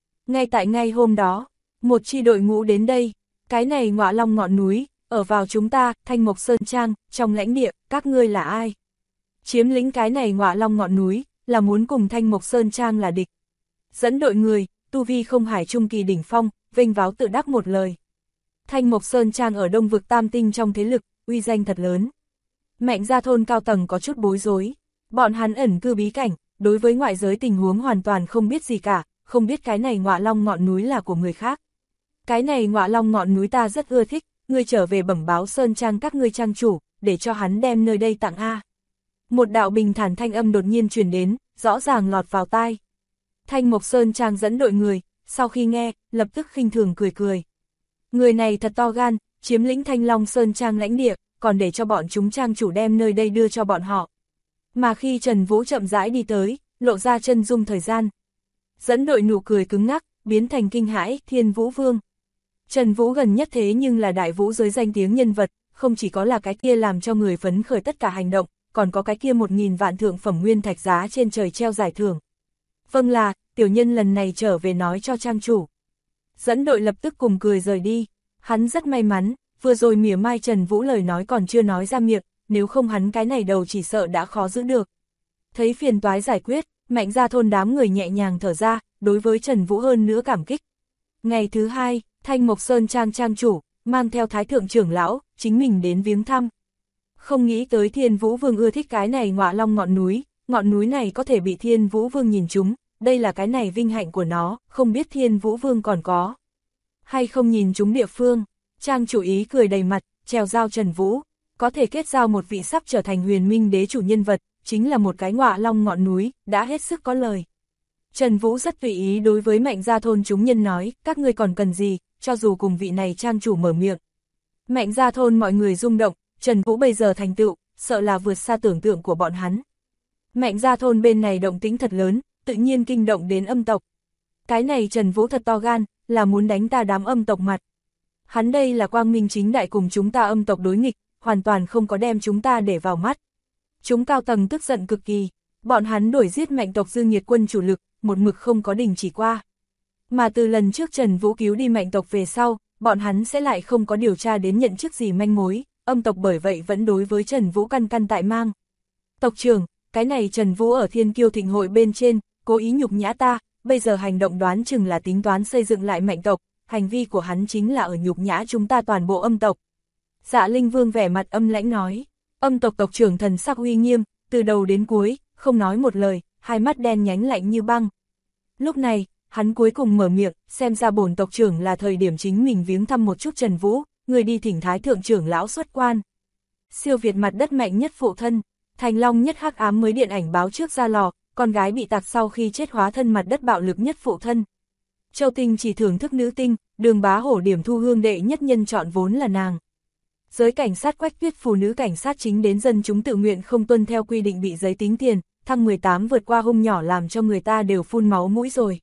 Ngay hôm đó, một chi đội ngũ đến đây, cái này Ngọa Long ngọn núi, ở vào chúng ta, Thanh Mộc Sơn Trang, trong lãnh địa, các ngươi là ai? Chiếm lĩnh cái này Ngọa Long ngọn núi, là muốn cùng Thanh Mộc Sơn Trang là địch. Dẫn đội người, tu vi không hải trung kỳ đỉnh phong, vênh váo tự đắc một lời. Thanh Mộc Sơn Trang ở Đông vực Tam Tinh trong thế lực, uy danh thật lớn. Mạnh gia thôn cao tầng có chút bối rối. Bọn hắn ẩn cư bí cảnh, đối với ngoại giới tình huống hoàn toàn không biết gì cả, không biết cái này Ngọa Long ngọn núi là của người khác. Cái này Ngọa Long ngọn núi ta rất ưa thích, ngươi trở về bẩm báo Sơn Trang các ngươi trang chủ, để cho hắn đem nơi đây tặng A. Một đạo bình thản thanh âm đột nhiên truyền đến, rõ ràng lọt vào tai. Thanh Mộc Sơn Trang dẫn đội người, sau khi nghe, lập tức khinh thường cười cười. Người này thật to gan, chiếm lĩnh Thanh Long Sơn Trang lãnh địa, còn để cho bọn chúng trang chủ đem nơi đây đưa cho bọn họ. Mà khi Trần Vũ chậm rãi đi tới, lộ ra chân dung thời gian. Dẫn đội nụ cười cứng ngắc, biến thành kinh hãi, Thiên Vũ Vương. Trần Vũ gần nhất thế nhưng là đại vũ giới danh tiếng nhân vật, không chỉ có là cái kia làm cho người phấn khởi tất cả hành động, còn có cái kia 1000 vạn thượng phẩm nguyên thạch giá trên trời treo giải thưởng. Vâng là, tiểu nhân lần này trở về nói cho trang chủ. Dẫn đội lập tức cùng cười rời đi, hắn rất may mắn, vừa rồi mỉa mai Trần Vũ lời nói còn chưa nói ra miệng, nếu không hắn cái này đầu chỉ sợ đã khó giữ được. Thấy phiền toái giải quyết, Mạnh gia thôn đám người nhẹ nhàng thở ra, đối với Trần Vũ hơn nữa cảm kích. Ngày thứ hai, Thanh Mộc Sơn Trang trang chủ, mang theo thái thượng trưởng lão, chính mình đến viếng thăm. Không nghĩ tới Thiên Vũ Vương ưa thích cái này Ngọa Long ngọn núi này có thể bị Thiên Vũ Vương nhìn trúng, đây là cái này vinh hạnh của nó, không biết Thiên Vũ Vương còn có. Hay không nhìn trúng địa phương, trang chủ ý cười đầy mặt, trèo giao Trần Vũ, có thể kết giao một vị sắp trở thành huyền minh đế chủ nhân vật, chính là một cái Ngọa Long ngọn núi, đã hết sức có lời. Trần Vũ rất tùy ý đối với Mạnh gia thôn chúng nhân nói, các ngươi còn cần gì, cho dù cùng vị này trang chủ mở miệng. Mạnh gia thôn mọi người rung động, Trần Vũ bây giờ thành tựu, sợ là vượt xa tưởng tượng của bọn hắn. Mạnh gia thôn bên này động tĩnh thật lớn, tự nhiên kinh động đến âm tộc. Cái này Trần Vũ thật to gan, là muốn đánh ta đám âm tộc mặt. Hắn đây là quang minh chính đại cùng chúng ta âm tộc đối nghịch, hoàn toàn không có đem chúng ta để vào mắt. Chúng cao tầng tức giận cực kỳ, bọn hắn đuổi giết Mạnh tộc Dương Nhiệt quân chủ lực, một mực không có đình chỉ qua. Mà từ lần trước Trần Vũ cứu đi Mạnh tộc về sau, bọn hắn sẽ lại không có điều tra đến nhận chức gì manh mối, âm tộc bởi vậy vẫn đối với Trần Vũ căn căn tại mang. Tộc trưởng, cái này Trần Vũ ở Thiên Kiêu Thịnh hội bên trên, cố ý nhục nhã ta, bây giờ hành động đoán chừng là tính toán xây dựng lại Mạnh tộc, hành vi của hắn chính là ở nhục nhã chúng ta toàn bộ âm tộc. Dạ Linh Vương vẻ mặt âm lãnh nói, âm tộc tộc trưởng thần sắc uy nghiêm, từ đầu đến cuối, không nói một lời, hai mắt đen nhánh lạnh như băng. Lúc này, hắn cuối cùng mở miệng, xem ra bổn tộc trưởng là thời điểm chính mình viếng thăm một chút Trần Vũ, người đi thỉnh thái thượng trưởng lão xuất quan. Siêu việt mặt đất mạnh nhất phụ thân, Thành Long nhất hắc ám mới điện ảnh báo trước ra lò, con gái bị tạc sau khi chết hóa thân mặt đất bạo lực nhất phụ thân. Châu Tinh chỉ thưởng thức nữ tinh, Đường Bá Hổ điểm thu hương đệ nhất nhân chọn vốn là nàng. Giới cảnh sát Quách Tuyết phụ nữ cảnh sát chính đến dân chúng tự nguyện không tuân theo quy định bị giấy tính tiền, thăng 18 vượt qua hung nhỏ làm cho người ta đều phun máu mũi rồi.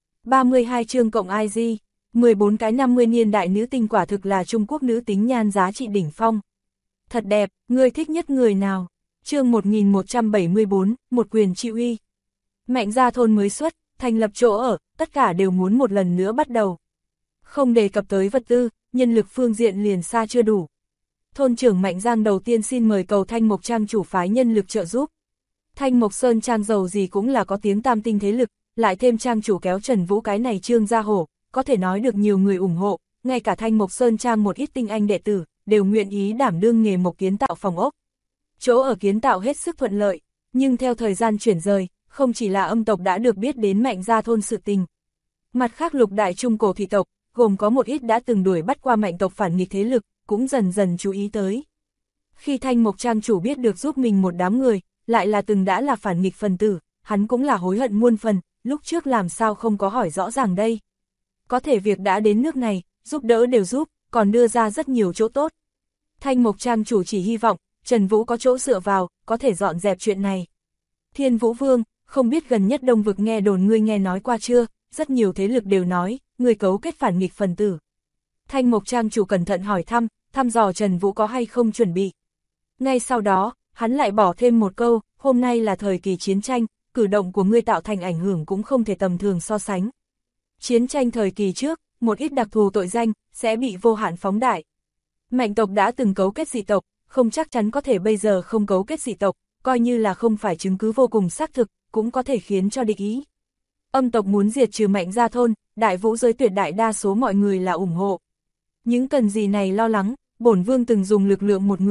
32 chương cộng IG, 14 cái 50 niên đại nữ tinh quả thực là Trung Quốc nữ tính nhan giá trị đỉnh phong. Thật đẹp, ngươi thích nhất người nào? Chương 1174, một quyền trị uy. Mạnh gia thôn mới xuất, thành lập chỗ ở, tất cả đều muốn một lần nữa bắt đầu. Không đề cập tới vật tư, nhân lực phương diện liền xa chưa đủ. Thôn trưởng Mạnh Giang đầu tiên xin mời cầu Thanh Mộc Trang chủ phái nhân lực trợ giúp. Thanh Mộc Sơn Trang giàu gì cũng là có tiếng tam tinh thế lực, lại thêm Trang chủ kéo Trần Vũ cái này Trương gia hổ, có thể nói được nhiều người ủng hộ, ngay cả Thanh Mộc Sơn Trang một ít tinh anh đệ tử, đều nguyện ý đảm đương nghề mộc kiến tạo phòng ốc. Chỗ ở kiến tạo hết sức thuận lợi, nhưng theo thời gian chuyển rời, không chỉ là âm tộc đã được biết đến Mạnh gia thôn sự tình. Mặt khác lục đại trung cổ thị tộc, gồm có một ít đã từng đuổi bắt qua Mạnh tộc phản nghịch thế lực, cũng dần dần chú ý tới. Khi Thanh Mộc Trang chủ biết được giúp mình một đám người, lại là từng đã là phản nghịch phần tử, hắn cũng là hối hận muôn phần, lúc trước làm sao không có hỏi rõ ràng đây. Có thể việc đã đến nước này, giúp đỡ đều giúp, còn đưa ra rất nhiều chỗ tốt. Thanh Mộc Trang chủ chỉ hy vọng, Trần Vũ có chỗ dựa vào, có thể dọn dẹp chuyện này. Thiên Vũ Vương, không biết gần nhất Đông Vực nghe đồn ngươi nghe nói qua chưa, rất nhiều thế lực đều nói, ngươi cấu kết phản nghịch phần tử. Thanh Mộc Trang chủ cẩn thận hỏi thăm dò Trần Vũ có hay không chuẩn bị. Ngay sau đó, hắn lại bỏ thêm một câu, hôm nay là thời kỳ chiến tranh, cử động của ngươi tạo thành ảnh hưởng cũng không thể tầm thường so sánh. Chiến tranh thời kỳ trước, một ít đặc thù tội danh, sẽ bị vô hạn phóng đại. Mạnh tộc đã từng cấu kết dị tộc, không chắc chắn có thể bây giờ không cấu kết dị tộc, coi như là không phải chứng cứ vô cùng xác thực, cũng có thể khiến cho địch ý. Âm tộc muốn diệt trừ Mạnh gia thôn, đại vũ giới tuyệt đại đa số mọi người là ủng hộ. Những cần gì này lo lắng, bổn vương từng dùng lực lượng một người,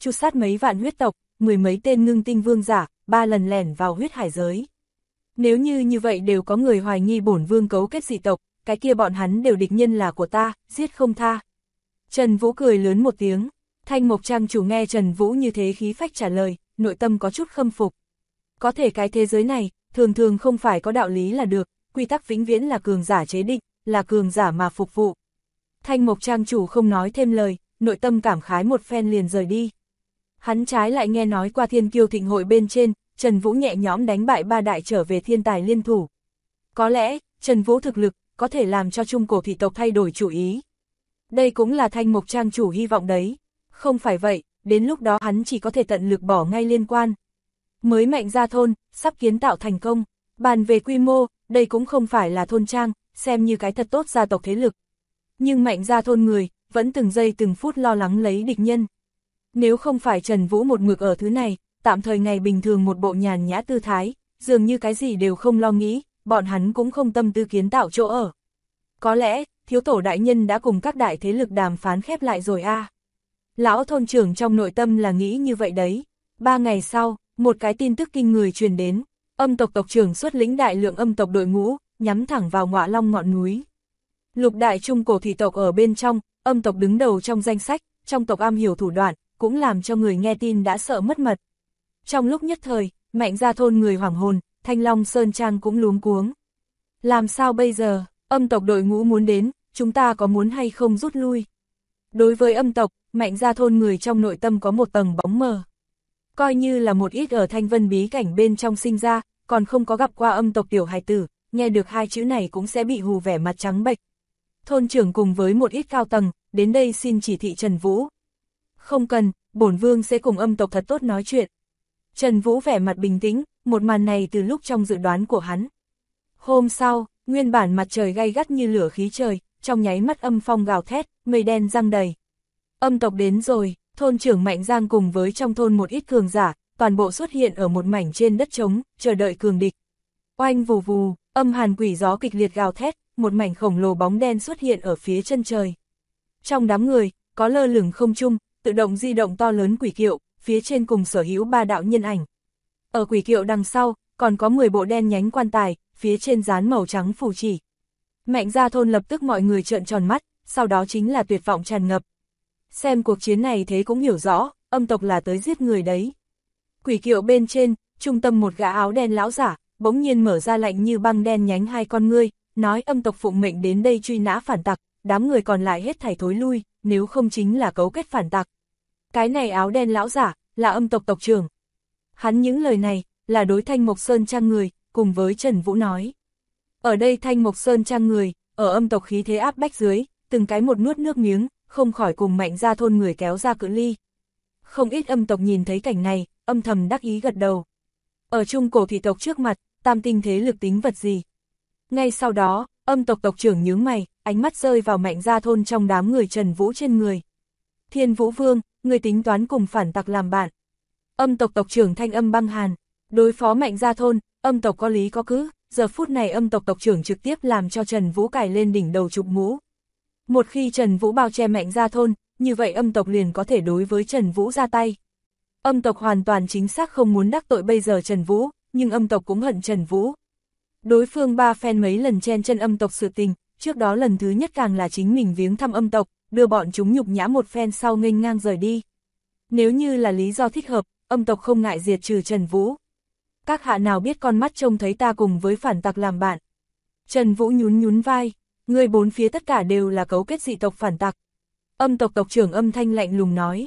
chu sát mấy vạn huyết tộc, 10 mấy tên ngưng tinh vương giả, 3 lần lẻn vào huyết hải giới. Nếu như vậy đều có người hoài nghi bổn vương cấu kết dị tộc, cái kia bọn hắn đều địch nhân là của ta, giết không tha. Trần Vũ cười lớn một tiếng, Thanh Mộc Trang chủ nghe Trần Vũ như thế khí phách trả lời, nội tâm có chút khâm phục. Có thể cái thế giới này, thường thường không phải có đạo lý là được, quy tắc vĩnh viễn là cường giả chế định, là cường giả mà phục vụ. Thanh Mộc Trang chủ không nói thêm lời, nội tâm cảm khái một phen liền rời đi. Hắn trái lại nghe nói qua Thiên Kiêu thịnh hội bên trên, Trần Vũ nhẹ nhõm đánh bại 3 đại trở về thiên tài liên thủ. Có lẽ, Trần Vũ thực lực, có thể làm cho Trung Cổ thị tộc thay đổi chủ ý. Đây cũng là Thanh Mộc Trang chủ hy vọng đấy. Không phải vậy, đến lúc đó hắn chỉ có thể tận lực bỏ ngay liên quan. Mới Mạnh Gia thôn, sắp kiến tạo thành công. Bàn về quy mô, đây cũng không phải là thôn trang, xem như cái thật tốt gia tộc thế lực. Nhưng Mạnh Gia thôn người, vẫn từng giây từng phút lo lắng lấy địch nhân. Nếu không phải Trần Vũ một mực ở thứ này, tạm thời ngày bình thường một bộ nhàn nhã tư thái, dường như cái gì đều không lo nghĩ, bọn hắn cũng không tâm tư kiến tạo chỗ ở. Có lẽ, thiếu tổ đại nhân đã cùng các đại thế lực đàm phán khép lại rồi a. Lão thôn trưởng trong nội tâm là nghĩ như vậy đấy. 3 ngày sau, một cái tin tức kinh người truyền đến, âm tộc tộc trưởng xuất lĩnh đại lượng âm tộc đội ngũ, nhắm thẳng vào Ngọa Long ngọn núi. Lục đại Trung Cổ thị tộc ở bên trong, âm tộc đứng đầu trong danh sách, trong tộc am hiểu thủ đoạn, cũng làm cho người nghe tin đã sợ mất mật. Trong lúc nhất thời, Mạnh Gia thôn người hoảng hồn, Thanh Long Sơn Trang cũng luống cuống. Làm sao bây giờ, âm tộc đội ngũ muốn đến, chúng ta có muốn hay không rút lui? Đối với âm tộc, Mạnh Gia thôn người trong nội tâm có một tầng bóng mờ. Coi như là một ít ở Thanh Vân bí cảnh bên trong sinh ra, còn không có gặp qua âm tộc tiểu hài tử, nghe được 2 chữ này cũng sẽ bị hù vẻ mặt trắng bệch. Thôn trưởng cùng với một ít cao tầng, đến đây xin chỉ thị Trần Vũ. Không cần, bổn vương sẽ cùng âm tộc thật tốt nói chuyện. Trần Vũ vẻ mặt bình tĩnh, một màn này từ lúc trong dự đoán của hắn. Hôm sau, nguyên bản mặt trời gay gắt như lửa khí trời, trong nháy mắt âm phong gào thét, mây đen giăng đầy. Âm tộc đến rồi, thôn trưởng Mạnh Giang cùng với trong thôn một ít cường giả, toàn bộ xuất hiện ở một mảnh trên đất trống, chờ đợi cường địch. Oanh vù vù, âm hàn quỷ gió kịch liệt gào thét, một mảnh khổng lồ bóng đen xuất hiện ở phía chân trời. Trong đám người, có lơ lửng không trung, tự động di động to lớn quỷ kiệu, phía trên cùng sở hữu 3 đạo nhân ảnh. Ở quỷ kiệu đằng sau, còn có 10 bộ đen nhánh quan tài, phía trên dán màu trắng phù chỉ. Mạnh Gia thôn lập tức mọi người trợn tròn mắt, sau đó chính là tuyệt vọng tràn ngập. Xem cuộc chiến này thế cũng hiểu rõ, âm tộc là tới giết người đấy. Quỷ kiệu bên trên, trung tâm một gã áo đen lão giả, bỗng nhiên mở ra lạnh như băng đen nhánh 2 con ngươi, nói âm tộc phụng mệnh đến đây truy nã phản tặc, đám người còn lại hết thảy thối lui, nếu không chính là cấu kết phản tặc. Cái này áo đen lão giả, là âm tộc tộc trưởng. Hắn những lời này, là đối Thanh Mộc Sơn Trang người, cùng với Trần Vũ nói. Ở đây Thanh Mộc Sơn Trang người, ở âm tộc khí thế áp bách dưới, từng cái một nuốt nước miếng, không khỏi cùng Mạnh Gia thôn người kéo ra cự ly. Không ít âm tộc nhìn thấy cảnh này, âm thầm đắc ý gật đầu. Ở Trung Cổ thị tộc trước mặt, tam tinh thế lực tính vật gì? Ngay sau đó, âm tộc tộc trưởng nhướng mày, ánh mắt rơi vào Mạnh Gia thôn trong đám người Trần Vũ trên người. Thiên Vũ Vương, người tính toán cùng phản tặc làm bạn. Âm tộc tộc trưởng thanh âm băng hàn, đối phó Mạnh Gia thôn, âm tộc có lý có cứ, giờ phút này âm tộc tộc trưởng trực tiếp làm cho Trần Vũ cài lên đỉnh đầu chụp mũ. Một khi Trần Vũ bao che Mạnh Gia thôn, như vậy âm tộc liền có thể đối với Trần Vũ ra tay. Âm tộc hoàn toàn chính xác không muốn đắc tội bây giờ Trần Vũ, nhưng âm tộc cũng hận Trần Vũ. Đối phương 3 phen mấy lần chen chân âm tộc sự tình, trước đó lần thứ nhất càng là chính mình viếng thăm âm tộc, đưa bọn chúng nhục nhã một phen sau nghênh ngang rời đi. Nếu như là lý do thích hợp, âm tộc không ngại diệt trừ Trần Vũ. Các hạ nào biết con mắt trông thấy ta cùng với phản tặc làm bạn. Trần Vũ nhún vai, người 4 phía tất cả đều là cấu kết dị tộc phản tặc. Âm tộc tộc trưởng âm thanh lạnh lùng nói,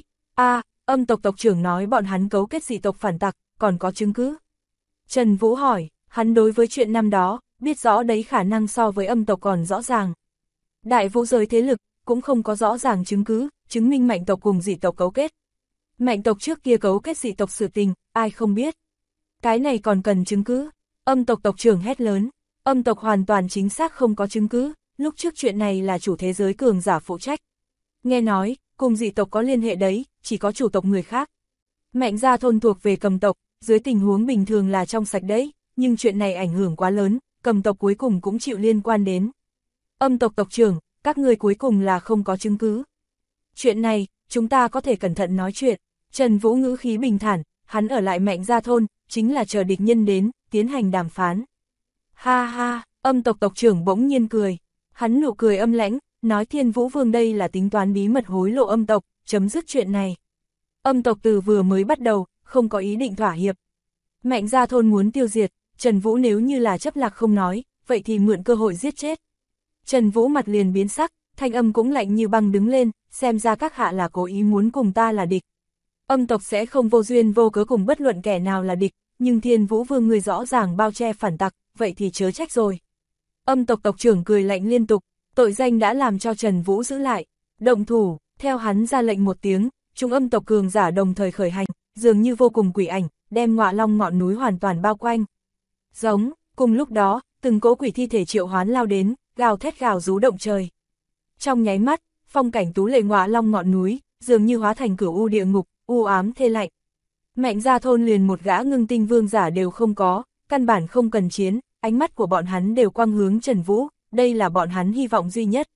âm tộc tộc trưởng nói bọn hắn cấu kết dị tộc phản tặc, còn có chứng cứ. Trần Vũ hỏi, hắn đối với chuyện năm đó, biết rõ đấy khả năng so với âm tộc còn rõ ràng. Đại vũ giới thế lực, cũng không có rõ ràng chứng cứ, chứng minh mạnh tộc cùng dị tộc cấu kết. Mạnh tộc trước kia cấu kết dị tộc sự tình, ai không biết. Cái này còn cần chứng cứ. Âm tộc tộc trưởng hét lớn, âm tộc hoàn toàn chính xác không có chứng cứ, lúc trước chuyện này là chủ thế giới cường giả phụ trách. Nghe nói, cùng dị tộc có liên hệ đấy, chỉ có chủ tộc người khác. Mạnh Gia thôn thuộc về Cầm tộc, dưới tình huống bình thường là trong sạch đấy, nhưng chuyện này ảnh hưởng quá lớn, Cầm tộc cuối cùng cũng chịu liên quan đến. Âm tộc tộc trưởng, các người cuối cùng là không có chứng cứ. Chuyện này, chúng ta có thể cẩn thận nói chuyện, Trần Vũ ngữ khí bình thản, hắn ở lại Mạnh Gia thôn, chính là chờ địch nhân đến, tiến hành đàm phán. Ha ha, Âm tộc tộc trưởng bỗng nhiên cười. Hắn nụ cười âm lãnh, nói Thiên Vũ Vương đây là tính toán bí mật hối lộ Âm tộc, chấm dứt chuyện này. Âm tộc từ vừa mới bắt đầu, không có ý định thỏa hiệp. Mạnh Gia thôn muốn tiêu diệt, Trần Vũ nếu như là chấp lạc không nói, vậy thì mượn cơ hội giết chết. Trần Vũ mặt liền biến sắc, thanh âm cũng lạnh như băng đứng lên, xem ra các hạ là cố ý muốn cùng ta là địch. Âm tộc sẽ không vô duyên vô cớ cùng bất luận kẻ nào là địch, nhưng Thiên Vũ Vương người rõ ràng bao che phản tặc, vậy thì chớ trách rồi. Âm tộc tộc trưởng cười lạnh liên tục, tội danh đã làm cho Trần Vũ giữ lại. Động thủ, theo hắn ra lệnh một tiếng, chúng âm tộc cường giả đồng thời khởi hành, dường như vô cùng quỷ ảnh, đem Ngọa Long ngọn núi hoàn toàn bao quanh. Giống, cùng lúc đó, từng cỗ quỷ thi thể triệu hoán lao đến, gào thét gào rú động trời. Trong nháy mắt, phong cảnh tú lệ Ngọa Long ngọn núi, dường như hóa thành cửu u địa ngục, u ám thê lạnh. Mạnh Gia thôn liền một gã ngưng tinh vương giả đều không có, căn bản không cần chiến, ánh mắt của bọn hắn đều quang hướng Trần Vũ, đây là bọn hắn hy vọng duy nhất.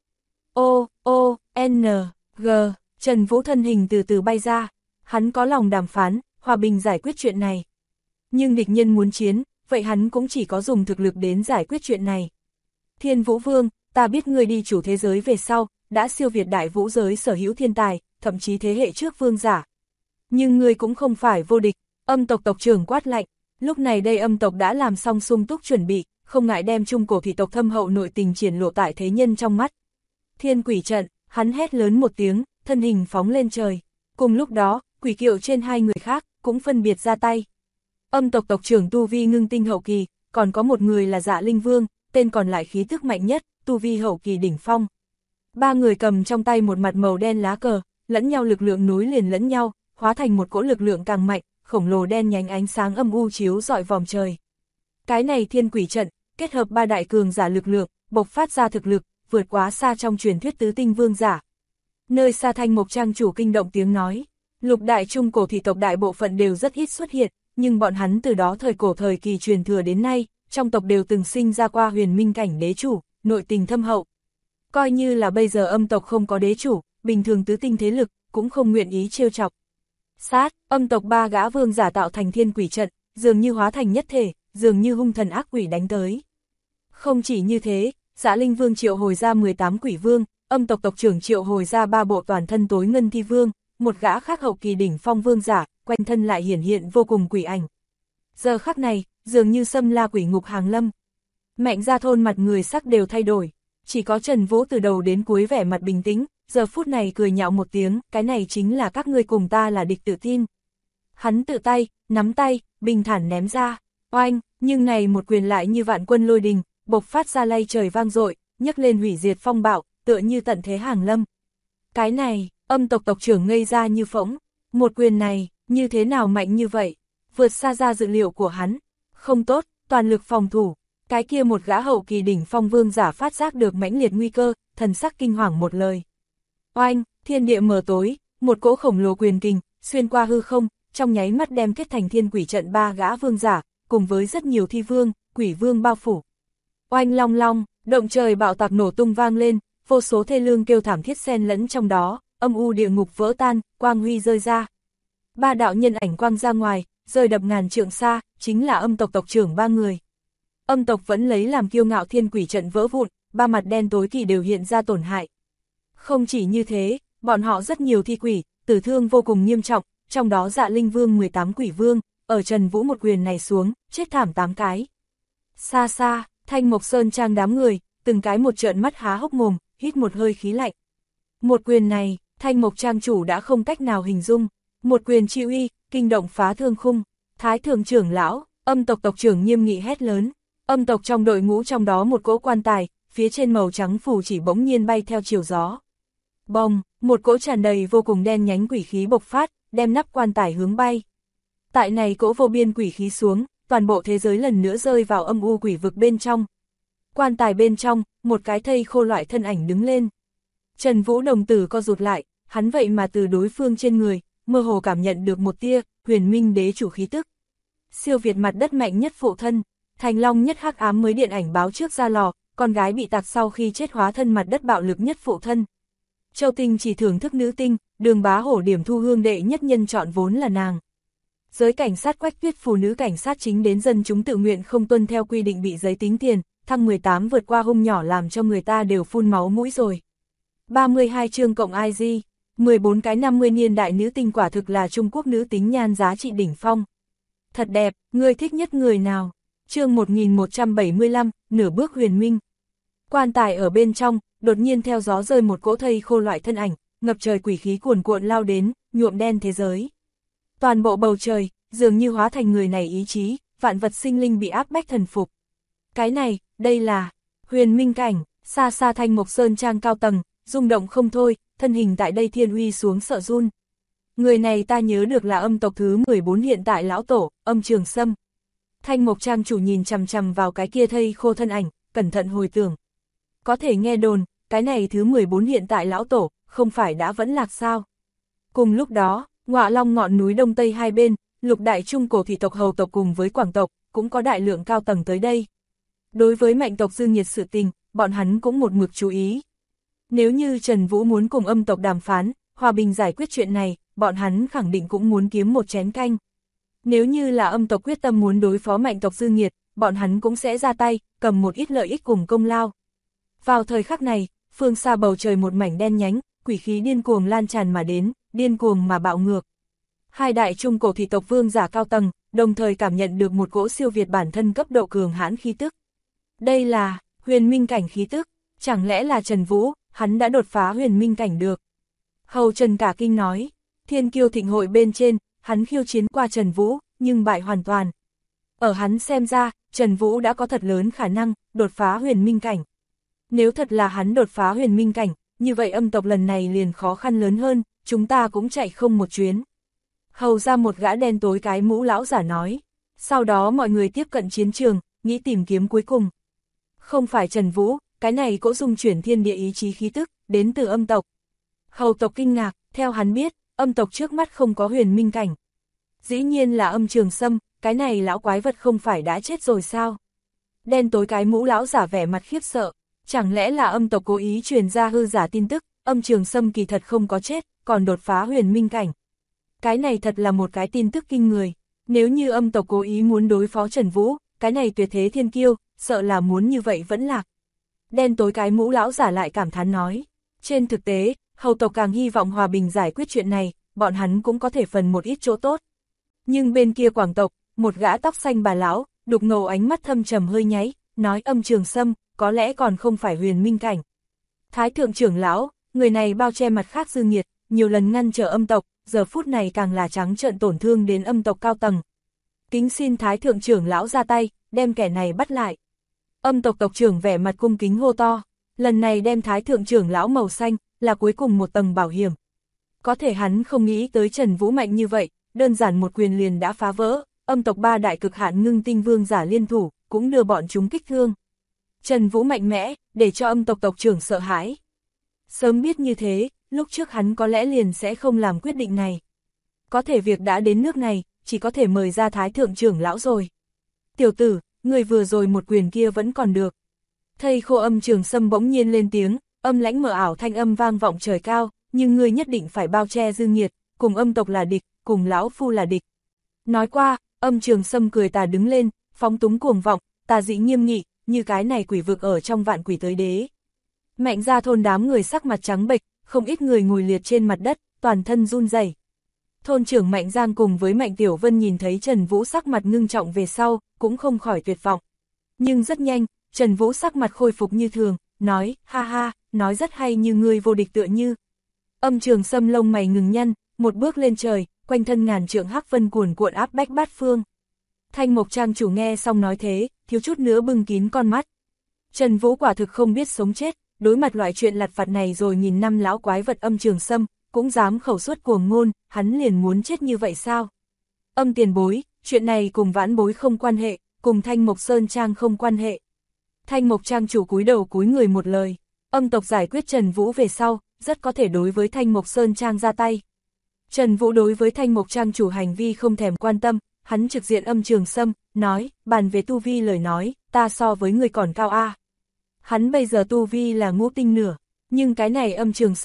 N, G, Trần Vũ thân hình từ từ bay ra, hắn có lòng đàm phán, hòa bình giải quyết chuyện này. Nhưng địch nhân muốn chiến, vậy hắn cũng chỉ có dùng thực lực đến giải quyết chuyện này. Thiên Vũ Vương, ta biết ngươi đi chủ thế giới về sau, đã siêu việt đại vũ giới sở hữu thiên tài, thậm chí thế hệ trước vương giả. Nhưng ngươi cũng không phải vô địch, Âm tộc tộc trưởng quát lạnh, lúc này đây Âm tộc đã làm xong sung túc chuẩn bị, không ngại đem trung cổ thị tộc thâm hậu nội tình triển lộ tại thế nhân trong mắt. Thiên quỷ trận, hắn hét lớn một tiếng, thân hình phóng lên trời. Cùng lúc đó, quỷ kiệu trên hai người khác, cũng phân biệt ra tay. Âm tộc tộc trưởng tu vi ngưng tinh hậu kỳ, còn có một người là Dạ Linh Vương, tên còn lại khí tức mạnh nhất, tu vi hậu kỳ đỉnh phong. Ba người cầm trong tay một mặt màu đen lá cờ, lẫn nhau lực lượng nối liền lẫn nhau, hóa thành một cỗ lực lượng càng mạnh, khổng lồ đen nhánh ánh sáng âm u chiếu rọi vòm trời. Cái này thiên quỷ trận, kết hợp ba đại cường giả lực lượng, bộc phát ra thực lực, vượt quá xa trong truyền thuyết tứ tinh vương giả. Nơi xa Thanh Mộc Trang chủ kinh động tiếng nói, lục đại trung cổ thị tộc đại bộ phận đều rất ít xuất hiện, nhưng bọn hắn từ đó thời cổ thời kỳ truyền thừa đến nay, trong tộc đều từng sinh ra qua huyền minh cảnh đế chủ, nội tình thâm hậu. Coi như là bây giờ Âm tộc không có đế chủ, bình thường tứ tinh thế lực, cũng không nguyện ý trêu chọc. Sát, Âm tộc ba gã vương giả tạo thành thiên quỷ trận, dường như hóa thành nhất thể, dường như hung thần ác quỷ đánh tới. Không chỉ như thế, Dạ Linh Vương triệu hồi ra 18 quỷ vương, Âm tộc tộc trưởng triệu hồi ra 3 bộ toàn thân tối ngân thi vương, một gã khác hậu kỳ đỉnh phong vương giả, quanh thân lại hiển hiện vô cùng quỷ ảnh. Giờ khắc này, dường như xâm la quỷ ngục hàng lâm. Mạnh Gia thôn mặt người sắc đều thay đổi, chỉ có Trần Vũ từ đầu đến cuối vẻ mặt bình tĩnh, giờ phút này cười nhạo một tiếng, cái này chính là các ngươi cùng ta là địch tự tin. Hắn tự tay, nắm tay, bình thản ném ra, oanh, nhưng này một quyền lại như vạn quân lôi đình, bộc phát ra lay trời vang dội, nhấc lên hủy diệt phong bạo, tựa như tận thế hàng lâm. Cái này, Âm tộc tộc trưởng ngây ra như phỗng, một quyền này, như thế nào mạnh như vậy, vượt xa ra dự liệu của hắn, không tốt, toàn lực phòng thủ. Cái kia một gã hậu kỳ đỉnh phong vương giả phát giác được mãnh liệt nguy cơ, thần sắc kinh hoàng một lời. Oanh, thiên địa mờ tối, một cỗ khổng lồ quyền kình, xuyên qua hư không, trong nháy mắt đem kết thành thiên quỷ trận ba gã vương giả, cùng với rất nhiều thi vương, quỷ vương bao phủ. Oanh long long, động trời bạo tạc nổ tung vang lên, vô số thê lương kêu thảm thiết xen lẫn trong đó, âm u địa ngục vỡ tan, quang huy rơi ra. Ba đạo nhân ảnh quang ra ngoài, rơi đập ngàn trượng xa, chính là Âm tộc tộc trưởng ba người. Âm tộc vẫn lấy làm kiêu ngạo thiên quỷ trận vỡ vụn, ba mặt đen tối kỳ đều hiện ra tổn hại. Không chỉ như thế, bọn họ rất nhiều thi quỷ, tử thương vô cùng nghiêm trọng, trong đó Dạ Linh Vương 18 quỷ vương, ở Trần Vũ một quyền này xuống, chết thảm 8 cái. Xa xa, Thanh Mộc Sơn Trang đám người, từng cái một trợn mắt há hốc mồm, hít một hơi khí lạnh. Một quyền này, Thanh Mộc Trang chủ đã không cách nào hình dung, một quyền chi uy, kinh động phá thương khung. Thái thượng trưởng lão, Âm tộc tộc trưởng nghiêm nghị hét lớn. Âm tộc trong đội ngũ trong đó một cỗ quan tài, phía trên màu trắng phù chỉ bỗng nhiên bay theo chiều gió. Bông, một cỗ tràn đầy vô cùng đen nhánh quỷ khí bộc phát, đem nắp quan tài hướng bay. Tại này cỗ vô biên quỷ khí xuống, toàn bộ thế giới lần nữa rơi vào âm u quỷ vực bên trong. Quan tài bên trong, một cái thây khô loại thân ảnh đứng lên. Trần Vũ đồng tử co rụt lại, hắn vậy mà từ đối phương trên người, mơ hồ cảm nhận được một tia, huyền minh đế chủ khí tức. Siêu việt mặt đất mạnh nhất phụ thân. Thành Long nhất hắc ám mới điện ảnh báo trước ra lò, con gái bị tạc sau khi chết hóa thân mặt đất bạo lực nhất phụ thân. Châu Tinh chỉ thưởng thức nữ tinh, Đường Bá Hổ điểm thu hương đệ nhất nhân chọn vốn là nàng. Giới cảnh sát Quách Tuyết phụ nữ cảnh sát chính đến dân chúng tự nguyện không tuân theo quy định bị giấy tính tiền, thăng 18 vượt qua hung nhỏ làm cho người ta đều phun máu mũi rồi. 32 chương cộng IG, 14 cái 50 niên đại nữ tinh quả thực là Trung Quốc nữ tính nhan giá trị đỉnh phong. Thật đẹp, ngươi thích nhất người nào? Chương 1175, nửa bước huyền minh. Quan tài ở bên trong, đột nhiên theo gió rơi một cỗ thây khô loại thân ảnh, ngập trời quỷ khí cuồn cuộn lao đến, nhuộm đen thế giới. Toàn bộ bầu trời, dường như hóa thành người này ý chí, vạn vật sinh linh bị áp bách thần phục. Cái này, đây là huyền minh cảnh, xa xa Thanh Mộc Sơn trang cao tầng, rung động không thôi, thân hình tại đây thiên uy xuống sợ run. Người này ta nhớ được là âm tộc thứ 14 hiện tại lão tổ, Âm Trường Sâm. Thanh Mộc trang chủ nhìn chằm chằm vào cái kia thây khô thân ảnh, cẩn thận hồi tưởng. Có thể nghe đồn, cái này thứ 14 hiện tại lão tổ, không phải đã vẫn lạc sao? Cùng lúc đó, Ngọa Long ngọn núi đông tây hai bên, lục đại trung cổ thị tộc hầu tộc cùng với Quảng tộc, cũng có đại lượng cao tầng tới đây. Đối với Mạnh tộc Dương Nhiệt sự tình, bọn hắn cũng một mực chú ý. Nếu như Trần Vũ muốn cùng Âm tộc đàm phán, hòa bình giải quyết chuyện này, bọn hắn khẳng định cũng muốn kiếm một chén canh. Nếu như là Âm tộc quyết tâm muốn đối phó Mạnh tộc Dương Nhiệt, bọn hắn cũng sẽ ra tay, cầm một ít lợi ích cùng công lao. Vào thời khắc này, phương xa bầu trời một mảnh đen nhánh, quỷ khí điên cuồng lan tràn mà đến, điên cuồng mà bạo ngược. Hai đại trung cổ thị tộc vương giả cao tầng, đồng thời cảm nhận được một cỗ siêu việt bản thân cấp độ cường hãn khí tức. Đây là huyền minh cảnh khí tức, chẳng lẽ là Trần Vũ, hắn đã đột phá huyền minh cảnh được. Hầu Trần cả kinh nói, Thiên Kiêu thịnh hội bên trên, hắn khiêu chiến qua Trần Vũ, nhưng bại hoàn toàn. Ở hắn xem ra, Trần Vũ đã có thật lớn khả năng đột phá huyền minh cảnh. Nếu thật là hắn đột phá huyền minh cảnh, như vậy Âm tộc lần này liền khó khăn lớn hơn, chúng ta cũng chạy không một chuyến. Hầu ra một gã đen tối cái mũ lão giả nói. Sau đó mọi người tiếp cận chiến trường, nghĩ tìm kiếm cuối cùng. Không phải Trần Vũ, cái này cỗ dung chuyển thiên địa ý chí khí tức, đến từ Âm tộc. Hầu tộc kinh ngạc, theo hắn biết, Âm tộc trước mắt không có huyền minh cảnh. Dĩ nhiên là Âm Trường Sâm, cái này lão quái vật không phải đã chết rồi sao? Đen tối cái mũ lão giả vẻ mặt khiếp sợ. Chẳng lẽ là Âm tộc cố ý truyền ra hư giả tin tức, Âm Trường Sâm kỳ thật không có chết, còn đột phá huyền minh cảnh. Cái này thật là một cái tin tức kinh người. Nếu như Âm tộc cố ý muốn đối phó Trần Vũ, cái này tuyệt thế thiên kiêu, sợ là muốn như vậy vẫn lạc. Đen tối cái mũ lão giả lại cảm thán nói. Trên thực tế, hầu tộc càng hy vọng hòa bình giải quyết chuyện này, bọn hắn cũng có thể phần một ít chỗ tốt. Nhưng bên kia Quảng tộc, một gã tóc xanh bà lão, đục ngầu ánh mắt thâm trầm hơi nháy, nói Âm Trường Sâm, có lẽ còn không phải huyền minh cảnh. Thái thượng trưởng lão, người này bao che mặt khác Dương Nhiệt, nhiều lần ngăn trở Âm tộc, giờ phút này càng là trắng trợn tổn thương đến Âm tộc cao tầng. Kính xin Thái thượng trưởng lão ra tay, đem kẻ này bắt lại. Âm tộc tộc trưởng vẻ mặt cung kính hô to, lần này đem Thái thượng trưởng lão màu xanh, là cuối cùng một tầng bảo hiểm. Có thể hắn không nghĩ tới Trần Vũ mạnh như vậy, đơn giản một quyền liền đã phá vỡ, Âm tộc ba đại cực hạn ngưng tinh vương giả liên thủ, cũng đưa bọn chúng kích thương. Trần Vũ mạnh mẽ, để cho Âm tộc tộc trưởng sợ hãi. Sớm biết như thế, lúc trước hắn có lẽ liền sẽ không làm quyết định này. Có thể việc đã đến nước này, chỉ có thể mời ra Thái thượng trưởng lão rồi. Tiểu tử, người vừa rồi một quyền kia vẫn còn được. Thây khô Âm Trường Sâm bỗng nhiên lên tiếng, âm lãnh mờ ảo thanh âm vang vọng trời cao, nhưng ngươi nhất định phải bao che Dương Nhiệt, cùng Âm tộc là địch, cùng lão phu là địch. Nói qua, Âm Trường Sâm cười tà đứng lên, phóng túng cuồng vọng, tà dị nghiêm nghị, như cái này quỷ vực ở trong vạn quỷ tới đế. Mạnh ra thôn đám người sắc mặt trắng bệch, không ít người ngồi liệt trên mặt đất, toàn thân run rẩy. Thôn trưởng Mạnh Giang cùng với Mạnh Tiểu Vân nhìn thấy Trần Vũ sắc mặt ngưng trọng về sau, cũng không khỏi tuyệt vọng. Nhưng rất nhanh, Trần Vũ sắc mặt khôi phục như thường, nói, ha ha, nói rất hay như ngươi vô địch tựa như. Âm Trường Sâm lông mày ngừng nhăn, một bước lên trời, quanh thân ngàn trượng hắc vân cuồn cuộn áp bách bát phương. Thanh Mộc trang chủ nghe xong nói thế, thiếu chút nữa bưng kín con mắt. Trần Vũ quả thực không biết sống chết, đối mặt loại chuyện lặt vặt này rồi nghìn năm lão quái vật Âm Trường Sâm, cũng dám khẩu suất cuồng ngôn, hắn liền muốn chết như vậy sao? Âm tiền bối, chuyện này cùng Vãn bối không quan hệ, cùng Thanh Mộc Sơn Trang không quan hệ. Thanh Mộc Trang chủ cúi đầu cúi người một lời, Âm tộc giải quyết Trần Vũ về sau, rất có thể đối với Thanh Mộc Sơn Trang ra tay. Trần Vũ đối với Thanh Mộc Trang chủ hành vi không thèm quan tâm, hắn trực diện Âm Trường Sâm, nói, bàn về tu vi lời nói, ta so với người còn cao a. Hắn bây giờ tu vi là ngũ tinh nửa, nhưng cái này Âm Trường Sâm,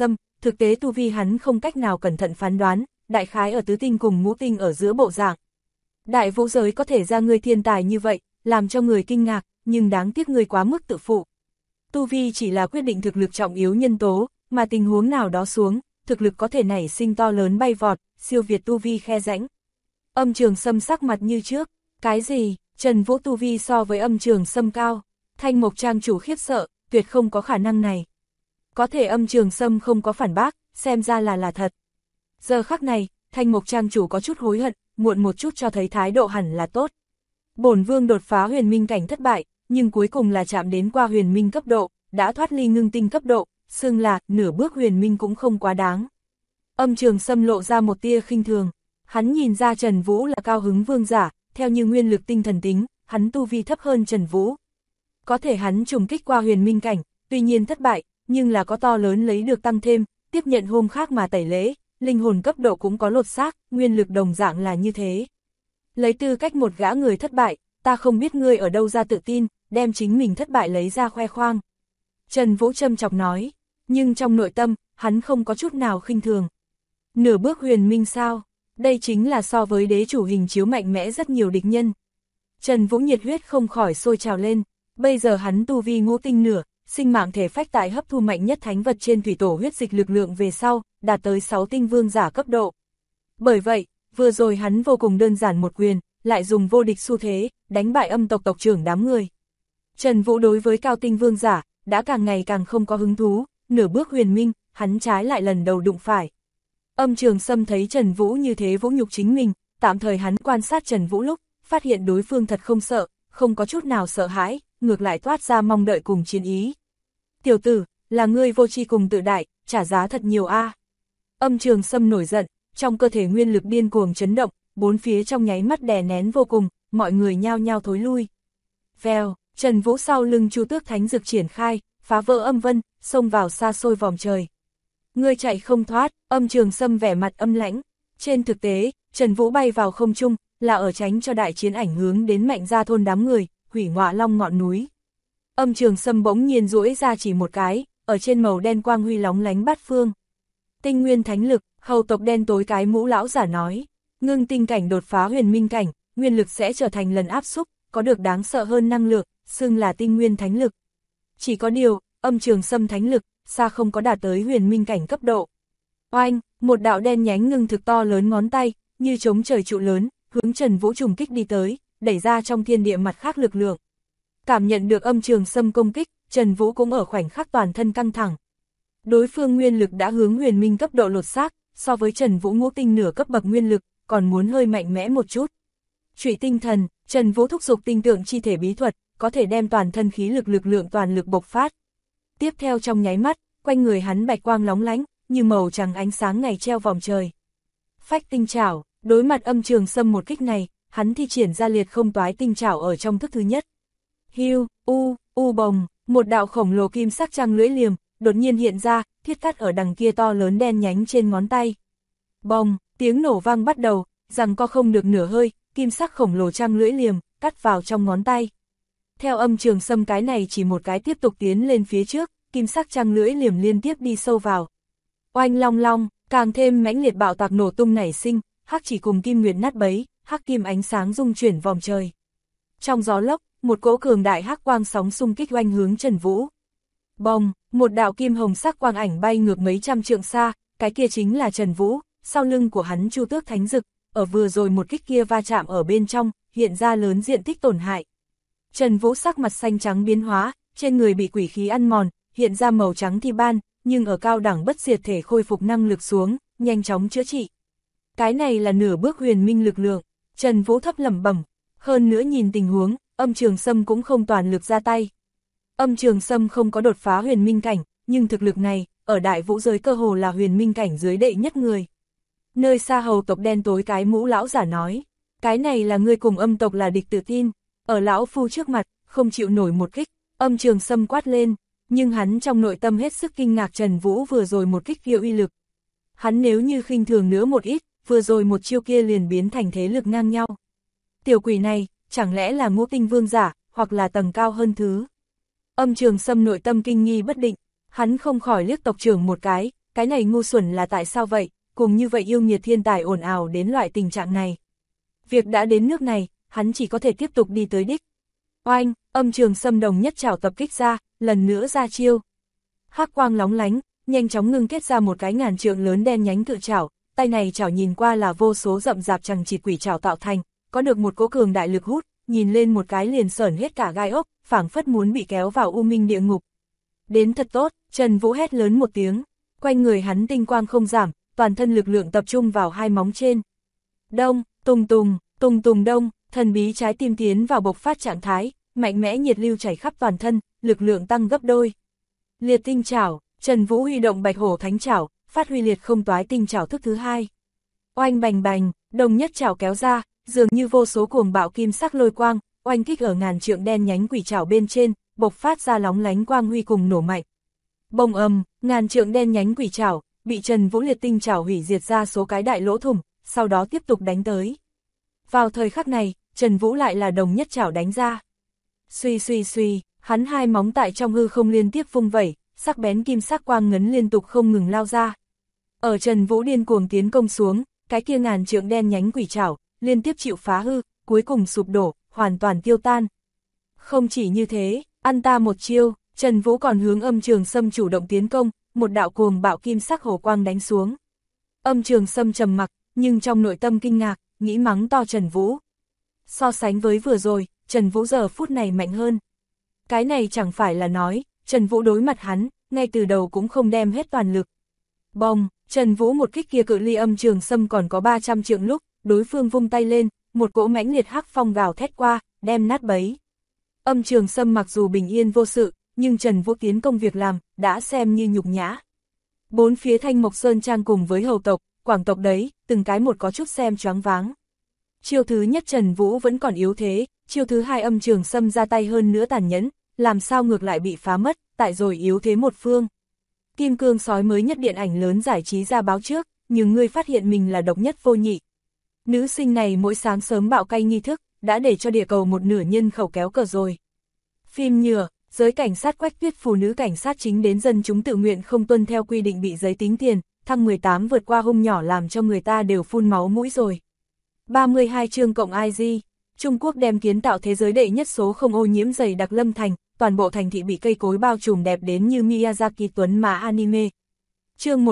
thực tế tu vi hắn không cách nào cẩn thận phán đoán, đại khái ở tứ tinh cùng ngũ tinh ở giữa bộ dạng. Đại vũ giới có thể ra ngươi thiên tài như vậy, làm cho người kinh ngạc, nhưng đáng tiếc ngươi quá mức tự phụ. Tu vi chỉ là quyết định thực lực trọng yếu nhân tố, mà tình huống nào đó xuống, thực lực có thể nảy sinh to lớn bay vọt, siêu việt tu vi khe rãnh. Âm Trường Sâm sắc mặt như trước, cái gì, Trần Vũ tu vi so với Âm Trường Sâm cao, Thanh Mộc Trang chủ khiếp sợ, tuyệt không có khả năng này. Có thể Âm Trường Sâm không có phản bác, xem ra là thật. Giờ khắc này, Thanh Mộc Trang chủ có chút hối hận, muộn một chút cho thấy thái độ hẳn là tốt. Bổn vương đột phá huyền minh cảnh thất bại, nhưng cuối cùng là chạm đến qua huyền minh cấp độ, đã thoát ly ngưng tinh cấp độ, xưng là nửa bước huyền minh cũng không quá đáng. Âm Trường Sâm lộ ra một tia khinh thường, hắn nhìn ra Trần Vũ là cao hứng vương giả, theo như nguyên lực tinh thần tính, hắn tu vi thấp hơn Trần Vũ. Có thể hắn trùng kích qua huyền minh cảnh, tuy nhiên thất bại, nhưng là có to lớn lấy được tăng thêm, tiếp nhận hôm khác mà tẩy lễ, linh hồn cấp độ cũng có lột xác, nguyên lực đồng dạng là như thế. Lấy tư cách một gã người thất bại, ta không biết ngươi ở đâu ra tự tin, đem chính mình thất bại lấy ra khoe khoang. Trần Vũ châm chọc nói, nhưng trong nội tâm, hắn không có chút nào khinh thường. Nửa bước huyền minh sao? Đây chính là so với đế chủ hình chiếu mạnh mẽ rất nhiều địch nhân. Trần Vũ nhiệt huyết không khỏi sôi trào lên, bây giờ hắn tu vi ngũ tinh nửa, sinh mạng thể phách tại hấp thu mạnh nhất thánh vật trên thủy tổ huyết dịch lực lượng về sau, đạt tới 6 tinh vương giả cấp độ. Bởi vậy, vừa rồi hắn vô cùng đơn giản một quyền, lại dùng vô địch xu thế, đánh bại âm tộc tộc trưởng đám người. Trần Vũ đối với cao tinh vương giả, đã càng ngày càng không có hứng thú, nửa bước huyền minh, hắn trái lại lần đầu đụng phải. Âm Trường Sâm thấy Trần Vũ như thế vũ nhục chính mình, tạm thời hắn quan sát Trần Vũ lúc, phát hiện đối phương thật không sợ, không có chút nào sợ hãi, ngược lại toát ra mong đợi cùng chiến ý. Tiểu tử, là ngươi vô tri cùng tự đại, trả giá thật nhiều a. Âm Trường Sâm nổi giận, trong cơ thể nguyên lực điên cuồng chấn động, bốn phía trong nháy mắt đè nén vô cùng, mọi người nhao nhao thối lui. Vèo, Trần Vũ sau lưng Chu Tước Thánh Dực triển khai, phá vỡ âm vân, xông vào xa xôi vòng trời. Ngươi chạy không thoát, Âm Trường Sâm vẻ mặt âm lãnh. Trên thực tế, Trần Vũ bay vào không trung, là ở tránh cho đại chiến ảnh hướng đến Mạnh Gia thôn đám người, hủy Ngọa Long ngọn núi. Âm Trường Sâm bỗng nhiên duỗi ra chỉ một cái, ở trên màu đen quang huy lóng lánh bát phương. Tinh nguyên thánh lực, hầu tộc đen tối cái mũ lão giả nói, ngưng tinh cảnh đột phá huyền minh cảnh, nguyên lực sẽ trở thành lần áp xúc, có được đáng sợ hơn năng lượng, xưng là tinh nguyên thánh lực. Chỉ có điều, Âm Trường Sâm thánh lực, xa không có đạt tới huyền minh cảnh cấp độ. Oanh, một đạo đen nhánh ngưng thực to lớn ngón tay, như chống trời trụ lớn, hướng Trần Vũ trùng kích đi tới, đẩy ra trong thiên địa mặt khác lực lượng. Cảm nhận được Âm Trường Sâm công kích, Trần Vũ cũng ở khoảnh khắc toàn thân căng thẳng. Đối phương nguyên lực đã hướng huyền minh cấp độ lột xác, so với Trần Vũ ngũ tinh nửa cấp bậc nguyên lực, còn muốn hơi mạnh mẽ một chút. Trụy tinh thần, Trần Vũ thúc giục tinh tượng chi thể bí thuật, có thể đem toàn thân khí lực lượng toàn lực bộc phát. Tiếp theo trong nháy mắt, quanh người hắn bạch quang lóng lánh, như màu trắng ánh sáng ngày treo vòng trời. Phách tinh trảo, đối mặt Âm Trường Sâm một kích này, hắn thi triển ra liệt không toái tinh trảo ở trong thức thứ nhất. Hiu, bồng, một đạo khổng lồ kim sắc trăng lưỡi liềm, đột nhiên hiện ra, thiết cắt ở đằng kia to lớn đen nhánh trên ngón tay. Bồng, tiếng nổ vang bắt đầu, rằng co không được nửa hơi, kim sắc khổng lồ trăng lưỡi liềm, cắt vào trong ngón tay. Theo Âm Trường Sâm cái này chỉ một cái tiếp tục tiến lên phía trước, kim sắc trăng lưỡi liềm liên tiếp đi sâu vào. Oanh long long, càng thêm mãnh liệt bạo tạc nổ tung nảy sinh, hắc chỉ cùng kim nguyệt nát bấy, hắc kim ánh sáng rung chuyển vòng trời. Trong gió lốc, một cỗ cường đại hắc quang sóng xung kích oanh hướng Trần Vũ. Bồng, một đạo kim hồng sắc quang ảnh bay ngược mấy trăm trượng xa, cái kia chính là Trần Vũ, sau lưng của hắn Chu Tước Thánh Dực, ở vừa rồi một kích kia va chạm ở bên trong, hiện ra lớn diện tích tổn hại. Trần Vũ sắc mặt xanh trắng biến hóa, trên người bị quỷ khí ăn mòn, hiện ra màu trắng thi ban, nhưng ở cao đẳng bất diệt thể khôi phục năng lực xuống, nhanh chóng chữa trị. Cái này là nửa bước huyền minh lực lượng, Trần Vũ thấp lẩm bẩm, hơn nữa nhìn tình huống, Âm Trường Sâm cũng không toàn lực ra tay. Âm Trường Sâm không có đột phá huyền minh cảnh, nhưng thực lực này, ở đại vũ giới cơ hồ là huyền minh cảnh dưới đệ nhất người. Nơi xa hầu tộc đen tối cái mũ lão giả nói, cái này là ngươi cùng âm tộc là địch tự tin, ở lão phu trước mặt, không chịu nổi một kích, Âm Trường Sâm quát lên, nhưng hắn trong nội tâm hết sức kinh ngạc Trần Vũ vừa rồi một kích kia uy lực. Hắn nếu như khinh thường nữa một ít, vừa rồi một chiêu kia liền biến thành thế lực ngang nhau. Tiểu quỷ này, chẳng lẽ là ngũ tinh vương giả, hoặc là tầng cao hơn thứ. Âm Trường Sâm nội tâm kinh nghi bất định, hắn không khỏi liếc tộc trưởng một cái, cái này ngu xuẩn là tại sao vậy, cùng như vậy yêu nghiệt thiên tài ồn ào đến loại tình trạng này. Việc đã đến nước này, hắn chỉ có thể tiếp tục đi tới đích. Oanh, Âm Trường Sâm đồng nhất chảo tập kích ra, lần nữa ra chiêu. Hắc quang lóng lánh, nhanh chóng ngưng kết ra một cái ngàn trượng lớn đen nhánh cự chảo, tay này chảo nhìn qua là vô số rậm rạp chằng chịt quỷ chảo tạo thành, có được một cỗ cường đại lực hút, nhìn lên một cái liền sởn hết cả gai ốc, phảng phất muốn bị kéo vào u minh địa ngục. Đến thật tốt, Trần Vũ hét lớn một tiếng, quanh người hắn tinh quang không giảm, toàn thân lực lượng tập trung vào hai móng trên. Đông, tùng tùng, tùng tùng đông, thần bí trái tim tiến vào bộc phát trạng thái, mạnh mẽ nhiệt lưu chảy khắp toàn thân, lực lượng tăng gấp đôi. Liệt tinh chảo, Trần Vũ huy động Bạch Hổ Thánh chảo, phát huy liệt không toái tinh chảo thức thứ hai. Oanh bành bành, đồng nhất chảo kéo ra, dường như vô số cuồng bạo kim sắc lôi quang, oanh kích ở ngàn trượng đen nhánh quỷ chảo bên trên, bộc phát ra lóng lánh quang huy cùng nổ mạnh. Bông ầm, ngàn trượng đen nhánh quỷ chảo, bị Trần Vũ liệt tinh chảo hủy diệt ra số cái đại lỗ thủng, sau đó tiếp tục đánh tới. Vào thời khắc này, Trần Vũ lại là đồng nhất chảo đánh ra. Suy suy suy, hắn hai móng tại trong hư không liên tiếp vung vẩy, sắc bén kim sắc quang ngấn liên tục không ngừng lao ra. Ở Trần Vũ điên cuồng tiến công xuống, cái kia ngàn trượng đen nhánh quỷ chảo, liên tiếp chịu phá hư, cuối cùng sụp đổ, hoàn toàn tiêu tan. Không chỉ như thế, ăn ta một chiêu, Trần Vũ còn hướng Âm Trường Sâm chủ động tiến công, một đạo cuồng bạo kim sắc hổ quang đánh xuống. Âm Trường Sâm trầm mặc, nhưng trong nội tâm kinh ngạc, nghĩ mắng to Trần Vũ. So sánh với vừa rồi, Trần Vũ giờ phút này mạnh hơn. Cái này chẳng phải là nói, Trần Vũ đối mặt hắn, ngay từ đầu cũng không đem hết toàn lực. Bông, Trần Vũ một kích kia cự ly Âm Trường Sâm còn có 300 trượng lúc, đối phương vung tay lên, một cỗ mãnh liệt hắc phong gào thét qua, đem nát bấy. Âm Trường Sâm mặc dù bình yên vô sự, nhưng Trần Vũ tiến công việc làm, đã xem như nhục nhã. Bốn phía Thanh Mộc Sơn Trang cùng với hầu tộc, Quảng tộc đấy, từng cái một có chút xem choáng váng. Chiêu thứ nhất Trần Vũ vẫn còn yếu thế, chiêu thứ hai Âm Trường Sâm ra tay hơn nữa tàn nhẫn, làm sao ngược lại bị phá mất, tại rồi yếu thế một phương. Kim Cương Sói mới nhất điện ảnh lớn giải trí ra báo trước, nhưng ngươi phát hiện mình là độc nhất vô nhị. Nữ sinh này mỗi sáng sớm bạo cay nghi thức, đã để cho địa cầu một nửa nhân khẩu kéo cờ rồi. Phim nhựa, giới cảnh sát Quách Tuyết phụ nữ cảnh sát chính đến dân chúng tự nguyện không tuân theo quy định bị giấy tính tiền, thăng 18 vượt qua hung nhỏ làm cho người ta đều phun máu mũi rồi. 32 chương cộng IG, Trung Quốc đem kiến tạo thế giới đệ nhất số không ô nhiễm dày đặc Lâm Thành, toàn bộ thành thị bị cây cối bao trùm đẹp đến như Miyazaki Tuấn mà anime. Chương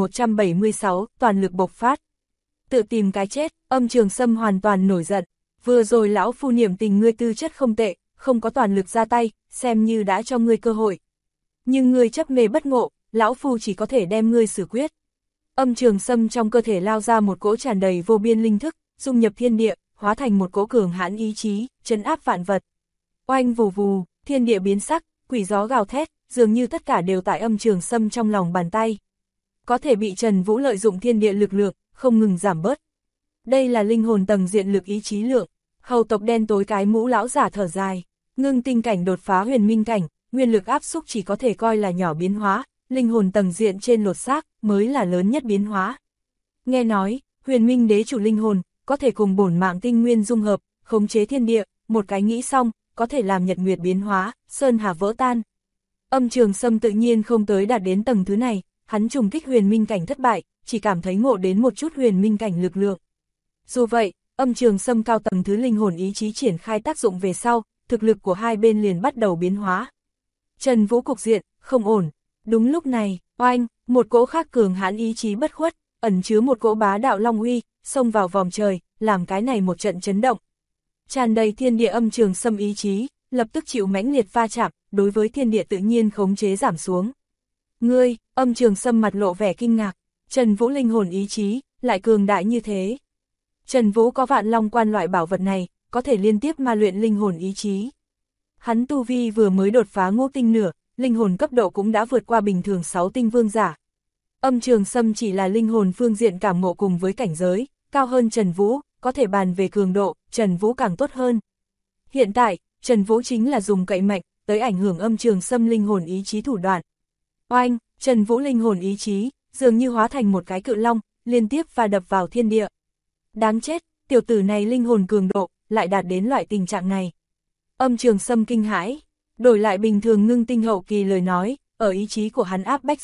1176, toàn lực bộc phát. Tự tìm cái chết, Âm Trường Sâm hoàn toàn nổi giận. Vừa rồi lão phu niệm tình ngươi tư chất không tệ, không có toàn lực ra tay, xem như đã cho ngươi cơ hội. Nhưng ngươi chấp mê bất ngộ, lão phu chỉ có thể đem ngươi xử quyết. Âm Trường Sâm trong cơ thể lao ra một cỗ tràn đầy vô biên linh thức, dung nhập thiên địa, hóa thành một cỗ cường hãn ý chí, trấn áp vạn vật. Oanh vù vù, thiên địa biến sắc, quỷ gió gào thét, dường như tất cả đều tại Âm Trường Sâm trong lòng bàn tay. Có thể bị Trần Vũ lợi dụng thiên địa lực lượng, không ngừng giảm bớt. Đây là linh hồn tầng diện lực ý chí lượng. Hầu tộc đen tối cái mũ lão giả thở dài, ngưng tinh cảnh đột phá huyền minh cảnh, nguyên lực áp xúc chỉ có thể coi là nhỏ biến hóa, linh hồn tầng diện trên lột xác mới là lớn nhất biến hóa. Nghe nói, huyền minh đế chủ linh hồn, có thể cùng bổn mạng tinh nguyên dung hợp, khống chế thiên địa, một cái nghĩ xong, có thể làm nhật nguyệt biến hóa, sơn hà vỡ tan. Âm Trường Sâm tự nhiên không tới đạt đến tầng thứ này, hắn trùng kích huyền minh cảnh thất bại, chỉ cảm thấy ngộ đến một chút huyền minh cảnh lực lượng. Dù vậy, Âm Trường Sâm cao tầng thứ linh hồn ý chí triển khai tác dụng về sau, thực lực của hai bên liền bắt đầu biến hóa. Trần Vũ cục diện, không ổn. Đúng lúc này, oanh, một cỗ khác cường hãn ý chí bất khuất, ẩn chứa một cỗ bá đạo long uy, xông vào vòm trời, làm cái này một trận chấn động. Tràn đầy thiên địa Âm Trường Sâm ý chí, lập tức chịu mãnh liệt va chạm, đối với thiên địa tự nhiên khống chế giảm xuống. Ngươi, Âm Trường Sâm mặt lộ vẻ kinh ngạc, Trần Vũ linh hồn ý chí, lại cường đại như thế. Trần Vũ có Vạn Long Quan loại bảo vật này, có thể liên tiếp ma luyện linh hồn ý chí. Hắn tu vi vừa mới đột phá ngũ tinh nửa, linh hồn cấp độ cũng đã vượt qua bình thường 6 tinh vương giả. Âm Trường Sâm chỉ là linh hồn phương diện cảm ngộ cùng với cảnh giới, cao hơn Trần Vũ, có thể bàn về cường độ, Trần Vũ càng tốt hơn. Hiện tại, Trần Vũ chính là dùng cậy mạnh, tới ảnh hưởng Âm Trường Sâm linh hồn ý chí thủ đoạn. Oanh, Trần Vũ linh hồn ý chí, dường như hóa thành một cái cự long, liên tiếp và đập vào thiên địa. Đáng chết, tiểu tử này linh hồn cường độ, lại đạt đến loại tình trạng này. Âm Trường Sâm kinh hãi, đổi lại bình thường ngưng tinh hậu kỳ lời nói, ở ý chí của hắn áp bách dưới,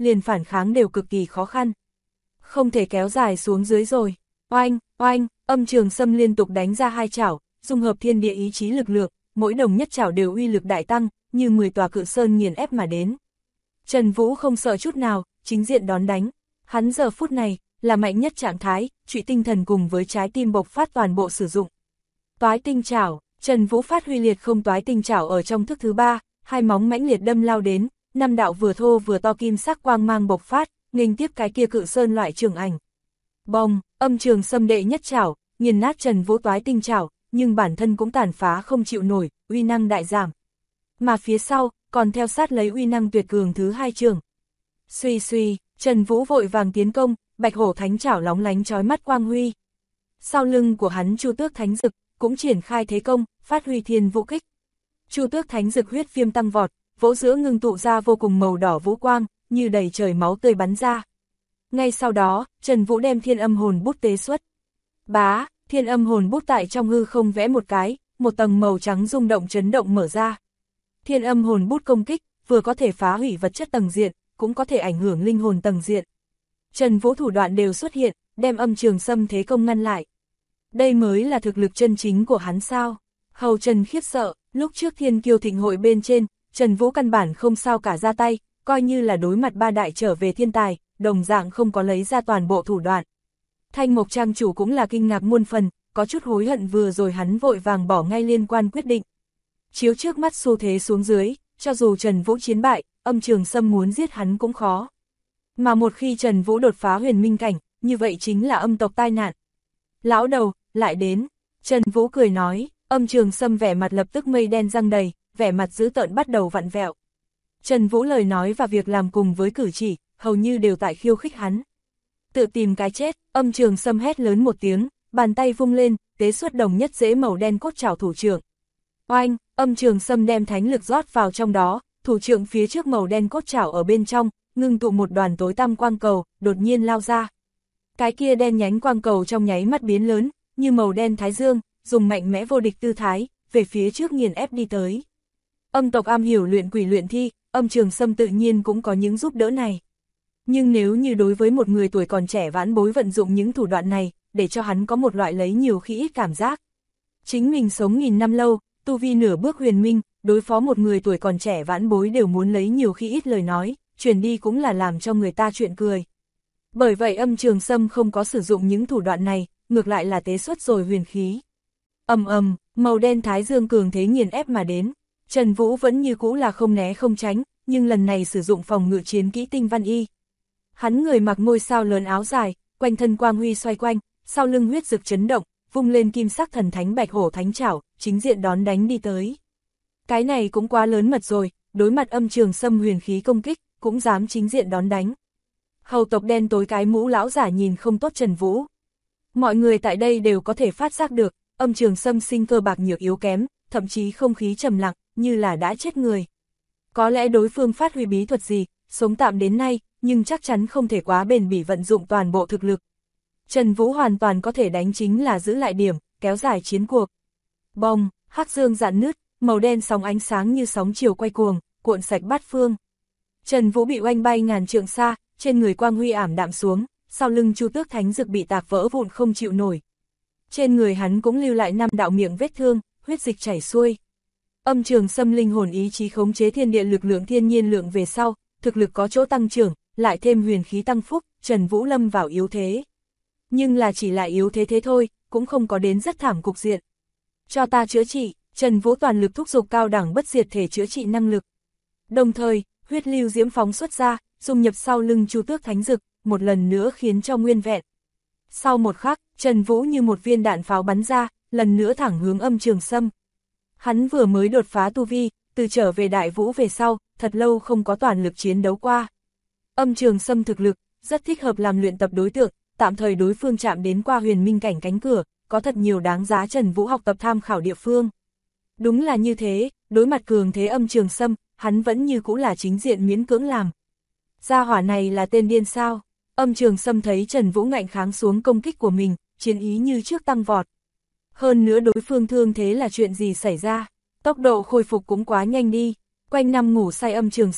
liền phản kháng đều cực kỳ khó khăn. Không thể kéo dài xuống dưới rồi. Oanh, oanh, Âm Trường Sâm liên tục đánh ra 2 chảo, dung hợp thiên địa ý chí lực lượng, mỗi đồng nhất chảo đều uy lực đại tăng, như 10 tòa cự sơn nghiền ép mà đến. Trần Vũ không sợ chút nào, chính diện đón đánh. Hắn giờ phút này, là mạnh nhất trạng thái, trụy tinh thần cùng với trái tim bộc phát toàn bộ sử dụng. Toái tinh chảo, Trần Vũ phát huy liệt không toái tinh chảo ở trong thức thứ 3, 2 móng mãnh liệt đâm lao đến, 5 đạo vừa thô vừa to kim sắc quang mang bộc phát, nghênh tiếp cái kia cự sơn loại trường ảnh. Bông, Âm Trường Sâm đệ nhất chảo, nghiền nát Trần Vũ toái tinh chảo, nhưng bản thân cũng tàn phá không chịu nổi, uy năng đại giảm. Mà phía sau, còn theo sát lấy uy năng tuyệt cường thứ 2 trường. Suy suy, Trần Vũ vội vàng tiến công, Bạch Hổ Thánh chảo lóng lánh chói mắt quang huy. Sau lưng của hắn Chu Tước Thánh Dực cũng triển khai thế công, phát huy thiên vũ kích. Chu Tước Thánh Dực huyết viêm tăng vọt, vỗ giữa ngưng tụ ra vô cùng màu đỏ vũ quang, như đầy trời máu tươi bắn ra. Ngay sau đó, Trần Vũ đem Thiên Âm Hồn Bút tế xuất. Bá, Thiên Âm Hồn Bút tại trong hư không vẽ một cái, một tầng màu trắng rung động chấn động mở ra. Thiên Âm Hồn Bút công kích, vừa có thể phá hủy vật chất tầng diện, cũng có thể ảnh hưởng linh hồn tầng diện. Trần Vũ thủ đoạn đều xuất hiện, đem Âm Trường Sâm thế công ngăn lại. Đây mới là thực lực chân chính của hắn sao? Hầu Trần khiếp sợ, lúc trước Thiên Kiêu Thịnh hội bên trên, Trần Vũ căn bản không sao cả ra tay, coi như là đối mặt 3 đại trở về thiên tài, đồng dạng không có lấy ra toàn bộ thủ đoạn. Thanh Mộc Trang chủ cũng là kinh ngạc muôn phần, có chút hối hận vừa rồi hắn vội vàng bỏ ngay liên quan quyết định. Chiếu trước mắt xu thế xuống dưới, cho dù Trần Vũ chiến bại, Âm Trường Sâm muốn giết hắn cũng khó. Mà một khi Trần Vũ đột phá huyền minh cảnh, như vậy chính là âm tộc tai nạn. Lão đầu, lại đến. Trần Vũ cười nói, Âm Trường Sâm vẻ mặt lập tức mây đen răng đầy, vẻ mặt dữ tợn bắt đầu vặn vẹo. Trần Vũ lời nói và việc làm cùng với cử chỉ, hầu như đều tại khiêu khích hắn. Tự tìm cái chết, Âm Trường Sâm hét lớn một tiếng, bàn tay vung lên, tế xuất đồng nhất dễ màu đen cốt trảo thủ trưởng. Oanh, Âm Trường Sâm đem thánh lực rót vào trong đó, thủ trưởng phía trước màu đen cốt trảo ở bên trong, ngưng tụ một đoàn tối tăm quang cầu, đột nhiên lao ra. Cái kia đen nhánh quang cầu trong nháy mắt biến lớn, như màu đen thái dương, dùng mạnh mẽ vô địch tư thái, về phía trước nghiền ép đi tới. Âm tộc am hiểu luyện quỷ luyện thi, Âm Trường Sâm tự nhiên cũng có những giúp đỡ này. Nhưng nếu như đối với một người tuổi còn trẻ vãn bối vận dụng những thủ đoạn này, để cho hắn có một loại lấy nhiều khi ít cảm giác. Chính mình sống nghìn năm lâu, tu vi nửa bước huyền minh, đối phó một người tuổi còn trẻ vãn bối đều muốn lấy nhiều khi ít lời nói, truyền đi cũng là làm cho người ta chuyện cười. Bởi vậy Âm Trường Sâm không có sử dụng những thủ đoạn này, ngược lại là tế xuất rồi huyền khí. Ầm ầm, màu đen thái dương cường thế nghiền ép mà đến. Trần Vũ vẫn như cũ là không né không tránh, nhưng lần này sử dụng phòng ngự chiến kỹ tinh văn y. Hắn người mặc ngôi sao lớn áo dài, quanh thân quang huy xoay quanh, sau lưng huyết rực chấn động, vung lên kim sắc thần thánh Bạch Hổ Thánh chảo, chính diện đón đánh đi tới. Cái này cũng quá lớn mật rồi, đối mặt Âm Trường Sâm huyền khí công kích, cũng dám chính diện đón đánh. Hầu tộc đen tối cái mũ lão giả nhìn không tốt Trần Vũ. Mọi người tại đây đều có thể phát giác được, Âm Trường Sâm sinh cơ bạc nhược yếu kém, thậm chí không khí trầm lặng, như là đã chết người. Có lẽ đối phương phát huy bí thuật gì, sống tạm đến nay, nhưng chắc chắn không thể quá bền bỉ vận dụng toàn bộ thực lực. Trần Vũ hoàn toàn có thể đánh chính là giữ lại điểm, kéo dài chiến cuộc. Bông, hắc dương rạn nứt, màu đen sóng ánh sáng như sóng chiều quay cuồng, cuộn sạch bát phương. Trần Vũ bị oanh bay ngàn trượng xa, trên người quang huy ảm đạm xuống, sau lưng Chu Tước Thánh Dực bị tạc vỡ vụn không chịu nổi. Trên người hắn cũng lưu lại 5 đạo miệng vết thương, huyết dịch chảy xuôi. Âm Trường Sâm linh hồn ý chí khống chế thiên địa lực lượng thiên nhiên lượng về sau, thực lực có chỗ tăng trưởng, lại thêm huyền khí tăng phúc, Trần Vũ lâm vào yếu thế. Nhưng là chỉ là yếu thế thế thôi, cũng không có đến rất thảm cục diện. Cho ta chữa trị, Trần Vũ toàn lực thúc giục cao đẳng bất diệt thể chữa trị năng lực. Đồng thời, huyết lưu diễm phóng xuất ra, dung nhập sau lưng Chu Tước Thánh Dực, một lần nữa khiến cho nguyên vẹn. Sau một khắc, Trần Vũ như một viên đạn pháo bắn ra, lần nữa thẳng hướng Âm Trường Sâm. Hắn vừa mới đột phá tu vi, từ trở về Đại Vũ về sau, thật lâu không có toàn lực chiến đấu qua. Âm Trường Sâm thực lực, rất thích hợp làm luyện tập đối tượng, tạm thời đối phương chạm đến qua huyền minh cảnh cánh cửa, có thật nhiều đáng giá Trần Vũ học tập tham khảo địa phương. Đúng là như thế, đối mặt cường thế Âm Trường Sâm, hắn vẫn như cũ là chính diện miễn cưỡng làm. Gia hỏa này là tên điên sao? Âm Trường Sâm thấy Trần Vũ ngạnh kháng xuống công kích của mình, chiến ý như trước tăng vọt. Hơn nữa đối phương thương thế là chuyện gì xảy ra? Tốc độ khôi phục cũng quá nhanh đi. Quanh năm ngủ say Âm Trường Sâm,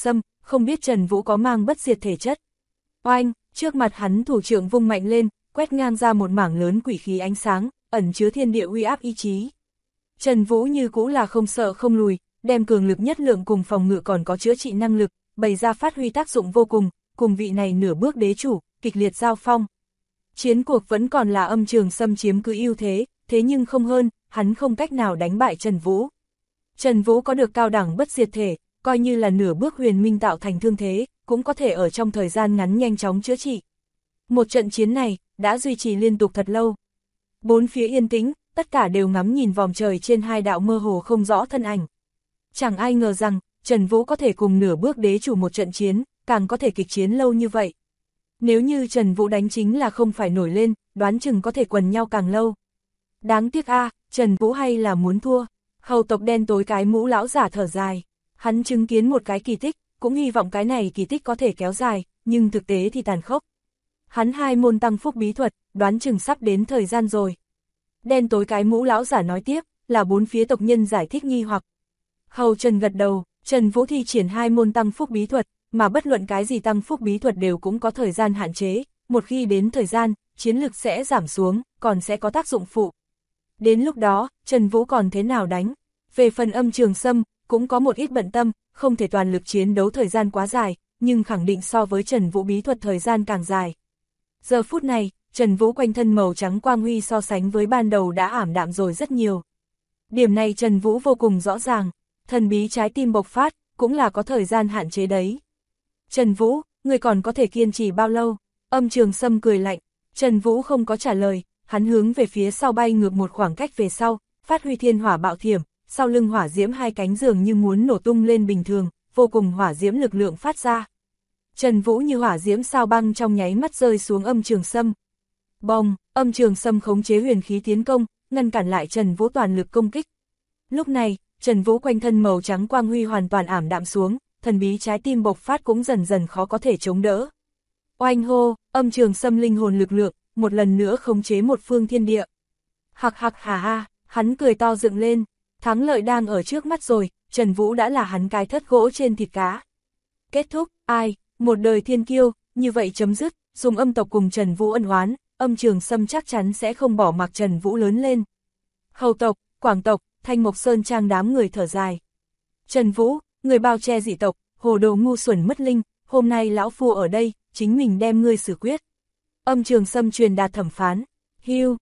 không biết Trần Vũ có mang bất diệt thể chất. Oanh, trước mặt hắn thủ trưởng vung mạnh lên, quét ngang ra một mảng lớn quỷ khí ánh sáng, ẩn chứa thiên địa uy áp ý chí. Trần Vũ như cũ là không sợ không lùi, đem cường lực nhất lượng cùng phòng ngự còn có chữa trị năng lực, bày ra phát huy tác dụng vô cùng vị này nửa bước đế chủ, kịch liệt giao phong. Chiến cuộc vẫn còn là Âm Trường Sâm chiếm cứ ưu thế, thế nhưng không hơn, hắn không cách nào đánh bại Trần Vũ. Trần Vũ có được cao đẳng bất diệt thể, coi như là nửa bước huyền minh tạo thành thương thế, cũng có thể ở trong thời gian ngắn nhanh chóng chữa trị. Một trận chiến này, đã duy trì liên tục thật lâu. Bốn phía yên tĩnh, tất cả đều ngắm nhìn vòm trời trên hai đạo mơ hồ không rõ thân ảnh. Chẳng ai ngờ rằng, Trần Vũ có thể cùng nửa bước đế chủ một trận chiến, càng có thể kịch chiến lâu như vậy. Nếu như Trần Vũ đánh chính là không phải nổi lên, đoán chừng có thể quần nhau càng lâu. Đáng tiếc Trần Vũ hay là muốn thua. Hầu tộc đen tối cái mũ lão giả thở dài. Hắn chứng kiến một cái kỳ tích, cũng hy vọng cái này kỳ tích có thể kéo dài, nhưng thực tế thì tàn khốc. Hắn 2 môn tăng phúc bí thuật, đoán chừng sắp đến thời gian rồi. Đen tối cái mũ lão giả nói tiếp, là 4 phía tộc nhân giải thích nghi hoặc. Hầu Trần gật đầu, Trần Vũ thi triển 2 môn tăng phúc bí thuật, mà bất luận cái gì tăng phúc bí thuật đều cũng có thời gian hạn chế, một khi đến thời gian, chiến lực sẽ giảm xuống, còn sẽ có tác dụng phụ. Đến lúc đó, Trần Vũ còn thế nào đánh? Về phần Âm Trường Sâm, cũng có một ít bận tâm, không thể toàn lực chiến đấu thời gian quá dài, nhưng khẳng định so với Trần Vũ bí thuật thời gian càng dài. Giờ phút này, Trần Vũ quanh thân màu trắng quang huy so sánh với ban đầu đã ảm đạm rồi rất nhiều. Điểm này Trần Vũ vô cùng rõ ràng, thần bí trái tim bộc phát, cũng là có thời gian hạn chế đấy. Trần Vũ, người còn có thể kiên trì bao lâu? Âm Trường Sâm cười lạnh, Trần Vũ không có trả lời, hắn hướng về phía sau bay ngược một khoảng cách về sau, phát huy thiên hỏa bạo thiểm, sau lưng hỏa diễm hai cánh dường như muốn nổ tung lên bình thường, vô cùng hỏa diễm lực lượng phát ra. Trần Vũ như hỏa diễm sao băng trong nháy mắt rơi xuống Âm Trường Sâm. Bông, Âm Trường Sâm khống chế huyền khí tiến công, ngăn cản lại Trần Vũ toàn lực công kích. Lúc này, Trần Vũ quanh thân màu trắng quang huy hoàn toàn ảm đạm xuống, thần bí trái tim bộc phát cũng dần dần khó có thể chống đỡ. Oanh hô, Âm Trường Sâm linh hồn lực lượng, một lần nữa khống chế một phương thiên địa. Hạc hạc hà ha, hắn cười to dựng lên, thắng lợi đang ở trước mắt rồi, Trần Vũ đã là hắn cái thất gỗ trên thịt cá. Kết thúc, một đời thiên kiêu, như vậy chấm dứt, dùng âm tộc cùng Trần Vũ ân oán, Âm Trường Sâm chắc chắn sẽ không bỏ mặc Trần Vũ lớn lên. Hầu tộc, Quảng tộc, Thanh Mộc Sơn Trang đám người thở dài. Trần Vũ, người bao che dị tộc, hồ đồ ngu xuẩn mất linh, hôm nay lão phu ở đây, chính mình đem ngươi xử quyết. Âm Trường Sâm truyền đạt thẩm phán. Hiu,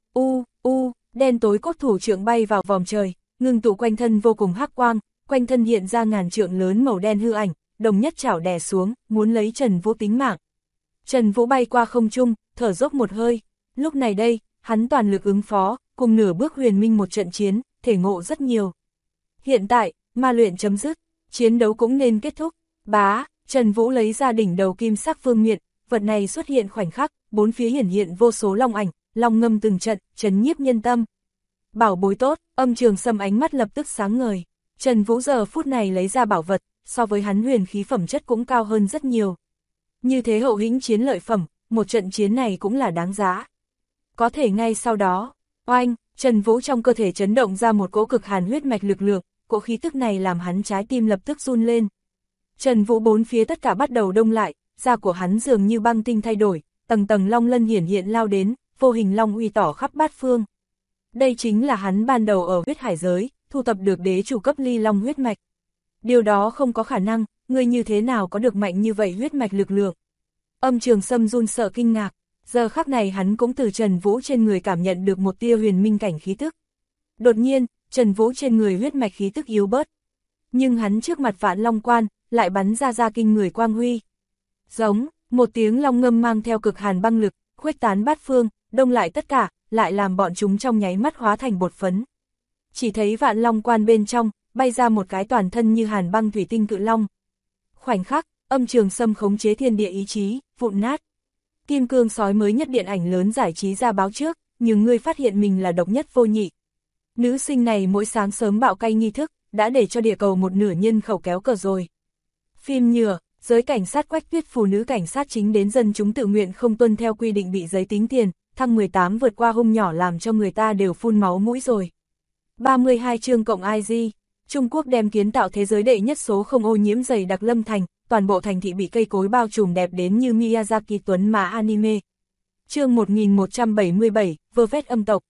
đen tối cốt thủ trượng bay vào vòm trời, ngưng tụ quanh thân vô cùng hắc quang, quanh thân hiện ra ngàn trượng lớn màu đen hư ảnh, đồng nhất chảo đè xuống, muốn lấy Trần Vũ tính mạng. Trần Vũ bay qua không trung, thở dốc một hơi, lúc này đây, hắn toàn lực ứng phó, cùng nửa bước huyền minh một trận chiến, thể ngộ rất nhiều. Hiện tại, ma luyện chấm dứt, chiến đấu cũng nên kết thúc. Bá, Trần Vũ lấy ra đỉnh đầu kim sắc vương miện, vật này xuất hiện khoảnh khắc, bốn phía hiển hiện vô số long ảnh, long ngâm từng trận, trấn nhiếp nhân tâm. Bảo bối tốt, Âm Trường Sâm ánh mắt lập tức sáng ngời. Trần Vũ giờ phút này lấy ra bảo vật, so với hắn huyền khí phẩm chất cũng cao hơn rất nhiều. Như thế hậu hĩnh chiến lợi phẩm, một trận chiến này cũng là đáng giá. Có thể ngay sau đó, oanh, Trần Vũ trong cơ thể chấn động ra một cỗ cực hàn huyết mạch lực lượng, cỗ khí tức này làm hắn trái tim lập tức run lên. Trần Vũ bốn phía tất cả bắt đầu đông lại, da của hắn dường như băng tinh thay đổi, tầng tầng long lân hiển hiện lao đến, vô hình long uy tỏ khắp bát phương. Đây chính là hắn ban đầu ở huyết hải giới, thu tập được đế chủ cấp ly long huyết mạch. Điều đó không có khả năng, người như thế nào có được mạnh như vậy huyết mạch lực lượng. Âm Trường Sâm run sợ kinh ngạc, giờ khắc này hắn cũng từ Trần Vũ trên người cảm nhận được một tia huyền minh cảnh khí tức. Đột nhiên, Trần Vũ trên người huyết mạch khí tức yếu bớt. Nhưng hắn trước mặt Vạn Long Quan, lại bắn ra kinh người quang huy. Giống, một tiếng long ngâm mang theo cực hàn băng lực, khuếch tán bát phương, đông lại tất cả, lại làm bọn chúng trong nháy mắt hóa thành bột phấn. Chỉ thấy Vạn Long Quan bên trong, bay ra một cái toàn thân như hàn băng thủy tinh cự long. Khoảnh khắc, Âm Trường Sâm khống chế thiên địa ý chí, vụn nát. Kim Cương sói mới nhất điện ảnh lớn giải trí ra báo trước, nhưng ngươi phát hiện mình là độc nhất vô nhị. Nữ sinh này mỗi sáng sớm bạo cay nghi thức, đã để cho địa cầu một nửa nhân khẩu kéo cờ rồi. Phim nhựa, giới cảnh sát Quách Tuyết phụ nữ cảnh sát chính đến dân chúng tự nguyện không tuân theo quy định bị giấy tính tiền, thăng 18 vượt qua hung nhỏ làm cho người ta đều phun máu mũi rồi. 32 chương cộng IG, Trung Quốc đem kiến tạo thế giới đệ nhất số không ô nhiễm dày đặc Lâm Thành, toàn bộ thành thị bị cây cối bao trùm đẹp đến như Miyazaki tuấn mã anime. Chương 1177, vơ vét âm tộc.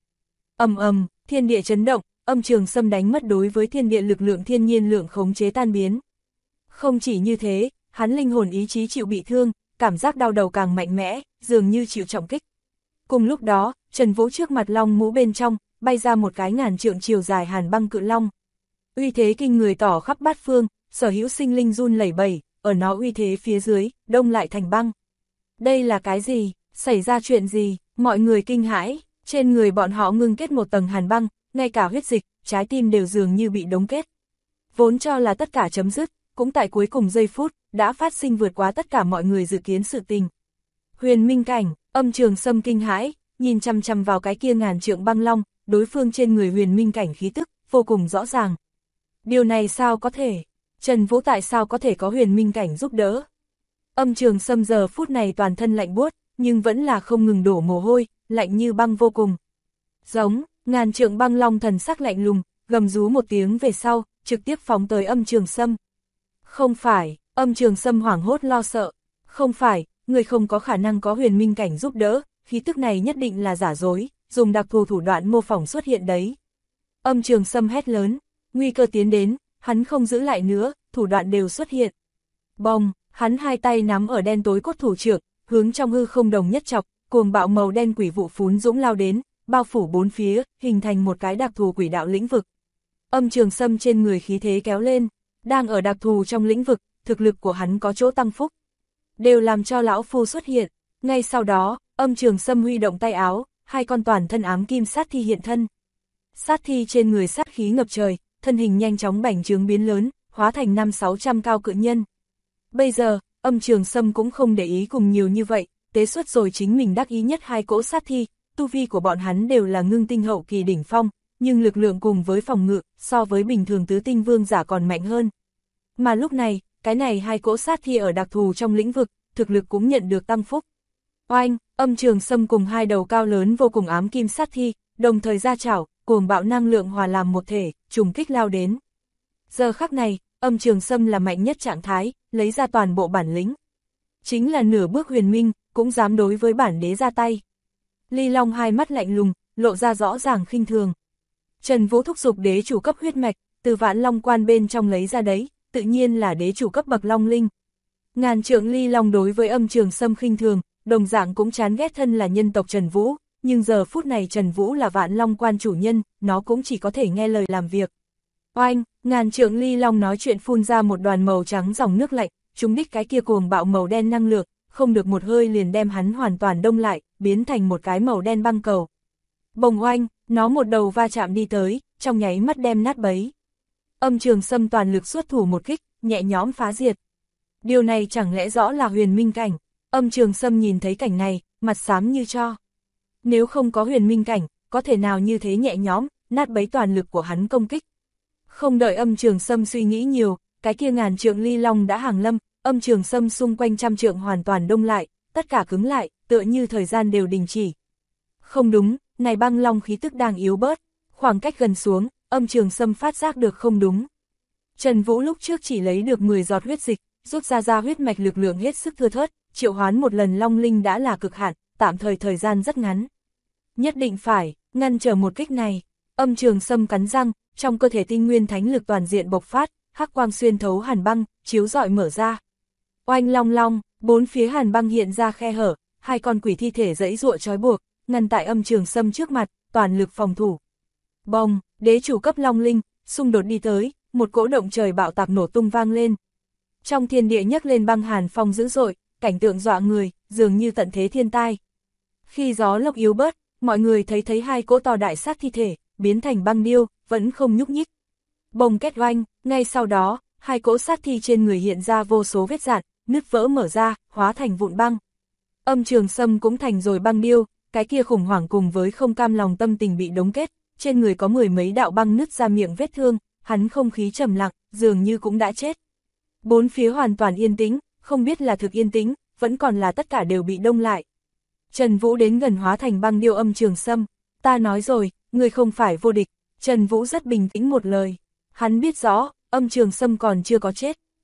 Thiên địa chấn động, Âm Trường Sâm đánh mất đối với thiên địa lực lượng thiên nhiên lượng khống chế tan biến. Không chỉ như thế, hắn linh hồn ý chí chịu bị thương, cảm giác đau đầu càng mạnh mẽ, dường như chịu trọng kích. Cùng lúc đó, Trần Vũ trước mặt long mũ bên trong, bay ra một cái ngàn trượng chiều dài hàn băng cự long. Uy thế kinh người tỏ khắp bát phương, sở hữu sinh linh run lẩy bẩy, ở nó uy thế phía dưới, đông lại thành băng. Đây là cái gì? Xảy ra chuyện gì? Mọi người kinh hãi, trên người bọn họ ngưng kết một tầng hàn băng, ngay cả huyết dịch, trái tim đều dường như bị đóng kết. Vốn cho là tất cả chấm dứt, cũng tại cuối cùng giây phút, đã phát sinh vượt quá tất cả mọi người dự kiến sự tình. Huyền minh cảnh, Âm Trường Sâm kinh hãi, nhìn chằm chằm vào cái kia ngàn trượng băng long, đối phương trên người huyền minh cảnh khí tức, vô cùng rõ ràng. Điều này sao có thể? Trần Vũ tại sao có thể có huyền minh cảnh giúp đỡ? Âm Trường Sâm giờ phút này toàn thân lạnh buốt, nhưng vẫn là không ngừng đổ mồ hôi, lạnh như băng vô cùng. Giống, ngàn trượng băng long thần sắc lạnh lùng, gầm rú một tiếng về sau, trực tiếp phóng tới Âm Trường Sâm. Không phải, Âm Trường Sâm hoảng hốt lo sợ. Không phải, người không có khả năng có huyền minh cảnh giúp đỡ, khí tức này nhất định là giả dối, dùng đặc thù thủ đoạn mô phỏng xuất hiện đấy. Âm Trường Sâm hét lớn, nguy cơ tiến đến, hắn không giữ lại nữa, thủ đoạn đều xuất hiện. Bông, hắn hai tay nắm ở đen tối cốt thủ trượng, hướng trong hư không đồng nhất chọc, cuồng bạo màu đen quỷ vụ phún dũng lao đến, bao phủ bốn phía, hình thành một cái đặc thù quỷ đạo lĩnh vực. Âm Trường Sâm trên người khí thế kéo lên, đang ở đặc thù trong lĩnh vực, thực lực của hắn có chỗ tăng phúc. Đều làm cho lão phu xuất hiện, ngay sau đó, Âm Trường Sâm huy động tay áo, hai con toàn thân ám kim sát thi hiện thân. Sát thi trên người sát khí ngập trời, thân hình nhanh chóng bành trướng biến lớn, hóa thành 500-600 cao cự nhân. Bây giờ, Âm Trường Sâm cũng không để ý cùng nhiều như vậy, tế xuất rồi chính mình đắc ý nhất hai cỗ sát thi, tu vi của bọn hắn đều là ngưng tinh hậu kỳ đỉnh phong, nhưng lực lượng cùng với phòng ngự, so với bình thường tứ tinh vương giả còn mạnh hơn. Mà lúc này, cái này hai cỗ sát thi ở đặc thù trong lĩnh vực, thực lực cũng nhận được tăng phúc. Oanh, Âm Trường Sâm cùng hai đầu cao lớn vô cùng ám kim sát thi, đồng thời ra chảo, cuồng bạo năng lượng hòa làm một thể, trùng kích lao đến. Giờ khắc này, Âm Trường Sâm là mạnh nhất trạng thái, lấy ra toàn bộ bản lĩnh. Chính là nửa bước huyền minh, cũng dám đối với bản đế ra tay. Ly Long hai mắt lạnh lùng, lộ ra rõ ràng khinh thường. Trần Vũ thúc giục đế chủ cấp huyết mạch, từ Vạn Long quan bên trong lấy ra đấy, tự nhiên là đế chủ cấp bậc Long Linh. Ngàn trượng Ly Long đối với Âm Trường Sâm khinh thường, đồng dạng cũng chán ghét thân là nhân tộc Trần Vũ, nhưng giờ phút này Trần Vũ là Vạn Long quan chủ nhân, nó cũng chỉ có thể nghe lời làm việc. Oanh, ngàn trượng Ly Long nói chuyện phun ra một đoàn màu trắng dòng nước lạnh, trúng đích cái kia cuồng bạo màu đen năng lượng, không được một hơi liền đem hắn hoàn toàn đông lại, biến thành một cái màu đen băng cầu. Bồng oanh, nó một đầu va chạm đi tới, trong nháy mắt đem nát bấy. Âm Trường Sâm toàn lực xuất thủ một kích, nhẹ nhõm phá diệt. Điều này chẳng lẽ rõ là huyền minh cảnh? Âm Trường Sâm nhìn thấy cảnh này, mặt xám như tro. Nếu không có huyền minh cảnh, có thể nào như thế nhẹ nhõm, nát bấy toàn lực của hắn công kích. Không đợi Âm Trường Sâm suy nghĩ nhiều, cái kia ngàn trượng Ly Long đã hàng lâm, Âm Trường Sâm xung quanh trăm trượng hoàn toàn đông lại, tất cả cứng lại, tựa như thời gian đều đình chỉ. Không đúng, này băng long khí tức đang yếu bớt, khoảng cách gần xuống, Âm Trường Sâm phát giác được không đúng. Trần Vũ lúc trước chỉ lấy được 10 giọt huyết dịch, rút ra huyết mạch lực lượng hết sức thưa thớt, triệu hoán một lần long linh đã là cực hạn, tạm thời gian rất ngắn. Nhất định phải ngăn trở một kích này. Âm Trường Sâm cắn răng, trong cơ thể tinh nguyên thánh lực toàn diện bộc phát, hắc quang xuyên thấu hàn băng, chiếu rọi mở ra. Oanh long long, bốn phía hàn băng hiện ra khe hở, hai con quỷ thi thể giãy giụa trói buộc, ngăn tại Âm Trường Sâm trước mặt, toàn lực phòng thủ. Bông, đế chủ cấp long linh, xung đột đi tới, một cỗ động trời bạo tạc nổ tung vang lên. Trong thiên địa nhấc lên băng hàn phong dữ dội, cảnh tượng dọa người, dường như tận thế thiên tai. Khi gió lốc yếu bớt, mọi người thấy hai cỗ to đại sát thi thể, biến thành băng điêu, vẫn không nhúc nhích. Bông kết oanh, ngay sau đó, hai cỗ sát thi trên người hiện ra vô số vết rạn, nứt vỡ mở ra, hóa thành vụn băng. Âm Trường Sâm cũng thành rồi băng điêu, cái kia khủng hoảng cùng với không cam lòng tâm tình bị đóng kết, trên người có 10 mấy đạo băng nứt ra miệng vết thương, hắn không khí trầm lặng, dường như cũng đã chết. Bốn phía hoàn toàn yên tĩnh, không biết là thực yên tĩnh, vẫn còn là tất cả đều bị đông lại. Trần Vũ đến gần hóa thành băng điêu Âm Trường Sâm, ta nói rồi, người không phải vô địch. Trần Vũ rất bình tĩnh một lời, hắn biết rõ, Âm Trường Sâm còn chưa có chết,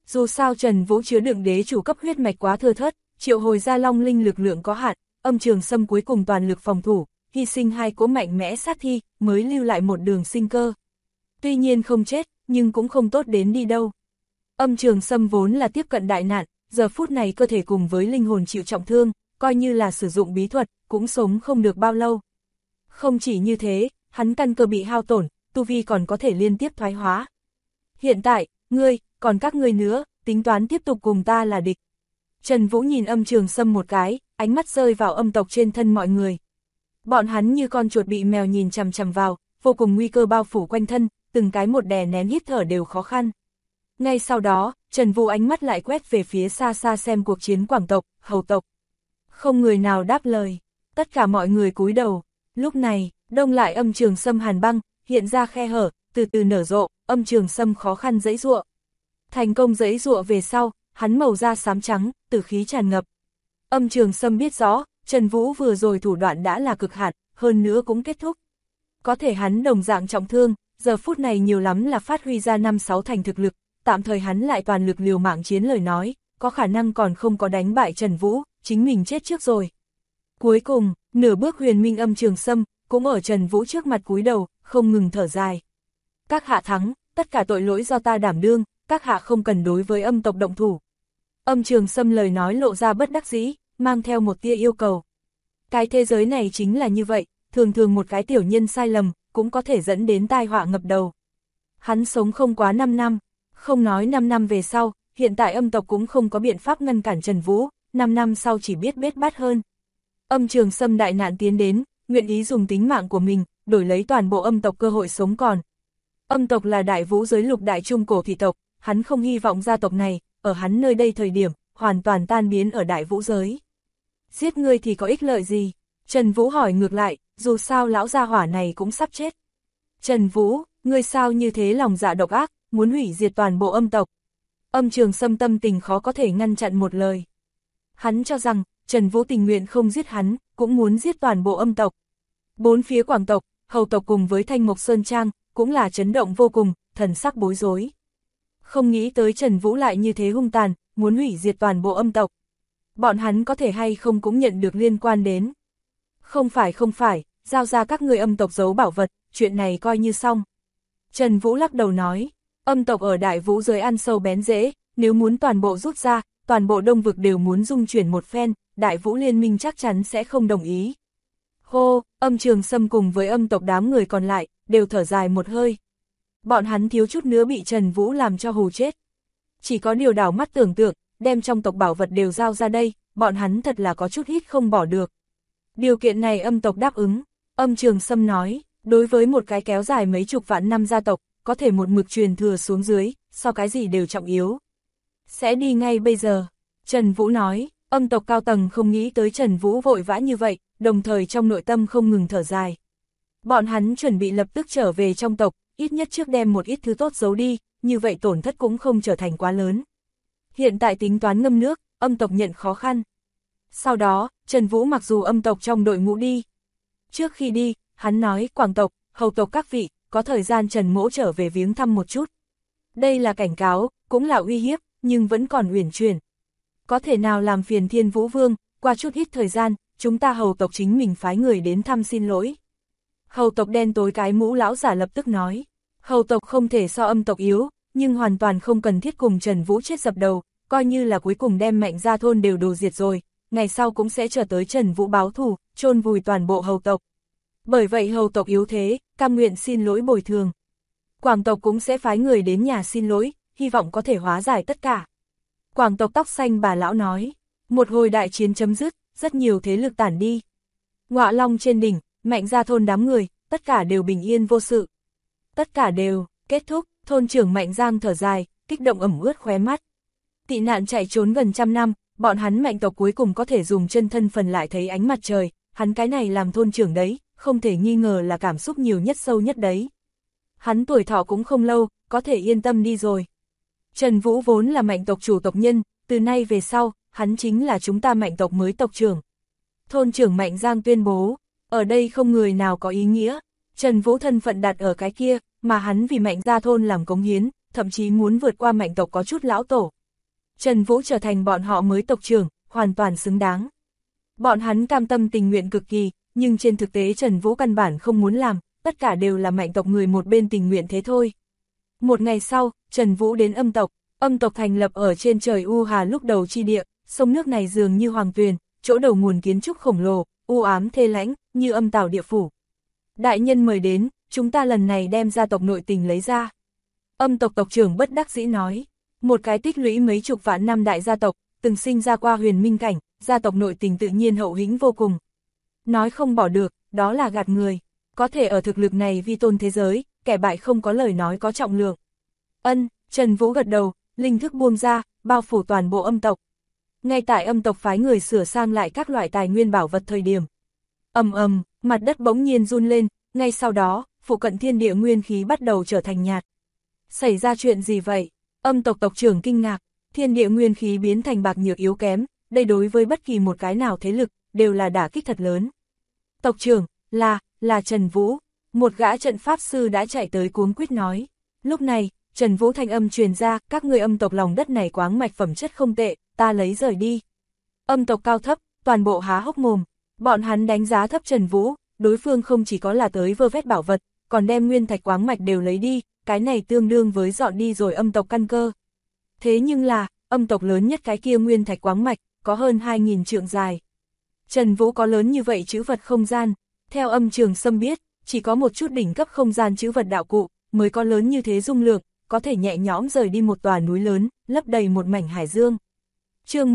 Dù sao Trần Vũ chứa đựng đế chủ cấp huyết mạch quá thưa thớt, triệu hồi ra long linh lực lượng có hạn, Âm Trường Sâm cuối cùng toàn lực phòng thủ, hy sinh 2 cỗ mạnh mẽ sát thi, mới lưu lại một đường sinh cơ. Tuy nhiên không chết, nhưng cũng không tốt đến đi đâu. Âm Trường Sâm vốn là tiếp cận đại nạn, giờ phút này cơ thể cùng với linh hồn chịu trọng thương, coi như là sử dụng bí thuật, cũng sống không được bao lâu. Không chỉ như thế, hắn căn cơ bị hao tổn, tu vi còn có thể liên tiếp thoái hóa. Hiện tại, ngươi, còn các ngươi nữa, tính toán tiếp tục cùng ta là địch. Trần Vũ nhìn Âm Trường Sâm một cái, ánh mắt rơi vào âm tộc trên thân mọi người. Bọn hắn như con chuột bị mèo nhìn chằm chằm vào, vô cùng nguy cơ bao phủ quanh thân, từng cái một đè nén hít thở đều khó khăn. Ngay sau đó, Trần Vũ ánh mắt lại quét về phía xa xa xem cuộc chiến Quảng tộc, Hầu tộc. Không người nào đáp lời, tất cả mọi người cúi đầu. Lúc này, đông lại Âm Trường Sâm hàn băng, hiện ra khe hở, từ từ nở rộ, Âm Trường Sâm khó khăn giãy giụa. Thành công giãy giụa về sau, hắn màu da xám trắng, tử khí tràn ngập. Âm Trường Sâm biết rõ, Trần Vũ vừa rồi thủ đoạn đã là cực hạn, hơn nữa cũng kết thúc. Có thể hắn đồng dạng trọng thương, giờ phút này nhiều lắm là phát huy ra 5-6 thành thực lực, tạm thời hắn lại toàn lực liều mạng chiến lời nói, có khả năng còn không có đánh bại Trần Vũ, chính mình chết trước rồi. Cuối cùng, nửa bước huyền minh Âm Trường Sâm, cũng ở Trần Vũ trước mặt cúi đầu, không ngừng thở dài. Các hạ thắng, tất cả tội lỗi do ta đảm đương, các hạ không cần đối với âm tộc động thủ. Âm Trường Sâm lời nói lộ ra bất đắc dĩ, mang theo một tia yêu cầu. Cái thế giới này chính là như vậy, thường thường một cái tiểu nhân sai lầm, cũng có thể dẫn đến tai họa ngập đầu. Hắn sống không quá 5 năm, không nói 5 năm về sau, hiện tại âm tộc cũng không có biện pháp ngăn cản Trần Vũ, 5 năm sau chỉ biết bết bát hơn. Âm Trường Sâm đại nạn tiến đến, nguyện ý dùng tính mạng của mình, đổi lấy toàn bộ âm tộc cơ hội sống còn. Âm tộc là đại vũ giới lục đại trung cổ thị tộc, hắn không hy vọng gia tộc này, ở hắn nơi đây thời điểm, hoàn toàn tan biến ở đại vũ giới. Giết ngươi thì có ích lợi gì? Trần Vũ hỏi ngược lại, dù sao lão gia hỏa này cũng sắp chết. Trần Vũ, ngươi sao như thế lòng dạ độc ác, muốn hủy diệt toàn bộ âm tộc. Âm Trường Sâm tâm tình khó có thể ngăn chặn một lời. Hắn cho rằng, Trần Vũ tình nguyện không giết hắn, cũng muốn giết toàn bộ âm tộc. Bốn phía Quảng tộc, Hầu tộc cùng với Thanh Mộc Sơn Trang, cũng là chấn động vô cùng, thần sắc bối rối. Không nghĩ tới Trần Vũ lại như thế hung tàn, muốn hủy diệt toàn bộ âm tộc. Bọn hắn có thể hay không cũng nhận được liên quan đến. Không phải, giao ra các người âm tộc giấu bảo vật, chuyện này coi như xong. Trần Vũ lắc đầu nói, âm tộc ở đại vũ giới ăn sâu bén rễ, nếu muốn toàn bộ rút ra, toàn bộ đông vực đều muốn dung chuyển một phen, đại vũ liên minh chắc chắn sẽ không đồng ý. Hô, Âm Trường Sâm cùng với âm tộc đám người còn lại, đều thở dài một hơi. Bọn hắn thiếu chút nữa bị Trần Vũ làm cho hù chết. Chỉ có điều đảo mắt tưởng tượng, đem trong tộc bảo vật đều giao ra đây, bọn hắn thật là có chút hít không bỏ được. Điều kiện này âm tộc đáp ứng, Âm Trường Sâm nói, đối với một cái kéo dài mấy chục vạn năm gia tộc, có thể một mực truyền thừa xuống dưới, so cái gì đều trọng yếu. Sẽ đi ngay bây giờ, Trần Vũ nói, âm tộc cao tầng không nghĩ tới Trần Vũ vội vã như vậy, đồng thời trong nội tâm không ngừng thở dài. Bọn hắn chuẩn bị lập tức trở về trong tộc, ít nhất trước đem một ít thứ tốt giấu đi, như vậy tổn thất cũng không trở thành quá lớn. Hiện tại tính toán ngâm nước, âm tộc nhận khó khăn. Sau đó, Trần Vũ mặc dù âm tộc trong đội ngũ đi. Trước khi đi, hắn nói Quảng tộc, Hầu tộc các vị, có thời gian Trần Mỗ trở về viếng thăm một chút. Đây là cảnh cáo, cũng là uy hiếp, nhưng vẫn còn uyển chuyển. Có thể nào làm phiền Thiên Vũ Vương, qua chút ít thời gian, chúng ta Hầu tộc chính mình phái người đến thăm xin lỗi. Hầu tộc đen tối cái mũ lão giả lập tức nói, Hầu tộc không thể so âm tộc yếu, nhưng hoàn toàn không cần thiết cùng Trần Vũ chết dập đầu, coi như là cuối cùng đem Mạnh Gia thôn đều đồ diệt rồi, ngày sau cũng sẽ trở tới Trần Vũ báo thù, chôn vùi toàn bộ Hầu tộc. Bởi vậy Hầu tộc yếu thế, cam nguyện xin lỗi bồi thường. Quảng tộc cũng sẽ phái người đến nhà xin lỗi, hy vọng có thể hóa giải tất cả. Quảng tộc tóc xanh bà lão nói, một hồi đại chiến chấm dứt, rất nhiều thế lực tản đi. Ngọa Long trên đỉnh, Mạnh Gia thôn đám người, tất cả đều bình yên vô sự. Tất cả đều, kết thúc, thôn trưởng Mạnh Giang thở dài, kích động ẩm ướt khóe mắt. Tị nạn chạy trốn gần trăm năm, bọn hắn Mạnh tộc cuối cùng có thể dùng chân thân phần lại thấy ánh mặt trời, hắn cái này làm thôn trưởng đấy, không thể nghi ngờ là cảm xúc nhiều nhất sâu nhất đấy. Hắn tuổi thọ cũng không lâu, có thể yên tâm đi rồi. Trần Vũ vốn là Mạnh tộc chủ tộc nhân, từ nay về sau, hắn chính là chúng ta Mạnh tộc mới tộc trưởng. Thôn trưởng Mạnh Giang tuyên bố, ở đây không người nào có ý nghĩa, Trần Vũ thân phận đặt ở cái kia, mà hắn vì Mạnh Gia thôn làm cống hiến, thậm chí muốn vượt qua Mạnh tộc có chút lão tổ, Trần Vũ trở thành bọn họ mới tộc trưởng, hoàn toàn xứng đáng. Bọn hắn cam tâm tình nguyện cực kỳ, nhưng trên thực tế Trần Vũ căn bản không muốn làm, tất cả đều là Mạnh tộc người một bên tình nguyện thế thôi. Một ngày sau, Trần Vũ đến âm tộc thành lập ở trên trời U Hà lúc đầu chi địa, sông nước này dường như hoàng tuyền, chỗ đầu nguồn kiến trúc khổng lồ, u ám thê lãnh, như âm tào địa phủ. Đại nhân mời đến, chúng ta lần này đem gia tộc nội tình lấy ra. Âm tộc tộc trưởng bất đắc dĩ nói, một cái tích lũy mấy chục vạn năm đại gia tộc, từng sinh ra qua huyền minh cảnh, gia tộc nội tình tự nhiên hậu hĩnh vô cùng. Nói không bỏ được, đó là gạt người, có thể ở thực lực này vi tôn thế giới, kẻ bại không có lời nói có trọng lượng. Trần Vũ gật đầu, linh thức buông ra, bao phủ toàn bộ âm tộc. Ngay tại âm tộc phái người sửa sang lại các loại tài nguyên bảo vật thời điểm. Mặt đất bỗng nhiên run lên, ngay sau đó, phụ cận thiên địa nguyên khí bắt đầu trở thành nhạt. Xảy ra chuyện gì vậy? Âm tộc tộc trưởng kinh ngạc, thiên địa nguyên khí biến thành bạc nhược yếu kém, đây đối với bất kỳ một cái nào thế lực, đều là đả kích thật lớn. Tộc trưởng, là Trần Vũ, một gã trận pháp sư đã chạy tới cuống quýt nói. Lúc này, Trần Vũ thanh âm truyền ra, các ngươi âm tộc lòng đất này quáng mạch phẩm chất không tệ, ta lấy rời đi. Âm tộc cao thấp, toàn bộ há hốc mồm, bọn hắn đánh giá thấp Trần Vũ, đối phương không chỉ có là tới vơ vét bảo vật, còn đem nguyên thạch quáng mạch đều lấy đi, cái này tương đương với dọn đi rồi âm tộc căn cơ. Thế nhưng là, âm tộc lớn nhất cái kia nguyên thạch quáng mạch, có hơn 2.000 trượng dài. Trần Vũ có lớn như vậy trữ vật không gian, theo Âm Trường Sâm biết, chỉ có một chút đỉnh cấp không gian trữ vật đạo cụ, mới có lớn như thế dung lượng, có thể nhẹ nhõm rời đi một tòa núi lớn, lấp đầy một mảnh hải dương. Chương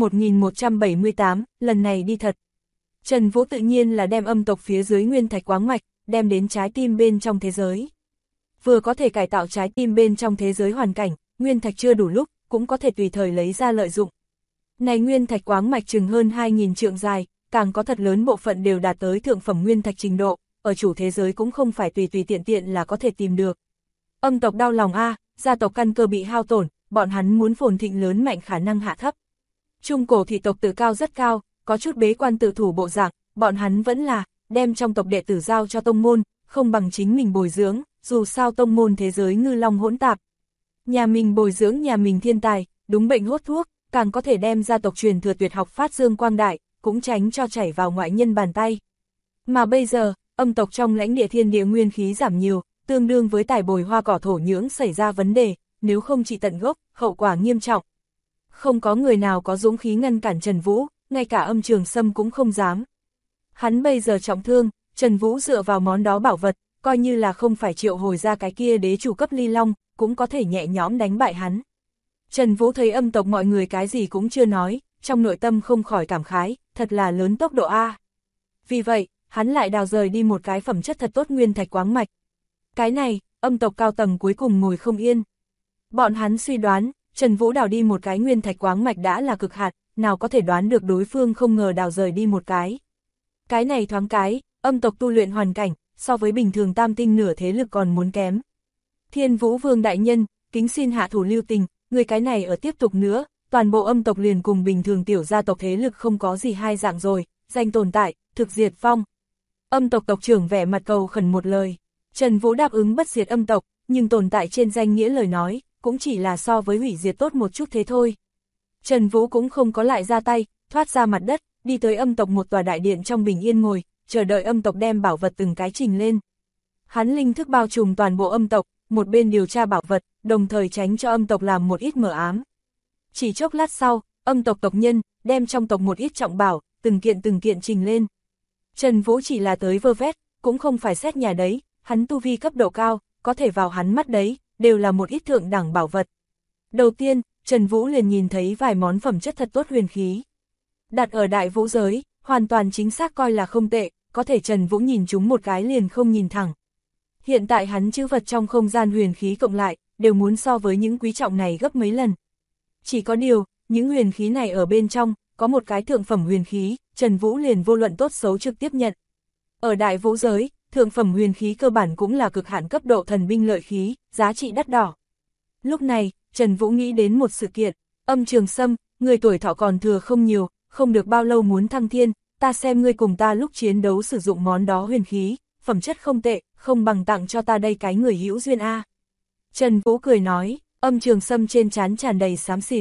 1178, lần này đi thật. Trần Vũ tự nhiên là đem âm tộc phía dưới nguyên thạch quáng mạch, đem đến trái tim bên trong thế giới. Vừa có thể cải tạo trái tim bên trong thế giới hoàn cảnh, nguyên thạch chưa đủ lúc, cũng có thể tùy thời lấy ra lợi dụng. Này nguyên thạch quáng mạch chừng hơn 2.000 trượng dài, càng có thật lớn bộ phận đều đạt tới thượng phẩm nguyên thạch trình độ, ở chủ thế giới cũng không phải tùy tùy tiện tiện là có thể tìm được. Âm tộc đau lòng gia tộc căn cơ bị hao tổn, bọn hắn muốn phồn thịnh lớn mạnh khả năng hạ thấp. Trung cổ thị tộc tự cao rất cao, có chút bế quan tự thủ bộ dạng, bọn hắn vẫn là đem trong tộc đệ tử giao cho tông môn, không bằng chính mình bồi dưỡng, dù sao tông môn thế giới ngư long hỗn tạp. Nhà mình bồi dưỡng nhà mình thiên tài, đúng bệnh hốt thuốc, càng có thể đem gia tộc truyền thừa tuyệt học phát dương quang đại, cũng tránh cho chảy vào ngoại nhân bàn tay. Mà bây giờ, âm tộc trong lãnh địa thiên địa nguyên khí giảm nhiều, tương đương với tài bồi hoa cỏ thổ nhưỡng xảy ra vấn đề, nếu không trị tận gốc, hậu quả nghiêm trọng. Không có người nào có dũng khí ngăn cản Trần Vũ, ngay cả Âm Trường Sâm cũng không dám. Hắn bây giờ trọng thương, Trần Vũ dựa vào món đó bảo vật, coi như là không phải triệu hồi ra cái kia đế chủ cấp ly long, cũng có thể nhẹ nhõm đánh bại hắn. Trần Vũ thấy âm tộc mọi người cái gì cũng chưa nói, trong nội tâm không khỏi cảm khái, thật là lớn tốc độ A. Vì vậy, hắn lại đào rời đi một cái phẩm chất thật tốt nguyên thạch quáng mạch. Cái này, âm tộc cao tầng cuối cùng ngồi không yên. Bọn hắn suy đoán, Trần Vũ đào đi một cái nguyên thạch quáng mạch đã là cực hạn, nào có thể đoán được đối phương không ngờ đào rời đi một cái. Cái này thoáng cái, âm tộc tu luyện hoàn cảnh, so với bình thường tam tinh nửa thế lực còn muốn kém. Thiên Vũ Vương đại nhân, kính xin hạ thủ lưu tình, người cái này ở tiếp tục nữa, toàn bộ âm tộc liền cùng bình thường tiểu gia tộc thế lực không có gì hai dạng rồi, danh tồn tại, thực diệt vong. Âm tộc tộc trưởng vẻ mặt cầu khẩn một lời. Trần Vũ đáp ứng bất diệt âm tộc, nhưng tồn tại trên danh nghĩa lời nói, cũng chỉ là so với hủy diệt tốt một chút thế thôi. Trần Vũ cũng không có lại ra tay, thoát ra mặt đất, đi tới âm tộc một tòa đại điện trong bình yên ngồi, chờ đợi âm tộc đem bảo vật từng cái trình lên. Hắn linh thức bao trùm toàn bộ âm tộc, một bên điều tra bảo vật, đồng thời tránh cho âm tộc làm một ít mờ ám. Chỉ chốc lát sau, âm tộc tộc nhân, đem trong tộc một ít trọng bảo, từng kiện trình lên. Trần Vũ chỉ là tới vơ vét, cũng không phải xét nhà đấy, hắn tu vi cấp độ cao, có thể vào hắn mắt đấy, đều là một ít thượng đẳng bảo vật. Đầu tiên, Trần Vũ liền nhìn thấy vài món phẩm chất thật tốt huyền khí. Đặt ở đại vũ giới, hoàn toàn chính xác coi là không tệ, có thể Trần Vũ nhìn chúng một cái liền không nhìn thẳng. Hiện tại hắn chữ vật trong không gian huyền khí cộng lại, đều muốn so với những quý trọng này gấp mấy lần. Chỉ có điều, những huyền khí này ở bên trong, có một cái thượng phẩm huyền khí, Trần Vũ liền vô luận tốt xấu trực tiếp nhận. Ở đại vũ giới, thượng phẩm huyền khí cơ bản cũng là cực hạn cấp độ thần binh lợi khí, giá trị đắt đỏ. Lúc này, Trần Vũ nghĩ đến một sự kiện, Âm Trường Sâm, người tuổi thọ còn thừa không nhiều, không được bao lâu muốn thăng thiên, ta xem ngươi cùng ta lúc chiến đấu sử dụng món đó huyền khí, phẩm chất không tệ, không bằng tặng cho ta đây cái người hữu duyên a. Trần Vũ cười nói, Âm Trường Sâm trên trán tràn đầy xám xịt,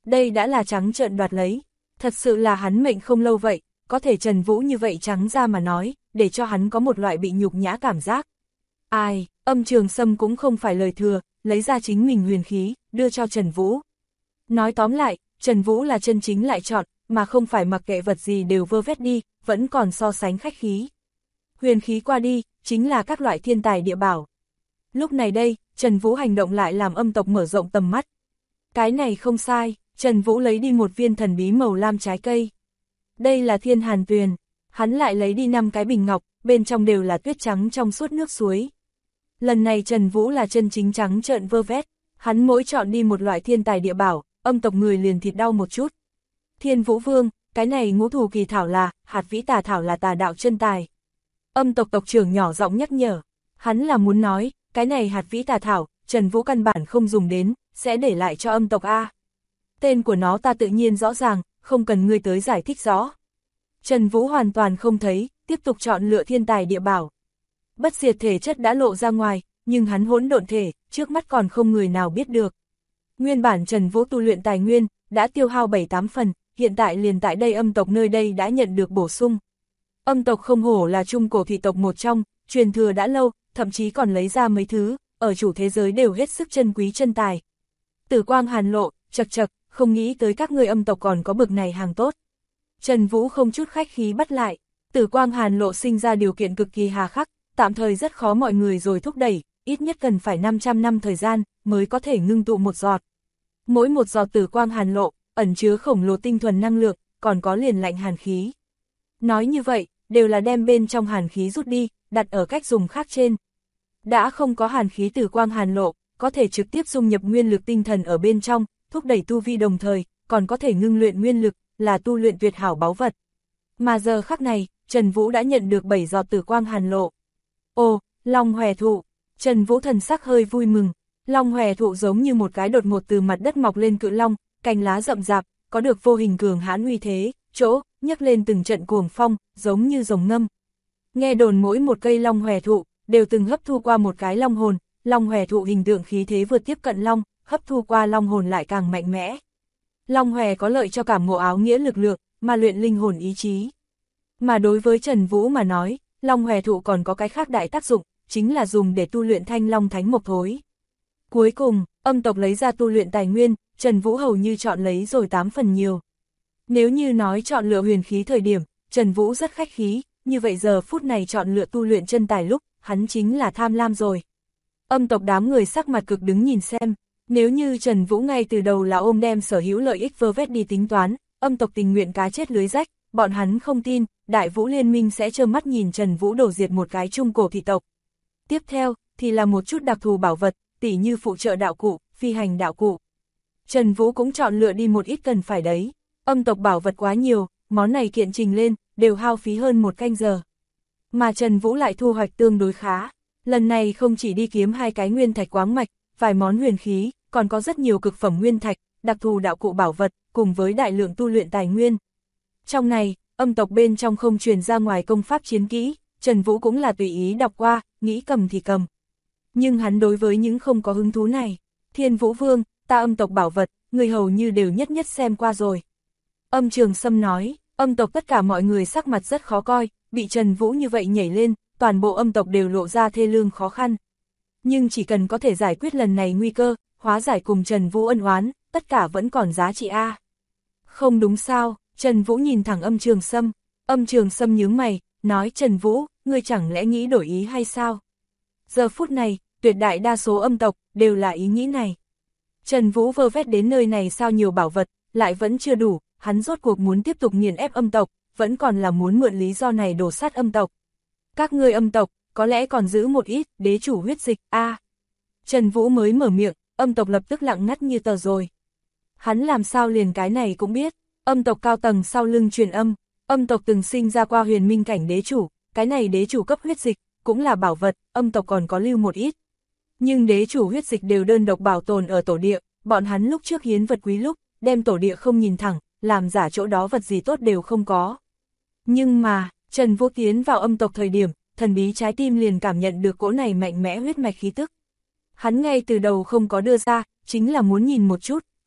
Đây đã là trắng trợn đoạt lấy. Thật sự là hắn mệnh không lâu vậy, có thể Trần Vũ như vậy trắng ra mà nói, để cho hắn có một loại bị nhục nhã cảm giác. Ai, Âm Trường Sâm cũng không phải lời thừa, lấy ra chính mình huyền khí, đưa cho Trần Vũ. Nói tóm lại, Trần Vũ là chân chính lại chọn, mà không phải mặc kệ vật gì đều vơ vét đi, vẫn còn so sánh khách khí. Huyền khí qua đi, chính là các loại thiên tài địa bảo. Lúc này đây, Trần Vũ hành động lại làm âm tộc mở rộng tầm mắt. Cái này không sai, Trần Vũ lấy đi một viên thần bí màu lam trái cây. Đây là Thiên Hàn Tuyền, hắn lại lấy đi 5 cái bình ngọc, bên trong đều là tuyết trắng trong suốt nước suối. Lần này Trần Vũ là chân chính trắng trợn vơ vét, hắn mỗi chọn đi một loại thiên tài địa bảo, âm tộc người liền thịt đau một chút. Thiên Vũ Vương, cái này ngũ thù kỳ thảo là, hạt vĩ tà thảo là tà đạo chân tài. Âm tộc tộc trưởng nhỏ giọng nhắc nhở, hắn là muốn nói, cái này hạt vĩ tà thảo, Trần Vũ căn bản không dùng đến, sẽ để lại cho âm tộc A. Tên của nó ta tự nhiên rõ ràng, không cần ngươi tới giải thích rõ. Trần Vũ hoàn toàn không thấy, tiếp tục chọn lựa thiên tài địa bảo. Bất diệt thể chất đã lộ ra ngoài, nhưng hắn hỗn độn thể, trước mắt còn không người nào biết được. Nguyên bản Trần Vũ tu luyện tài nguyên, đã tiêu hao 7-8 phần, hiện tại liền tại đây âm tộc nơi đây đã nhận được bổ sung. Âm tộc không hổ là trung cổ thị tộc một trong, truyền thừa đã lâu, thậm chí còn lấy ra mấy thứ, ở chủ thế giới đều hết sức chân quý chân tài. Tử quang hàn lộ, chật chật, không nghĩ tới các ngươi âm tộc còn có bực này hàng tốt. Trần Vũ không chút khách khí bắt lại, tử quang hàn lộ sinh ra điều kiện cực kỳ hà khắc, tạm thời rất khó mọi người rồi thúc đẩy, ít nhất cần phải 500 năm thời gian, mới có thể ngưng tụ một giọt. Mỗi một giọt tử quang hàn lộ, ẩn chứa khổng lồ tinh thuần năng lượng, còn có liền lạnh hàn khí. Nói như vậy, đều là đem bên trong hàn khí rút đi, đặt ở cách dùng khác trên. Đã không có hàn khí tử quang hàn lộ, có thể trực tiếp dung nhập nguyên lực tinh thần ở bên trong, thúc đẩy tu vi đồng thời, còn có thể ngưng luyện nguyên lực, là tu luyện tuyệt hảo báu vật. Mà giờ khắc này, Trần Vũ đã nhận được 7 giọt tử quang hàn lộ. Ồ, Long Hòe Thụ, Trần Vũ thần sắc hơi vui mừng, Long Hòe Thụ giống như một cái đột ngột từ mặt đất mọc lên cự long, cành lá rậm rạp, có được vô hình cường hãn uy thế, chỗ, nhấc lên từng trận cuồng phong, giống như rồng ngâm. Nghe đồn mỗi một cây Long Hòe Thụ, đều từng hấp thu qua một cái long hồn, Long Hòe Thụ hình tượng khí thế vượt tiếp cận long, hấp thu qua long hồn lại càng mạnh mẽ. Long Hòe có lợi cho cảm ngộ áo nghĩa lực lượng, mà luyện linh hồn ý chí. Mà đối với Trần Vũ mà nói, Long Hòe Thụ còn có cái khác đại tác dụng, chính là dùng để tu luyện thanh long thánh mộc thối. Cuối cùng, âm tộc lấy ra tu luyện tài nguyên, Trần Vũ hầu như chọn lấy rồi 8 phần nhiều. Nếu như nói chọn lựa huyền khí thời điểm, Trần Vũ rất khách khí, như vậy giờ phút này chọn lựa tu luyện chân tài lúc, hắn chính là tham lam rồi. Âm tộc đám người sắc mặt cực đứng nhìn xem, nếu như Trần Vũ ngay từ đầu là ôm đem sở hữu lợi ích vơ vét đi tính toán, âm tộc tình nguyện cá chết lưới rách, bọn hắn không tin, Đại Vũ Liên minh sẽ trơ mắt nhìn Trần Vũ đổ diệt một cái trung cổ thị tộc. Tiếp theo, thì là một chút đặc thù bảo vật, tỉ như phụ trợ đạo cụ, phi hành đạo cụ. Trần Vũ cũng chọn lựa đi một ít cần phải đấy, âm tộc bảo vật quá nhiều, món này kiện trình lên, đều hao phí hơn 1 canh giờ. Mà Trần Vũ lại thu hoạch tương đối khá, lần này không chỉ đi kiếm 2 cái nguyên thạch quáng mạch, vài món huyền khí, còn có rất nhiều cực phẩm nguyên thạch, đặc thù đạo cụ bảo vật, cùng với đại lượng tu luyện tài nguyên. Trong này, âm tộc bên trong không truyền ra ngoài công pháp chiến kỹ, Trần Vũ cũng là tùy ý đọc qua, nghĩ cầm thì cầm. Nhưng hắn đối với những không có hứng thú này, Thiên Vũ Vương, ta âm tộc bảo vật, người hầu như đều nhất nhất xem qua rồi. Âm Trường Sâm nói, âm tộc tất cả mọi người sắc mặt rất khó coi, bị Trần Vũ như vậy nhảy lên, toàn bộ âm tộc đều lộ ra thê lương khó khăn. Nhưng chỉ cần có thể giải quyết lần này nguy cơ, hóa giải cùng Trần Vũ ân oán, tất cả vẫn còn giá trị A. Không đúng sao, Trần Vũ nhìn thẳng Âm Trường Sâm, Âm Trường Sâm nhướng mày, nói Trần Vũ, ngươi chẳng lẽ nghĩ đổi ý hay sao? Giờ phút này, tuyệt đại đa số âm tộc, đều là ý nghĩ này. Trần Vũ vơ vét đến nơi này sao nhiều bảo vật, lại vẫn chưa đủ, hắn rốt cuộc muốn tiếp tục nghiền ép âm tộc, vẫn còn là muốn mượn lý do này đổ sát âm tộc. Các ngươi âm tộc, có lẽ còn giữ một ít, đế chủ huyết dịch, Trần Vũ mới mở miệng, âm tộc lập tức lặng ngắt như tờ rồi. Hắn làm sao liền cái này cũng biết, âm tộc cao tầng sau lưng truyền âm tộc từng sinh ra qua huyền minh cảnh đế chủ, cái này đế chủ cấp huyết dịch, cũng là bảo vật, âm tộc còn có lưu một ít. Nhưng đế chủ huyết dịch đều đơn độc bảo tồn ở tổ địa, bọn hắn lúc trước hiến vật quý lúc, đem tổ địa không nhìn thẳng, làm giả chỗ đó vật gì tốt đều không có. Nhưng mà, Trần Vũ tiến vào âm tộc thời điểm, thần bí trái tim liền cảm nhận được cỗ này mạnh mẽ huyết mạch khí tức. Hắn ngay từ đầu không có đưa ra, chính là muốn nhìn một chút,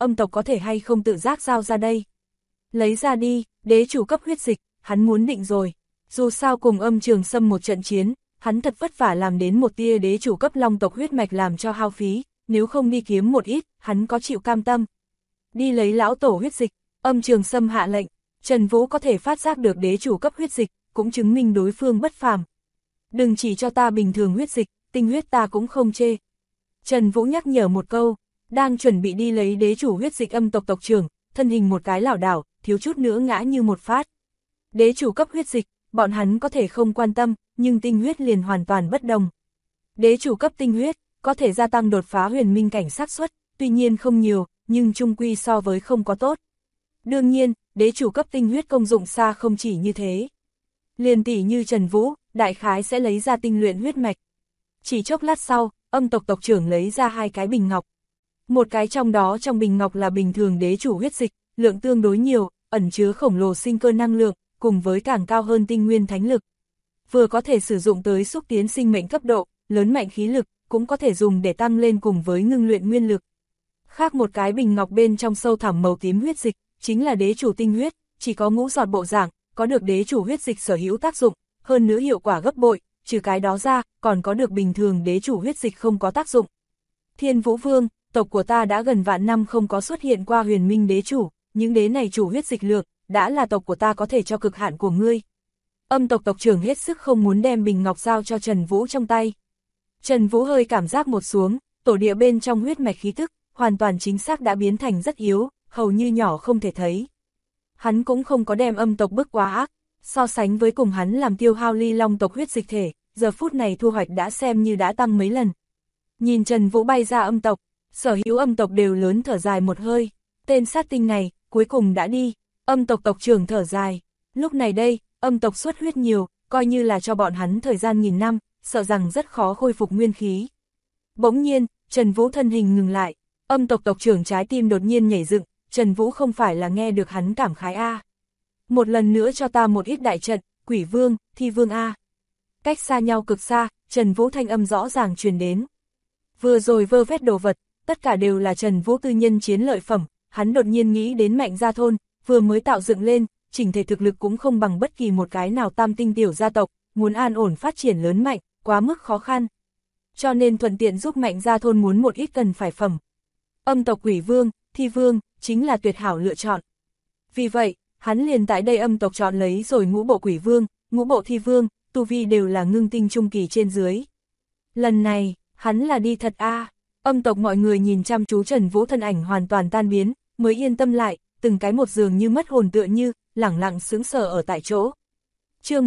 âm tộc có thể hay không tự giác giao ra đây. Lấy ra đi, đế chủ cấp huyết dịch, hắn muốn định rồi. Dù sao cùng Âm Trường Sâm một trận chiến, hắn thật vất vả làm đến một tia đế chủ cấp long tộc huyết mạch làm cho hao phí, nếu không đi kiếm một ít, hắn có chịu cam tâm. Đi lấy lão tổ huyết dịch, Âm Trường Sâm hạ lệnh, Trần Vũ có thể phát giác được đế chủ cấp huyết dịch, cũng chứng minh đối phương bất phàm. Đừng chỉ cho ta bình thường huyết dịch, tinh huyết ta cũng không chê. Trần Vũ nhắc nhở một câu, đang chuẩn bị đi lấy đế chủ huyết dịch âm tộc tộc trưởng, thân hình một cái lảo đảo, thiếu chút nữa ngã như một phát. Đế chủ cấp huyết dịch, bọn hắn có thể không quan tâm, nhưng tinh huyết liền hoàn toàn bất đồng. Đế chủ cấp tinh huyết, có thể gia tăng đột phá huyền minh cảnh xác suất, tuy nhiên không nhiều, nhưng chung quy so với không có tốt. Đương nhiên, đế chủ cấp tinh huyết công dụng xa không chỉ như thế. Liền tỷ như Trần Vũ, đại khái sẽ lấy ra tinh luyện huyết mạch. Chỉ chốc lát sau, âm tộc tộc trưởng lấy ra 2 cái bình ngọc. Một cái trong đó trong bình ngọc là bình thường đế chủ huyết dịch, lượng tương đối nhiều, ẩn chứa khổng lồ sinh cơ năng lượng, cùng với càng cao hơn tinh nguyên thánh lực. Vừa có thể sử dụng tới xúc tiến sinh mệnh cấp độ, lớn mạnh khí lực, cũng có thể dùng để tăng lên cùng với ngưng luyện nguyên lực. Khác một cái bình ngọc bên trong sâu thẳm màu tím huyết dịch, chính là đế chủ tinh huyết, chỉ có ngũ giọt bộ dạng, có được đế chủ huyết dịch sở hữu tác dụng, hơn nữa hiệu quả gấp bội, trừ cái đó ra, còn có được bình thường đế chủ huyết dịch không có tác dụng. Thiên Vũ Vương, tộc của ta đã gần vạn năm không có xuất hiện qua huyền minh đế chủ, những đế này chủ huyết dịch lượng, đã là tộc của ta có thể cho cực hạn của ngươi. Âm tộc tộc trưởng hết sức không muốn đem bình ngọc giao cho Trần Vũ trong tay. Trần Vũ hơi cảm giác một xuống, tổ địa bên trong huyết mạch khí tức, hoàn toàn chính xác đã biến thành rất yếu, hầu như nhỏ không thể thấy. Hắn cũng không có đem âm tộc bức quá ác, so sánh với cùng hắn làm tiêu hao ly long tộc huyết dịch thể, giờ phút này thu hoạch đã xem như đã tăng mấy lần. Nhìn Trần Vũ bay ra âm tộc, sở hữu âm tộc đều lớn thở dài một hơi, tên sát tinh này, cuối cùng đã đi, âm tộc tộc trưởng thở dài, lúc này đây, âm tộc xuất huyết nhiều, coi như là cho bọn hắn thời gian nghìn năm, sợ rằng rất khó khôi phục nguyên khí. Bỗng nhiên, Trần Vũ thân hình ngừng lại, âm tộc tộc trưởng trái tim đột nhiên nhảy dựng, Trần Vũ không phải là nghe được hắn cảm khái a. Một lần nữa cho ta một ít đại trận, Quỷ Vương, Thi Vương a. Cách xa nhau cực xa, Trần Vũ thanh âm rõ ràng truyền đến. Vừa rồi vơ vét đồ vật, tất cả đều là Trần Vũ tư nhân chiến lợi phẩm, hắn đột nhiên nghĩ đến Mạnh Gia Thôn, vừa mới tạo dựng lên, chỉnh thể thực lực cũng không bằng bất kỳ một cái nào tam tinh tiểu gia tộc, muốn an ổn phát triển lớn mạnh, quá mức khó khăn. Cho nên thuận tiện giúp Mạnh Gia Thôn muốn một ít cần phải phẩm. Âm tộc Quỷ Vương, Thi Vương, chính là tuyệt hảo lựa chọn. Vì vậy, hắn liền tại đây âm tộc chọn lấy rồi ngũ bộ Quỷ Vương, ngũ bộ Thi Vương, tu vi đều là ngưng tinh trung kỳ trên dưới. Lần này, hắn là đi thật a. Âm tộc mọi người nhìn chăm chú Trần Vũ thân ảnh hoàn toàn tan biến, mới yên tâm lại, từng cái một dường như mất hồn tựa như, lẳng lặng sững sờ ở tại chỗ. Chương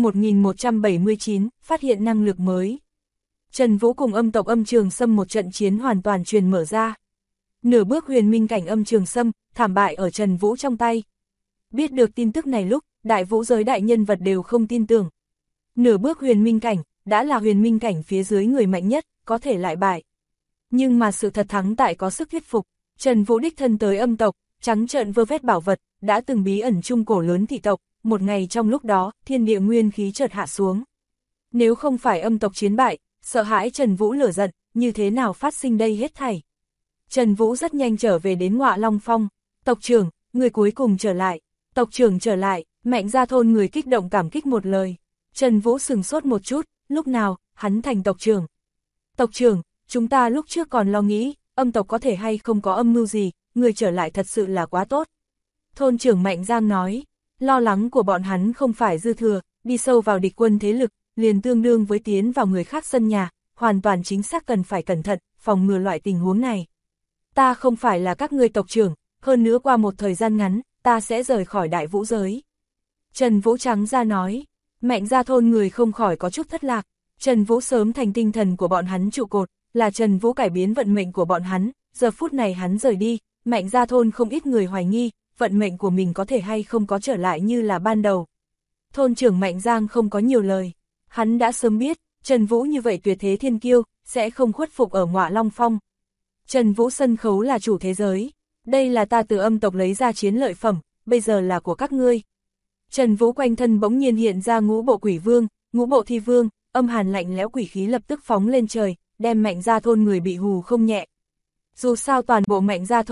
1179, phát hiện năng lực mới. Trần Vũ cùng âm tộc Âm Trường Sâm một trận chiến hoàn toàn truyền mở ra. Nửa bước huyền minh cảnh Âm Trường Sâm, thảm bại ở Trần Vũ trong tay. Biết được tin tức này lúc, đại vũ giới đại nhân vật đều không tin tưởng. Nửa bước huyền minh cảnh, đã là huyền minh cảnh phía dưới người mạnh nhất, có thể lại bại. Nhưng mà sự thật thắng tại có sức thuyết phục, Trần Vũ đích thân tới âm tộc, trắng trợn vơ vét bảo vật, đã từng bí ẩn trung cổ lớn thị tộc, một ngày trong lúc đó, thiên địa nguyên khí chợt hạ xuống. Nếu không phải âm tộc chiến bại, sợ hãi Trần Vũ lửa giận, như thế nào phát sinh đây hết thảy. Trần Vũ rất nhanh trở về đến Ngọa Long Phong, tộc trưởng, người cuối cùng trở lại, tộc trưởng trở lại, Mạnh Gia Thôn người kích động cảm kích một lời. Trần Vũ sừng sốt một chút, lúc nào, hắn thành tộc trưởng. Tộc trưởng, chúng ta lúc trước còn lo nghĩ, âm tộc có thể hay không có âm mưu gì, người trở lại thật sự là quá tốt. Thôn trưởng Mạnh Giang nói, lo lắng của bọn hắn không phải dư thừa, đi sâu vào địch quân thế lực, liền tương đương với tiến vào người khác sân nhà, hoàn toàn chính xác cần phải cẩn thận, phòng ngừa loại tình huống này. Ta không phải là các ngươi tộc trưởng, hơn nữa qua một thời gian ngắn, ta sẽ rời khỏi đại vũ giới. Trần Vũ trắng ra nói, Mạnh Gia Thôn người không khỏi có chút thất lạc, Trần Vũ sớm thành tinh thần của bọn hắn trụ cột, là Trần Vũ cải biến vận mệnh của bọn hắn, giờ phút này hắn rời đi, Mạnh Gia Thôn không ít người hoài nghi, vận mệnh của mình có thể hay không có trở lại như là ban đầu. Thôn trưởng Mạnh Giang không có nhiều lời, hắn đã sớm biết, Trần Vũ như vậy tuyệt thế thiên kiêu, sẽ không khuất phục ở Ngọa Long Phong. Trần Vũ sân khấu là chủ thế giới, đây là ta từ âm tộc lấy ra chiến lợi phẩm, bây giờ là của các ngươi. Trần Vũ quanh thân bỗng nhiên hiện ra ngũ bộ Quỷ Vương, ngũ bộ Thi Vương, âm hàn lạnh lẽo quỷ khí lập tức phóng lên trời, đem Mạnh Gia Thôn người bị hù không nhẹ. Dù sao toàn bộ Mạnh Gia Thôn,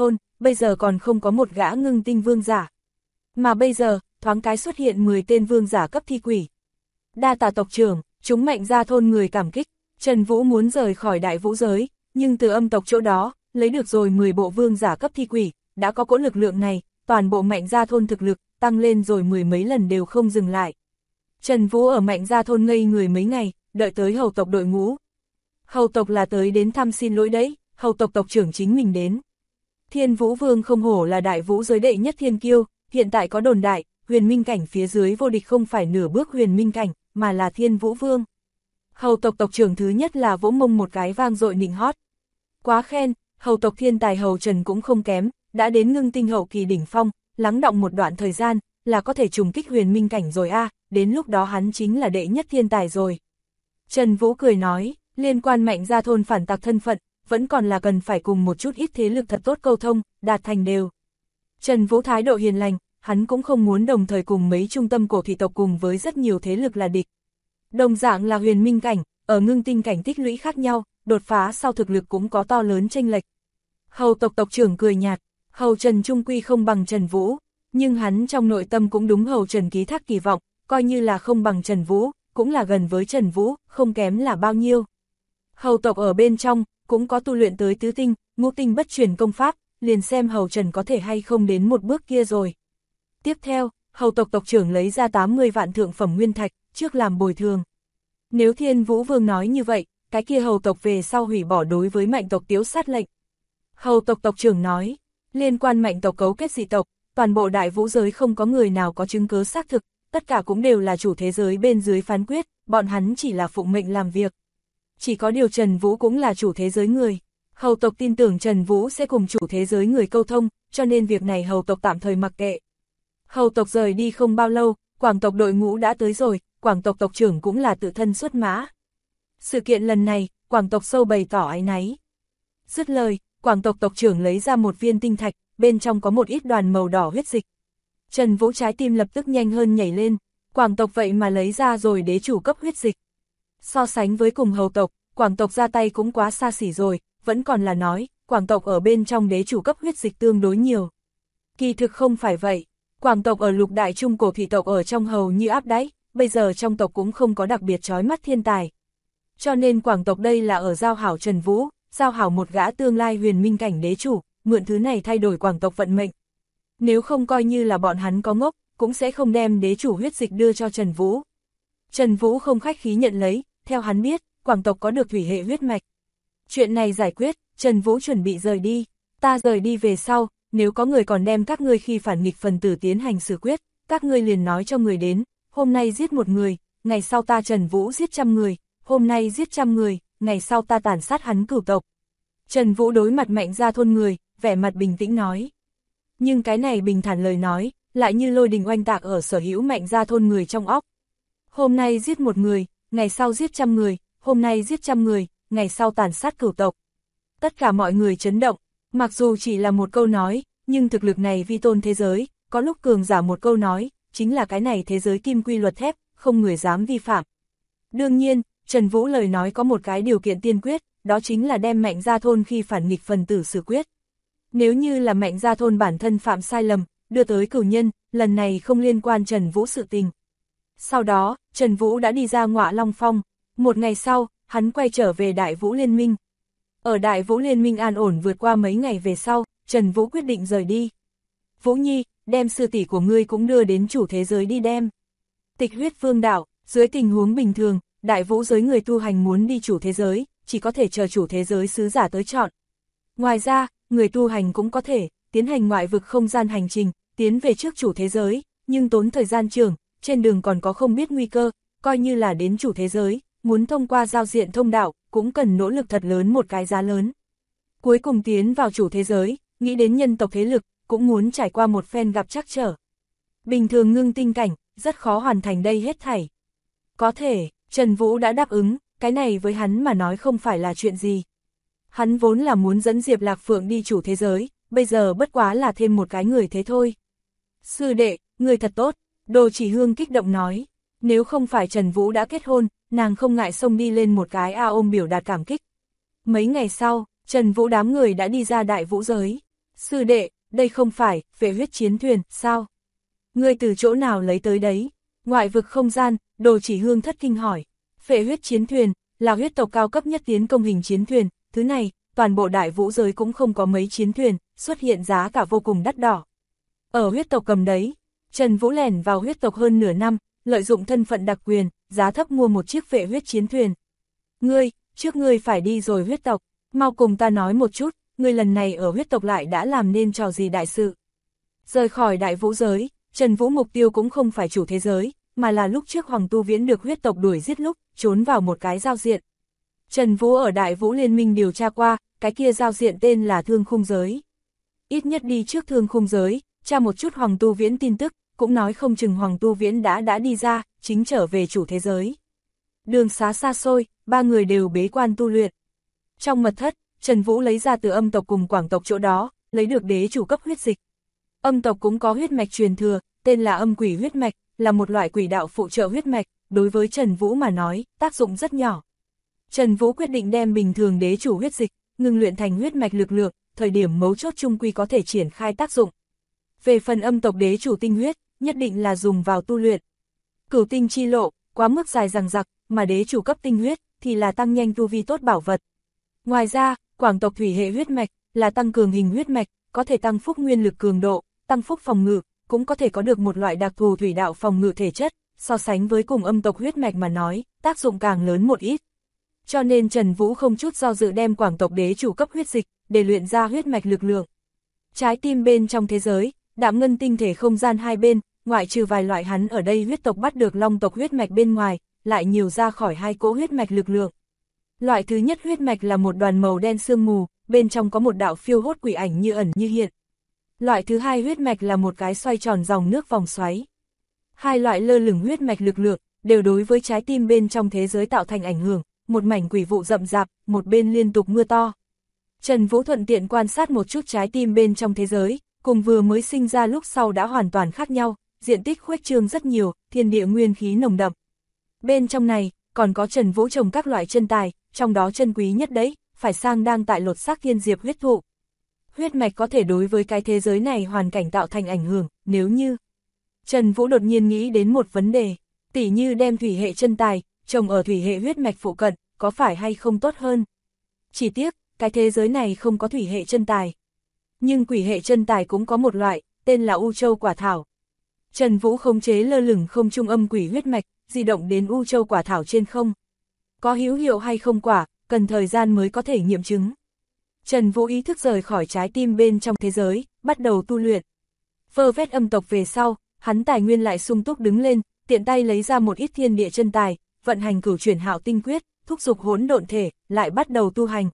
bây giờ còn không có một gã ngưng tinh vương giả. Mà bây giờ, thoáng cái xuất hiện 10 tên vương giả cấp thi quỷ. Đa tạ tộc trưởng, chúng Mạnh Gia thôn người cảm kích. Trần Vũ muốn rời khỏi đại vũ giới, nhưng từ âm tộc chỗ đó, lấy được rồi 10 bộ vương giả cấp thi quỷ, đã có cỗ lực lượng này, toàn bộ Mạnh Gia thôn thực lực, tăng lên rồi 10 mấy lần đều không dừng lại. Trần Vũ ở Mạnh Gia thôn ngây người mấy ngày, đợi tới hầu tộc đội ngũ. Hầu tộc là tới đến thăm xin lỗi đấy, hầu tộc tộc trưởng chính mình đến. Thiên Vũ Vương không hổ là đại vũ giới đệ nhất thiên kiêu, hiện tại có đồn đại, huyền minh cảnh phía dưới vô địch không phải nửa bước huyền minh cảnh, mà là Thiên Vũ Vương. Hầu tộc tộc trưởng thứ nhất là vỗ mông một cái vang dội nịnh hót. Quá khen, hầu tộc thiên tài hầu Trần cũng không kém, đã đến ngưng tinh hậu kỳ đỉnh phong, lắng đọng một đoạn thời gian, là có thể trùng kích huyền minh cảnh rồi a, đến lúc đó hắn chính là đệ nhất thiên tài rồi. Trần Vũ cười nói, liên quan Mạnh Gia thôn phản tặc thân phận, vẫn còn là cần phải cùng một chút ít thế lực thật tốt câu thông, đạt thành đều. Trần Vũ thái độ hiền lành, hắn cũng không muốn đồng thời cùng mấy trung tâm cổ thị tộc cùng với rất nhiều thế lực là địch. Đồng dạng là huyền minh cảnh, ở ngưng tinh cảnh tích lũy khác nhau, đột phá sau thực lực cũng có to lớn chênh lệch. Hầu tộc tộc trưởng cười nhạt, hầu Trần trung quy không bằng Trần Vũ, nhưng hắn trong nội tâm cũng đúng hầu Trần ký thác kỳ vọng, coi như là không bằng Trần Vũ, cũng là gần với Trần Vũ, không kém là bao nhiêu. Hầu tộc ở bên trong, cũng có tu luyện tới tứ tinh, ngũ tinh bất truyền công pháp, liền xem hầu Trần có thể hay không đến một bước kia rồi. Tiếp theo, hầu tộc tộc trưởng lấy ra 80 vạn thượng phẩm nguyên thạch, trước làm bồi thường. Nếu Thiên Vũ Vương nói như vậy, cái kia hầu tộc về sau hủy bỏ đối với Mạnh tộc tiếu sát lệnh. Hầu tộc tộc trưởng nói, liên quan Mạnh tộc cấu kết dị tộc, toàn bộ đại vũ giới không có người nào có chứng cứ xác thực, tất cả cũng đều là chủ thế giới bên dưới phán quyết, bọn hắn chỉ là phụng mệnh làm việc. Chỉ có điều Trần Vũ cũng là chủ thế giới người. Hầu tộc tin tưởng Trần Vũ sẽ cùng chủ thế giới người câu thông, cho nên việc này hầu tộc tạm thời mặc kệ. Hầu tộc rời đi không bao lâu, Quảng tộc đội ngũ đã tới rồi, Quảng tộc tộc trưởng cũng là tự thân xuất mã. Sự kiện lần này, Quảng tộc sâu bày tỏ áy náy. Dứt lời, Quảng tộc tộc trưởng lấy ra một viên tinh thạch, bên trong có một ít đoàn màu đỏ huyết dịch. Trần Vũ trái tim lập tức nhanh hơn nhảy lên, Quảng tộc vậy mà lấy ra rồi đế chủ cấp huyết dịch. So sánh với cùng hầu tộc, Quảng tộc ra tay cũng quá xa xỉ rồi, vẫn còn là nói, Quảng tộc ở bên trong đế chủ cấp huyết dịch tương đối nhiều. Kỳ thực không phải vậy, Quảng tộc ở lục đại trung cổ thị tộc ở trong hầu như áp đáy, bây giờ trong tộc cũng không có đặc biệt chói mắt thiên tài. Cho nên Quảng tộc đây là ở giao hảo Trần Vũ, giao hảo một gã tương lai huyền minh cảnh đế chủ, mượn thứ này thay đổi Quảng tộc vận mệnh. Nếu không coi như là bọn hắn có ngốc, cũng sẽ không đem đế chủ huyết dịch đưa cho Trần Vũ. Trần Vũ không khách khí nhận lấy, theo hắn biết, Quảng tộc có được thủy hệ huyết mạch. Chuyện này giải quyết, Trần Vũ chuẩn bị rời đi, ta rời đi về sau, nếu có người còn đem các ngươi khi phản nghịch phần tử tiến hành xử quyết, các ngươi liền nói cho người đến, hôm nay giết một người, ngày sau ta Trần Vũ giết 100 người, hôm nay giết 100 người, ngày sau ta tàn sát hắn cửu tộc. Trần Vũ đối mặt Mạnh Gia thôn người, vẻ mặt bình tĩnh nói. Nhưng cái này bình thản lời nói, lại như lôi đình oanh tạc ở sở hữu Mạnh Gia thôn người trong óc. Hôm nay giết một người, ngày sau giết 100 người, hôm nay giết 100 người, ngày sau tàn sát cửu tộc. Tất cả mọi người chấn động, mặc dù chỉ là một câu nói, nhưng thực lực này vi tôn thế giới, có lúc cường giả một câu nói, chính là cái này thế giới kim quy luật thép, không người dám vi phạm. Đương nhiên, Trần Vũ lời nói có một cái điều kiện tiên quyết, đó chính là đem Mạnh Gia thôn khi phản nghịch phần tử xử quyết. Nếu như là Mạnh Gia thôn bản thân phạm sai lầm, đưa tới cửu nhân, lần này không liên quan Trần Vũ sự tình. Sau đó, Trần Vũ đã đi ra Ngọa Long Phong, một ngày sau, hắn quay trở về Đại Vũ Liên Minh. Ở Đại Vũ Liên Minh an ổn vượt qua mấy ngày về sau, Trần Vũ quyết định rời đi. Vũ Nhi, đem sư tỷ của ngươi cũng đưa đến chủ thế giới đi đem. Tịch huyết vương đạo, dưới tình huống bình thường, Đại Vũ giới người tu hành muốn đi chủ thế giới, chỉ có thể chờ chủ thế giới sứ giả tới chọn. Ngoài ra, người tu hành cũng có thể tiến hành ngoại vực không gian hành trình, tiến về trước chủ thế giới, nhưng tốn thời gian trường, trên đường còn có không biết nguy cơ, coi như là đến chủ thế giới, muốn thông qua giao diện thông đạo, cũng cần nỗ lực thật lớn một cái giá lớn. Cuối cùng tiến vào chủ thế giới, nghĩ đến nhân tộc thế lực, cũng muốn trải qua một phen gặp trắc trở. Bình thường ngưng tinh cảnh, rất khó hoàn thành đây hết thảy. Có thể, Trần Vũ đã đáp ứng, cái này với hắn mà nói không phải là chuyện gì. Hắn vốn là muốn dẫn Diệp Lạc Phượng đi chủ thế giới, bây giờ bất quá là thêm một cái người thế thôi. Sư đệ, người thật tốt, Đồ Chỉ Hương kích động nói. Nếu không phải Trần Vũ đã kết hôn, nàng không ngại xông đi lên một cái ôm biểu đạt cảm kích. Mấy ngày sau, Trần Vũ đám người đã đi ra Đại Vũ giới. Sư đệ, đây không phải phệ huyết chiến thuyền, sao? Ngươi từ chỗ nào lấy tới đấy? Ngoại vực không gian, Đồ Chỉ Hương thất kinh hỏi. Phệ huyết chiến thuyền, là huyết tộc cao cấp nhất tiến công hình chiến thuyền, thứ này, toàn bộ đại vũ giới cũng không có mấy chiến thuyền, xuất hiện giá cả vô cùng đắt đỏ. Ở huyết tộc cầm đấy, Trần Vũ lẻn vào huyết tộc hơn nửa năm, lợi dụng thân phận đặc quyền, giá thấp mua một chiếc phệ huyết chiến thuyền. Trước ngươi phải đi rồi huyết tộc, mau cùng ta nói một chút, ngươi lần này ở huyết tộc lại đã làm nên trò gì đại sự. Rời khỏi đại vũ giới, Trần Vũ mục tiêu cũng không phải chủ thế giới, mà là lúc trước Hoàng Tu Viễn được huyết tộc đuổi giết lúc, trốn vào một cái giao diện. Trần Vũ ở Đại Vũ Liên minh điều tra qua, cái kia giao diện tên là Thương Khung Giới. Ít nhất đi trước Thương Khung Giới, tra một chút Hoàng Tu Viễn tin tức, cũng nói không chừng Hoàng Tu Viễn đã đi ra, chính trở về chủ thế giới. Đường xá xa xôi, ba người đều bế quan tu luyện. Trong mật thất, Trần Vũ lấy ra từ âm tộc cùng quảng tộc chỗ đó, lấy được đế chủ cấp huyết dịch. Âm tộc cũng có huyết mạch truyền thừa, tên là âm quỷ huyết mạch, là một loại quỷ đạo phụ trợ huyết mạch, đối với Trần Vũ mà nói, tác dụng rất nhỏ. Trần Vũ quyết định đem bình thường đế chủ huyết dịch, ngừng luyện thành huyết mạch lực lượng, thời điểm mấu chốt chung quy có thể triển khai tác dụng. Về phần âm tộc đế chủ tinh huyết, nhất định là dùng vào tu luyện. Cửu tinh chi lộ, quá mức dài dằng dặc, mà đế chủ cấp tinh huyết, thì là tăng nhanh tu vi tốt bảo vật. Ngoài ra, quảng tộc thủy hệ huyết mạch, là tăng cường hình huyết mạch, có thể tăng phúc nguyên lực cường độ, tăng phúc phòng ngự, cũng có thể có được một loại đặc thù thủy đạo phòng ngự thể chất, so sánh với cùng âm tộc huyết mạch mà nói, tác dụng càng lớn một ít. Cho nên Trần Vũ không chút do dự đem quảng tộc đế chủ cấp huyết dịch, để luyện ra huyết mạch lực lượng. Trái tim bên trong thế giới, đạm ngân tinh thể không gian hai bên, ngoại trừ vài loại hắn ở đây huyết tộc bắt được long tộc huyết mạch bên ngoài, lại nhiều ra khỏi hai cỗ huyết mạch lực lượng. Loại thứ nhất huyết mạch là một đoàn màu đen sương mù, bên trong có một đạo phiêu hốt quỷ ảnh như ẩn như hiện. Loại thứ hai huyết mạch là một cái xoay tròn dòng nước vòng xoáy. Hai loại lơ lửng huyết mạch lực lượng, đều đối với trái tim bên trong thế giới tạo thành ảnh hưởng, một mảnh quỷ vụ rậm rạp, một bên liên tục mưa to. Trần Vũ thuận tiện quan sát một chút trái tim bên trong thế giới, cùng vừa mới sinh ra lúc sau đã hoàn toàn khác nhau, diện tích khuếch trương rất nhiều, thiên địa nguyên khí nồng đậm. Bên trong này, còn có Trần Vũ trồng các loại chân tài, trong đó chân quý nhất đấy, phải sang đang tại lột xác thiên diệp huyết thụ. Huyết mạch có thể đối với cái thế giới này hoàn cảnh tạo thành ảnh hưởng, nếu như... Trần Vũ đột nhiên nghĩ đến một vấn đề, tỉ như đem thủy hệ chân tài, trồng ở thủy hệ huyết mạch phụ cận, có phải hay không tốt hơn? Chỉ tiếc, cái thế giới này không có thủy hệ chân tài. Nhưng quỷ hệ chân tài cũng có một loại, tên là U Châu Quả Thảo. Trần Vũ khống chế lơ lửng không trung âm quỷ huyết mạch, di động đến U Châu Quả Thảo trên không. Có hữu hiệu hay không quả, cần thời gian mới có thể nghiệm chứng. Trần Vũ ý thức rời khỏi trái tim bên trong thế giới, bắt đầu tu luyện. Vơ vét âm tộc về sau, hắn tài nguyên lại sung túc đứng lên, tiện tay lấy ra một ít thiên địa chân tài, vận hành cửu chuyển hạo tinh quyết, thúc giục hỗn độn thể, lại bắt đầu tu hành.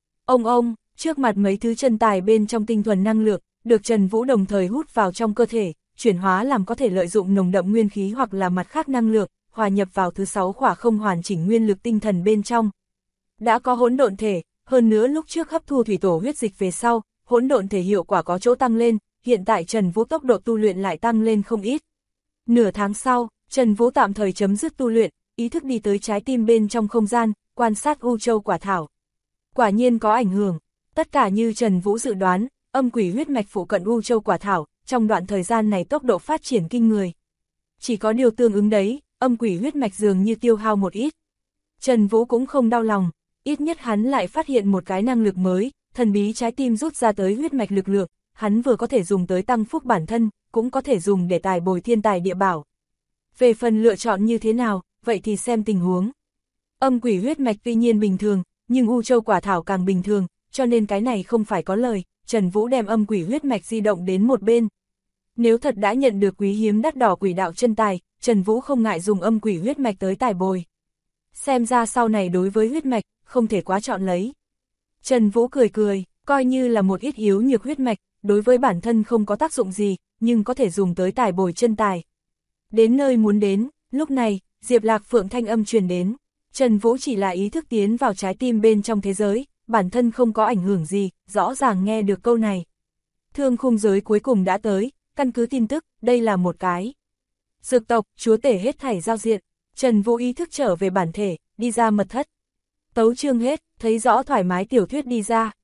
Ông, trước mặt mấy thứ chân tài bên trong tinh thuần năng lượng, được Trần Vũ đồng thời hút vào trong cơ thể, chuyển hóa làm có thể lợi dụng nồng đậm nguyên khí hoặc là mặt khác năng lượng, hòa nhập vào thứ 6 khỏa không hoàn chỉnh nguyên lực tinh thần bên trong. Đã có hỗn độn thể, hơn nữa lúc trước hấp thu thủy tổ huyết dịch về sau, hỗn độn thể hiệu quả có chỗ tăng lên, hiện tại Trần Vũ tốc độ tu luyện lại tăng lên không ít. Nửa tháng sau, Trần Vũ tạm thời chấm dứt tu luyện, ý thức đi tới trái tim bên trong không gian, quan sát U Châu Quả Thảo. Quả nhiên có ảnh hưởng, tất cả như Trần Vũ dự đoán, âm quỷ huyết mạch phụ cận U Châu Quả Thảo, trong đoạn thời gian này tốc độ phát triển kinh người. Chỉ có điều tương ứng đấy, âm quỷ huyết mạch dường như tiêu hao một ít. Trần Vũ cũng không đau lòng, ít nhất hắn lại phát hiện một cái năng lực mới, thần bí trái tim rút ra tới huyết mạch lực lượng, hắn vừa có thể dùng tới tăng phúc bản thân, cũng có thể dùng để tài bồi thiên tài địa bảo. Về phần lựa chọn như thế nào, vậy thì xem tình huống. Âm quỷ huyết mạch tuy nhiên bình thường, nhưng U Châu Quả Thảo càng bình thường, cho nên cái này không phải có lời, Trần Vũ đem âm quỷ huyết mạch di động đến một bên. Nếu thật đã nhận được quý hiếm đắt đỏ quỷ đạo chân tài, Trần Vũ không ngại dùng âm quỷ huyết mạch tới tài bồi. Xem ra sau này đối với huyết mạch, không thể quá chọn lấy. Trần Vũ cười, coi như là một ít yếu nhược huyết mạch, đối với bản thân không có tác dụng gì, nhưng có thể dùng tới tài bồi chân tài. Đến nơi muốn đến, lúc này, Diệp Lạc Phượng thanh âm truyền đến. Trần Vũ chỉ là ý thức tiến vào trái tim bên trong thế giới, bản thân không có ảnh hưởng gì, rõ ràng nghe được câu này. Thương khung giới cuối cùng đã tới, căn cứ tin tức, đây là một cái dược tộc, chúa tể hết thảy giao diện. Trần Vũ ý thức trở về bản thể, đi ra mật thất. Tấu chương hết, thấy rõ thoải mái tiểu thuyết đi ra.